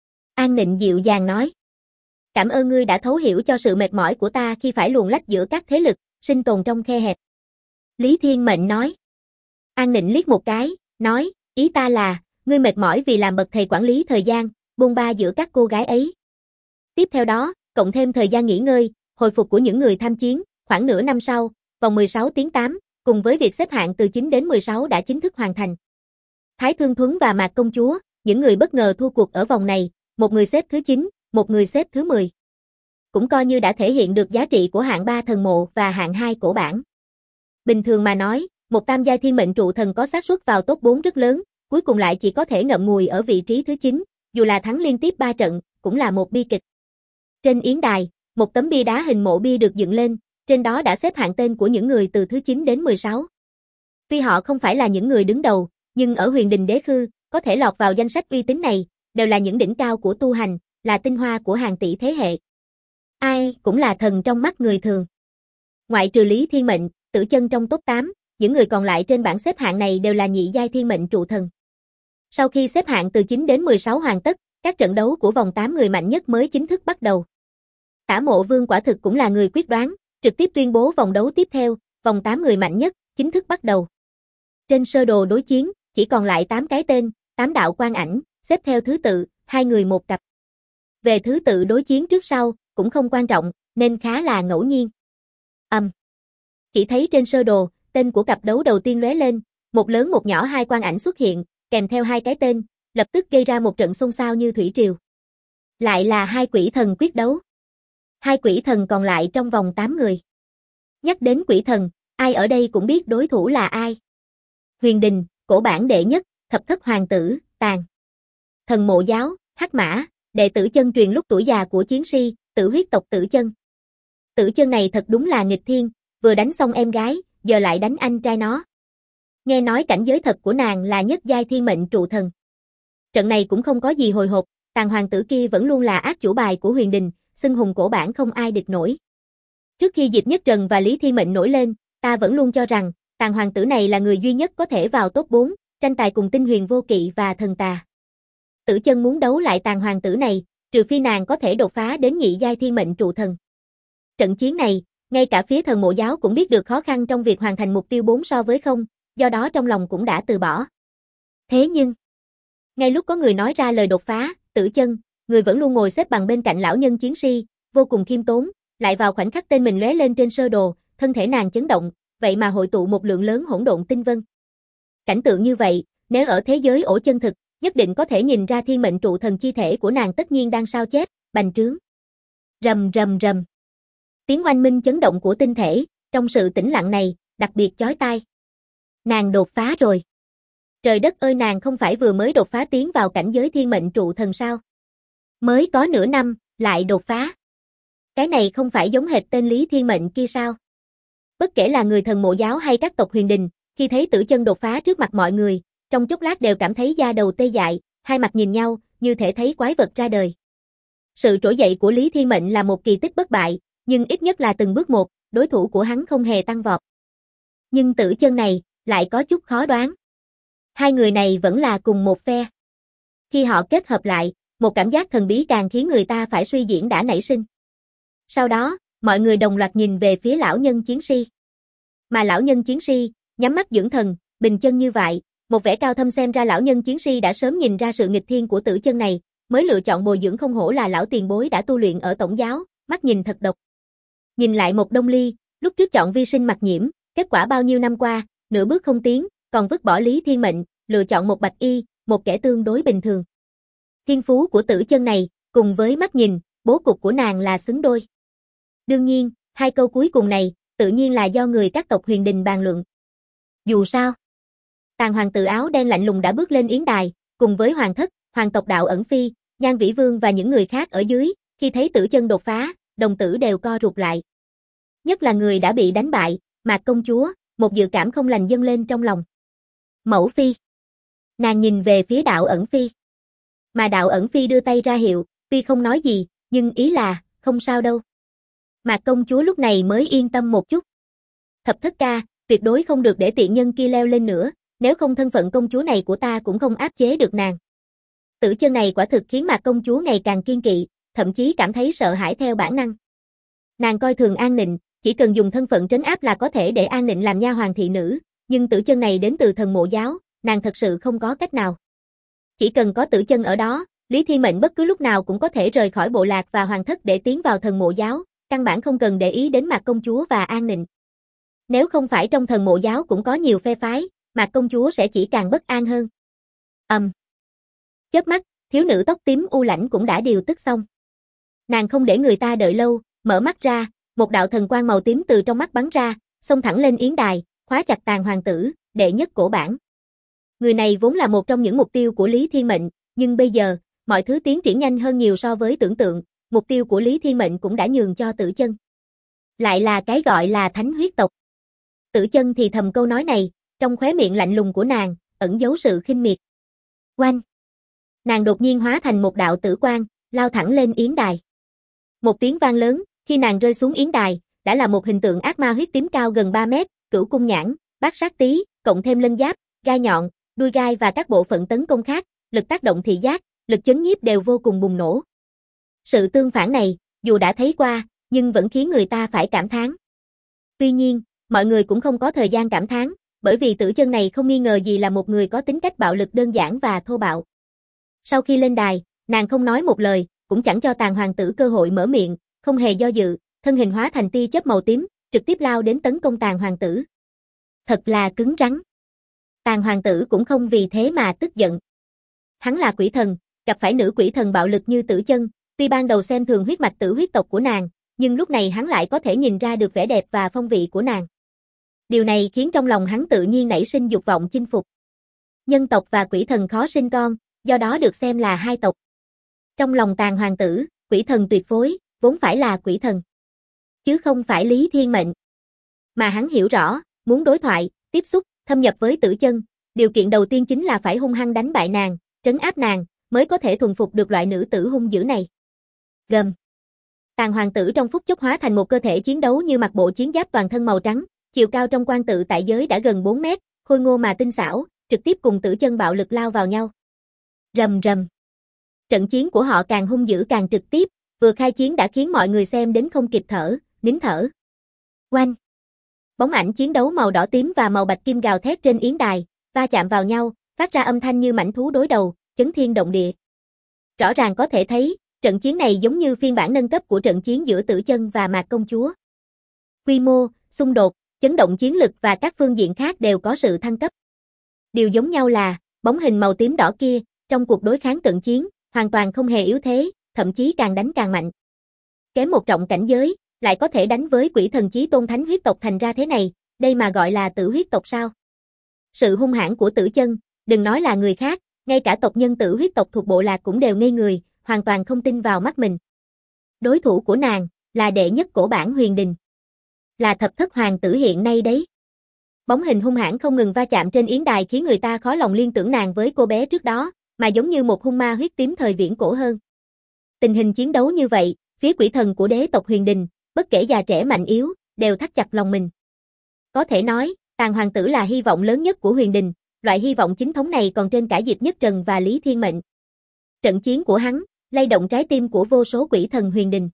An Nịnh dịu dàng nói. Cảm ơn ngươi đã thấu hiểu cho sự mệt mỏi của ta khi phải luồn lách giữa các thế lực, sinh tồn trong khe hẹp. Lý Thiên Mệnh nói. An Nịnh liếc một cái, nói, ý ta là, ngươi mệt mỏi vì làm bậc thầy quản lý thời gian, bôn ba giữa các cô gái ấy. Tiếp theo đó, cộng thêm thời gian nghỉ ngơi, hồi phục của những người tham chiến, khoảng nửa năm sau, vòng 16 tiến 8, cùng với việc xếp hạng từ 9 đến 16 đã chính thức hoàn thành. Thái Thương Thuấn và Mạc công chúa, những người bất ngờ thua cuộc ở vòng này, một người xếp thứ 9, một người xếp thứ 10. Cũng coi như đã thể hiện được giá trị của hạng 3 thần mộ và hạng 2 cổ bản. Bình thường mà nói, một tam giai thiên mệnh trụ thần có xác suất vào top 4 rất lớn, cuối cùng lại chỉ có thể ngậm ngùi ở vị trí thứ 9, dù là thắng liên tiếp 3 trận, cũng là một bi kịch. Trên yến đài, một tấm bia đá hình mộ bia được dựng lên, trên đó đã xếp hạng tên của những người từ thứ 9 đến 16. Tuy họ không phải là những người đứng đầu, nhưng ở Huyền Đình Đế Khư, có thể lọt vào danh sách uy tín này, đều là những đỉnh cao của tu hành, là tinh hoa của hàng tỷ thế hệ. Ai cũng là thần trong mắt người thường. Ngoại trừ Lý Thiên Mệnh, Tử Chân trong top 8, những người còn lại trên bảng xếp hạng này đều là nhị giai thiên mệnh trụ thần. Sau khi xếp hạng từ 9 đến 16 hoàn tất, các trận đấu của vòng 8 người mạnh nhất mới chính thức bắt đầu. Tả Mộ Vương quả thực cũng là người quyết đoán, trực tiếp tuyên bố vòng đấu tiếp theo, vòng 8 người mạnh nhất, chính thức bắt đầu. Trên sơ đồ đối chiến, chỉ còn lại 8 cái tên, 8 đạo quang ảnh, xếp theo thứ tự, 2 người một cặp. Về thứ tự đối chiến trước sau, cũng không quan trọng, nên khá là ngẫu nhiên. Chỉ thấy trên sơ đồ, tên của cặp đấu đầu tiên lóe lên, một lớn một nhỏ hai quang ảnh xuất hiện, kèm theo hai cái tên, lập tức gây ra một trận xôn xao như thủy triều. Lại là hai quỷ thần quyết đấu. Hai quỷ thần còn lại trong vòng 8 người. Nhắc đến quỷ thần, ai ở đây cũng biết đối thủ là ai. Huyền Đình, cổ bản đệ nhất, thập thất hoàng tử, Tàn. Thần Mộ Giáo, Hắc Mã, đệ tử chân truyền lúc tuổi già của chiến si, Tử huyết tộc Tử Chân. Tử Chân này thật đúng là nghịch thiên, vừa đánh xong em gái, giờ lại đánh anh trai nó. Nghe nói cảnh giới thật của nàng là nhất giai thiên mệnh trụ thần. Trận này cũng không có gì hồi hộp, Tàn hoàng tử kia vẫn luôn là ác chủ bài của Huyền Đình, xưng hùng cổ bản không ai địch nổi. Trước khi Diệp Nhất Trần và Lý Thiên Mệnh nổi lên, ta vẫn luôn cho rằng, Tàn hoàng tử này là người duy nhất có thể vào top 4, tranh tài cùng Tinh Huyền Vô Kỵ và Thần Tà. Tử Chân muốn đấu lại Tàn hoàng tử này, trừ phi nàng có thể đột phá đến nhị giai thiên mệnh trụ thần. Trận chiến này, ngay cả phía Thần Mộ Giáo cũng biết được khó khăn trong việc hoàn thành mục tiêu 4 so với 0, do đó trong lòng cũng đã từ bỏ. Thế nhưng, ngay lúc có người nói ra lời đột phá, Tử Chân, người vẫn luôn ngồi xếp bằng bên cạnh lão nhân chiến si, vô cùng khiêm tốn, lại vào khoảnh khắc tên mình lóe lên trên sơ đồ, thân thể nàng chấn động, vậy mà hội tụ một lượng lớn hỗn độn tinh vân. Cảnh tượng như vậy, nếu ở thế giới ổ chân thực, nhất định có thể nhìn ra thiên mệnh trụ thần chi thể của nàng tất nhiên đang sao chép, bành trướng. Rầm rầm rầm. Tiếng oanh minh chấn động của tinh thể, trong sự tĩnh lặng này, đặc biệt chói tai. Nàng đột phá rồi. Trời đất ơi, nàng không phải vừa mới đột phá tiến vào cảnh giới thiên mệnh trụ thần sao? Mới có nửa năm, lại đột phá. Cái này không phải giống hệt tên Lý Thiên Mệnh kia sao? Bất kể là người thần mộ giáo hay các tộc huyền đình, khi thấy Tử Chân đột phá trước mặt mọi người, trong chốc lát đều cảm thấy da đầu tê dại, hai mặt nhìn nhau, như thể thấy quái vật ra đời. Sự trỗi dậy của Lý Thiên Mệnh là một kỳ tích bất bại, nhưng ít nhất là từng bước một, đối thủ của hắn không hề tăng vọt. Nhưng Tử Chân này, lại có chút khó đoán. Hai người này vẫn là cùng một phe. Khi họ kết hợp lại, một cảm giác thần bí càng khiến người ta phải suy diễn đã nảy sinh. Sau đó, mọi người đồng loạt nhìn về phía lão nhân chiến si. Mà lão nhân chiến si, nhắm mắt dưỡng thần, bình chân như vậy, một vẻ cao thâm xem ra lão nhân chiến si đã sớm nhìn ra sự nghịch thiên của Tử Chân này, mới lựa chọn bồi dưỡng, không hổ là lão tiền bối đã tu luyện ở tổng giáo, mắt nhìn thật độc. Nhìn lại một Đông Ly, lúc trước chọn vi sinh mặc nhiễm, kết quả bao nhiêu năm qua, nửa bước không tiến, còn vứt bỏ Lý Thiên Mệnh, lựa chọn một Bạch Y, một kẻ tương đối bình thường. Thiên phú của Tử Chân này, cùng với mắt nhìn, bố cục của nàng là xứng đôi. Đương nhiên, hai câu cuối cùng này, tự nhiên là do người các tộc huyền đình bàn luận. Dù sao, Tàn hoàng tử áo đen lạnh lùng đã bước lên yến đài, cùng với hoàng thất, hoàng tộc Đạo Ẩn Phi, Nhan Vĩ Vương và những người khác ở dưới, khi thấy Tử Chân đột phá, đồng tử đều co rụt lại. Nhất là người đã bị đánh bại, Mạc công chúa, một dự cảm không lành dâng lên trong lòng. Mẫu phi. Nàng nhìn về phía Đạo Ẩn Phi. Mà Đạo Ẩn Phi đưa tay ra hiệu, tuy không nói gì, nhưng ý là, không sao đâu. Mạc công chúa lúc này mới yên tâm một chút. Thập thất ca, tuyệt đối không được để tiện nhân kia leo lên nữa, nếu không thân phận công chúa này của ta cũng không áp chế được nàng. Tử Chân này quả thực khiến Mạc công chúa ngày càng kiên kỵ, thậm chí cảm thấy sợ hãi theo bản năng. Nàng coi thường An Nịnh, chỉ cần dùng thân phận trấn áp là có thể để An Nịnh làm nha hoàn thị nữ, nhưng Tử Chân này đến từ thần mộ giáo, nàng thật sự không có cách nào. Chỉ cần có Tử Chân ở đó, Lý Thiên Mệnh bất cứ lúc nào cũng có thể rời khỏi bộ lạc và hoàng thất để tiến vào thần mộ giáo, căn bản không cần để ý đến Mạc công chúa và An Nịnh. Nếu không phải trong thần mộ giáo cũng có nhiều phe phái, Mạc công chúa sẽ chỉ càng bất an hơn. Chớp mắt, thiếu nữ tóc tím u lãnh cũng đã điều tức xong. Nàng không để người ta đợi lâu, mở mắt ra, một đạo thần quang màu tím từ trong mắt bắn ra, xông thẳng lên yến đài, khóa chặt Tàn hoàng tử, đệ nhất cổ bản. Người này vốn là một trong những mục tiêu của Lý Thiên Mệnh, nhưng bây giờ, mọi thứ tiến triển nhanh hơn nhiều so với tưởng tượng, mục tiêu của Lý Thiên Mệnh cũng đã nhường cho Tử Chân. Lại là cái gọi là thánh huyết tộc. Tử Chân thì thầm câu nói này, trong khóe miệng lạnh lùng của nàng, ẩn giấu sự khinh miệt. Oanh! Nàng đột nhiên hóa thành một đạo tử quang, lao thẳng lên yến đài. Một tiếng vang lớn, khi nàng rơi xuống yến đài, đã là một hình tượng ác ma huyết tím cao gần 3 mét, cửu cung nhãn, bát sát tí, cộng thêm lân giáp, gai nhọn, đuôi gai và các bộ phận tấn công khác, lực tác động thị giác, lực chấn nhiếp đều vô cùng bùng nổ. Sự tương phản này, dù đã thấy qua, nhưng vẫn khiến người ta phải cảm thán. Tuy nhiên, mọi người cũng không có thời gian cảm thán, bởi vì Tử Chân này không nghi ngờ gì là một người có tính cách bạo lực đơn giản và thô bạo. Sau khi lên đài, nàng không nói một lời, cũng chẳng cho Tàn hoàng tử cơ hội mở miệng, không hề do dự, thân hình hóa thành tia chớp màu tím, trực tiếp lao đến tấn công Tàn hoàng tử. Thật là cứng rắn. Tàn hoàng tử cũng không vì thế mà tức giận. Hắn là quỷ thần, gặp phải nữ quỷ thần bạo lực như Tử Chân, tuy ban đầu xem thường huyết mạch tử huyết tộc của nàng, nhưng lúc này hắn lại có thể nhìn ra được vẻ đẹp và phong vị của nàng. Điều này khiến trong lòng hắn tự nhiên nảy sinh dục vọng chinh phục. Nhân tộc và quỷ thần khó sinh con, do đó được xem là hai tộc. Trong lòng Tàn hoàng tử, quỷ thần tuyệt phối, vốn phải là quỷ thần, chứ không phải Lý Thiên Mệnh. Mà hắn hiểu rõ, muốn đối thoại, tiếp xúc, thâm nhập với Tử Chân, điều kiện đầu tiên chính là phải hung hăng đánh bại nàng, trấn áp nàng, mới có thể thuần phục được loại nữ tử hung dữ này. Gầm. Tàn hoàng tử trong phút chốc hóa thành một cơ thể chiến đấu như mặc bộ chiến giáp toàn thân màu trắng, chiều cao trong quan tự tại giới đã gần 4 mét, khôi ngô mà tinh xảo, trực tiếp cùng Tử Chân bạo lực lao vào nhau. Rầm rầm. Trận chiến của họ càng hung dữ càng trực tiếp, vừa khai chiến đã khiến mọi người xem đến không kịp thở, nín thở. Oanh. Bóng ảnh chiến đấu màu đỏ tím và màu bạch kim gào thét trên yến đài, va chạm vào nhau, phát ra âm thanh như mãnh thú đối đầu, chấn thiên động địa. Rõ ràng có thể thấy, trận chiến này giống như phiên bản nâng cấp của trận chiến giữa Tử Chân và Mạc công chúa. Quy mô, xung đột, chấn động chiến lực và các phương diện khác đều có sự thăng cấp. Điều giống nhau là, bóng hình màu tím đỏ kia, Trong cuộc đối kháng cận chiến, hoàn toàn không hề yếu thế, thậm chí càng đánh càng mạnh. Kém một trọng cảnh giới, lại có thể đánh với quỷ thần chí tôn thánh huyết tộc thành ra thế này, đây mà gọi là tử huyết tộc sao? Sự hung hãn của Tử Chân, đừng nói là người khác, ngay cả tộc nhân tử huyết tộc thuộc bộ lạc cũng đều ngây người, hoàn toàn không tin vào mắt mình. Đối thủ của nàng, là đệ nhất cổ bản Huyền Đình. Là thập thất hoàng tử hiện nay đấy. Bóng hình hung hãn không ngừng va chạm trên yến đài khiến người ta khó lòng liên tưởng nàng với cô bé trước đó, mà giống như một hung ma huyết tím thời viễn cổ hơn. Tình hình chiến đấu như vậy, phía quỷ thần của đế tộc Huyền Đình, bất kể già trẻ mạnh yếu, đều thắt chặt lòng mình. Có thể nói, Tàn hoàng tử là hy vọng lớn nhất của Huyền Đình, loại hy vọng chính thống này còn trên cả Diệp Nhất Trần và Lý Thiên Mệnh. Trận chiến của hắn, lay động trái tim của vô số quỷ thần Huyền Đình.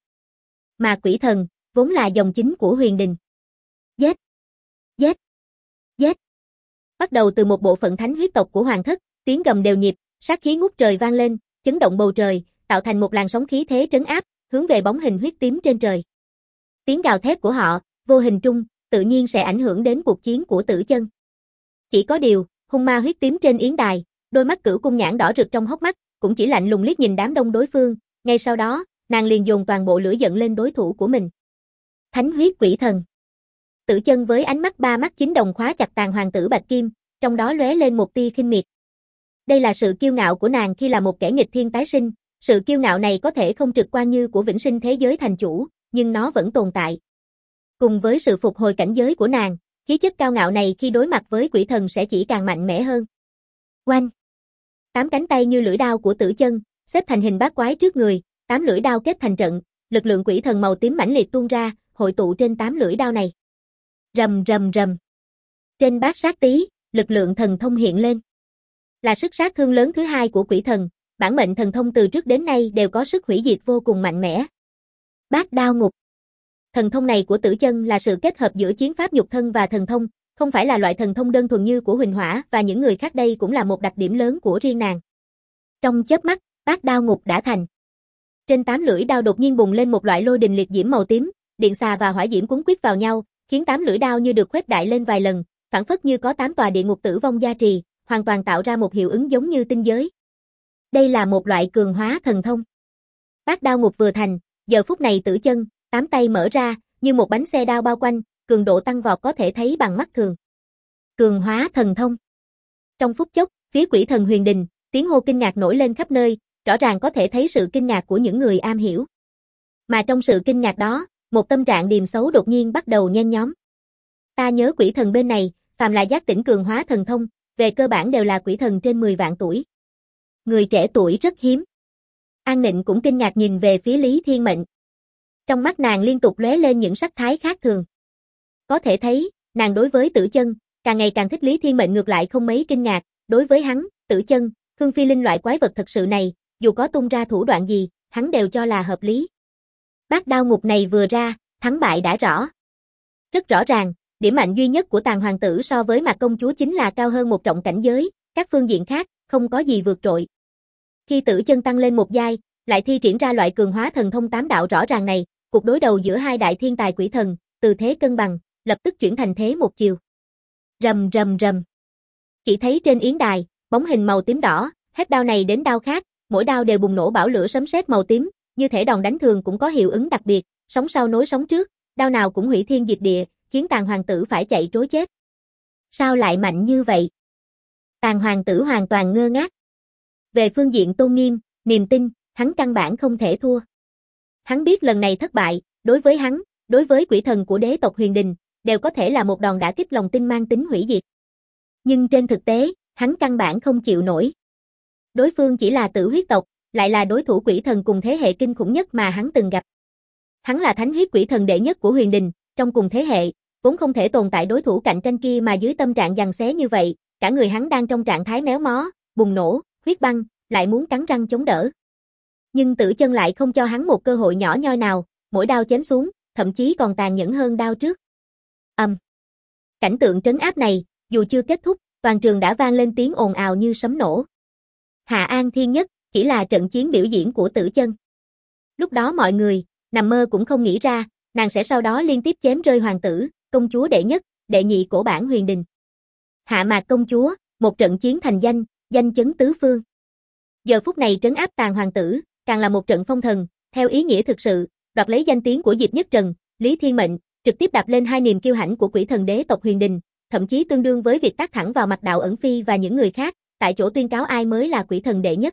Mà quỷ thần, vốn là dòng chính của Huyền Đình. Giết! Giết! Giết! Bắt đầu từ một bộ phận thánh huyết tộc của hoàng thất, tiếng gầm đều nhịp, sát khí ngút trời vang lên, chấn động bầu trời, tạo thành một làn sóng khí thế trấn áp, hướng về bóng hình huyết tím trên trời. Tiếng gào thét của họ, vô hình trung, tự nhiên sẽ ảnh hưởng đến cuộc chiến của Tử Chân. Chỉ có điều, hung ma huyết tím trên yến đài, đôi mắt cửu cung nhãn đỏ rực trong hốc mắt, cũng chỉ lạnh lùng liếc nhìn đám đông đối phương, ngay sau đó, nàng liền dồn toàn bộ lửa giận lên đối thủ của mình. Thánh huyết quỷ thần. Tử Chân với ánh mắt ba mắt chính đồng khóa chặt Tàn hoàng tử Bạch Kim, trong đó lóe lên một tia khinh miệt. Đây là sự kiêu ngạo của nàng khi là một kẻ nghịch thiên tái sinh, sự kiêu ngạo này có thể không trực quan như của vĩnh sinh thế giới thành chủ, nhưng nó vẫn tồn tại. Cùng với sự phục hồi cảnh giới của nàng, khí chất cao ngạo này khi đối mặt với quỷ thần sẽ chỉ càng mạnh mẽ hơn. Oanh! 8 cánh tay như lưỡi đao của Tử Chân, xếp thành hình bát quái trước người, 8 lưỡi đao kết thành trận, lực lượng quỷ thần màu tím mãnh liệt tuôn ra, hội tụ trên 8 lưỡi đao này. Rầm rầm rầm. Trên bát sát tí, lực lượng thần thông hiện lên. Là sức sát thương lớn thứ hai của quỷ thần, bản mệnh thần thông từ trước đến nay đều có sức hủy diệt vô cùng mạnh mẽ. Bát đao ngục. Thần thông này của Tử Chân là sự kết hợp giữa chiến pháp nhục thân và thần thông, không phải là loại thần thông đơn thuần như của Huỳnh Hỏa và những người khác, đây cũng là một đặc điểm lớn của riêng nàng. Trong chớp mắt, bát đao ngục đã thành. Trên 8 lưỡi đao đột nhiên bùng lên một loại lôi đình liệt diễm màu tím, điện xà và hỏa diễm cuốn quýt vào nhau, khiến 8 lưỡi đao như được khuếch đại lên vài lần, phảng phất như có 8 tòa địa ngục tử vong gia trì, hoàn toàn tạo ra một hiệu ứng giống như tinh giới. Đây là một loại cường hóa thần thông. Bát đao ngục vừa thành, giờ phút này Tử Chân, 8 tay mở ra, như một bánh xe đao bao quanh, cường độ tăng vọt có thể thấy bằng mắt thường. Cường hóa thần thông. Trong phút chốc, phía quỷ thần Huyền Đình, tiếng hô kinh ngạc nổi lên khắp nơi, rõ ràng có thể thấy sự kinh ngạc của những người am hiểu. Mà trong sự kinh ngạc đó, một tâm trạng điềm xấu đột nhiên bắt đầu nhen nhóm. Ta nhớ quỷ thần bên này, phàm là giác tỉnh cường hóa thần thông, về cơ bản đều là quỷ thần trên 10 vạn tuổi. Người trẻ tuổi rất hiếm. An Nịnh cũng kinh ngạc nhìn về phía Lý Thiên Mệnh. Trong mắt nàng liên tục lóe lên những sắc thái khác thường. Có thể thấy, nàng đối với Tử Chân, càng ngày càng thích. Lý Thiên Mệnh ngược lại không mấy kinh ngạc, đối với hắn, Tử Chân, Khương Phi Linh loại quái vật thật sự này, dù có tung ra thủ đoạn gì, hắn đều cho là hợp lý. Bát đao ngục này vừa ra, thắng bại đã rõ. Rất rõ ràng, điểm mạnh duy nhất của Tàn hoàng tử so với Mạc công chúa chính là cao hơn một trọng cảnh giới, các phương diện khác, không có gì vượt trội. Khi Tử Chân tăng lên một giai, lại thi triển ra loại cường hóa thần thông 8 đạo rõ ràng này, cuộc đối đầu giữa hai đại thiên tài quỷ thần, từ thế cân bằng, lập tức chuyển thành thế một chiều. Rầm rầm rầm. Chỉ thấy trên yến đài, bóng hình màu tím đỏ, hết đao này đến đao khác, mỗi đao đều bùng nổ bão lửa sấm sét màu tím, như thể đòn đánh thường cũng có hiệu ứng đặc biệt, sóng sau nối sóng trước, đao nào cũng hủy thiên diệt địa, khiến Tàn hoàng tử phải chạy trối chết. Sao lại mạnh như vậy? Tàn hoàng tử hoàn toàn ngơ ngác. Về phương diện tôn nghiêm, niềm tin, hắn căn bản không thể thua. Hắn biết lần này thất bại, đối với hắn, đối với quỷ thần của đế tộc Huyền Đình, đều có thể là một đòn đả kích lòng tin mang tính hủy diệt. Nhưng trên thực tế, hắn căn bản không chịu nổi. Đối phương chỉ là tử huyết tộc, lại là đối thủ quỷ thần cùng thế hệ kinh khủng nhất mà hắn từng gặp. Hắn là thánh huyết quỷ thần đệ nhất của Huyền Đình, trong cùng thế hệ, vốn không thể tồn tại đối thủ cạnh tranh kia, mà dưới tâm trạng giằng xé như vậy, cả người hắn đang trong trạng thái méo mó, bùng nổ, huyết băng, lại muốn cắn răng chống đỡ. Nhưng Tử Chân lại không cho hắn một cơ hội nhỏ nhoi nào, mỗi đao chém xuống, thậm chí còn tàn nhẫn hơn đao trước. Cảnh tượng trấn áp này, dù chưa kết thúc, toàn trường đã vang lên tiếng ồn ào như sấm nổ. Hạ An Thiên Nhất, chỉ là trận chiến biểu diễn của Tử Chân. Lúc đó mọi người, nằm mơ cũng không nghĩ ra, nàng sẽ sau đó liên tiếp chém rơi hoàng tử, công chúa đệ nhất, đệ nhị cổ bản Huyền Đình. Hạ Mạc công chúa, một trận chiến thành danh, danh chấn tứ phương. Giờ phút này trấn áp Tàn hoàng tử, càng là một trận phong thần, theo ý nghĩa thực sự, đoạt lấy danh tiếng của Diệp Nhất Trần, Lý Thiên Mệnh, trực tiếp đạp lên hai niềm kiêu hãnh của Quỷ Thần đế tộc Huyền Đình, thậm chí tương đương với việc tác thẳng vào mặt Đạo Ẩn Phi và những người khác, tại chỗ tuyên cáo ai mới là Quỷ Thần đệ nhất.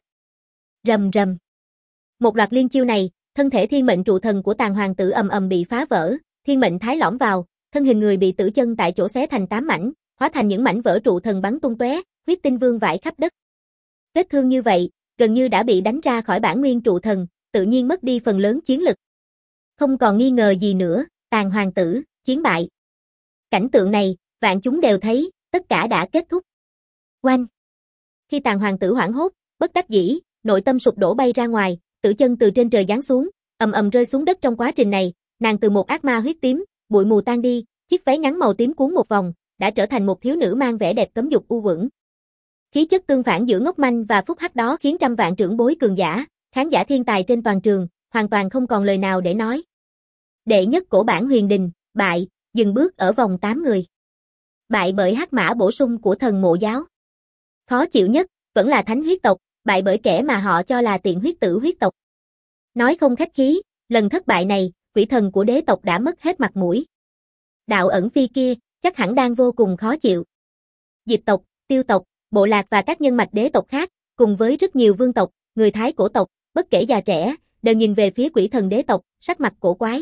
Rầm rầm. Một loạt liên chiêu này, thân thể thiên mệnh trụ thần của Tàn hoàng tử ầm ầm bị phá vỡ, thiên mệnh thái lõm vào, thân hình người bị Tử Chân tại chỗ xé thành 8 mảnh, hóa thành những mảnh vỡ trụ thần bắn tung tóe, huyết tinh vương vãi khắp đất. Vết thương như vậy, gần như đã bị đánh ra khỏi bản nguyên trụ thần, tự nhiên mất đi phần lớn chiến lực. Không còn nghi ngờ gì nữa, Tàn hoàng tử chiến bại. Cảnh tượng này, vạn chúng đều thấy, tất cả đã kết thúc. Oanh! Khi Tàn hoàng tử hoảng hốt, bất đắc dĩ, nội tâm sụp đổ bay ra ngoài, Tử Chân từ trên trời giáng xuống, ầm ầm rơi xuống đất. Trong quá trình này, nàng từ một ác ma huyết tím, bụi mù tan đi, chiếc váy ngắn màu tím cuốn một vòng, đã trở thành một thiếu nữ mang vẻ đẹp cấm dục u uẩn. Khí chất tương phản giữa ngốc manh và phúc hắc đó khiến trăm vạn trưởng bối cường giả, khán giả thiên tài trên toàn trường, hoàn toàn không còn lời nào để nói. Đệ nhất cổ bản Huyền Đình, bại, dừng bước ở vòng 8 người. Bại bởi hắc mã bổ sung của thần mộ giáo. Khó chịu nhất, vẫn là thánh huyết tộc, bại bởi kẻ mà họ cho là tiện huyết tử huyết tộc. Nói không khách khí, lần thất bại này, quỷ thần của đế tộc đã mất hết mặt mũi. Đạo Ẩn Phi kia, chắc hẳn đang vô cùng khó chịu. Diệp tộc, Tiêu tộc, Bộ Lạc và các nhân mạch đế tộc khác, cùng với rất nhiều vương tộc, người Thái cổ tộc, bất kể già trẻ, đều nhìn về phía quỷ thần đế tộc, sắc mặt cổ quái.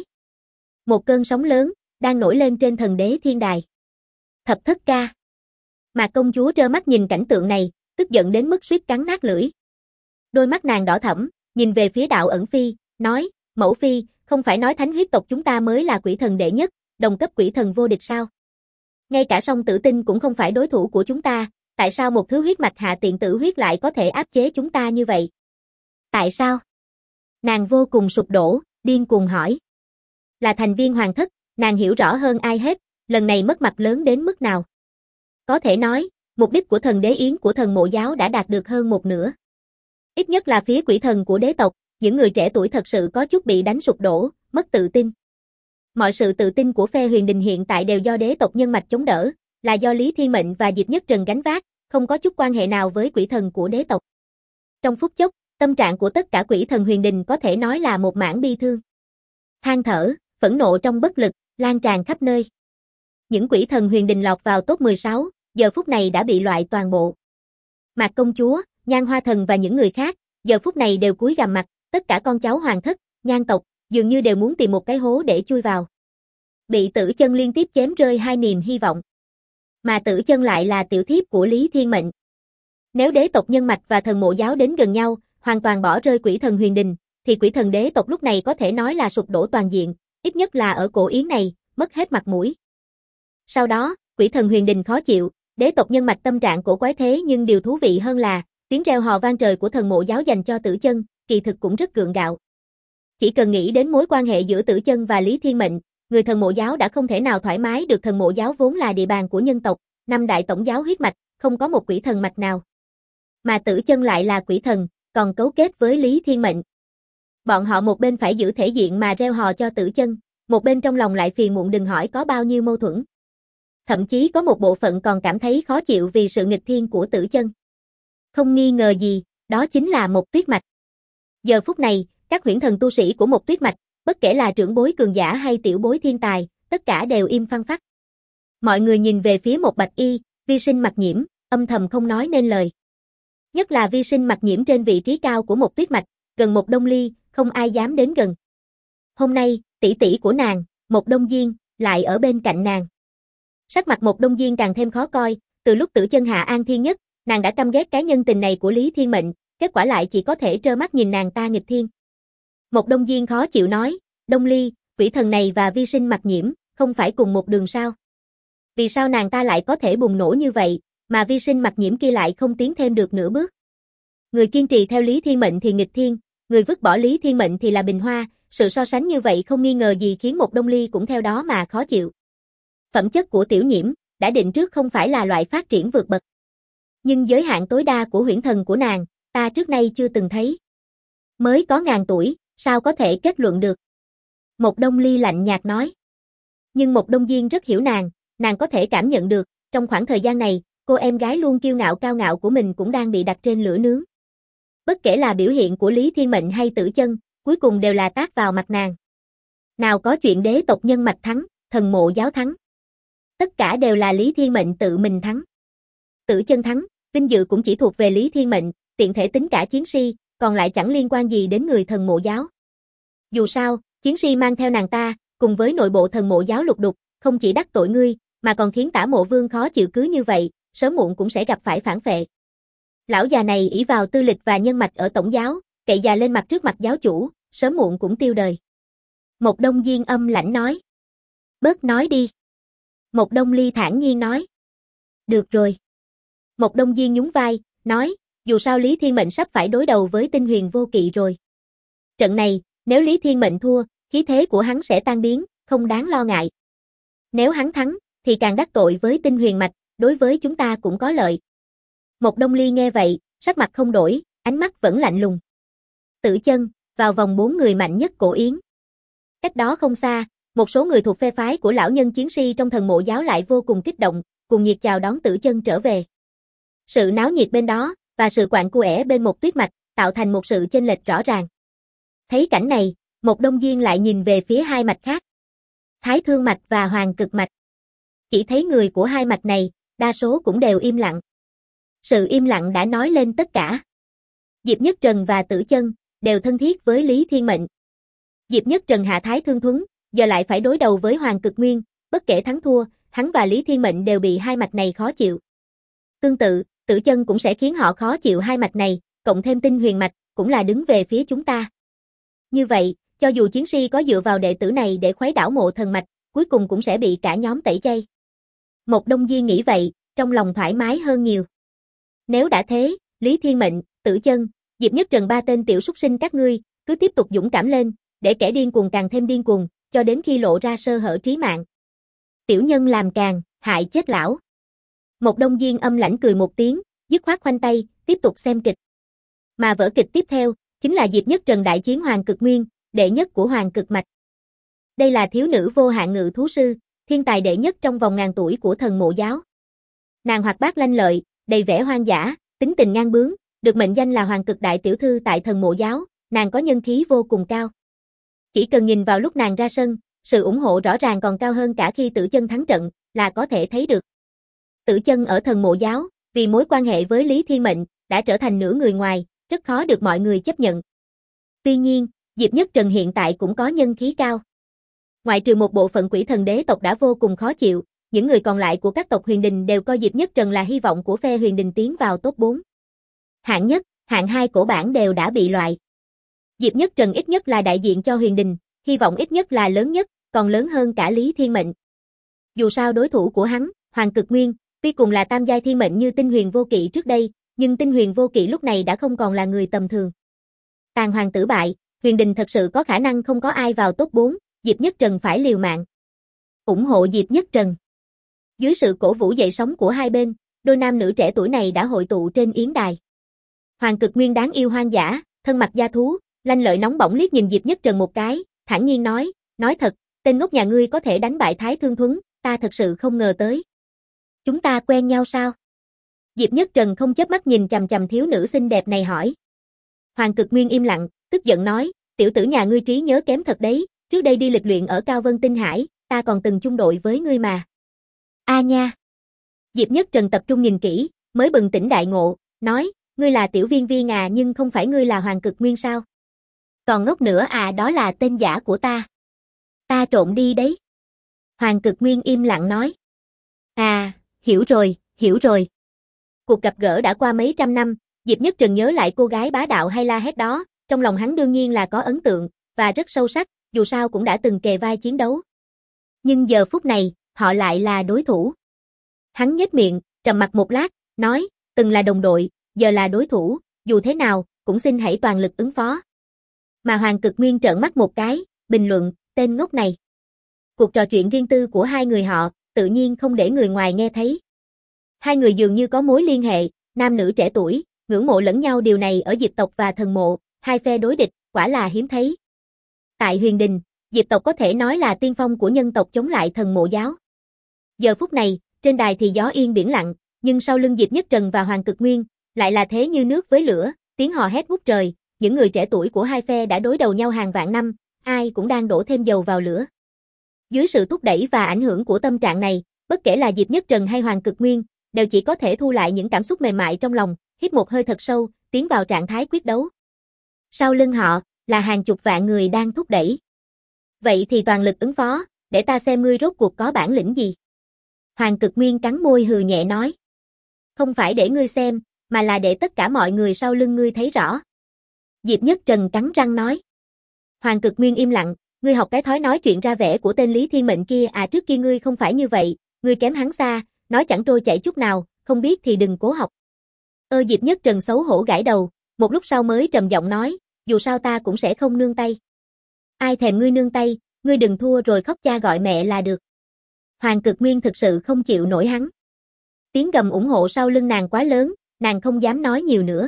Một cơn sóng lớn, đang nổi lên trên thần đế thiên đài. Thập thất ca. Mạc công chúa trơ mắt nhìn cảnh tượng này, tức giận đến mức suýt cắn nát lưỡi. Đôi mắt nàng đỏ thẫm, nhìn về phía Đạo Ẩn Phi, nói, mẫu phi, không phải nói thánh huyết tộc chúng ta mới là quỷ thần đệ nhất, đồng cấp quỷ thần vô địch sao? Ngay cả Song Tử Tinh cũng không phải đối thủ của chúng ta, tại sao một thứ huyết mạch hạ tiện tử huyết lại có thể áp chế chúng ta như vậy? Tại sao? Nàng vô cùng sụp đổ, điên cuồng hỏi. Là thành viên hoàng thất, nàng hiểu rõ hơn ai hết, lần này mất mặt lớn đến mức nào. Có thể nói, mục đích của thần đế yến của thần mộ giáo đã đạt được hơn một nửa. Ít nhất là phía quỷ thần của đế tộc, những người trẻ tuổi thật sự có chút bị đánh sụp đổ, mất tự tin. Mọi sự tự tin của phe Huyền Đình hiện tại đều do đế tộc nhân mạch chống đỡ, là do Lý Thiên Mệnh và Diệp Nhất Trần gánh vác, không có chút quan hệ nào với quỷ thần của đế tộc. Trong phút chốc, tâm trạng của tất cả quỷ thần Huyền Đình có thể nói là một mảng bi thương. Than thở, phẫn nộ trong bất lực, lan tràn khắp nơi. Những quỷ thần Huyền Đình lọt vào top 16, giờ phút này đã bị loại toàn bộ. Mạc công chúa, Nhan Hoa Thần và những người khác, giờ phút này đều cúi gằm mặt, tất cả con cháu hoàng thất, Nhan tộc, dường như đều muốn tìm một cái hố để chui vào. Bị Tử Chân liên tiếp chém rơi hai niềm hy vọng. Mà Tử Chân lại là tiểu thiếp của Lý Thiên Mệnh. Nếu đế tộc nhân mạch và thần mộ giáo đến gần nhau, hoàn toàn bỏ rơi quỷ thần Huyền Đình, thì quỷ thần đế tộc lúc này có thể nói là sụp đổ toàn diện, ít nhất là ở cổ yến này, mất hết mặt mũi. Sau đó, quỷ thần Huyền Đình khó chịu, đế tộc nhân mạch tâm trạng cổ quái thế, nhưng điều thú vị hơn là, tiếng reo hò vang trời của thần mộ giáo dành cho Tử Chân, kỳ thực cũng rất gượng gạo. Chỉ cần nghĩ đến mối quan hệ giữa Tử Chân và Lý Thiên Mệnh, người thần mộ giáo đã không thể nào thoải mái được. Thần mộ giáo vốn là địa bàn của nhân tộc, 5 đại tổng giáo huyết mạch, không có một quỷ thần mạch nào. Mà Tử Chân lại là quỷ thần, còn cấu kết với Lý Thiên Mệnh. Bọn họ một bên phải giữ thể diện mà reo hò cho Tử Chân, một bên trong lòng lại phiền muộn đừng hỏi có bao nhiêu mâu thuẫn. Thậm chí có một bộ phận còn cảm thấy khó chịu vì sự nghịch thiên của Tử Chân. Không nghi ngờ gì, đó chính là một tuyết mạch. Giờ phút này, các huyễn thần tu sĩ của một tuyết mạch, bất kể là trưởng bối cường giả hay tiểu bối thiên tài, tất cả đều im phăng phắc. Mọi người nhìn về phía một bạch y, Vi Sinh Mặc Nhiễm, âm thầm không nói nên lời. Nhất là Vi Sinh Mặc Nhiễm trên vị trí cao của một tuyết mạch, gần một Đông Ly, không ai dám đến gần. Hôm nay, tỷ tỷ của nàng, một Đông Diên, lại ở bên cạnh nàng. Sắc mặt một Đông Diên càng thêm khó coi, từ lúc Tử Chân hạ An Thiên Nhất, nàng đã căm ghét cái nhân tình này của Lý Thiên Mệnh, kết quả lại chỉ có thể trơ mắt nhìn nàng ta nghịch thiên. Một Đông Diên khó chịu nói, Đông Ly, quỷ thần này và Vi Sinh Mặc Nhiễm, không phải cùng một đường sao? Vì sao nàng ta lại có thể bùng nổ như vậy, mà Vi Sinh Mặc Nhiễm kia lại không tiến thêm được nửa bước? Người kiên trì theo Lý Thiên Mệnh thì nghịch thiên, người vứt bỏ Lý Thiên Mệnh thì là bình hoa, sự so sánh như vậy không nghi ngờ gì khiến một Đông Ly cũng theo đó mà khó chịu. Phẩm chất của Tiểu Nhiễm, đã định trước không phải là loại phát triển vượt bậc. Nhưng giới hạn tối đa của huyễn thần của nàng, ta trước nay chưa từng thấy. Mới có ngàn tuổi, sao có thể kết luận được? Một Đông Ly lạnh nhạt nói. Nhưng một Đông Diên rất hiểu nàng có thể cảm nhận được, trong khoảng thời gian này, cô em gái luôn kiêu ngạo cao ngạo của mình cũng đang bị đặt trên lửa nướng. Bất kể là biểu hiện của Lý Thiên Mệnh hay Tử Chân, cuối cùng đều là tát vào mặt nàng. Nào có chuyện đế tộc nhân mạch thắng, thần mộ giáo thắng. Tất cả đều là Lý Thiên Mệnh tự mình thắng. Tử Chân thắng, vinh dự cũng chỉ thuộc về Lý Thiên Mệnh, tiện thể tính cả chiến si, còn lại chẳng liên quan gì đến người thần mộ giáo. Dù sao, chiến si mang theo nàng ta, cùng với nội bộ thần mộ giáo lục đục, không chỉ đắc tội ngươi, mà còn khiến Tả Mộ Vương khó chịu, cứ như vậy, sớm muộn cũng sẽ gặp phải phản phệ. Lão già này ỷ vào tư lịch và nhân mạch ở tổng giáo, cậy già lên mặt trước mặt giáo chủ, sớm muộn cũng tiêu đời. Một Đông Diên âm lãnh nói. Bớt nói đi. Một Đông Ly thản nhiên nói. Được rồi. Một Đông Diên nhún vai, nói, dù sao Lý Thiên Mệnh sắp phải đối đầu với Tinh Huyền Vô Kỵ rồi. Trận này, nếu Lý Thiên Mệnh thua, khí thế của hắn sẽ tan biến, không đáng lo ngại. Nếu hắn thắng, thì càng đắc tội với Tinh Huyền Mạch, đối với chúng ta cũng có lợi. Một Đông Ly nghe vậy, sắc mặt không đổi, ánh mắt vẫn lạnh lùng. Tử Chân, vào vòng 4 người mạnh nhất cổ yến. Cách đó không xa, một số người thuộc phe phái của lão nhân chiến si trong thần mộ giáo lại vô cùng kích động, cùng nhiệt chào đón Tử Chân trở về. Sự náo nhiệt bên đó, và sự quạnh quẽ bên một tuyết mạch, tạo thành một sự chênh lệch rõ ràng. Thấy cảnh này, một Đông Diên lại nhìn về phía hai mạch khác. Thái Thương Mạch và Hoàng Cực Mạch. Chỉ thấy người của hai mạch này, đa số cũng đều im lặng. Sự im lặng đã nói lên tất cả. Diệp Nhất Trần và Tử Chân đều thân thiết với Lý Thiên Mệnh. Diệp Nhất Trần hạ Thái Thương Thuấn, giờ lại phải đối đầu với Hoàng Cực Nguyên, bất kể thắng thua, hắn và Lý Thiên Mệnh đều bị hai mạch này khó chịu. Tương tự, Tử Chân cũng sẽ khiến họ khó chịu hai mạch này, cộng thêm Tinh Huyền Mạch, cũng là đứng về phía chúng ta. Như vậy, cho dù chiến si có dựa vào đệ tử này để khuấy đảo Mộ Thần Mạch, cuối cùng cũng sẽ bị cả nhóm tẩy chay. Một Đông Diên nghĩ vậy, trong lòng thoải mái hơn nhiều. Nếu đã thế, Lý Thiên Mệnh, Tử Chân, Diệp Nhất Trần ba tên tiểu súc sinh các ngươi, cứ tiếp tục dũng cảm lên, để kẻ điên cuồng càng thêm điên cuồng, cho đến khi lộ ra sơ hở trí mạng. Tiểu nhân làm càng, hại chết lão. Một Đông Diên âm lãnh cười một tiếng, dứt khoát khoanh tay, tiếp tục xem kịch. Mà vở kịch tiếp theo, chính là Diệp Nhất Trần đại chiến Hoàng Cực Nguyên, đệ nhất của Hoàng Cực Mạch. Đây là thiếu nữ vô hạn ngự thú sư, thiên tài đệ nhất trong vòng ngàn tuổi của thần mộ giáo. Nàng hoạt bát lanh lợi, đầy vẻ hoang dã, tính tình ngang bướng, được mệnh danh là Hoàng Cực đại tiểu thư tại thần mộ giáo, nàng có nhân khí vô cùng cao. Chỉ cần nhìn vào lúc nàng ra sân, sự ủng hộ rõ ràng còn cao hơn cả khi Tử Chân thắng trận, là có thể thấy được. Tử Chân ở thần mộ giáo, vì mối quan hệ với Lý Thiên Mệnh, đã trở thành nửa người ngoài, rất khó được mọi người chấp nhận. Tuy nhiên, Diệp Nhất Trần hiện tại cũng có nhân khí cao. Ngoại trừ một bộ phận quỷ thần đế tộc đã vô cùng khó chịu, những người còn lại của các tộc Huyền Đình đều coi Diệp Nhất Trần là hy vọng của phe Huyền Đình tiến vào top 4. Hạng nhất, hạng 2 của bảng đều đã bị loại. Diệp Nhất Trần ít nhất là đại diện cho Huyền Đình, hy vọng ít nhất là lớn nhất, còn lớn hơn cả Lý Thiên Mệnh. Dù sao đối thủ của hắn, Hoàng Cực Nguyên, tuy cùng là tam giai thiên mệnh như Tinh Huyền Vô Kỵ trước đây, nhưng Tinh Huyền Vô Kỵ lúc này đã không còn là người tầm thường. Tàn hoàng tử bại, Huyền Đình thật sự có khả năng không có ai vào top 4, Diệp Nhất Trần phải liều mạng. Ủng hộ Diệp Nhất Trần. Dưới sự cổ vũ dậy sóng của hai bên, đôi nam nữ trẻ tuổi này đã hội tụ trên yến đài. Hoàng Cực Nguyên đáng yêu hoang dã, thân mặc da thú, lanh lợi nóng bỏng liếc nhìn Diệp Nhất Trần một cái, thản nhiên nói thật, tên ngốc nhà ngươi có thể đánh bại Thái Thương Thuấn, ta thật sự không ngờ tới. Chúng ta quen nhau sao? Diệp Nhất Trần không chớp mắt nhìn chằm chằm thiếu nữ xinh đẹp này hỏi. Hoàng Cực Nguyên im lặng, tức giận nói, tiểu tử nhà ngươi trí nhớ kém thật đấy, trước đây đi lịch luyện ở Cao Vân Tinh Hải, ta còn từng chung đội với ngươi mà. A nha. Diệp Nhất Trần tập trung nhìn kỹ, mới bừng tỉnh đại ngộ, nói, ngươi là Tiểu Viên Viên à, nhưng không phải ngươi là Hoàng Cực Nguyên sao? Còn ngốc nữa à, đó là tên giả của ta. Ta trộn đi đấy. Hoàng Cực Nguyên im lặng nói. À, hiểu rồi. Cuộc gặp gỡ đã qua mấy trăm năm, Diệp Nhất Trần nhớ lại cô gái bá đạo hay la hét đó, trong lòng hắn đương nhiên là có ấn tượng, và rất sâu sắc, dù sao cũng đã từng kề vai chiến đấu. Nhưng giờ phút này, họ lại là đối thủ. Hắn nhếch miệng, trầm mặc một lát, nói, từng là đồng đội, giờ là đối thủ, dù thế nào, cũng xin hãy toàn lực ứng phó. Mà Hoàng Cực Nguyên trợn mắt một cái, bình luận, tên ngốc này. Cuộc trò chuyện riêng tư của hai người họ, tự nhiên không để người ngoài nghe thấy. Hai người dường như có mối liên hệ, nam nữ trẻ tuổi, ngưỡng mộ lẫn nhau, điều này ở Diệp tộc và thần mộ, hai phe đối địch, quả là hiếm thấy. Tại Huyền Đình, Diệp tộc có thể nói là tiên phong của nhân tộc chống lại thần mộ giáo. Giờ phút này, trên đài thì gió yên biển lặng, nhưng sau lưng Diệp Nhất Trần và Hoàng Cực Nguyên, lại là thế như nước với lửa, Tiếng hò hét ngút trời, những người trẻ tuổi của hai phe đã đối đầu nhau hàng vạn năm, ai cũng đang đổ thêm dầu vào lửa. Dưới sự thúc đẩy và ảnh hưởng của tâm trạng này, bất kể là Diệp Nhất Trần hay Hoàng Cực Nguyên, đều chỉ có thể thu lại những cảm xúc mềm mại trong lòng, hít một hơi thật sâu, tiến vào trạng thái quyết đấu. Sau lưng họ, là hàng chục vạn người đang thúc đẩy. Vậy thì toàn lực ứng phó, để ta xem ngươi rốt cuộc có bản lĩnh gì. Hoàng Cực Nguyên cắn môi hừ nhẹ nói. Không phải để ngươi xem, mà là để tất cả mọi người sau lưng ngươi thấy rõ. Diệp Nhất Trần cắn răng nói. Hoàng Cực Nguyên im lặng, ngươi học cái thói nói chuyện ra vẻ của tên Lý Thiên Mệnh kia à, trước kia ngươi không phải như vậy, ngươi kém hắn xa, nói chẳng trôi chảy chút nào, không biết thì đừng cố học. Diệp Nhất Trần xấu hổ gãi đầu, một lúc sau mới trầm giọng nói, dù sao ta cũng sẽ không nương tay. Ai thèm ngươi nương tay, ngươi đừng thua rồi khóc cha gọi mẹ là được. Hoàng Cực Nguyên thực sự không chịu nổi hắn. Tiếng gầm ủng hộ sau lưng nàng quá lớn, nàng không dám nói nhiều nữa.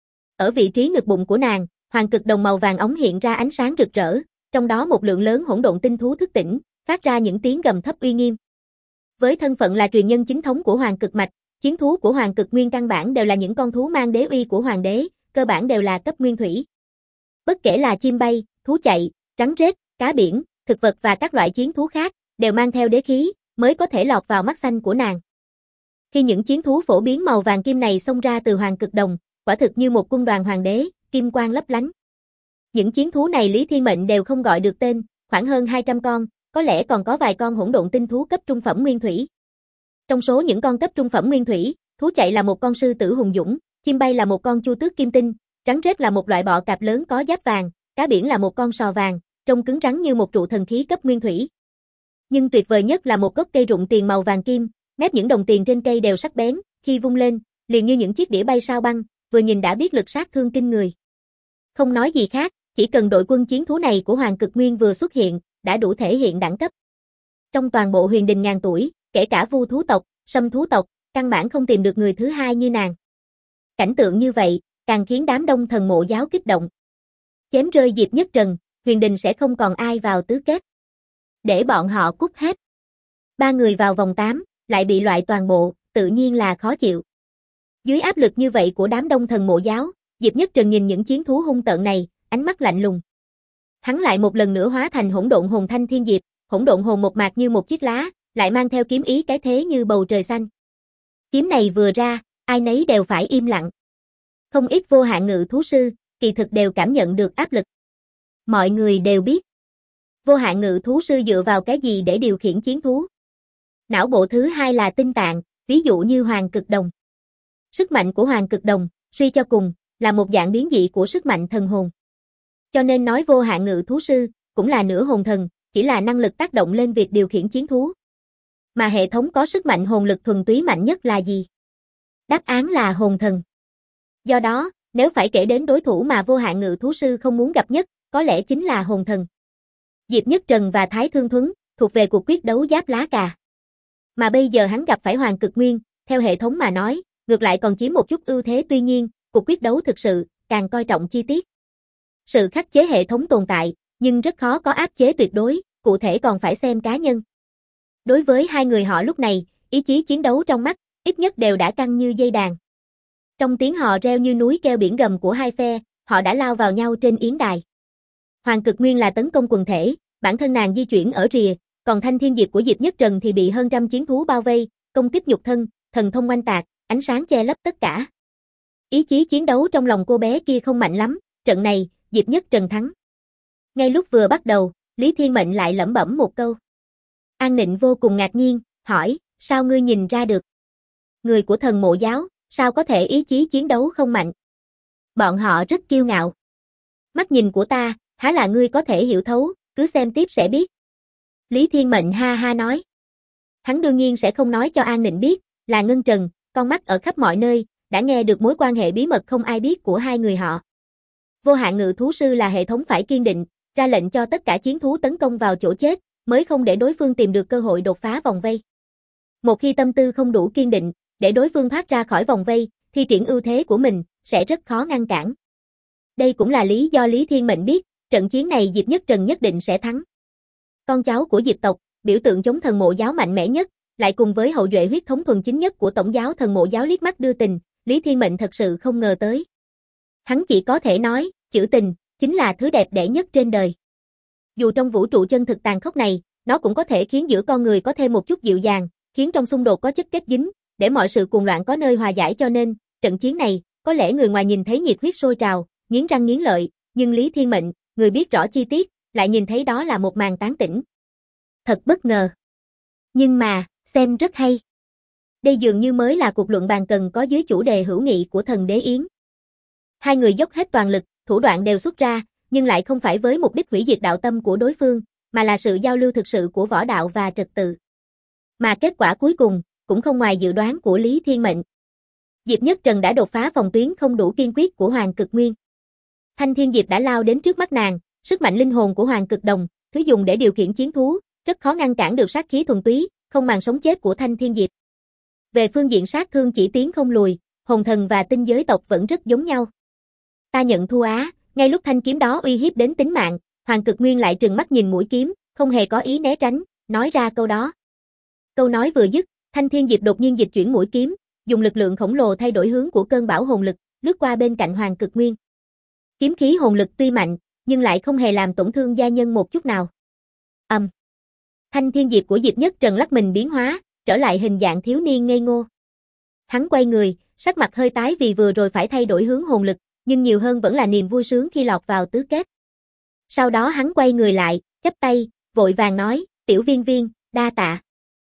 Ở vị trí ngực bụng của nàng, hoàng cực đồng màu vàng óng hiện ra ánh sáng rực rỡ, trong đó một lượng lớn hỗn độn tinh thú thức tỉnh, phát ra những tiếng gầm thấp uy nghiêm. Với thân phận là truyền nhân chính thống của hoàng cực mạch, chiến thú của hoàng cực nguyên căn bản đều là những con thú mang đế uy của hoàng đế, cơ bản đều là cấp nguyên thủy. Bất kể là chim bay, thú chạy, rắn rết, cá biển, thực vật và các loại chiến thú khác, đều mang theo đế khí, mới có thể lọt vào mắt xanh của nàng. Khi những chiến thú phổ biến màu vàng kim này xông ra từ hoàng cực đồng, quả thực như một quân đoàn hoàng đế, kim quang lấp lánh. Những chiến thú này Lý Thiên Mệnh đều không gọi được tên, khoảng hơn 200 con, có lẽ còn có vài con hỗn độn tinh thú cấp trung phẩm nguyên thủy. Trong số những con cấp trung phẩm nguyên thủy, thú chạy là một con sư tử hùng dũng, chim bay là một con chu tước kim tinh, rắn rết là một loại bọ cạp lớn có giáp vàng, cá biển là một con sò vàng, trông cứng rắn như một trụ thần khí cấp nguyên thủy. Nhưng tuyệt vời nhất là một gốc cây rụng tiền màu vàng kim, mép những đồng tiền trên cây đều sắc bén, khi vung lên, liền như những chiếc đĩa bay sao băng, vừa nhìn đã biết lực sát thương kinh người. Không nói gì khác, chỉ cần đội quân chiến thú này của Hoàng Cực Nguyên vừa xuất hiện, đã đủ thể hiện đẳng cấp. Trong toàn bộ huyền đình ngàn tuổi, kể cả vu thú tộc, sâm thú tộc, căn bản không tìm được người thứ hai như nàng. Cảnh tượng như vậy, càng khiến đám đông thần mộ giáo kích động. Chém rơi Diệp Nhất Trần, huyền đình sẽ không còn ai vào tứ kết. Để bọn họ cút hết. 3 người vào vòng 8, lại bị loại toàn bộ, tự nhiên là khó chịu. Dưới áp lực như vậy của đám đông thần mộ giáo, Diệp Nhất Trần nhìn những chiến thú hung tợn này, ánh mắt lạnh lùng. Hắn lại một lần nữa hóa thành hỗn độn hồn thanh thiên diệp, hỗn độn hồn một mạc như một chiếc lá, lại mang theo kiếm ý cái thế như bầu trời xanh. Kiếm này vừa ra, ai nấy đều phải im lặng. Không ít vô hạn ngự thú sư, kỳ thực đều cảm nhận được áp lực. Mọi người đều biết. Vô hạn ngự thú sư dựa vào cái gì để điều khiển chiến thú? Não bộ thứ hai là tinh tạng, ví dụ như hoàng cực đồng. Sức mạnh của hoàng cực đồng, suy cho cùng, là một dạng biến dị của sức mạnh thần hồn. Cho nên nói vô hạn ngự thú sư, cũng là nửa hồn thần, chỉ là năng lực tác động lên việc điều khiển chiến thú. Mà hệ thống có sức mạnh hồn lực thuần túy mạnh nhất là gì? Đáp án là hồn thần. Do đó, nếu phải kể đến đối thủ mà vô hạn ngự thú sư không muốn gặp nhất, có lẽ chính là hồn thần. Diệp Nhất Trần và Thái Thương Thuấn, thuộc về cuộc quyết đấu giáp lá cà. Mà bây giờ hắn gặp phải Hoàng Cực Nguyên, theo hệ thống mà nói, ngược lại còn chiếm một chút ưu thế, tuy nhiên, cuộc quyết đấu thực sự, càng coi trọng chi tiết. Sự khắc chế hệ thống tồn tại, nhưng rất khó có áp chế tuyệt đối, cụ thể còn phải xem cá nhân. Đối với hai người họ lúc này, ý chí chiến đấu trong mắt, ít nhất đều đã căng như dây đàn. Trong tiếng hò reo như núi kêu biển gầm của hai phe, họ đã lao vào nhau trên yến đài. Hoàng Cực Nguyên là tấn công quần thể, bản thân nàng di chuyển ở rìa, còn thanh thiên diệp của Diệp Nhất Trần thì bị hơn trăm chiến thú bao vây, công kích nhục thân, thần thông oanh tạc, ánh sáng che lấp tất cả. Ý chí chiến đấu trong lòng cô bé kia không mạnh lắm, trận này, Diệp Nhất Trần thắng. Ngay lúc vừa bắt đầu, Lý Thiên Mệnh lại lẩm bẩm một câu. An Nịnh vô cùng ngạc nhiên, hỏi, sao ngươi nhìn ra được? Người của thần mộ giáo, sao có thể ý chí chiến đấu không mạnh? Bọn họ rất kiêu ngạo. Mắt nhìn của ta, há là ngươi có thể hiểu thấu, cứ xem tiếp sẽ biết. Lý Thiên Mệnh ha ha nói. Hắn đương nhiên sẽ không nói cho An Nịnh biết, là Ngân Trần, con mắt ở khắp mọi nơi, đã nghe được mối quan hệ bí mật không ai biết của hai người họ. Vô hạn ngự thú sư là hệ thống phải kiên định, ra lệnh cho tất cả chiến thú tấn công vào chỗ chết, mới không để đối phương tìm được cơ hội đột phá vòng vây. Một khi tâm tư không đủ kiên định, để đối phương thoát ra khỏi vòng vây, thi triển ưu thế của mình, sẽ rất khó ngăn cản. Đây cũng là lý do Lý Thiên Mệnh biết, trận chiến này Diệp Nhất Trần nhất định sẽ thắng. Con cháu của Diệp tộc, biểu tượng chống thần mộ giáo mạnh mẽ nhất, lại cùng với hậu duệ huyết thống thuần chính nhất của tổng giáo thần mộ giáo liếc mắt đưa tình, Lý Thiên Mệnh thật sự không ngờ tới. Hắn chỉ có thể nói, chữ tình, chính là thứ đẹp đẽ nhất trên đời. Dù trong vũ trụ chân thực tàn khốc này, nó cũng có thể khiến giữa con người có thêm một chút dịu dàng, khiến trong xung đột có chất kết dính, để mọi sự cuồng loạn có nơi hòa giải cho nên, trận chiến này, có lẽ người ngoài nhìn thấy nhiệt huyết sôi trào, nghiến răng nghiến lợi, nhưng Lý Thiên Mệnh, người biết rõ chi tiết, lại nhìn thấy đó là một màn tán tỉnh. Thật bất ngờ. Nhưng mà, xem rất hay. Đây dường như mới là cuộc luận bàn cần có dưới chủ đề hữu nghị của thần đế Yến. Hai người dốc hết toàn lực, thủ đoạn đều xuất ra, nhưng lại không phải với mục đích hủy diệt đạo tâm của đối phương, mà là sự giao lưu thực sự của võ đạo và trật tự. Mà kết quả cuối cùng, cũng không ngoài dự đoán của Lý Thiên Mệnh. Diệp Nhất Trần đã đột phá phòng tuyến không đủ kiên quyết của Hoàng Cực Nguyên. Thanh Thiên Diệp đã lao đến trước mắt nàng, sức mạnh linh hồn của Hoàng Cực Đồng, thứ dùng để điều khiển chiến thú, rất khó ngăn cản được sát khí thuần túy, không màng sống chết của Thanh Thiên Diệp. Về phương diện sát thương chỉ tiến không lùi, hồn thần và tinh giới tộc vẫn rất giống nhau. Ta nhận thua á, ngay lúc thanh kiếm đó uy hiếp đến tính mạng, Hoàng Cực Nguyên lại trừng mắt nhìn mũi kiếm, không hề có ý né tránh, nói ra câu đó. Câu nói vừa dứt, Thanh Thiên Diệp đột nhiên dịch chuyển mũi kiếm, dùng lực lượng khổng lồ thay đổi hướng của cơn bão hồn lực, lướt qua bên cạnh Hoàng Cực Nguyên. Kiếm khí hồn lực tuy mạnh, nhưng lại không hề làm tổn thương gia nhân một chút nào. Thanh Thiên Diệp của Diệp Nhất Trần lắc mình biến hóa, trở lại hình dạng thiếu niên ngây ngô. Hắn quay người, sắc mặt hơi tái vì vừa rồi phải thay đổi hướng hồn lực, nhưng nhiều hơn vẫn là niềm vui sướng khi lọt vào tứ kết. Sau đó hắn quay người lại, chắp tay, vội vàng nói, Tiểu Viên Viên, đa tạ.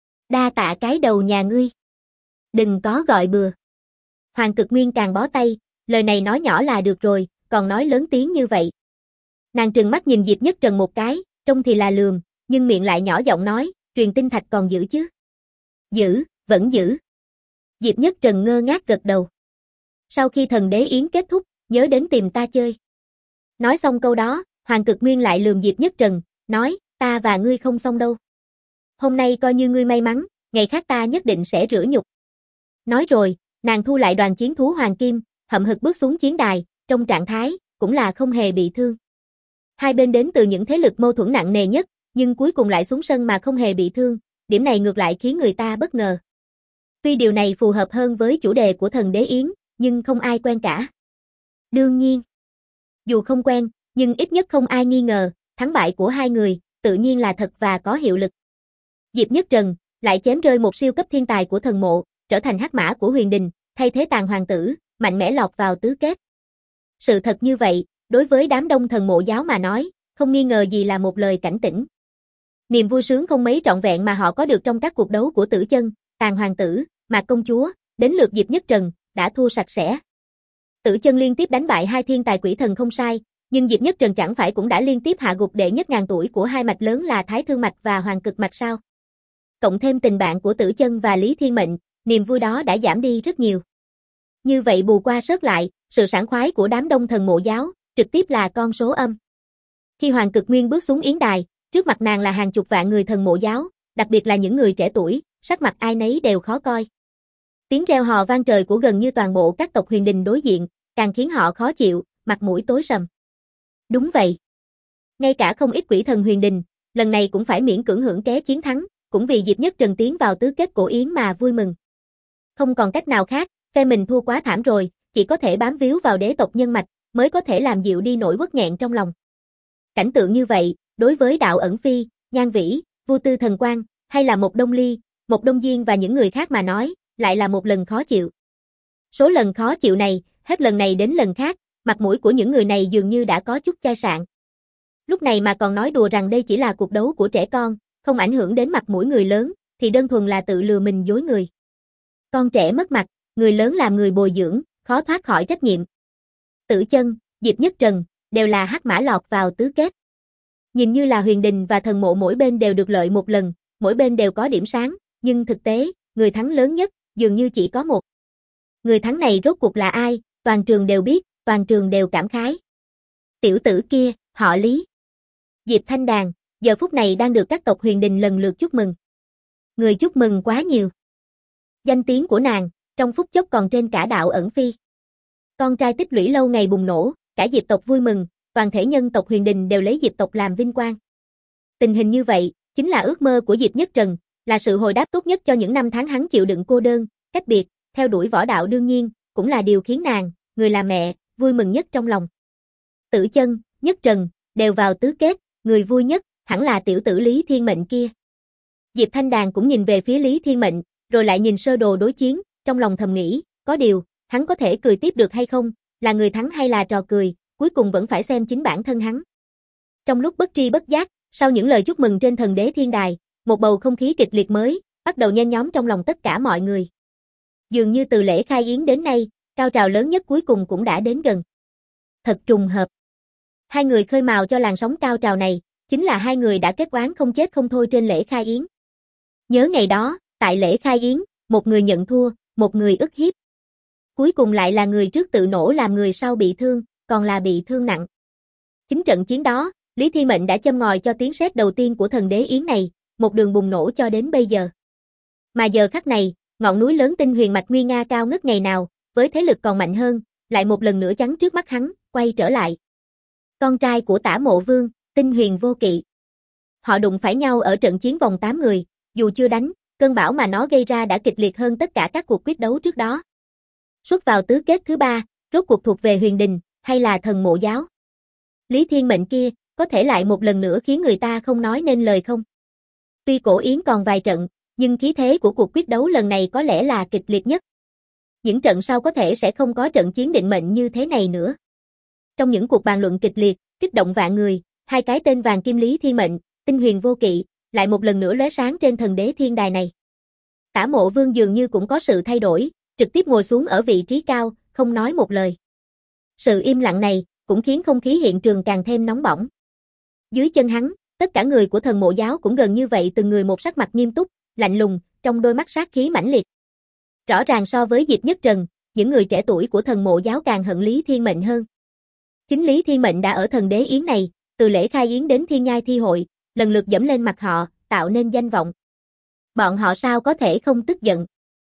Đa tạ cái đầu nhà ngươi. Đừng có gọi bừa. Hoàng Cực Nguyên càng bó tay, lời này nói nhỏ là được rồi, còn nói lớn tiếng như vậy. Nàng trừng mắt nhìn Diệp Nhất Trần một cái, trông thì là lườm, nhưng miệng lại nhỏ giọng nói, truyền tinh thạch còn giữ chứ? Giữ, vẫn giữ. Diệp Nhất Trần ngơ ngác gật đầu. Sau khi thần đế yến kết thúc, nhớ đến tìm ta chơi. Nói xong câu đó, Hoàng Cực Nguyên lại lườm Diệp Nhất Trần, nói, ta và ngươi không xong đâu. Hôm nay coi như ngươi may mắn, ngày khác ta nhất định sẽ rửa nhục. Nói rồi, nàng thu lại đoàn chiến thú Hoàng Kim, hậm hực bước xuống chiến đài, trong trạng thái, cũng là không hề bị thương. Hai bên đến từ những thế lực mâu thuẫn nặng nề nhất, nhưng cuối cùng lại xuống sân mà không hề bị thương, điểm này ngược lại khiến người ta bất ngờ. Tuy điều này phù hợp hơn với chủ đề của thần đế Yến, nhưng không ai quen cả. Đương nhiên, dù không quen, nhưng ít nhất không ai nghi ngờ, thắng bại của hai người, tự nhiên là thật và có hiệu lực. Diệp Nhất Trần, lại chém rơi một siêu cấp thiên tài của thần mộ, trở thành hắc mã của huyền đình, thay thế Tàn Hoàng Tử, mạnh mẽ lọt vào tứ kết. Sự thật như vậy, đối với đám đông thần mộ giáo mà nói, không nghi ngờ gì là một lời cảnh tỉnh. Niềm vui sướng không mấy trọn vẹn mà họ có được trong các cuộc đấu của Tử Chân, Tàn Hoàng Tử, Mạc Công Chúa, đến lượt Diệp Nhất Trần, đã thua sạch sẽ. Tử Chân liên tiếp đánh bại hai thiên tài quỷ thần không sai, nhưng Diệp Nhất Trần chẳng phải cũng đã liên tiếp hạ gục đệ nhất ngàn tuổi của hai mạch lớn là Thái Thương Mạch và Hoàng Cực Mạch sao? Cộng thêm tình bạn của Tử Chân và Lý Thiên Mệnh, niềm vui đó đã giảm đi rất nhiều. Như vậy bù qua sớt lại, sự sảng khoái của đám đông thần mộ giáo, trực tiếp là con số âm. Khi Hoàng Cực Nguyên bước xuống yến đài, trước mặt nàng là hàng chục vạn người thần mộ giáo, đặc biệt là những người trẻ tuổi, sắc mặt ai nấy đều khó coi. Tiếng reo hò vang trời của gần như toàn bộ các tộc huyền đình đối diện, càng khiến họ khó chịu, mặt mũi tối sầm. Đúng vậy. Ngay cả không ít quỷ thần huyền đình, lần này cũng phải miễn cưỡng hưởng ké chiến thắng, cũng vì Diệp Nhất Trần tiến vào tứ kết cổ yến mà vui mừng. Không còn cách nào khác, phe mình thua quá thảm rồi, chỉ có thể bám víu vào đế tộc nhân mạch, mới có thể làm dịu đi nỗi uất nghẹn trong lòng. Cảnh tượng như vậy, đối với Đạo Ẩn Phi, Nhan Vĩ, Vu Tư Thần Quang, hay là một Đông Ly, một Đông Diên và những người khác mà nói, lại là một lần khó chịu. Số lần khó chịu này, hết lần này đến lần khác, mặt mũi của những người này dường như đã có chút chai sạn. Lúc này mà còn nói đùa rằng đây chỉ là cuộc đấu của trẻ con, không ảnh hưởng đến mặt mũi người lớn, thì đơn thuần là tự lừa mình dối người. Con trẻ mất mặt, người lớn làm người bồi dưỡng, khó thoát khỏi trách nhiệm. Tử Chân, Diệp Nhất Trần, đều là hắc mã lọt vào tứ kết. Nhìn như là huyền đình và thần mộ mỗi bên đều được lợi một lần, mỗi bên đều có điểm sáng, nhưng thực tế, người thắng lớn nhất, dường như chỉ có một. Người thắng này rốt cuộc là ai, toàn trường đều biết, toàn trường đều cảm khái. Tiểu tử kia, họ Lý. Diệp Thanh Đàn, giờ phút này đang được các tộc huyền đình lần lượt chúc mừng. Người chúc mừng quá nhiều. Danh tiếng của nàng, trong phút chốc còn trên cả Đạo Ẩn Phi. Con trai tích lũy lâu ngày bùng nổ, cả Diệp tộc vui mừng, toàn thể nhân tộc huyền đình đều lấy Diệp tộc làm vinh quang. Tình hình như vậy, chính là ước mơ của Diệp Nhất Trần, là sự hồi đáp tốt nhất cho những năm tháng hắn chịu đựng cô đơn, cách biệt, theo đuổi võ đạo đương nhiên, cũng là điều khiến nàng, người làm mẹ, vui mừng nhất trong lòng. Tử Chân, Nhất Trần, đều vào tứ kết, người vui nhất, hẳn là tiểu tử Lý Thiên Mệnh kia. Diệp Thanh Đàn cũng nhìn về phía Lý Thiên Mệnh, rồi lại nhìn sơ đồ đối chiến, trong lòng thầm nghĩ, có điều, hắn có thể cười tiếp được hay không, là người thắng hay là trò cười, cuối cùng vẫn phải xem chính bản thân hắn. Trong lúc bất tri bất giác, sau những lời chúc mừng trên thần đế thiên đài, một bầu không khí kịch liệt mới, bắt đầu nhen nhóm trong lòng tất cả mọi người. Dường như từ lễ khai yến đến nay, cao trào lớn nhất cuối cùng cũng đã đến gần. Thật trùng hợp. Hai người khơi mào cho làn sóng cao trào này, chính là hai người đã kết oán không chết không thôi trên lễ khai yến. Nhớ ngày đó, tại lễ khai yến, một người nhận thua, một người ức hiếp. Cuối cùng lại là người trước tự nổ làm người sau bị thương, còn là bị thương nặng. Chính trận chiến đó, Lý Thiên Mệnh đã châm ngòi cho tiếng sét đầu tiên của thần đế yến này, một đường bùng nổ cho đến bây giờ. Mà giờ khắc này, ngọn núi lớn Tinh Huyền Mạch nguy nga cao ngất ngày nào, với thế lực còn mạnh hơn, lại một lần nữa chắn trước mắt hắn, quay trở lại. Con trai của Tả Mộ Vương, Tinh Huyền Vô Kỵ. Họ đụng phải nhau ở trận chiến vòng 8 người, dù chưa đánh, cơn bão mà nó gây ra đã kịch liệt hơn tất cả các cuộc quyết đấu trước đó. Xuất vào tứ kết thứ 3, rốt cuộc thuộc về Huyền Đình, hay là Thần Mộ Giáo? Lý Thiên Mệnh kia, có thể lại một lần nữa khiến người ta không nói nên lời không? Tuy cổ yến còn vài trận, nhưng khí thế của cuộc quyết đấu lần này có lẽ là kịch liệt nhất. Những trận sau có thể sẽ không có trận chiến định mệnh như thế này nữa. Trong những cuộc bàn luận kịch liệt, kích động vạn người, hai cái tên vàng kim Lý Thiên Mệnh, Tinh Huyền Vô Kỵ, lại một lần nữa lóe sáng trên thần đế thiên đài này. Tả Mộ Vương dường như cũng có sự thay đổi, trực tiếp ngồi xuống ở vị trí cao, không nói một lời. Sự im lặng này, cũng khiến không khí hiện trường càng thêm nóng bỏng. Dưới chân hắn, tất cả người của Thần Mộ Giáo cũng gần như vậy, từng người một sắc mặt nghiêm túc, lạnh lùng, trong đôi mắt sát khí mãnh liệt. Rõ ràng so với Diệp Nhất Trần, những người trẻ tuổi của Thần Mộ Giáo càng hận Lý Thiên Mệnh hơn. Chính Lý Thiên Mệnh đã ở thần đế yến này, từ lễ khai yến đến thiên nhai thi hội, lần lượt dẫm lên mặt họ, tạo nên danh vọng. Bọn họ sao có thể không tức giận?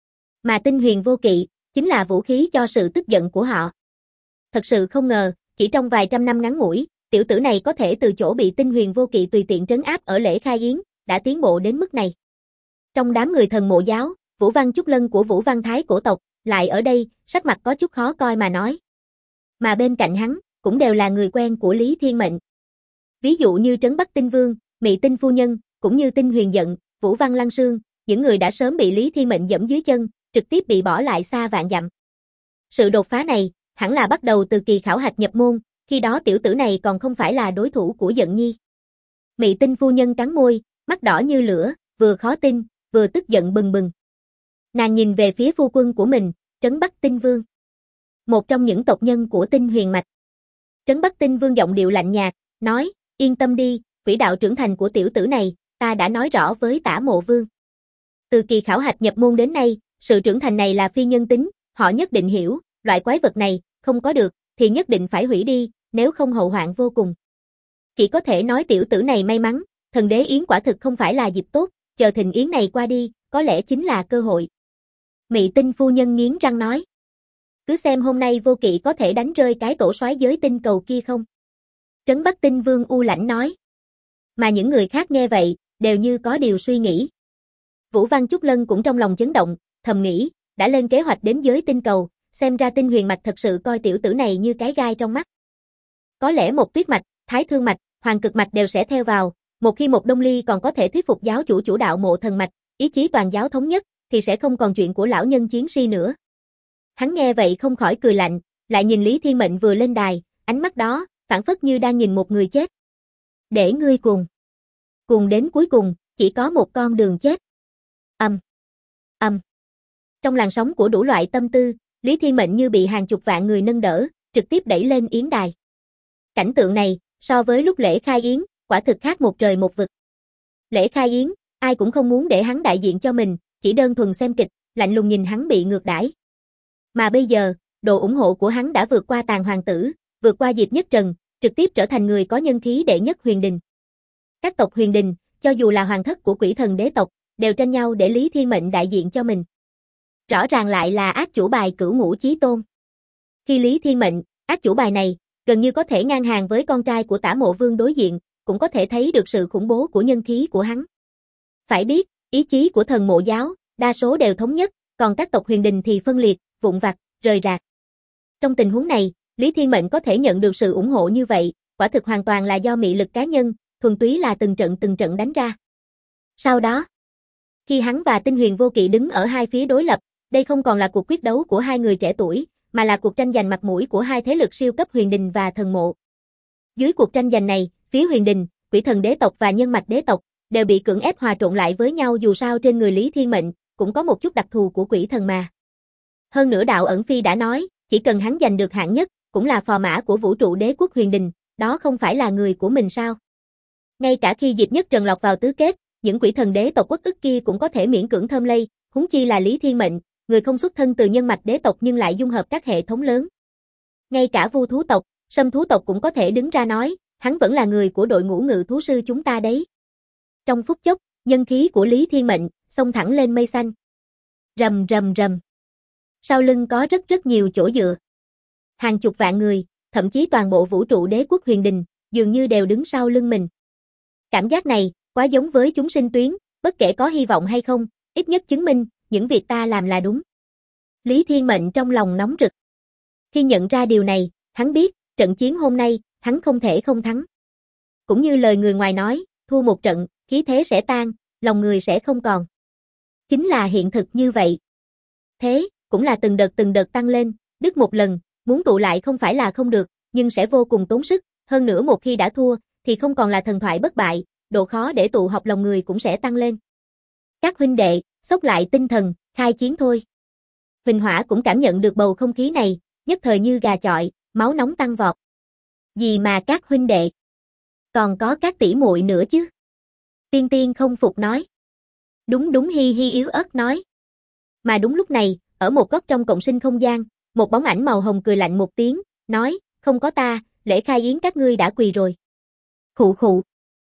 Mà Tinh Huyền Vô Kỵ, chính là vũ khí cho sự tức giận của họ. Thật sự không ngờ, chỉ trong vài trăm năm ngắn ngủi, tiểu tử này có thể từ chỗ bị Tinh Huyền Vô Kỵ tùy tiện trấn áp ở lễ khai yến, đã tiến bộ đến mức này. Trong đám người Thần Mộ Giáo, Vũ Văn Chúc Lân của Vũ Văn Thái cổ tộc, lại ở đây, sắc mặt có chút khó coi mà nói. Mà bên cạnh hắn, cũng đều là người quen của Lý Thiên Mệnh. Ví dụ như Trấn Bắc Tinh Vương, Mị Tinh Phu Nhân, cũng như Tinh Huyền Giận, Vũ Văn Lăng Sương, những người đã sớm bị Lý Thiên Mệnh dẫm dưới chân, trực tiếp bị bỏ lại xa vạn dặm. Sự đột phá này, hẳn là bắt đầu từ kỳ khảo hạch nhập môn, khi đó tiểu tử này còn không phải là đối thủ của Giận Nhi. Mị Tinh Phu Nhân cắn môi, mắt đỏ như lửa, vừa khó tin, vừa tức giận bừng bừng. Nàng nhìn về phía phu quân của mình, Trấn Bắc Tinh Vương. Một trong những tộc nhân của Tinh Huyền Mạch. Trấn Bắc Tinh Vương giọng điệu lạnh nhạt, nói, yên tâm đi, quỹ đạo trưởng thành của tiểu tử này, ta đã nói rõ với Tả Mộ Vương. Từ kỳ khảo hạch nhập môn đến nay, sự trưởng thành này là phi nhân tính, họ nhất định hiểu, loại quái vật này, không có được, thì nhất định phải hủy đi, nếu không hậu hoạn vô cùng. Chỉ có thể nói tiểu tử này may mắn, thần đế yến quả thực không phải là dịp tốt, chờ thịnh yến này qua đi, có lẽ chính là cơ hội. Mị Tinh Phu Nhân nghiến răng nói. Cứ xem hôm nay Vô Kỵ có thể đánh rơi cái tổ soái giới tinh cầu kia không? Trấn Bắc Tinh Vương u lãnh nói. Mà những người khác nghe vậy, đều như có điều suy nghĩ. Vũ Văn Chúc Lân cũng trong lòng chấn động, thầm nghĩ, đã lên kế hoạch đến giới tinh cầu, xem ra Tinh Huyền Mạch thật sự coi tiểu tử này như cái gai trong mắt. Có lẽ một Tuyết Mạch, Thái Thương Mạch, Hoàng Cực Mạch đều sẽ theo vào, một khi một Đông Ly còn có thể thuyết phục giáo chủ chủ đạo Mộ Thần Mạch, ý chí toàn giáo thống nhất, thì sẽ không còn chuyện của lão nhân chiến si nữa. Hắn nghe vậy không khỏi cười lạnh, lại nhìn Lý Thiên Mệnh vừa lên đài, ánh mắt đó, phảng phất như đang nhìn một người chết. Để ngươi cùng đến cuối cùng, chỉ có một con đường chết. Trong làn sóng của đủ loại tâm tư, Lý Thiên Mệnh như bị hàng chục vạn người nâng đỡ, trực tiếp đẩy lên yến đài. Cảnh tượng này, so với lúc lễ khai yến, quả thực khác một trời một vực. Lễ khai yến, ai cũng không muốn để hắn đại diện cho mình, chỉ đơn thuần xem kịch, lạnh lùng nhìn hắn bị ngược đãi. Mà bây giờ, độ ủng hộ của hắn đã vượt qua Tàn Hoàng Tử, vượt qua Diệp Nhất Trần, trực tiếp trở thành người có nhân khí đệ nhất Huyền Đình. Các tộc Huyền Đình, cho dù là hoàng thất của Quỷ Thần đế tộc, đều tranh nhau để Lý Thiên Mệnh đại diện cho mình. Rõ ràng lại là ác chủ bài Cửu Ngũ Chí Tôn. Khi Lý Thiên Mệnh, ác chủ bài này, gần như có thể ngang hàng với con trai của Tả Mộ Vương đối diện, cũng có thể thấy được sự khủng bố của nhân khí của hắn. Phải biết, ý chí của Thần Mộ Giáo, đa số đều thống nhất, còn các tộc Huyền Đình thì phân liệt, vụn vặt, rời rạc. Trong tình huống này, Lý Thiên Mệnh có thể nhận được sự ủng hộ như vậy, quả thực hoàn toàn là do mị lực cá nhân, thuần túy là từng trận đánh ra. Sau đó, khi hắn và Tinh Huyền Vô Kỵ đứng ở hai phía đối lập, đây không còn là cuộc quyết đấu của hai người trẻ tuổi, mà là cuộc tranh giành mặt mũi của hai thế lực siêu cấp Huyền Đình và Thần Mộ. Dưới cuộc tranh giành này, phía Huyền Đình, Quỷ Thần Đế tộc và Nhân Mạch Đế tộc đều bị cưỡng ép hòa trộn lại với nhau, dù sao trên người Lý Thiên Mệnh cũng có một chút đặc thù của quỷ thần mà. Hơn nữa Đạo Ẩn Phi đã nói, chỉ cần hắn giành được hạng nhất, cũng là phò mã của vũ trụ đế quốc Huyền Đình, đó không phải là người của mình sao? Ngay cả khi Diệp Nhất Trần lọt vào tứ kết, những quỷ thần đế tộc uất ức kia cũng có thể miễn cưỡng thơm lây, huống chi là Lý Thiên Mệnh, người không xuất thân từ nhân mạch đế tộc nhưng lại dung hợp các hệ thống lớn. Ngay cả vu thú tộc, sâm thú tộc cũng có thể đứng ra nói, hắn vẫn là người của đội ngũ ngự thú sư chúng ta đấy. Trong phút chốc, nhân khí của Lý Thiên Mệnh xông thẳng lên mây xanh. Rầm rầm rầm. Sau lưng có rất nhiều chỗ dựa. Hàng chục vạn người, thậm chí toàn bộ vũ trụ đế quốc Huyền Đình, dường như đều đứng sau lưng mình. Cảm giác này, quá giống với chúng sinh tuyến, bất kể có hy vọng hay không, ít nhất chứng minh, những việc ta làm là đúng. Lý Thiên Mệnh trong lòng nóng rực. Khi nhận ra điều này, hắn biết, trận chiến hôm nay, hắn không thể không thắng. Cũng như lời người ngoài nói, thua một trận, khí thế sẽ tan, lòng người sẽ không còn. Chính là hiện thực như vậy. Thế, cũng là từng đợt tăng lên, đứt một lần, muốn tụ lại không phải là không được, nhưng sẽ vô cùng tốn sức, hơn nữa một khi đã thua, thì không còn là thần thoại bất bại, độ khó để tụ họp lòng người cũng sẽ tăng lên. Các huynh đệ, xốc lại tinh thần, khai chiến thôi. Huỳnh Hỏa cũng cảm nhận được bầu không khí này, nhất thời như gà chọi, máu nóng tăng vọt. Gì mà các huynh đệ? Còn có các tỷ muội nữa chứ? Tiên Tiên không phục nói. Đúng hi hi yếu ớt nói. Mà đúng lúc này, ở một góc trong cộng sinh không gian, một bóng ảnh màu hồng cười lạnh một tiếng, nói, không có ta, lễ khai yến các ngươi đã quỳ rồi. Khụ khụ.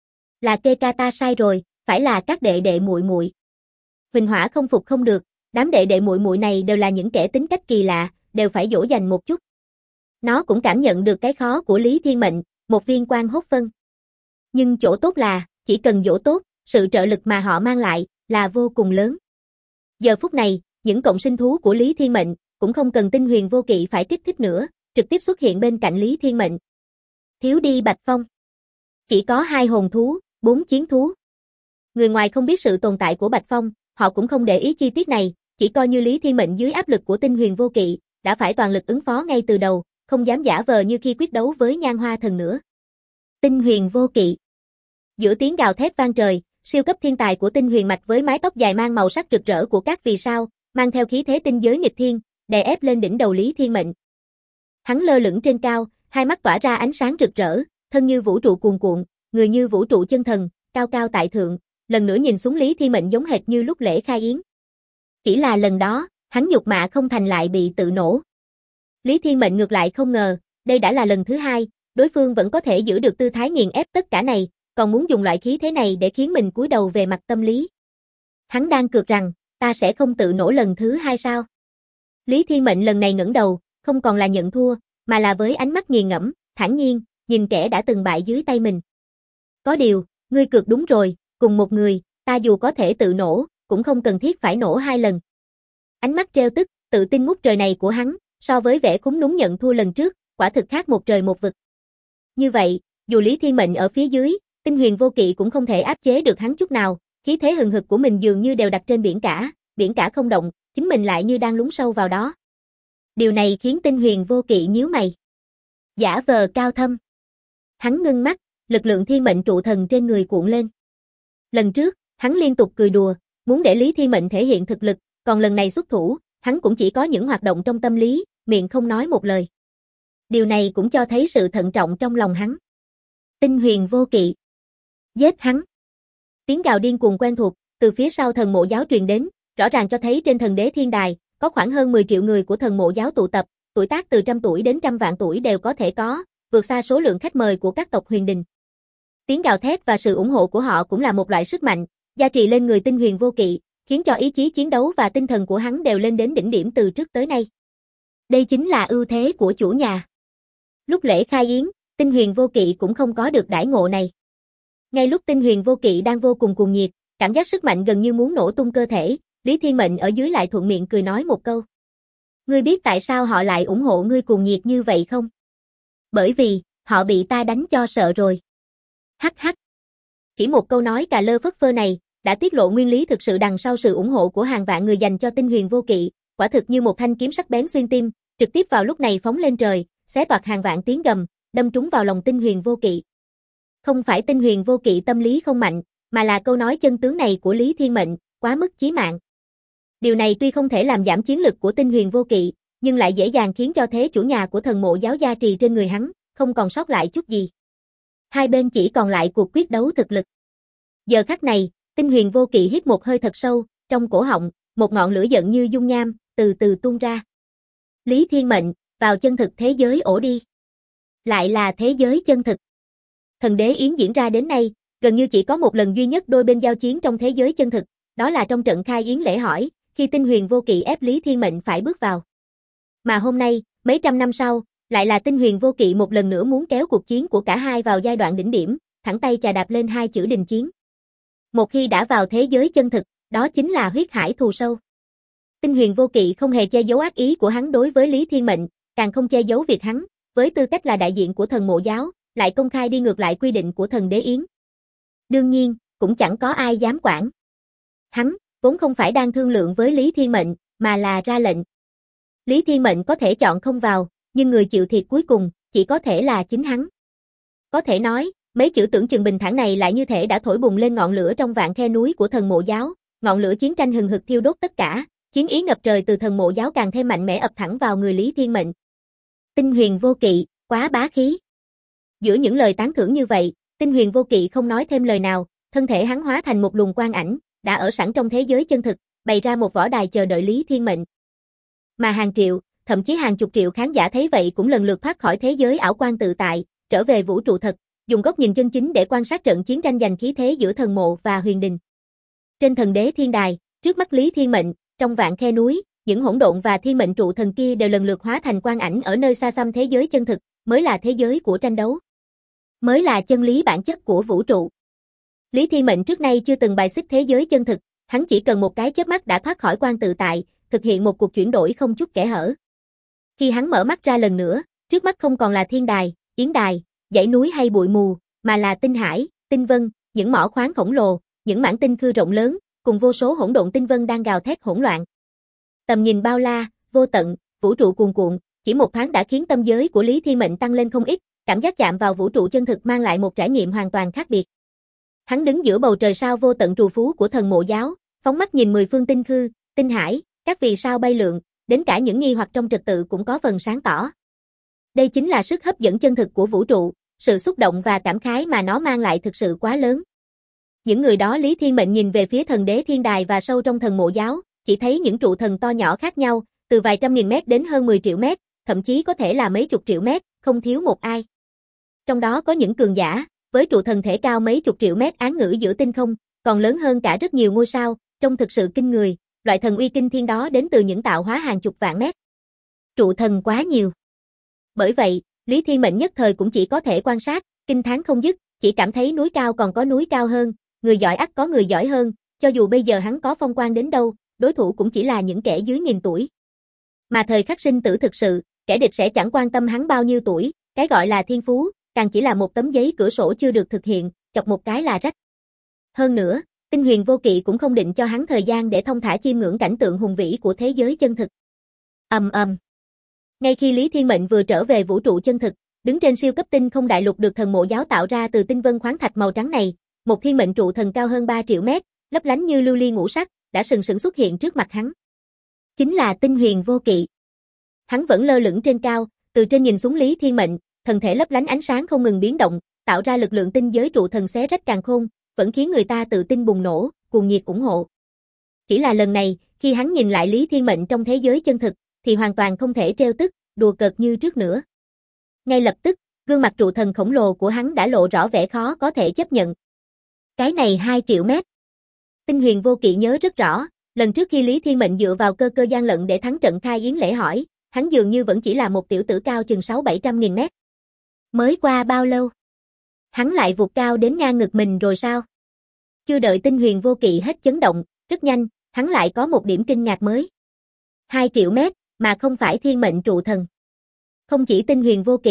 Là kê ca ta sai rồi, phải là các đệ đệ muội muội. Huỳnh Hỏa không phục không được, đám đệ đệ muội muội này đều là những kẻ tính cách kỳ lạ, đều phải dỗ dành một chút. Nó cũng cảm nhận được cái khó của Lý Thiên Mệnh, một viên quan hốt phân. Nhưng chỗ tốt là, chỉ cần dỗ tốt, sự trợ lực mà họ mang lại là vô cùng lớn. Giờ phút này, những cộng sinh thú của Lý Thiên Mệnh cũng không cần Tinh Huyền Vô Kỵ phải kích thích nữa, trực tiếp xuất hiện bên cạnh Lý Thiên Mệnh. Thiếu đi Bạch Phong. Chỉ có 2 hồn thú, 4 chiến thú. Người ngoài không biết sự tồn tại của Bạch Phong, họ cũng không để ý chi tiết này, chỉ coi như Lý Thiên Mệnh dưới áp lực của Tinh Huyền Vô Kỵ, đã phải toàn lực ứng phó ngay từ đầu, không dám giả vờ như khi quyết đấu với Nhan Hoa Thần nữa. Tinh Huyền Vô Kỵ. Giữa tiếng gào thét vang trời, siêu cấp thiên tài của Tinh Huyền Mạch với mái tóc dài mang màu sắc rực rỡ của các vì sao, mang theo khí thế tinh giới nghịch thiên, đè ép lên đỉnh đầu Lý Thiên Mệnh. Hắn lơ lửng trên cao, hai mắt tỏa ra ánh sáng rực rỡ, thân như vũ trụ cuồn cuộn, người như vũ trụ chân thần, cao cao tại thượng, lần nữa nhìn xuống Lý Thiên Mệnh giống hệt như lúc lễ khai yến. Chỉ là lần đó, hắn nhục mạ không thành lại bị tự nổ. Lý Thiên Mệnh ngược lại không ngờ, đây đã là lần thứ 2, đối phương vẫn có thể giữ được tư thái nghiền ép tất cả này, còn muốn dùng loại khí thế này để khiến mình cúi đầu về mặt tâm lý. Hắn đang cược rằng, ta sẽ không tự nổ lần thứ 2 sao? Lý Thiên Mệnh lần này ngẩng đầu, không còn là nhận thua, mà là với ánh mắt nghiền ngẫm, thản nhiên, nhìn kẻ đã từng bại dưới tay mình. Có điều, ngươi cược đúng rồi, cùng một người, ta dù có thể tự nổ, cũng không cần thiết phải nổ 2 lần. Ánh mắt trêu tức, tự tin ngút trời này của hắn, so với vẻ khúm núm nhận thua lần trước, quả thực khác một trời một vực. Như vậy, dù Lý Thiên Mệnh ở phía dưới, Tinh Huyền Vô Kỵ cũng không thể áp chế được hắn chút nào, khí thế hừng hực của mình dường như đều đặt trên biển cả không động, chính mình lại như đang lún sâu vào đó. Điều này khiến Tinh Huyền Vô Kỵ nhíu mày. Giả vờ cao thâm. Hắn ngưng mắt, lực lượng thiên mệnh trụ thần trên người cuộn lên. Lần trước, hắn liên tục cười đùa, muốn để Lý Thiên Mệnh thể hiện thực lực, còn lần này xuất thủ, hắn cũng chỉ có những hoạt động trong tâm lý, miệng không nói một lời. Điều này cũng cho thấy sự thận trọng trong lòng hắn. Tinh Huyền Vô Kỵ. Giết hắn. Tiếng gào điên cuồng quen thuộc, từ phía sau thần mộ giáo truyền đến, rõ ràng cho thấy trên thần đế thiên đài, có khoảng hơn 10 triệu người của thần mộ giáo tụ tập, tuổi tác từ 100 tuổi đến 100 vạn tuổi đều có thể có, vượt xa số lượng khách mời của các tộc Huyền Đình. Tiếng gào thét và sự ủng hộ của họ cũng là một loại sức mạnh, gia trì lên người Tinh Huyền Vô Kỵ, khiến cho ý chí chiến đấu và tinh thần của hắn đều lên đến đỉnh điểm từ trước tới nay. Đây chính là ưu thế của chủ nhà. Lúc lễ khai yến, Tinh Huyền Vô Kỵ cũng không có được đãi ngộ này. Ngay lúc Tinh Huyền Vô Kỵ đang vô cùng cuồng nhiệt, cảm giác sức mạnh gần như muốn nổ tung cơ thể, Lý Thiên Mệnh ở dưới lại thuận miệng cười nói một câu. Ngươi biết tại sao họ lại ủng hộ ngươi cuồng nhiệt như vậy không? Bởi vì, họ bị ta đánh cho sợ rồi. Hắc hắc. Chỉ một câu nói cà lơ phất phơ này, đã tiết lộ nguyên lý thực sự đằng sau sự ủng hộ của hàng vạn người dành cho Tinh Huyền Vô Kỵ, quả thực như một thanh kiếm sắc bén xuyên tim, trực tiếp vào lúc này phóng lên trời, xé toạc hàng vạn tiếng gầm, đâm trúng vào lòng Tinh Huyền Vô Kỵ. Không phải Tinh Huyền Vô Kỵ tâm lý không mạnh, mà là câu nói chân tướng này của Lý Thiên Mệnh, quá mức chí mạng. Điều này tuy không thể làm giảm chiến lực của Tinh Huyền Vô Kỵ, nhưng lại dễ dàng khiến cho thế chủ nhà của thần mộ giáo gia trì trên người hắn, không còn sót lại chút gì. Hai bên chỉ còn lại cuộc quyết đấu thực lực. Giờ khắc này, Tinh Huyền Vô Kỵ hít một hơi thật sâu, trong cổ họng, một ngọn lửa giận như dung nham, từ từ tuôn ra. Lý Thiên Mệnh, vào chân thực thế giới ổ đi. Lại là thế giới chân thực. Thần đế yến diễn ra đến nay, gần như chỉ có một lần duy nhất đôi bên giao chiến trong thế giới chân thực, đó là trong trận khai yến lễ hỏi, khi Tinh Huyền Vô Kỵ ép Lý Thiên Mệnh phải bước vào. Mà hôm nay, mấy trăm năm sau, lại là Tinh Huyền Vô Kỵ một lần nữa muốn kéo cuộc chiến của cả hai vào giai đoạn đỉnh điểm, thẳng tay chà đạp lên hai chữ đình chiến. Một khi đã vào thế giới chân thực, đó chính là huyết hải thù sâu. Tinh Huyền Vô Kỵ không hề che giấu ác ý của hắn đối với Lý Thiên Mệnh, càng không che giấu việc hắn, với tư cách là đại diện của thần mộ giáo, lại công khai đi ngược lại quy định của thần đế yến. Đương nhiên, cũng chẳng có ai dám quản. Hắn, vốn không phải đang thương lượng với Lý Thiên Mệnh, mà là ra lệnh. Lý Thiên Mệnh có thể chọn không vào, nhưng người chịu thiệt cuối cùng, chỉ có thể là chính hắn. Có thể nói, mấy chữ tưởng chừng bình thản này lại như thể đã thổi bùng lên ngọn lửa trong vạn khe núi của thần mộ giáo, ngọn lửa chiến tranh hừng hực thiêu đốt tất cả, chiến ý ngập trời từ thần mộ giáo càng thêm mạnh mẽ ập thẳng vào người Lý Thiên Mệnh. Tinh Huyền Vô Kỵ, quá bá khí. Giữa những lời tán thưởng như vậy, Tinh Huyền Vô Kỵ không nói thêm lời nào, thân thể hắn hóa thành một luồng quang ảnh, đã ở sẵn trong thế giới chân thực, bày ra một võ đài chờ đợi Lý Thiên Mệnh. Mà hàng triệu, thậm chí hàng chục triệu khán giả thấy vậy cũng lần lượt thoát khỏi thế giới ảo quan tự tại, trở về vũ trụ thật, dùng góc nhìn chân chính để quan sát trận chiến tranh giành khí thế giữa thần mộ và huyền đình. Trên thần đế thiên đài, trước mắt Lý Thiên Mệnh, trong vạn khe núi, những hỗn độn và thiên mệnh trụ thần kia đều lần lượt hóa thành quang ảnh ở nơi xa xăm thế giới chân thực, mới là thế giới của tranh đấu. Mới là chân lý bản chất của vũ trụ. Lý Thiên Mệnh trước nay chưa từng bài xích thế giới chân thực, hắn chỉ cần một cái chớp mắt đã thoát khỏi quan tự tại, thực hiện một cuộc chuyển đổi không chút kẽ hở. Khi hắn mở mắt ra lần nữa, trước mắt không còn là thiên đài, yến đài, dãy núi hay bụi mù, mà là tinh hải, tinh vân, những mỏ khoáng khổng lồ, những mảng tinh khư rộng lớn, cùng vô số hỗn độn tinh vân đang gào thét hỗn loạn. Tầm nhìn bao la, vô tận, vũ trụ cuồn cuộn, chỉ một thoáng đã khiến tâm giới của Lý Thiên Mệnh tăng lên không ít, cảm giác chạm vào vũ trụ chân thực mang lại một trải nghiệm hoàn toàn khác biệt. Hắn đứng giữa bầu trời sao vô tận trù phú của thần mộ giáo, phóng mắt nhìn mười phương tinh khư, tinh hải, các vì sao bay lượn, đến cả những nghi hoặc trong trật tự cũng có phần sáng tỏ. Đây chính là sức hấp dẫn chân thực của vũ trụ, sự xúc động và cảm khái mà nó mang lại thực sự quá lớn. Những người đó Lý Thiên Mệnh nhìn về phía thần đế thiên đài và sâu trong thần mộ giáo, chỉ thấy những trụ thần to nhỏ khác nhau, từ vài trăm nghìn mét đến hơn 10 triệu mét, thậm chí có thể là mấy chục triệu mét, không thiếu một ai. Trong đó có những cường giả, với trụ thần thể cao mấy chục triệu mét án ngữ giữa tinh không, còn lớn hơn cả rất nhiều ngôi sao, trông thực sự kinh người, loại thần uy kinh thiên đó đến từ những tạo hóa hàng chục vạn mét. Trụ thần quá nhiều. Bởi vậy, Lý Thiên Mệnh nhất thời cũng chỉ có thể quan sát, kinh thán không dứt, chỉ cảm thấy núi cao còn có núi cao hơn, người giỏi ắt có người giỏi hơn, cho dù bây giờ hắn có phong quang đến đâu, đối thủ cũng chỉ là những kẻ dưới 1000 tuổi. Mà thời khắc sinh tử thực sự, kẻ địch sẽ chẳng quan tâm hắn bao nhiêu tuổi, cái gọi là thiên phú, càng chỉ là một tấm giấy cửa sổ chưa được thực hiện, chọc một cái là rách. Hơn nữa, Tinh Huyền Vô Kỵ cũng không định cho hắn thời gian để thông thả chiêm ngưỡng cảnh tượng hùng vĩ của thế giới chân thực. Ngay khi Lý Thiên Mệnh vừa trở về vũ trụ chân thực, đứng trên siêu cấp tinh không đại lục được thần mộ giáo tạo ra từ tinh vân khoáng thạch màu trắng này, một thiên mệnh trụ thần cao hơn 3 triệu mét, lấp lánh như lưu ly ngũ sắc, đã sừng sững xuất hiện trước mặt hắn. Chính là Tinh Huyền Vô Kỵ. Hắn vẫn lơ lửng trên cao, từ trên nhìn xuống Lý Thiên Mệnh, thần thể lấp lánh ánh sáng không ngừng biến động, tạo ra lực lượng tinh giới trụ thần xé rách càn khôn, vẫn khiến người ta tự tin bùng nổ, cuồng nhiệt ủng hộ. Chỉ là lần này, khi hắn nhìn lại Lý Thiên Mệnh trong thế giới chân thực, thì hoàn toàn không thể trêu tức, đùa cợt như trước nữa. Ngay lập tức, gương mặt trụ thần khổng lồ của hắn đã lộ rõ vẻ khó có thể chấp nhận. Cái này 2 triệu mét. Tinh Huyền Vô Kỵ nhớ rất rõ, lần trước khi Lý Thiên Mệnh dựa vào cơ gian lận để thắng trận khai yến lễ hỏi, hắn dường như vẫn chỉ là một tiểu tử cao chừng 600-700 nghìn mét. Mới qua bao lâu? Hắn lại vụt cao đến ngang ngực mình rồi sao? Chưa đợi Tinh Huyền Vô Kỵ hết chấn động, rất nhanh, hắn lại có một điểm kinh ngạc mới. 2 triệu mét, mà không phải thiên mệnh trụ thần. Không chỉ Tinh Huyền Vô Kỵ,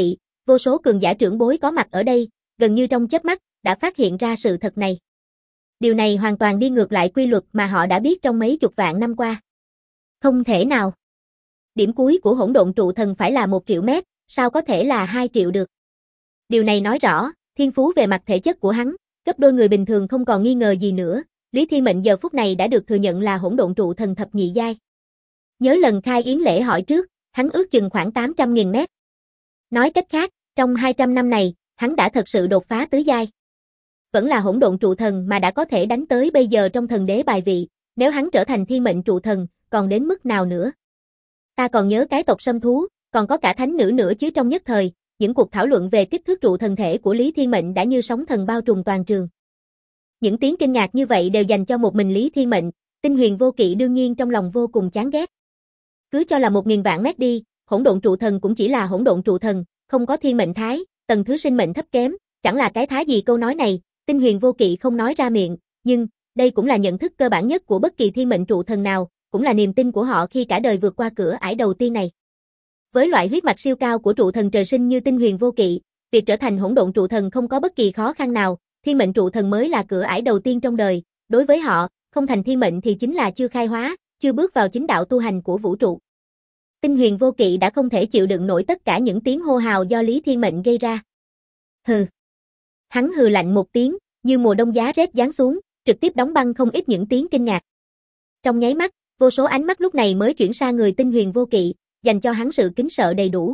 Vô số cường giả trưởng bối có mặt ở đây, gần như trong chớp mắt, đã phát hiện ra sự thật này. Điều này hoàn toàn đi ngược lại quy luật mà họ đã biết trong mấy chục vạn năm qua. Không thể nào. Điểm cuối của hỗn độn trụ thần phải là 1 triệu mét, sao có thể là 2 triệu được? Điều này nói rõ, thiên phú về mặt thể chất của hắn, gấp đôi người bình thường không còn nghi ngờ gì nữa. Lý Thiên Mệnh giờ phút này đã được thừa nhận là hỗn độn trụ thần thập nhị giai. Nhớ lần khai yến lễ hỏi trước, hắn ước chừng khoảng 800.000 mét. Nói cách khác, trong 200 năm này, hắn đã thật sự đột phá tứ giai. Vẫn là hỗn độn trụ thần mà đã có thể đánh tới bây giờ trong thần đế bài vị, nếu hắn trở thành thiên mệnh trụ thần, còn đến mức nào nữa? Ta còn nhớ cái tộc sâm thú, còn có cả thánh nữ nữa chứ. Trong nhất thời, những cuộc thảo luận về kích thước trụ thần thể của Lý Thiên Mệnh đã như sóng thần bao trùm toàn trường. Những tiếng kinh ngạc như vậy đều dành cho một mình Lý Thiên Mệnh, Tinh Huyền Vô Kỵ đương nhiên trong lòng vô cùng chán ghét. Cứ cho là 1000 vạn mét đi, hỗn độn trụ thần cũng chỉ là hỗn độn trụ thần, không có thiên mệnh thái, tầng thứ sinh mệnh thấp kém, chẳng là cái thái gì. Câu nói này, Tinh Huyền Vô Kỵ không nói ra miệng, nhưng đây cũng là nhận thức cơ bản nhất của bất kỳ thiên mệnh trụ thần nào, cũng là niềm tin của họ khi cả đời vượt qua cửa ải đầu tiên này. Với loại huyết mạch siêu cao của trụ thần trời sinh như Tinh Huyền Vô Kỵ, việc trở thành hỗn độn trụ thần không có bất kỳ khó khăn nào, thiên mệnh trụ thần mới là cửa ải đầu tiên trong đời, đối với họ, không thành thiên mệnh thì chính là chưa khai hóa, chưa bước vào chính đạo tu hành của vũ trụ. Tinh Huyền Vô Kỵ đã không thể chịu đựng nổi tất cả những tiếng hô hào do Lý Thiên Mệnh gây ra. Hừ. Hắn hừ lạnh một tiếng, như mùa đông giá rét giáng xuống, trực tiếp đóng băng không ít những tiếng kinh ngạc. Trong nháy mắt, vô số ánh mắt lúc này mới chuyển sang người Tinh Huyền Vô Kỵ, dành cho hắn sự kính sợ đầy đủ.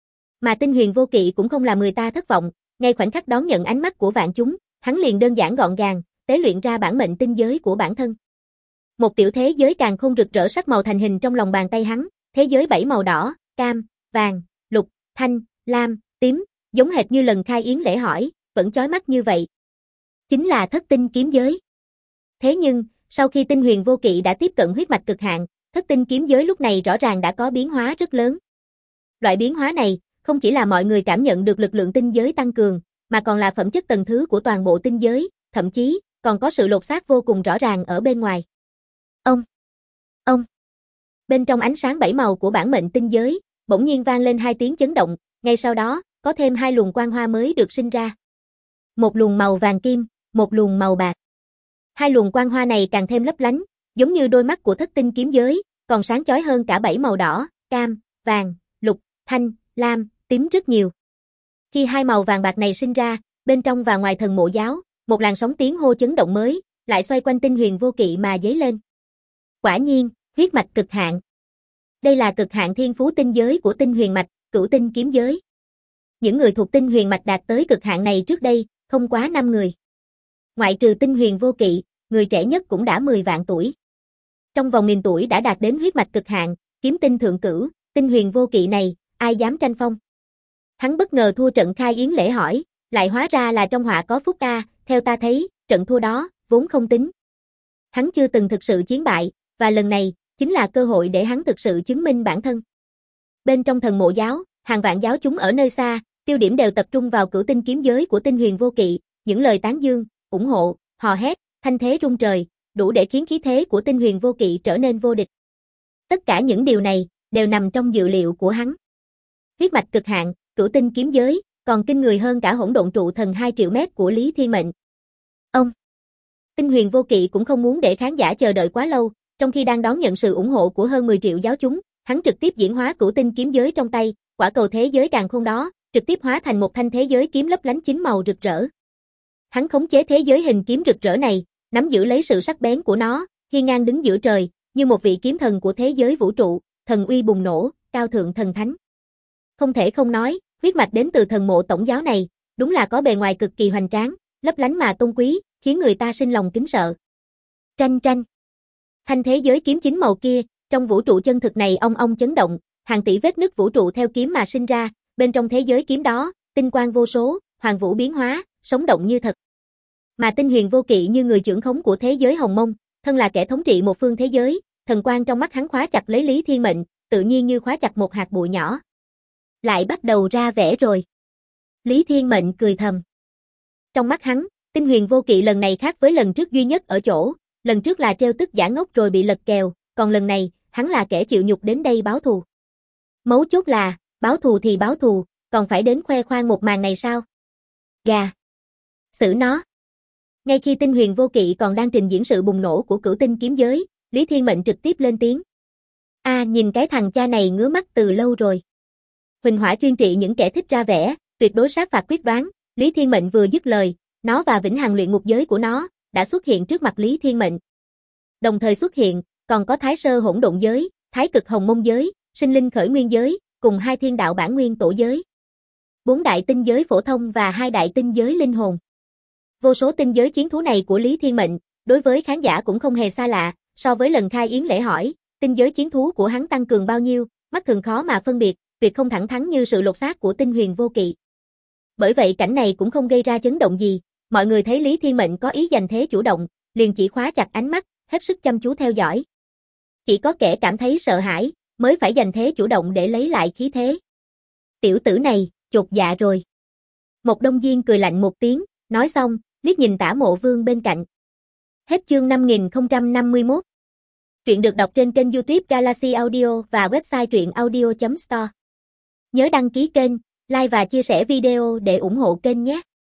Mà Tinh Huyền Vô Kỵ cũng không làm người ta thất vọng, ngay khoảnh khắc đón nhận ánh mắt của vạn chúng, hắn liền đơn giản gọn gàng, tế luyện ra bản mệnh tinh giới của bản thân. Một tiểu thế giới càn khôn rực rỡ sắc màu thành hình trong lòng bàn tay hắn, thế giới 7 màu đỏ, cam, vàng, lục, thanh, lam, tím, giống hệt như lần khai yến lễ hỏi, vẫn chói mắt như vậy. Chính là thất tinh kiếm giới. Thế nhưng, sau khi Tinh Huyền Vô Kỵ đã tiếp cận huyết mạch cực hạn, thất tinh kiếm giới lúc này rõ ràng đã có biến hóa rất lớn. Loại biến hóa này, không chỉ là mọi người cảm nhận được lực lượng tinh giới tăng cường, mà còn là phẩm chất tầng thứ của toàn bộ tinh giới, thậm chí, còn có sự lột xác vô cùng rõ ràng ở bên ngoài. Ông. Bên trong ánh sáng 7 màu của bản mệnh tinh giới, bỗng nhiên vang lên 2 tiếng chấn động, ngay sau đó, có thêm 2 luồng quang hoa mới được sinh ra. Một luồng màu vàng kim, một luồng màu bạc. 2 luồng quang hoa này càng thêm lấp lánh, giống như đôi mắt của thất tinh kiếm giới, còn sáng chói hơn cả 7 màu đỏ, cam, vàng, lục, thanh, lam, tím rất nhiều. Khi 2 màu vàng bạc này sinh ra, bên trong và ngoài thần mộ giáo, một làn sóng tiếng hô chấn động mới, lại xoay quanh Tinh Huyền Vô Kỵ mà dấy lên. Quả nhiên, huyết mạch cực hạn. Đây là cực hạn thiên phú tinh giới của Tinh Huyền mạch, Cửu Tinh kiếm giới. Những người thuộc Tinh Huyền mạch đạt tới cực hạn này trước đây, không quá 5 người. Ngoại trừ Tinh Huyền Vô Kỵ, người trẻ nhất cũng đã 10 vạn tuổi. Trong vòng 1000 tuổi đã đạt đến huyết mạch cực hạn, kiếm tinh thượng cửu, Tinh Huyền Vô Kỵ này, ai dám tranh phong. Hắn bất ngờ thua trận khai yến lễ hỏi, lại hóa ra là trong họa có phúc a, theo ta thấy, trận thua đó, vốn không tính. Hắn chưa từng thực sự chiến bại, và lần này, chính là cơ hội để hắn thực sự chứng minh bản thân. Bên trong thần mộ giáo, hàng vạn giáo chúng ở nơi xa, tiêu điểm đều tập trung vào Cửu Tinh kiếm giới của Tinh Huyền Vô Kỵ, những lời tán dương, ủng hộ, hò hét, thanh thế rung trời, đủ để khiến khí thế của Tinh Huyền Vô Kỵ trở nên vô địch. Tất cả những điều này, đều nằm trong dự liệu của hắn. Huyết mạch cực hạn, Cửu Tinh kiếm giới, còn kinh người hơn cả hỗn độn trụ thần 2 triệu mét của Lý Thiên Mệnh. Tinh Huyền Vô Kỵ cũng không muốn để khán giả chờ đợi quá lâu, trong khi đang đón nhận sự ủng hộ của hơn 10 triệu giáo chúng, hắn trực tiếp diễn hóa Cửu Tinh kiếm giới trong tay, quả cầu thế giới càn khôn đó, trực tiếp hóa thành một thanh thế giới kiếm lấp lánh 9 màu rực rỡ. Hắn khống chế thế giới hình kiếm rực rỡ này, nắm giữ lấy sự sắc bén của nó, hiên ngang đứng giữa trời, như một vị kiếm thần của thế giới vũ trụ, thần uy bùng nổ, cao thượng thần thánh. Không thể không nói, huyết mạch đến từ thần mộ tổng giáo này, đúng là có bề ngoài cực kỳ hoành tráng, lấp lánh mà tôn quý, khiến người ta sinh lòng kính sợ. Tranh. Thanh thế giới kiếm 9 màu kia, trong vũ trụ chân thực này ong ong chấn động, hàng tỷ vết nứt vũ trụ theo kiếm mà sinh ra, bên trong thế giới kiếm đó, tinh quang vô số, hoàng vũ biến hóa, sống động như thật. Mà Tinh Huyền Vô Kỵ như người trưởng khống của thế giới hồng mông, thân là kẻ thống trị một phương thế giới, thần quang trong mắt hắn khóa chặt lấy Lý Thiên Mệnh, tự nhiên như khóa chặt một hạt bụi nhỏ. Lại bắt đầu ra vẻ rồi. Lý Thiên Mệnh cười thầm. Trong mắt hắn, Tinh Huyền Vô Kỵ lần này khác với lần trước duy nhất ở chỗ, lần trước là trêu tức giả ngốc rồi bị lật kèo, còn lần này, hắn là kẻ chịu nhục đến đây báo thù. Mấu chốt là, báo thù thì báo thù, còn phải đến khoe khoang một màn này sao? Gà. Xử nó. Ngay khi Tinh Huyền Vô Kỵ còn đang trình diễn sự bùng nổ của cửu tinh kiếm giới, Lý Thiên Mệnh trực tiếp lên tiếng. Nhìn cái thằng cha này ngứa mắt từ lâu rồi. Huỳnh Hỏa chuyên trị những kẻ thích ra vẻ, tuyệt đối sát phạt quyết đoán, Lý Thiên Mệnh vừa dứt lời, nó và vĩnh hằng luyện ngục giới của nó đã xuất hiện trước mặt Lý Thiên Mệnh. Đồng thời xuất hiện, còn có Thái Sơ Hỗn Độn giới, Thái Cực Hồng Mông giới, Sinh Linh Khởi Nguyên giới, cùng 2 Thiên Đạo Bản Nguyên Tổ giới, 4 đại tinh giới phổ thông và 2 đại tinh giới linh hồn. Vô số tinh giới chiến thú này của Lý Thiên Mệnh, đối với khán giả cũng không hề xa lạ, so với lần khai yến lễ hỏi, tinh giới chiến thú của hắn tăng cường bao nhiêu, mắt thường khó mà phân biệt, tuyệt không thẳng thắn như sự lột xác của Tinh Huyền Vô Kỵ. Bởi vậy cảnh này cũng không gây ra chấn động gì, mọi người thấy Lý Thiên Mệnh có ý giành thế chủ động, liền chỉ khóa chặt ánh mắt, hết sức chăm chú theo dõi. Chỉ có kẻ cảm thấy sợ hãi, mới phải giành thế chủ động để lấy lại khí thế. Tiểu tử này, chột dạ rồi. Một đông diên cười lạnh một tiếng, nói xong, liếc nhìn Tả Mộ Vương bên cạnh. Hết chương 5051. Truyện được đọc trên kênh YouTube Galaxy Audio và website truyệnaudio.store. Nhớ đăng ký kênh, like và chia sẻ video để ủng hộ kênh nhé.